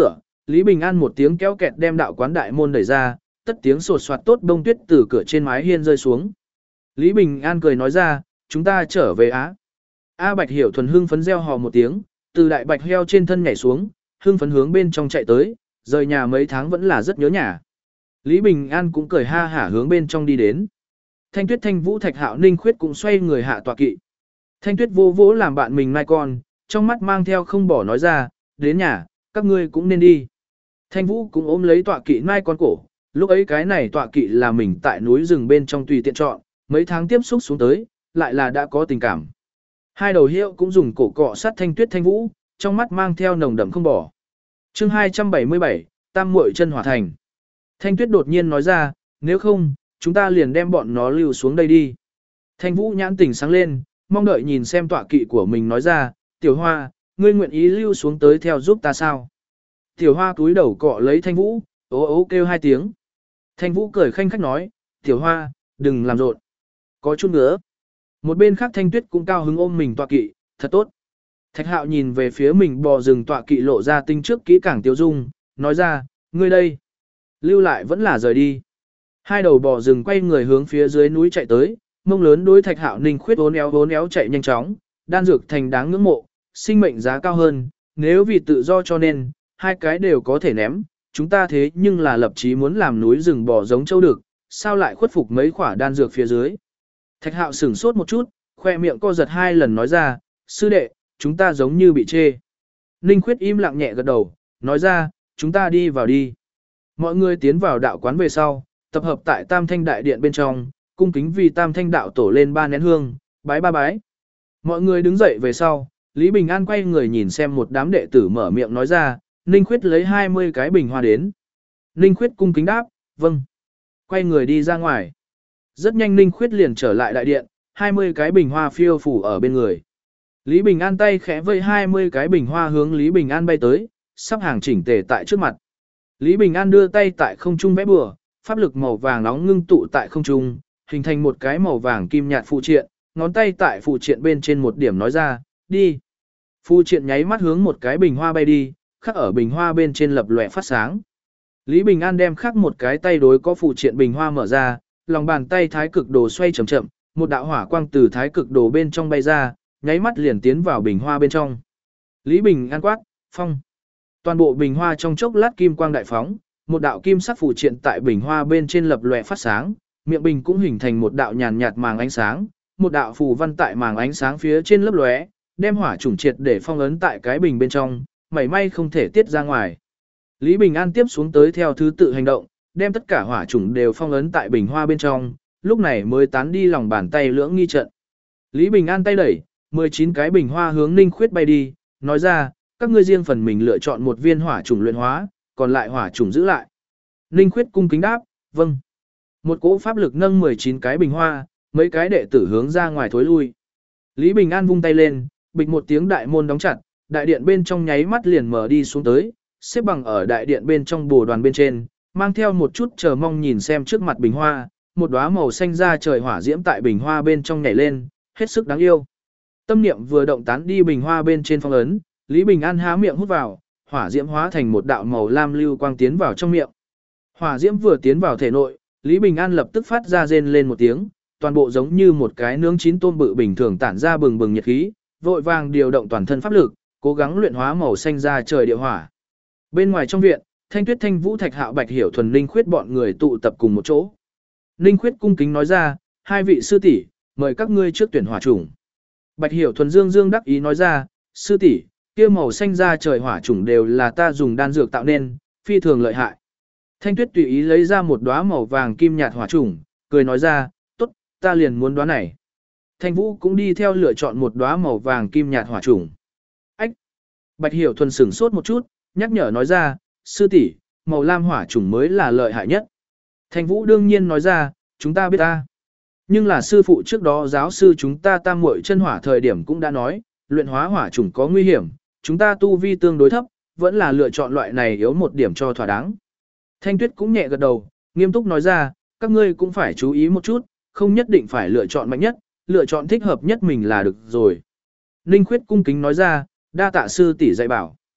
Speaker 1: Lý Bình An một tiếng kéo kẹt đem đạo quán đại môn đẩy ra, tất tiếng sột soạt tốt bông tuyết từ cửa trên mái hiên rơi xuống. Lý Bình An cười nói ra, chúng ta trở về Á. A Bạch Hiểu Thuần hưng phấn reo hò một tiếng, từ đại bạch heo trên thân nhảy xuống, hưng phấn hướng bên trong chạy tới, rời nhà mấy tháng vẫn là rất nhớ nhà. Lý Bình An cũng cười ha hả hướng bên trong đi đến. Thanh Tuyết, Thanh Vũ, Thạch Hạo, Ninh Khuyết cũng xoay người hạ tọa kỵ. Thanh Tuyết vô vỗ làm bạn mình mai con, trong mắt mang theo không bỏ nói ra, đến nhà, các ngươi cũng nên đi. Thanh Vũ cũng ôm lấy tọa kỵ mai con cổ, lúc ấy cái này tọa kỵ là mình tại núi rừng bên trong tùy tiện chọn, mấy tháng tiếp xúc xuống tới, lại là đã có tình cảm. Hai đầu hiệu cũng dùng cổ cọ sát Thanh Tuyết, Thanh Vũ, trong mắt mang theo nồng đậm không bỏ. Chương 277, Tam muội chân hỏa thành. Thanh Tuyết đột nhiên nói ra, nếu không, chúng ta liền đem bọn nó lưu xuống đây đi. Thanh Vũ nhãn tỉnh sáng lên, mong đợi nhìn xem tọa kỵ của mình nói ra, Tiểu Hoa, ngươi nguyện ý lưu xuống tới theo giúp ta sao? Tiểu Hoa cúi đầu cọ lấy Thanh Vũ, ố ố kêu hai tiếng. Thanh Vũ cười khanh khách nói, Tiểu Hoa, đừng làm rộn. Có chút nữa. Một bên khác Thanh Tuyết cũng cao hứng ôm mình tọa kỵ, thật tốt. Thạch Hạo nhìn về phía mình bò rừng tọa kỵ lộ ra tinh trước kỹ càng tiêu dung, nói ra, ngươi đây. Lưu lại vẫn là rời đi. Hai đầu bò rừng quay người hướng phía dưới núi chạy tới, mông lớn đối Thạch Hạo Ninh Khuyết uốn éo chạy nhanh chóng, đan dược thành đáng ngưỡng mộ, sinh mệnh giá cao hơn, nếu vì tự do cho nên, hai cái đều có thể ném, chúng ta thế nhưng là lập chí muốn làm núi rừng bò giống châu được, sao lại khuất phục mấy quả đan dược phía dưới. Thạch Hạo sửng sốt một chút, khoe miệng co giật hai lần nói ra, sư đệ, chúng ta giống như bị chê. Ninh Khuyết im lặng nhẹ gật đầu, nói ra, chúng ta đi vào đi. Mọi người tiến vào đạo quán về sau, tập hợp tại Tam Thanh Đại Điện bên trong, cung kính vì Tam Thanh Đạo tổ lên 3 nén hương, bái ba bái. Mọi người đứng dậy về sau, Lý Bình An quay người nhìn xem một đám đệ tử mở miệng nói ra, Ninh Khuyết lấy 20 cái bình hoa đến. Ninh Khuyết cung kính đáp, vâng. Quay người đi ra ngoài. Rất nhanh Ninh Khuyết liền trở lại đại điện, 20 cái bình hoa phiêu phủ ở bên người. Lý Bình An tay khẽ vây 20 cái bình hoa hướng Lý Bình An bay tới, sắp hàng chỉnh tề tại trước mặt. Lý Bình An đưa tay tại không trung vẽ bừa, pháp lực màu vàng nóng ngưng tụ tại không trung, hình thành một cái màu vàng kim nhạt phụ triện, ngón tay tại phụ triện bên trên một điểm nói ra, đi. Phụ triện nháy mắt hướng một cái bình hoa bay đi, khắc ở bình hoa bên trên lập lòe phát sáng. Lý Bình An đem khắc một cái tay đối có phụ triện bình hoa mở ra, lòng bàn tay thái cực đồ xoay chậm chậm, một đạo hỏa quang từ thái cực đồ bên trong bay ra, nháy mắt liền tiến vào bình hoa bên trong. Lý Bình An quát, phong. Toàn bộ bình hoa trong chốc lát kim quang đại phóng, một đạo kim sắc phụ triện tại bình hoa bên trên lập lòe phát sáng, miệng bình cũng hình thành một đạo nhàn nhạt màng ánh sáng, một đạo phù văn tại màng ánh sáng phía trên lấp lóe, đem hỏa chủng triệt để phong ấn tại cái bình bên trong, mảy may không thể tiết ra ngoài. Lý Bình An tiếp xuống tới theo thứ tự hành động, đem tất cả hỏa chủng đều phong ấn tại bình hoa bên trong, lúc này mới tán đi lòng bàn tay lưỡng nghi trận. Lý Bình An tay đẩy, 19 cái bình hoa hướng Ninh Khuyết bay đi, nói ra, các ngươi riêng phần mình lựa chọn một viên hỏa chủng luyện hóa, còn lại hỏa chủng giữ lại. Ninh Khuyết cung kính đáp, vâng. Một cỗ pháp lực nâng 19 cái bình hoa, mấy cái đệ tử hướng ra ngoài thối lui. Lý Bình An vung tay lên, bịch một tiếng đại môn đóng chặt, đại điện bên trong nháy mắt liền mở đi xuống tới, xếp bằng ở đại điện bên trong bồ đoàn bên trên, mang theo một chút chờ mong nhìn xem trước mặt bình hoa, một đóa màu xanh da trời hỏa diễm tại bình hoa bên trong nhảy lên, hết sức đáng yêu. Tâm niệm vừa động tán đi bình hoa bên trên phong ấn, Lý Bình An há miệng hút vào, hỏa diễm hóa thành một đạo màu lam lưu quang tiến vào trong miệng. Hỏa diễm vừa tiến vào thể nội, Lý Bình An lập tức phát ra rên lên một tiếng, toàn bộ giống như một cái nướng chín tôm bự bình thường tản ra bừng bừng nhiệt khí, vội vàng điều động toàn thân pháp lực, cố gắng luyện hóa màu xanh da trời địa hỏa. Bên ngoài trong viện, Thanh Tuyết, Thanh Vũ, Thạch Hạo, Bạch Hiểu Thuần, Ninh Khuyết bọn người tụ tập cùng một chỗ. Ninh Khuyết cung kính nói ra, hai vị sư tỷ, mời các ngươi trước tuyển hỏa chủng. Bạch Hiểu Thuần dương dương đắc ý nói ra, sư tỷ, kia màu xanh da trời hỏa chủng đều là ta dùng đan dược tạo nên, phi thường lợi hại. Thanh Tuyết tùy ý lấy ra một đóa màu vàng kim nhạt hỏa chủng, cười nói ra, tốt, ta liền muốn đóa này. Thanh Vũ cũng đi theo lựa chọn một đóa màu vàng kim nhạt hỏa chủng. Ách! Bạch Hiểu Thuần sửng sốt một chút, nhắc nhở nói ra, sư tỷ, màu lam hỏa chủng mới là lợi hại nhất. Thanh Vũ đương nhiên nói ra, chúng ta biết ta. Nhưng là sư phụ trước đó giáo sư chúng ta tam muội chân hỏa thời điểm cũng đã nói, luyện hóa hỏa chủng có nguy hiểm, chúng ta tu vi tương đối thấp, vẫn là lựa chọn loại này yếu một điểm cho thỏa đáng. Thanh Tuyết cũng nhẹ gật đầu, nghiêm túc nói ra, các ngươi cũng phải chú ý một chút, không nhất định phải lựa chọn mạnh nhất, lựa chọn thích hợp nhất mình là được rồi. Ninh Khuyết cung kính nói ra, đa tạ sư tỷ dạy bảo.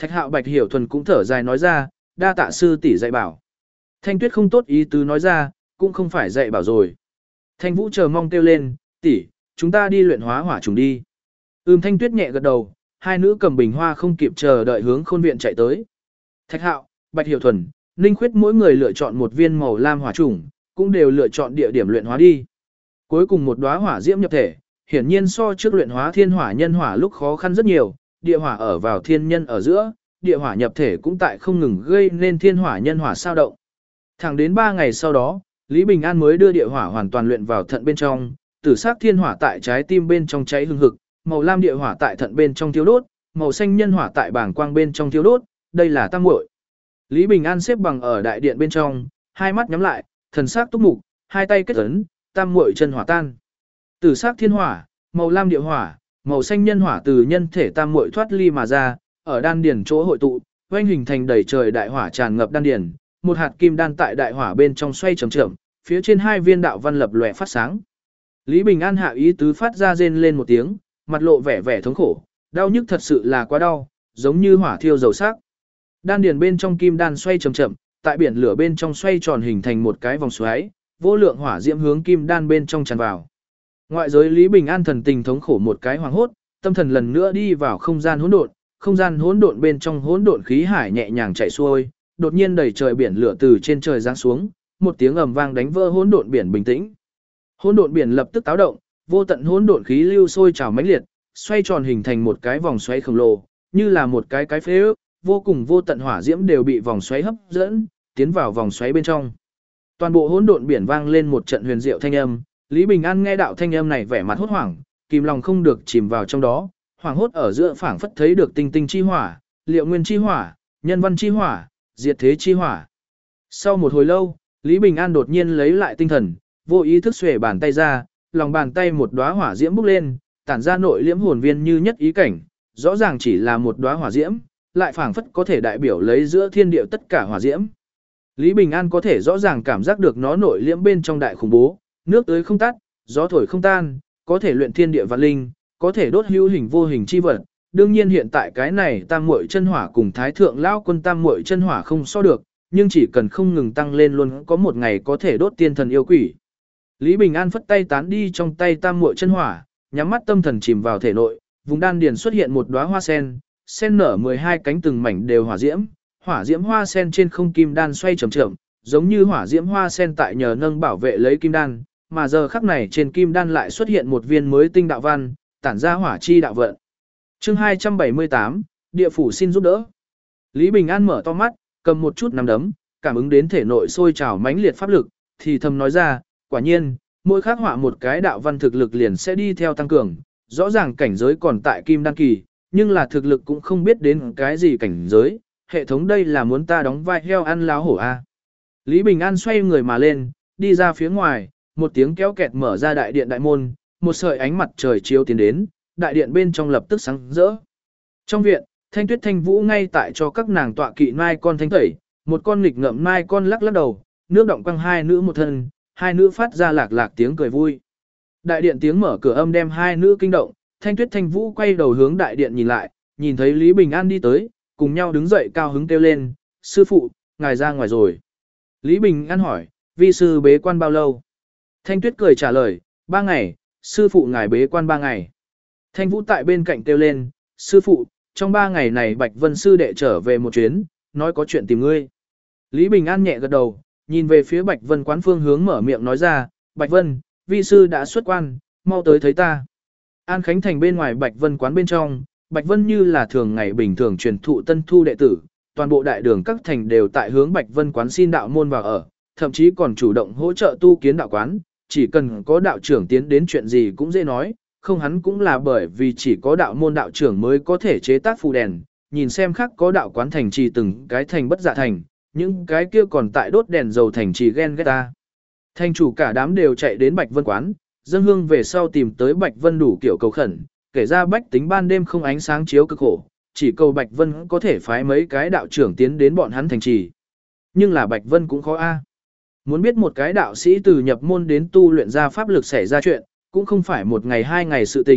Speaker 1: Thạch Hạo Bạch Hiểu Thuần cũng thở dài nói ra, đa tạ sư tỷ dạy bảo. Thanh Tuyết không tốt ý tứ nói ra, cũng không phải dạy bảo rồi. Thanh Vũ chờ mong kêu lên, tỷ, chúng ta đi luyện hóa hỏa trùng đi. Thanh Tuyết nhẹ gật đầu, hai nữ cầm bình hoa không kịp chờ đợi hướng khôn viện chạy tới. Thạch Hạo, Bạch Hiểu Thuần, Ninh Khuyết mỗi người lựa chọn một viên màu lam hỏa trùng, cũng đều lựa chọn địa điểm luyện hóa đi. Cuối cùng một đóa hỏa diễm nhập thể, hiển nhiên so trước luyện hóa thiên hỏa nhân hỏa lúc khó khăn rất nhiều, địa hỏa ở vào thiên nhân ở giữa, địa hỏa nhập thể cũng tại không ngừng gây nên thiên hỏa nhân hỏa sao động. Thẳng đến 3 ngày sau đó, Lý Bình An mới đưa địa hỏa hoàn toàn luyện vào thận bên trong, tử sắc thiên hỏa tại trái tim bên trong cháy hừng hực, màu lam địa hỏa tại thận bên trong thiêu đốt, màu xanh nhân hỏa tại bảng quang bên trong thiêu đốt, đây là tam muội. Lý Bình An xếp bằng ở đại điện bên trong, hai mắt nhắm lại, thần sắc túc mục, hai tay kết ấn, tam muội chân hỏa tan. Tử sắc thiên hỏa, màu lam địa hỏa, màu xanh nhân hỏa từ nhân thể tam muội thoát ly mà ra, ở đan điền chỗ hội tụ, oanh hình thành đầy trời đại hỏa tràn ngập đan điền, một hạt kim đan tại đại hỏa bên trong xoay chậm chậm, phía trên hai viên đạo văn lập lòe phát sáng. Lý Bình An hạ ý tứ phát ra rên lên một tiếng, mặt lộ vẻ vẻ thống khổ, đau nhức thật sự là quá đau, giống như hỏa thiêu dầu sắc. Đan điền bên trong kim đan xoay chậm chậm, tại biển lửa bên trong xoay tròn hình thành một cái vòng xoáy, vô lượng hỏa diễm hướng kim đan bên trong tràn vào. Ngoại giới Lý Bình An thần tình thống khổ một cái hoàng hốt, tâm thần lần nữa đi vào không gian hỗn độn bên trong hỗn độn khí hải nhẹ nhàng chảy xuôi, đột nhiên đầy trời biển lửa từ trên trời giáng xuống, một tiếng ầm vang đánh vỡ hỗn độn biển bình tĩnh. Hỗn độn biển lập tức táo động, vô tận hỗn độn khí lưu sôi trào mãnh liệt, xoay tròn hình thành một cái vòng xoáy khổng lồ, như là một cái phế ước, vô cùng vô tận hỏa diễm đều bị vòng xoáy hấp dẫn, tiến vào vòng xoáy bên trong. Toàn bộ hỗn độn biển vang lên một trận huyền diệu thanh âm, Lý Bình An nghe đạo thanh âm này vẻ mặt hốt hoảng, kìm lòng không được chìm vào trong đó, hoảng hốt ở giữa phảng phất thấy được tinh tinh chi hỏa, liệu nguyên chi hỏa, nhân văn chi hỏa, diệt thế chi hỏa. Sau một hồi lâu, Lý Bình An đột nhiên lấy lại tinh thần, vô ý thức xuề bàn tay ra, lòng bàn tay một đóa hỏa diễm bốc lên, tản ra nội liễm hồn viên như nhất ý cảnh, rõ ràng chỉ là một đóa hỏa diễm, lại phảng phất có thể đại biểu lấy giữa thiên địa tất cả hỏa diễm. Lý Bình An có thể rõ ràng cảm giác được nó nội liễm bên trong đại khủng bố, nước tưới không tắt, gió thổi không tan, có thể luyện thiên địa vạn linh, có thể đốt hữu hình vô hình chi vật. Đương nhiên hiện tại cái này tam muội chân hỏa cùng thái thượng lão quân tam muội chân hỏa không so được, nhưng chỉ cần không ngừng tăng lên luôn có một ngày có thể đốt tiên thần yêu quỷ. Lý Bình An phất tay tán đi trong tay tam muội chân hỏa, nhắm mắt tâm thần chìm vào thể nội, vùng đan điền xuất hiện một đóa hoa sen, sen nở 12 cánh từng mảnh đều hỏa diễm hoa sen trên không kim đan xoay chậm chậm, giống như hỏa diễm hoa sen tại nhờ nâng bảo vệ lấy kim đan, mà giờ khắc này trên kim đan lại xuất hiện một viên mới tinh đạo văn, tản ra hỏa chi đạo vận. Chương 278, địa phủ xin giúp đỡ. Lý Bình An mở to mắt, cầm một chút nắm đấm, cảm ứng đến thể nội sôi trào mãnh liệt pháp lực, thì thầm nói ra, quả nhiên, mỗi khắc họa một cái đạo văn thực lực liền sẽ đi theo tăng cường, rõ ràng cảnh giới còn tại kim đan kỳ, nhưng là thực lực cũng không biết đến cái gì cảnh giới, hệ thống đây là muốn ta đóng vai heo ăn láo hổ a. Lý Bình An xoay người mà lên, đi ra phía ngoài, một tiếng kéo kẹt mở ra đại điện đại môn, một sợi ánh mặt trời chiếu tiến đến, đại điện bên trong lập tức sáng rỡ. Trong viện, Thanh Tuyết Thanh Vũ ngay tại cho các nàng tọa kỵ mai con thanh tẩy, một con nghịch ngợm mai con lắc lắc đầu, nước động quăng hai nữ một thân, hai nữ phát ra lạc lạc tiếng cười vui. Đại điện tiếng mở cửa âm đem hai nữ kinh động, Thanh Tuyết Thanh Vũ quay đầu hướng đại điện nhìn lại, nhìn thấy Lý Bình An đi tới, cùng nhau đứng dậy cao hứng kêu lên, sư phụ, ngài ra ngoài rồi. Lý Bình An hỏi, vi sư bế quan bao lâu? Thanh Tuyết cười trả lời, 3 ngày, sư phụ ngài bế quan 3 ngày. Thanh Vũ tại bên cạnh kêu lên, sư phụ, trong 3 ngày này Bạch Vân sư đệ trở về một chuyến, nói có chuyện tìm ngươi. Lý Bình An nhẹ gật đầu, nhìn về phía Bạch Vân quán phương hướng mở miệng nói ra, Bạch Vân, vi sư đã xuất quan, mau tới thấy ta. An Khánh Thành bên ngoài Bạch Vân quán bên trong, Bạch Vân như là thường ngày bình thường truyền thụ tân thu đệ tử, toàn bộ đại đường các thành đều tại hướng Bạch Vân quán xin đạo môn vào ở, thậm chí còn chủ động hỗ trợ tu kiến đạo quán, chỉ cần có đạo trưởng tiến đến chuyện gì cũng dễ nói, không hắn cũng là bởi vì chỉ có đạo môn đạo trưởng mới có thể chế tác phù đèn, nhìn xem khác có đạo quán thành trì từng cái thành bất dạ thành, những cái kia còn tại đốt đèn dầu thành trì ghen ghét ta. Thành chủ cả đám đều chạy đến Bạch Vân quán, dâng hương về sau tìm tới Bạch Vân đủ kiểu cầu khẩn, kể ra bách tính ban đêm không ánh sáng chiếu cực khổ, chỉ cầu Bạch Vân có thể phái mấy cái đạo trưởng tiến đến bọn hắn thành trì. Nhưng là Bạch Vân cũng khó a. Muốn biết một cái đạo sĩ từ nhập môn đến tu luyện ra pháp lực xảy ra chuyện, cũng không phải một ngày hai ngày sự tình,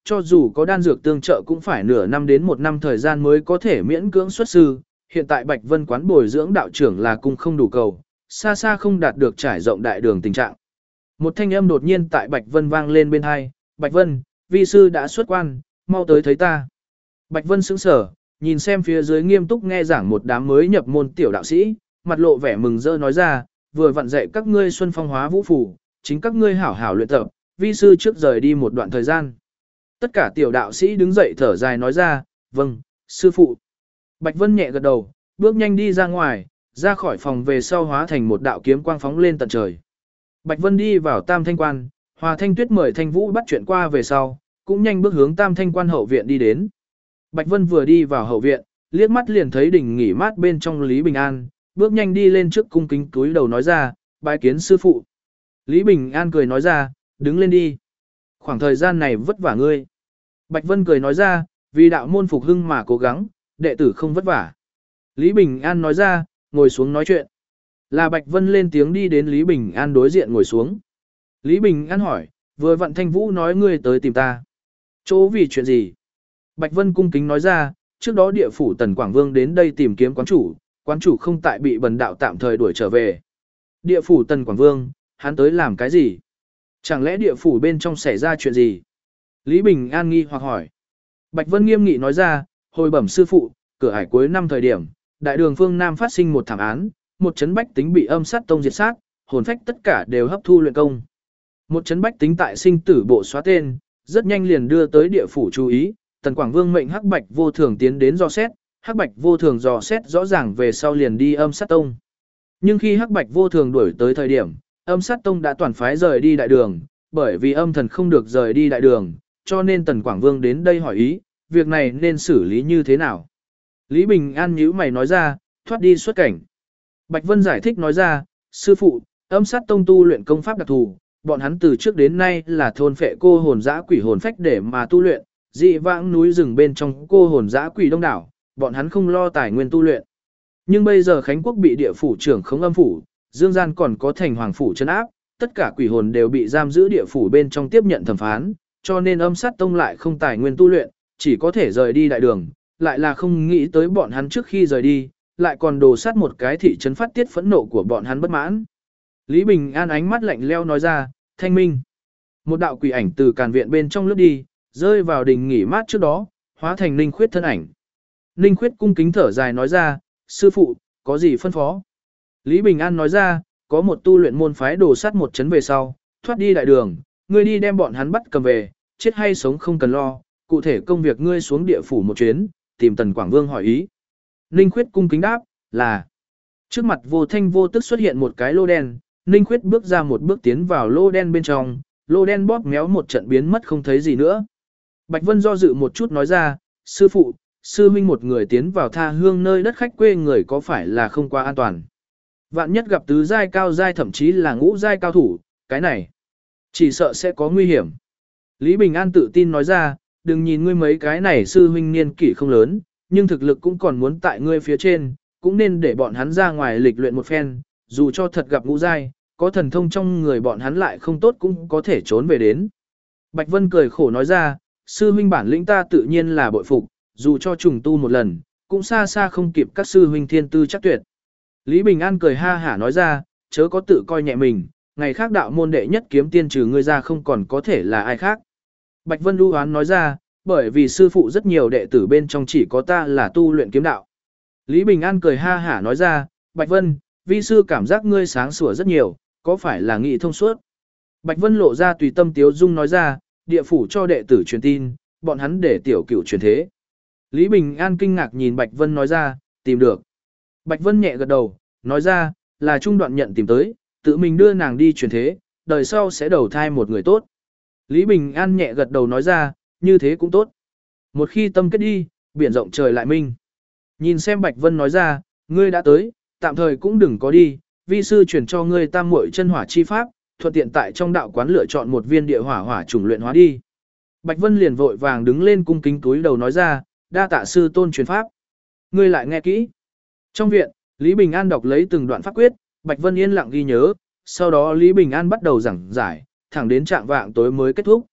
Speaker 1: cho dù có đan dược tương trợ cũng phải nửa năm đến 1 năm thời gian mới có thể miễn cưỡng xuất sư. Hiện tại Bạch Vân quán bồi dưỡng đạo trưởng là cung không đủ cầu, xa xa không đạt được trải rộng đại đường tình trạng. Một thanh âm đột nhiên tại Bạch Vân vang lên bên tai, Bạch Vân, vi sư đã xuất quan, mau tới thấy ta. Bạch Vân sững sờ, nhìn xem phía dưới nghiêm túc nghe giảng một đám mới nhập môn tiểu đạo sĩ, mặt lộ vẻ mừng rỡ nói ra, vừa vặn dạy các ngươi xuân phong hóa vũ phủ, chính các ngươi hảo hảo luyện tập, vi sư trước rời đi một đoạn thời gian. Tất cả tiểu đạo sĩ đứng dậy thở dài nói ra, vâng, sư phụ. Bạch Vân nhẹ gật đầu, bước nhanh đi ra ngoài, ra khỏi phòng về sau hóa thành một đạo kiếm quang phóng lên tận trời. Bạch Vân đi vào Tam Thanh Quan, Hòa Thanh Tuyết mời Thanh Vũ bắt chuyện qua về sau, cũng nhanh bước hướng Tam Thanh Quan hậu viện đi đến. Bạch Vân vừa đi vào hậu viện, liếc mắt liền thấy đỉnh nghỉ mát bên trong Lý Bình An, bước nhanh đi lên trước cung kính cúi đầu nói ra, bái kiến sư phụ. Lý Bình An cười nói ra, đứng lên đi. Khoảng thời gian này vất vả ngươi. Bạch Vân cười nói ra, vì đạo môn phục hưng mà cố gắng, đệ tử không vất vả. Lý Bình An nói ra, ngồi xuống nói chuyện. Là Bạch Vân lên tiếng đi đến Lý Bình An đối diện ngồi xuống. Lý Bình An hỏi, vừa vặn Thanh Vũ nói ngươi tới tìm ta. Chỗ vì chuyện gì? Bạch Vân cung kính nói ra, trước đó địa phủ Tần Quảng Vương đến đây tìm kiếm quán chủ không tại bị bần đạo tạm thời đuổi trở về. Địa phủ Tần Quảng Vương, hắn tới làm cái gì? Chẳng lẽ địa phủ bên trong xảy ra chuyện gì? Lý Bình An nghi hoặc hỏi. Bạch Vân nghiêm nghị nói ra, hồi bẩm sư phụ, cửa ải cuối năm thời điểm, đại đường phương Nam phát sinh một thảm án, một chấn bách tính bị âm sát tông diệt sát, hồn phách tất cả đều hấp thu luyện công. Một chấn bách tính tại sinh tử bộ xóa tên, rất nhanh liền đưa tới địa phủ chú ý, Tần Quảng Vương mệnh Hắc Bạch Vô Thường tiến đến dò xét, Hắc Bạch Vô Thường dò xét rõ ràng về sau liền đi âm sát tông. Nhưng khi Hắc Bạch Vô Thường đuổi tới thời điểm, âm sát tông đã toàn phái rời đi đại đường, bởi vì âm thần không được rời đi đại đường, cho nên Tần Quảng Vương đến đây hỏi ý, việc này nên xử lý như thế nào. Lý Bình An nhíu mày nói ra, thoát đi xuất cảnh. Bạch Vân giải thích nói ra, sư phụ, âm sát tông tu luyện công pháp đặc thù, bọn hắn từ trước đến nay là thôn phệ cô hồn dã quỷ hồn phách để mà tu luyện, dị vãng núi rừng bên trong cô hồn dã quỷ đông đảo, bọn hắn không lo tài nguyên tu luyện. Nhưng bây giờ Khánh Quốc bị địa phủ trưởng khống âm phủ, Dương Gian còn có thành hoàng phủ trấn áp, tất cả quỷ hồn đều bị giam giữ địa phủ bên trong tiếp nhận thẩm phán, cho nên âm sát tông lại không tài nguyên tu luyện, chỉ có thể rời đi đại đường, lại là không nghĩ tới bọn hắn trước khi rời đi, lại còn đồ sát một cái thị trấn phát tiết phẫn nộ của bọn hắn bất mãn. Lý Bình An ánh mắt lạnh leo nói ra, thanh minh. Một đạo quỷ ảnh từ càn viện bên trong lướt đi, rơi vào đình nghỉ mát trước đó, hóa thành Ninh Khuyết thân ảnh. Ninh Khuyết cung kính thở dài nói ra, sư phụ, có gì phân phó? Lý Bình An nói ra, có một tu luyện môn phái đồ sát một trấn về sau, thoát đi đại đường, ngươi đi đem bọn hắn bắt cầm về, chết hay sống không cần lo, cụ thể công việc ngươi xuống địa phủ một chuyến, tìm Tần Quảng Vương hỏi ý. Ninh Khuyết cung kính đáp, là. Trước mặt vô thanh vô tức xuất hiện một cái lô đen, Ninh Khuyết bước ra một bước tiến vào lô đen bên trong, lô đen bóp méo một trận biến mất không thấy gì nữa. Bạch Vân do dự một chút nói ra, sư phụ, sư huynh một người tiến vào tha hương nơi đất khách quê người có phải là không quá an toàn. Vạn nhất gặp tứ giai cao giai thậm chí là ngũ giai cao thủ, cái này chỉ sợ sẽ có nguy hiểm. Lý Bình An tự tin nói ra, đừng nhìn ngươi mấy cái này sư huynh niên kỷ không lớn, nhưng thực lực cũng còn muốn tại ngươi phía trên, cũng nên để bọn hắn ra ngoài lịch luyện một phen, dù cho thật gặp ngũ giai, có thần thông trong người bọn hắn lại không tốt cũng có thể trốn về đến. Bạch Vân cười khổ nói ra, sư huynh bản lĩnh ta tự nhiên là bội phục, dù cho trùng tu một lần, cũng xa xa không kịp các sư huynh thiên tư chắc tuyệt. Lý Bình An cười ha hả nói ra, chớ có tự coi nhẹ mình, ngày khác đạo môn đệ nhất kiếm tiên trừ ngươi ra không còn có thể là ai khác. Bạch Vân đu hoán nói ra, bởi vì sư phụ rất nhiều đệ tử bên trong chỉ có ta là tu luyện kiếm đạo. Lý Bình An cười ha hả nói ra, Bạch Vân, vi sư cảm giác ngươi sáng sủa rất nhiều, có phải là nghị thông suốt? Bạch Vân lộ ra tùy tâm tiếu dung nói ra, địa phủ cho đệ tử truyền tin, bọn hắn để tiểu cửu truyền thế. Lý Bình An kinh ngạc nhìn Bạch Vân nói ra, tìm được. Bạch Vân nhẹ gật đầu, nói ra, là trung đoạn nhận tìm tới, tự mình đưa nàng đi truyền thế, đời sau sẽ đầu thai một người tốt. Lý Bình An nhẹ gật đầu nói ra, như thế cũng tốt. Một khi tâm kết đi, biển rộng trời lại minh. Nhìn xem Bạch Vân nói ra, ngươi đã tới, tạm thời cũng đừng có đi, vi sư chuyển cho ngươi tam muội chân hỏa chi pháp, thuận tiện tại trong đạo quán lựa chọn một viên địa hỏa hỏa trùng luyện hóa đi. Bạch Vân liền vội vàng đứng lên cung kính túi đầu nói ra, đa tạ sư tôn truyền pháp. Ngươi lại nghe kỹ. Trong viện, Lý Bình An đọc lấy từng đoạn pháp quyết, Bạch Vân yên lặng ghi nhớ, sau đó Lý Bình An bắt đầu giảng giải, thẳng đến trạng vạng tối mới kết thúc.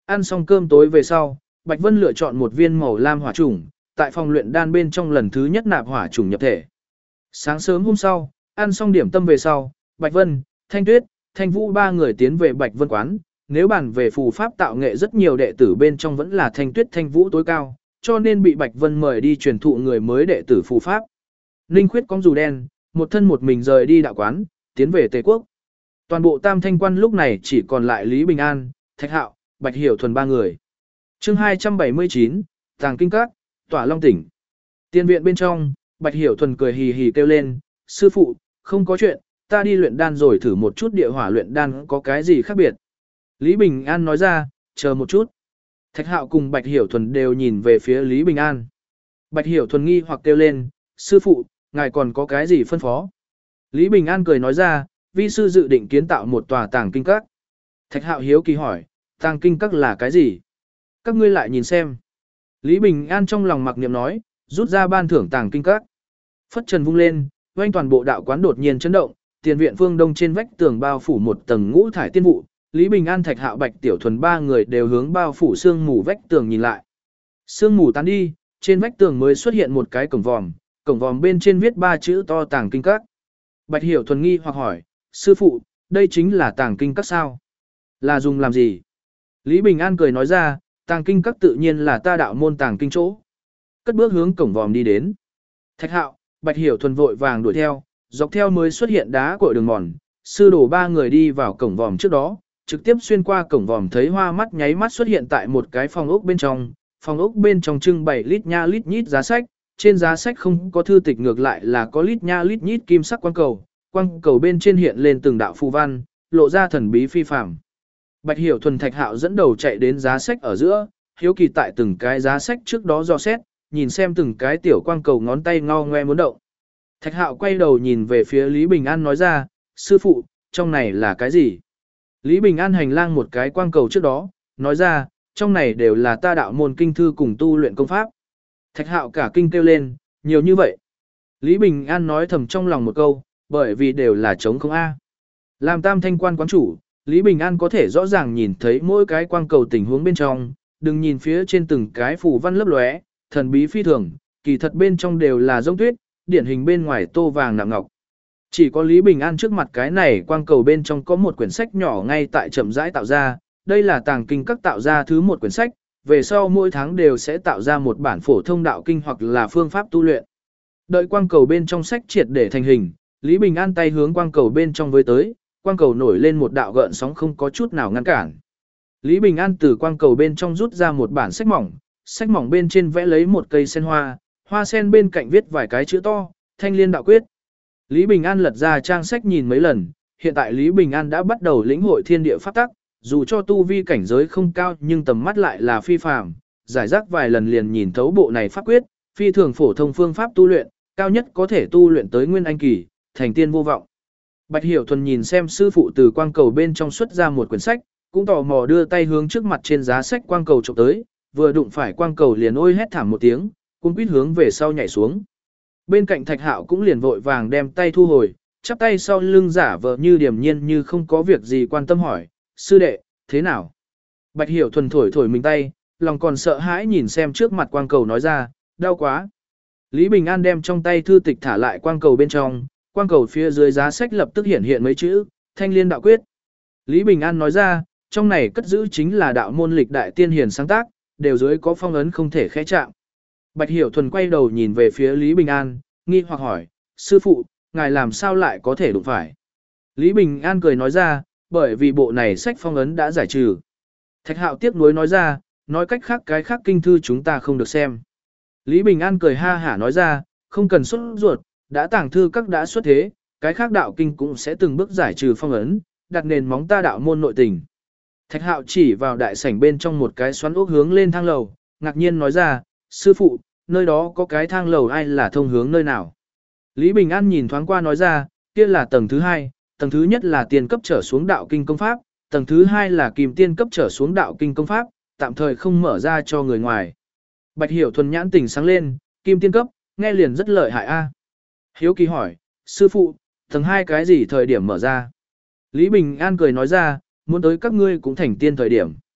Speaker 1: Ăn xong cơm tối về sau, Bạch Vân lựa chọn một viên màu lam hỏa trùng, tại phòng luyện đan bên trong lần thứ nhất nạp hỏa trùng nhập thể. Sáng sớm hôm sau, ăn xong điểm tâm về sau, Bạch Vân, Thanh Tuyết, Thanh Vũ ba người tiến về Bạch Vân quán. Nếu bàn về phù pháp tạo nghệ rất nhiều đệ tử bên trong vẫn là Thanh Tuyết Thanh Vũ tối cao, cho nên bị Bạch Vân mời đi truyền thụ người mới đệ tử phù pháp. Ninh Khuyết cong dù đen, một thân một mình rời đi đạo quán, tiến về Tề Quốc. Toàn bộ Tam Thanh quan lúc này chỉ còn lại Lý Bình An, Thạch Hạo, Bạch Hiểu Thuần ba người. Chương 279, Tàng Kinh Các, Tỏa Long tỉnh. Tiên viện bên trong, Bạch Hiểu Thuần cười hì hì kêu lên, sư phụ, không có chuyện, ta đi luyện đan rồi thử một chút địa hỏa luyện đan có cái gì khác biệt. Lý Bình An nói ra, chờ một chút. Thạch Hạo cùng Bạch Hiểu Thuần đều nhìn về phía Lý Bình An. Bạch Hiểu Thuần nghi hoặc kêu lên, sư phụ, ngài còn có cái gì phân phó? Lý Bình An cười nói ra, vi sư dự định kiến tạo một tòa tàng kinh các. Thạch Hạo hiếu kỳ hỏi, tàng kinh các là cái gì? Các ngươi lại nhìn xem. Lý Bình An trong lòng mặc niệm nói, rút ra ban thưởng tàng kinh các. Phất trần vung lên, quanh toàn bộ đạo quán đột nhiên chấn động, tiền viện phương đông trên vách tường bao phủ một tầng ngũ thải tiên vụ. Lý Bình An, Thạch Hạo, Bạch Tiểu Thuần ba người đều hướng bao phủ sương mù vách tường nhìn lại. Sương mù tán đi, trên vách tường mới xuất hiện một cái cổng vòm bên trên viết 3 chữ to tàng kinh các. Bạch Hiểu Thuần nghi hoặc hỏi, sư phụ, đây chính là tàng kinh các sao? Là dùng làm gì? Lý Bình An cười nói ra, tàng kinh các tự nhiên là ta đạo môn tàng kinh chỗ. Cất bước hướng cổng vòm đi đến. Thạch Hạo, Bạch Hiểu Thuần vội vàng đuổi theo, dọc theo mới xuất hiện đá cội đường mòn, sư đồ ba người đi vào cổng vòm trước đó, trực tiếp xuyên qua cổng vòm thấy hoa mắt nháy mắt xuất hiện tại một cái phòng ốc bên trong. Phòng ốc bên trong trưng bày lít nha lít nhít giá sách, trên giá sách không có thư tịch ngược lại là có lít nha lít nhít kim sắc quang cầu bên trên hiện lên từng đạo phù văn, lộ ra thần bí phi phàm. Bạch Hiểu Thuần, Thạch Hạo dẫn đầu chạy đến giá sách ở giữa, hiếu kỳ tại từng cái giá sách trước đó dò xét, nhìn xem từng cái tiểu quang cầu ngón tay ngao ngoe muốn động. Thạch Hạo quay đầu nhìn về phía Lý Bình An nói ra, sư phụ, trong này là cái gì? Lý Bình An hành lang một cái quang cầu trước đó, nói ra, trong này đều là ta đạo môn kinh thư cùng tu luyện công pháp. Thạch Hạo cả kinh kêu lên, nhiều như vậy. Lý Bình An nói thầm trong lòng một câu, bởi vì đều là trống không A. Làm Tam Thanh quan quán chủ, Lý Bình An có thể rõ ràng nhìn thấy mỗi cái quang cầu tình huống bên trong, đừng nhìn phía trên từng cái phù văn lấp lóe, thần bí phi thường, kỳ thật bên trong đều là giống tuyết, điển hình bên ngoài tô vàng nạm ngọc. Chỉ có Lý Bình An trước mặt cái này quang cầu bên trong có một quyển sách nhỏ ngay tại chậm rãi tạo ra, đây là tàng kinh các tạo ra thứ một quyển sách, về sau mỗi tháng đều sẽ tạo ra một bản phổ thông đạo kinh hoặc là phương pháp tu luyện. Đợi quang cầu bên trong sách triệt để thành hình, Lý Bình An tay hướng quang cầu bên trong với tới, quang cầu nổi lên một đạo gợn sóng không có chút nào ngăn cản. Lý Bình An từ quang cầu bên trong rút ra một bản sách mỏng bên trên vẽ lấy một cây sen hoa, hoa sen bên cạnh viết vài cái chữ to, Thanh Liên Đạo Quyết. Lý Bình An lật ra trang sách nhìn mấy lần, hiện tại Lý Bình An đã bắt đầu lĩnh hội thiên địa pháp tắc, dù cho tu vi cảnh giới không cao nhưng tầm mắt lại là phi phàm, giải rác vài lần liền nhìn thấu bộ này pháp quyết, phi thường phổ thông phương pháp tu luyện, cao nhất có thể tu luyện tới nguyên anh kỳ, thành tiên vô vọng. Bạch Hiểu Thuần nhìn xem sư phụ từ quang cầu bên trong xuất ra một quyển sách, cũng tò mò đưa tay hướng trước mặt trên giá sách quang cầu chụp tới, vừa đụng phải quang cầu liền ôi hét thảm một tiếng, cuống quýt hướng về sau nhảy xuống. Bên cạnh Thạch Hạo cũng liền vội vàng đem tay thu hồi, chắp tay sau lưng giả vờ như điềm nhiên như không có việc gì quan tâm hỏi, sư đệ, thế nào? Bạch Hiểu Thuần thổi thổi mình tay, lòng còn sợ hãi nhìn xem trước mặt quang cầu nói ra, đau quá. Lý Bình An đem trong tay thư tịch thả lại quang cầu bên trong, quang cầu phía dưới giá sách lập tức hiện hiện mấy chữ, Thanh Liên Đạo Quyết. Lý Bình An nói ra, trong này cất giữ chính là đạo môn lịch đại tiên hiền sáng tác, đều dưới có phong ấn không thể khẽ chạm. Bạch Hiểu Thuần quay đầu nhìn về phía Lý Bình An, nghi hoặc hỏi, sư phụ, ngài làm sao lại có thể đụng phải? Lý Bình An cười nói ra, bởi vì bộ này sách phong ấn đã giải trừ. Thạch Hạo tiếc nuối nói ra, nói cách khác cái khác kinh thư chúng ta không được xem. Lý Bình An cười ha hả nói ra, không cần xuất ruột, đã tàng thư các đã xuất thế, cái khác đạo kinh cũng sẽ từng bước giải trừ phong ấn, đặt nền móng ta đạo môn nội tình. Thạch Hạo chỉ vào đại sảnh bên trong một cái xoắn ốc hướng lên thang lầu, ngạc nhiên nói ra, sư phụ, nơi đó có cái thang lầu ai là thông hướng nơi nào? Lý Bình An nhìn thoáng qua nói ra, kia là tầng thứ 2, tầng thứ nhất là tiền cấp trở xuống đạo kinh công pháp, tầng thứ 2 là kim tiên cấp trở xuống đạo kinh công pháp, tạm thời không mở ra cho người ngoài. Bạch Hiểu Thuần nhãn tỉnh sáng lên, kim tiên cấp, nghe liền rất lợi hại a. Hiếu kỳ hỏi, sư phụ, tầng 2 cái gì thời điểm mở ra? Lý Bình An cười nói ra, muốn tới các ngươi cũng thành tiên thời điểm.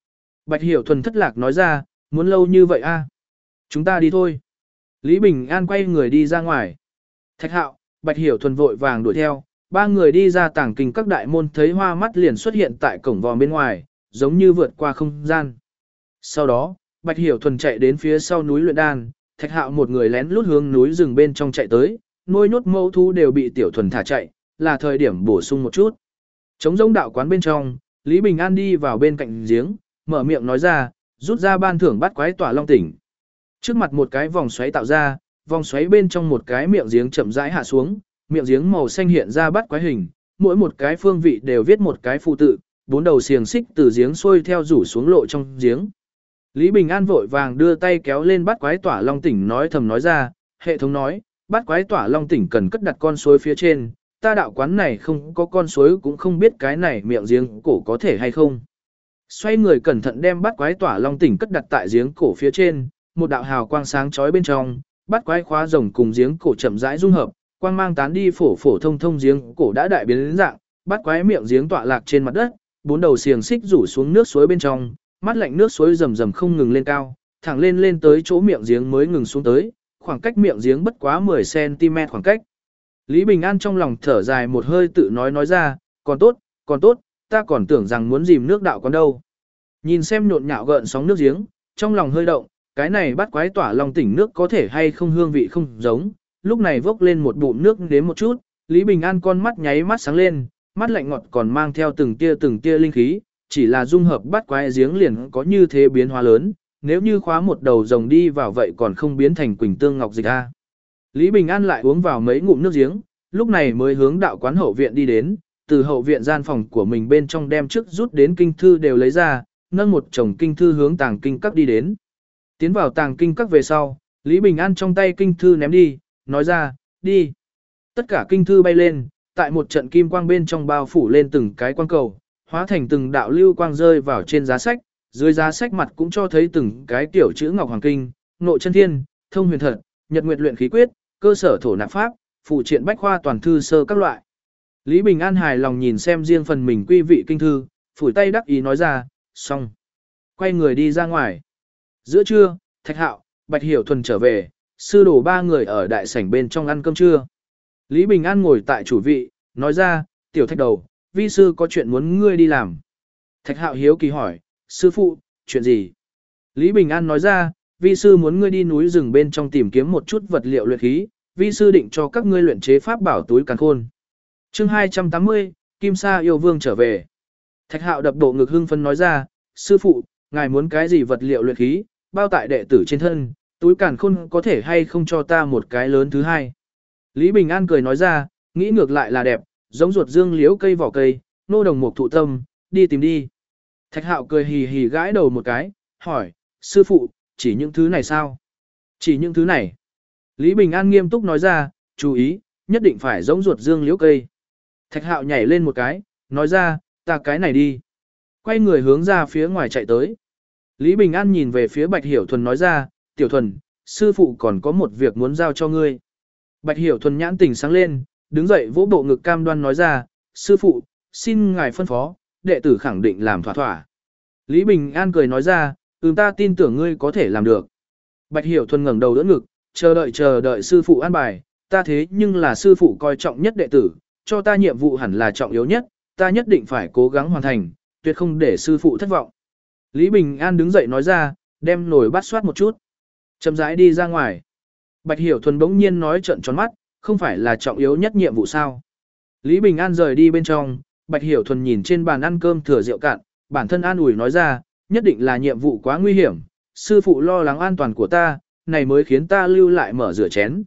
Speaker 1: Bạch Hiểu Thuần thất lạc nói ra, muốn lâu như vậy a? Chúng ta đi thôi. Lý Bình An quay người đi ra ngoài. Thạch Hạo, Bạch Hiểu Thuần vội vàng đuổi theo, ba người đi ra tàng kinh các đại môn thấy hoa mắt liền xuất hiện tại cổng vòm bên ngoài, giống như vượt qua không gian. Sau đó, Bạch Hiểu Thuần chạy đến phía sau núi luyện đan, Thạch Hạo một người lén lút hướng núi rừng bên trong chạy tới, nuôi nhốt mẫu thú đều bị Tiểu Thuần thả chạy, là thời điểm bổ sung một chút. Trống rỗng đạo quán bên trong, Lý Bình An đi vào bên cạnh giếng, mở miệng nói ra, rút ra ban thưởng bắt quái tỏa long tỉnh. Trước mặt một cái vòng xoáy tạo ra, vòng xoáy bên trong một cái miệng giếng chậm rãi hạ xuống, miệng giếng màu xanh hiện ra bắt quái hình, mỗi một cái phương vị đều viết một cái phù tự, bốn đầu xiềng xích từ giếng xuôi theo rủ xuống lộ trong giếng. Lý Bình An vội vàng đưa tay kéo lên bắt quái tỏa long tỉnh nói thầm nói ra, hệ thống nói, bắt quái tỏa long tỉnh cần cất đặt con suối phía trên, ta đạo quán này không có con suối cũng không biết cái này miệng giếng cổ có thể hay không. Xoay người cẩn thận đem bắt quái tỏa long tỉnh cất đặt tại giếng cổ phía trên, một đạo hào quang sáng chói bên trong, bắt quái khóa rồng cùng giếng cổ chậm rãi dung hợp, quang mang tán đi phổ phổ thông thông giếng cổ đã đại biến đến dạng, bắt quái miệng giếng tọa lạc trên mặt đất, bốn đầu xiềng xích rủ xuống nước suối bên trong, mắt lạnh nước suối rầm rầm không ngừng lên cao, thẳng lên lên tới chỗ miệng giếng mới ngừng xuống tới, khoảng cách miệng giếng bất quá 10 cm khoảng cách. Lý Bình An trong lòng thở dài một hơi tự nói ra, còn tốt, ta còn tưởng rằng muốn dìm nước đạo quán đâu. Nhìn xem nhộn nhạo gợn sóng nước giếng, trong lòng hơi động, cái này bắt quái tỏa long tỉnh nước có thể hay không hương vị không giống, lúc này vốc lên một bụng nước đến một chút, Lý Bình An con mắt nháy mắt sáng lên, mắt lạnh ngọt còn mang theo từng tia linh khí, chỉ là dung hợp bắt quái giếng liền có như thế biến hóa lớn, nếu như khóa một đầu rồng đi vào vậy còn không biến thành quỳnh tương ngọc dịch a. Lý Bình An lại uống vào mấy ngụm nước giếng, lúc này mới hướng đạo quán hậu viện đi đến, từ hậu viện gian phòng của mình bên trong đem trước rút đến kinh thư đều lấy ra, nâng một chồng kinh thư hướng tàng kinh các đi đến. Tiến vào tàng kinh các về sau, Lý Bình An trong tay kinh thư ném đi, nói ra, đi. Tất cả kinh thư bay lên, tại một trận kim quang bên trong bao phủ lên từng cái quang cầu, hóa thành từng đạo lưu quang rơi vào trên giá sách, dưới giá sách mặt cũng cho thấy từng cái tiểu chữ Ngọc Hoàng Kinh, Nội Chân Thiên, Thông Huyền Thật, Nhật Nguyệt Luyện Khí Quyết, Cơ Sở Thổ Nạp Pháp, Phụ Triện Bách Khoa toàn thư sơ các loại. Lý Bình An hài lòng nhìn xem riêng phần mình quy vị kinh thư, phủi tay đắc ý nói ra, xong. Quay người đi ra ngoài. Giữa trưa, Thạch Hạo, Bạch Hiểu Thuần trở về, sư đồ ba người ở đại sảnh bên trong ăn cơm trưa. Lý Bình An ngồi tại chủ vị, nói ra, tiểu Thạch đầu, vi sư có chuyện muốn ngươi đi làm. Thạch Hạo hiếu kỳ hỏi, sư phụ, chuyện gì? Lý Bình An nói ra, vi sư muốn ngươi đi núi rừng bên trong tìm kiếm một chút vật liệu luyện khí, vi sư định cho các ngươi luyện chế pháp bảo túi càn khôn. Chương 280, Kim Sa yêu vương trở về. Thạch Hạo đập bộ ngực hưng phấn nói ra, sư phụ, ngài muốn cái gì vật liệu luyện khí, bao tại đệ tử trên thân, túi càn khôn có thể hay không cho ta một cái lớn thứ hai. Lý Bình An cười nói ra, nghĩ ngược lại là đẹp, giống ruột dương liễu cây vỏ cây, nô đồng mục thụ tâm, đi tìm đi. Thạch Hạo cười hì hì gãi đầu một cái, hỏi, sư phụ, chỉ những thứ này sao? Chỉ những thứ này. Lý Bình An nghiêm túc nói ra, chú ý, nhất định phải giống ruột dương liễu cây. Thạch Hạo nhảy lên một cái, nói ra, ta cái này đi. Quay người hướng ra phía ngoài chạy tới. Lý Bình An nhìn về phía Bạch Hiểu Thuần nói ra, Tiểu Thuần, sư phụ còn có một việc muốn giao cho ngươi. Bạch Hiểu Thuần nhãn tỉnh sáng lên, đứng dậy vỗ bộ ngực cam đoan nói ra, sư phụ, xin ngài phân phó, đệ tử khẳng định làm thỏa thỏa. Lý Bình An cười nói ra, ta tin tưởng ngươi có thể làm được. Bạch Hiểu Thuần ngẩng đầu đỡ ngực, chờ đợi sư phụ an bài, ta thế nhưng là sư phụ coi trọng nhất đệ tử, cho ta nhiệm vụ hẳn là trọng yếu nhất, ta nhất định phải cố gắng hoàn thành, tuyệt không để sư phụ thất vọng. Lý Bình An đứng dậy nói ra, đem nồi bát soát một chút. Chậm rãi đi ra ngoài. Bạch Hiểu Thuần bỗng nhiên nói trợn tròn mắt, không phải là trọng yếu nhất nhiệm vụ sao. Lý Bình An rời đi bên trong, Bạch Hiểu Thuần nhìn trên bàn ăn cơm thừa rượu cạn, bản thân an ủi nói ra, nhất định là nhiệm vụ quá nguy hiểm, sư phụ lo lắng an toàn của ta, này mới khiến ta lưu lại mở rửa chén.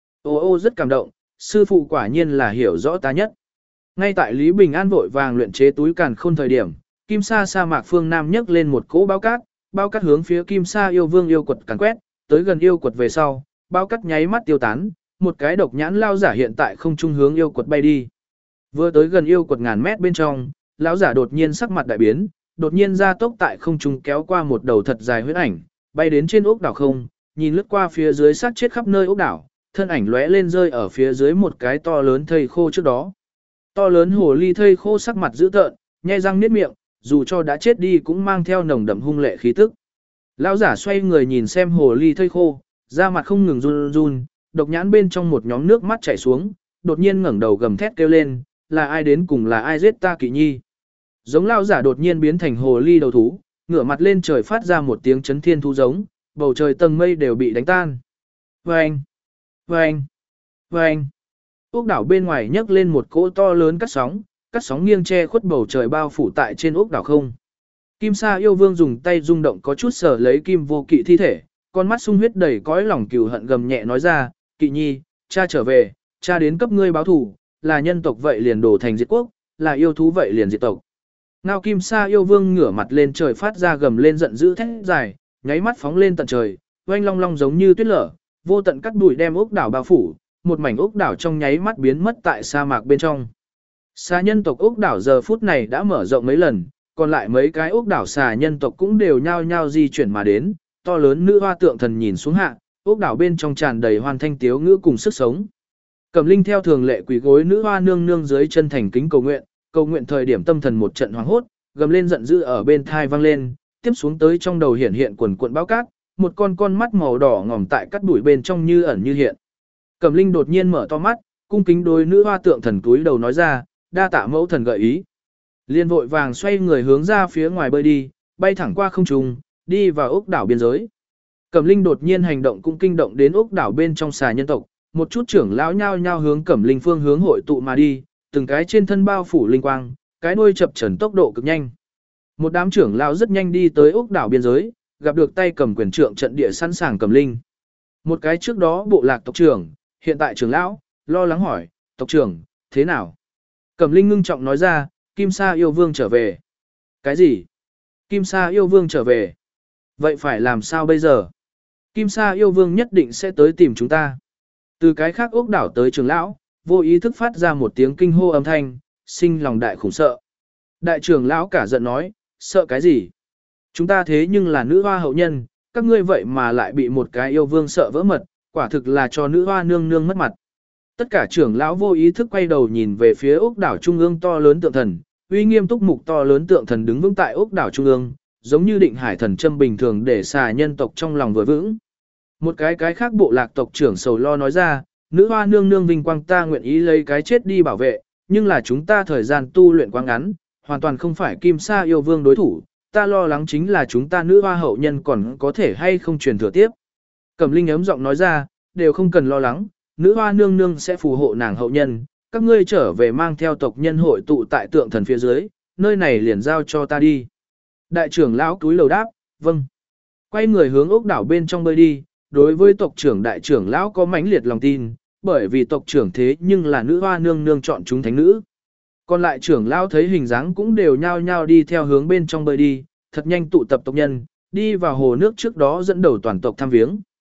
Speaker 1: Ô rất cảm động, sư phụ quả nhiên là hiểu rõ ta nhất. Ngay tại Lý Bình An vội vàng luyện chế túi càn khôn thời điểm, Kim Sa sa mạc phương Nam nhấc lên một cỗ bao cát hướng phía Kim Sa yêu vương yêu quật càn quét, tới gần yêu quật về sau, bao cát nháy mắt tiêu tán, một cái độc nhãn lao giả hiện tại không trung hướng yêu quật bay đi. Vừa tới gần yêu quật ngàn mét bên trong, lão giả đột nhiên sắc mặt đại biến, đột nhiên ra tốc tại không trung kéo qua một đầu thật dài huyết ảnh, bay đến trên ốc đảo không, nhìn lướt qua phía dưới sát chết khắp nơi ốc đảo, thân ảnh lóe lên rơi ở phía dưới một cái to lớn thây khô trước đó. To lớn hồ ly thây khô sắc mặt dữ tợn, nhe răng niết miệng, dù cho đã chết đi cũng mang theo nồng đậm hung lệ khí tức. Lão giả xoay người nhìn xem hồ ly thây khô, da mặt không ngừng run run, độc nhãn bên trong một nhóm nước mắt chảy xuống, đột nhiên ngẩng đầu gầm thét kêu lên, là ai đến cùng là ai giết ta Kỵ Nhi. Giống lão giả đột nhiên biến thành hồ ly đầu thú, ngửa mặt lên trời phát ra một tiếng chấn thiên thú giống, bầu trời tầng mây đều bị đánh tan. Vâng! Vâng! Vâng! Ốc đảo bên ngoài nhấc lên một cỗ to lớn cắt sóng nghiêng che khuất bầu trời bao phủ tại trên ốc đảo không. Kim Sa yêu vương dùng tay rung động có chút sờ lấy Kim Vô Kỵ thi thể, con mắt sung huyết đầy cõi lòng cừu hận gầm nhẹ nói ra, Kỵ Nhi, cha trở về, cha đến cấp ngươi báo thù, là nhân tộc vậy liền đổ thành diệt quốc, là yêu thú vậy liền diệt tộc. Ngao Kim Sa yêu vương ngửa mặt lên trời phát ra gầm lên giận dữ thét dài, nháy mắt phóng lên tận trời, oanh long long giống như tuyết lở, vô tận cắt bụi đem ốc đảo bao phủ, một mảnh ốc đảo trong nháy mắt biến mất tại sa mạc bên trong. Xà nhân tộc ốc đảo giờ phút này đã mở rộng mấy lần, còn lại mấy cái ốc đảo xà nhân tộc cũng đều nhao nhao di chuyển mà đến, to lớn nữ hoa tượng thần nhìn xuống hạ, ốc đảo bên trong tràn đầy hoàn thanh tiếu ngữ cùng sức sống. Cẩm Linh theo thường lệ quỳ gối nữ hoa nương nương dưới chân thành kính cầu nguyện thời điểm tâm thần một trận hoảng hốt, gầm lên giận dữ ở bên thai vang lên, tiếp xuống tới trong đầu hiển hiện quần cuộn bão cát, một con mắt màu đỏ ngòm tại cắt bụi bên trong như ẩn như hiện. Cẩm Linh đột nhiên mở to mắt, cung kính đối nữ hoa tượng thần túi đầu nói ra, đa tạ mẫu thần gợi ý. Liên vội vàng xoay người hướng ra phía ngoài bơi đi, bay thẳng qua không trung, đi vào ốc đảo biên giới. Cẩm Linh đột nhiên hành động cũng kinh động đến ốc đảo bên trong xà nhân tộc, một chút trưởng lão nhao nhao hướng Cẩm Linh phương hướng hội tụ mà đi, từng cái trên thân bao phủ linh quang, cái đuôi chập chờn tốc độ cực nhanh. Một đám trưởng lão rất nhanh đi tới ốc đảo biên giới, gặp được tay cầm quyền trượng trận địa sẵn sàng Cẩm Linh. Một cái trước đó bộ lạc tộc trưởng, hiện tại trưởng lão, lo lắng hỏi, tộc trưởng, thế nào? Cẩm Linh ngưng trọng nói ra, Kim Sa yêu vương trở về. Cái gì? Kim Sa yêu vương trở về. Vậy phải làm sao bây giờ? Kim Sa yêu vương nhất định sẽ tới tìm chúng ta. Từ cái khác ốc đảo tới trưởng lão, vô ý thức phát ra một tiếng kinh hô âm thanh, sinh lòng đại khủng sợ. Đại trưởng lão cả giận nói, sợ cái gì? Chúng ta thế nhưng là nữ hoa hậu nhân, các ngươi vậy mà lại bị một cái yêu vương sợ vỡ mật, quả thực là cho nữ hoa nương nương mất mặt. Tất cả trưởng lão vô ý thức quay đầu nhìn về phía ốc đảo trung ương to lớn tượng thần, uy nghiêm túc mục to lớn tượng thần đứng vững tại ốc đảo trung ương, giống như định hải thần châm bình thường để xà nhân tộc trong lòng vừa vững. Một cái khác bộ lạc tộc trưởng sầu lo nói ra, nữ hoa nương nương vinh quang ta nguyện ý lấy cái chết đi bảo vệ, nhưng là chúng ta thời gian tu luyện quá ngắn, hoàn toàn không phải Kim Sa yêu vương đối thủ, ta lo lắng chính là chúng ta nữ hoa hậu nhân còn có thể hay không truyền thừa tiếp. Cẩm Linh ấm giọng nói ra, đều không cần lo lắng, nữ hoa nương nương sẽ phù hộ nàng hậu nhân, các ngươi trở về mang theo tộc nhân hội tụ tại tượng thần phía dưới, nơi này liền giao cho ta đi. Đại trưởng lão cúi lầu đáp, vâng. Quay người hướng ốc đảo bên trong bơi đi, đối với tộc trưởng đại trưởng lão có mãnh liệt lòng tin, bởi vì tộc trưởng thế nhưng là nữ hoa nương nương chọn chúng thánh nữ. Còn lại trưởng lão thấy hình dáng cũng đều nhao nhao đi theo hướng bên trong bơi đi, thật nhanh tụ tập tộc nhân, đi vào hồ nước trước đó dẫn đầu toàn tộc thăm viếng.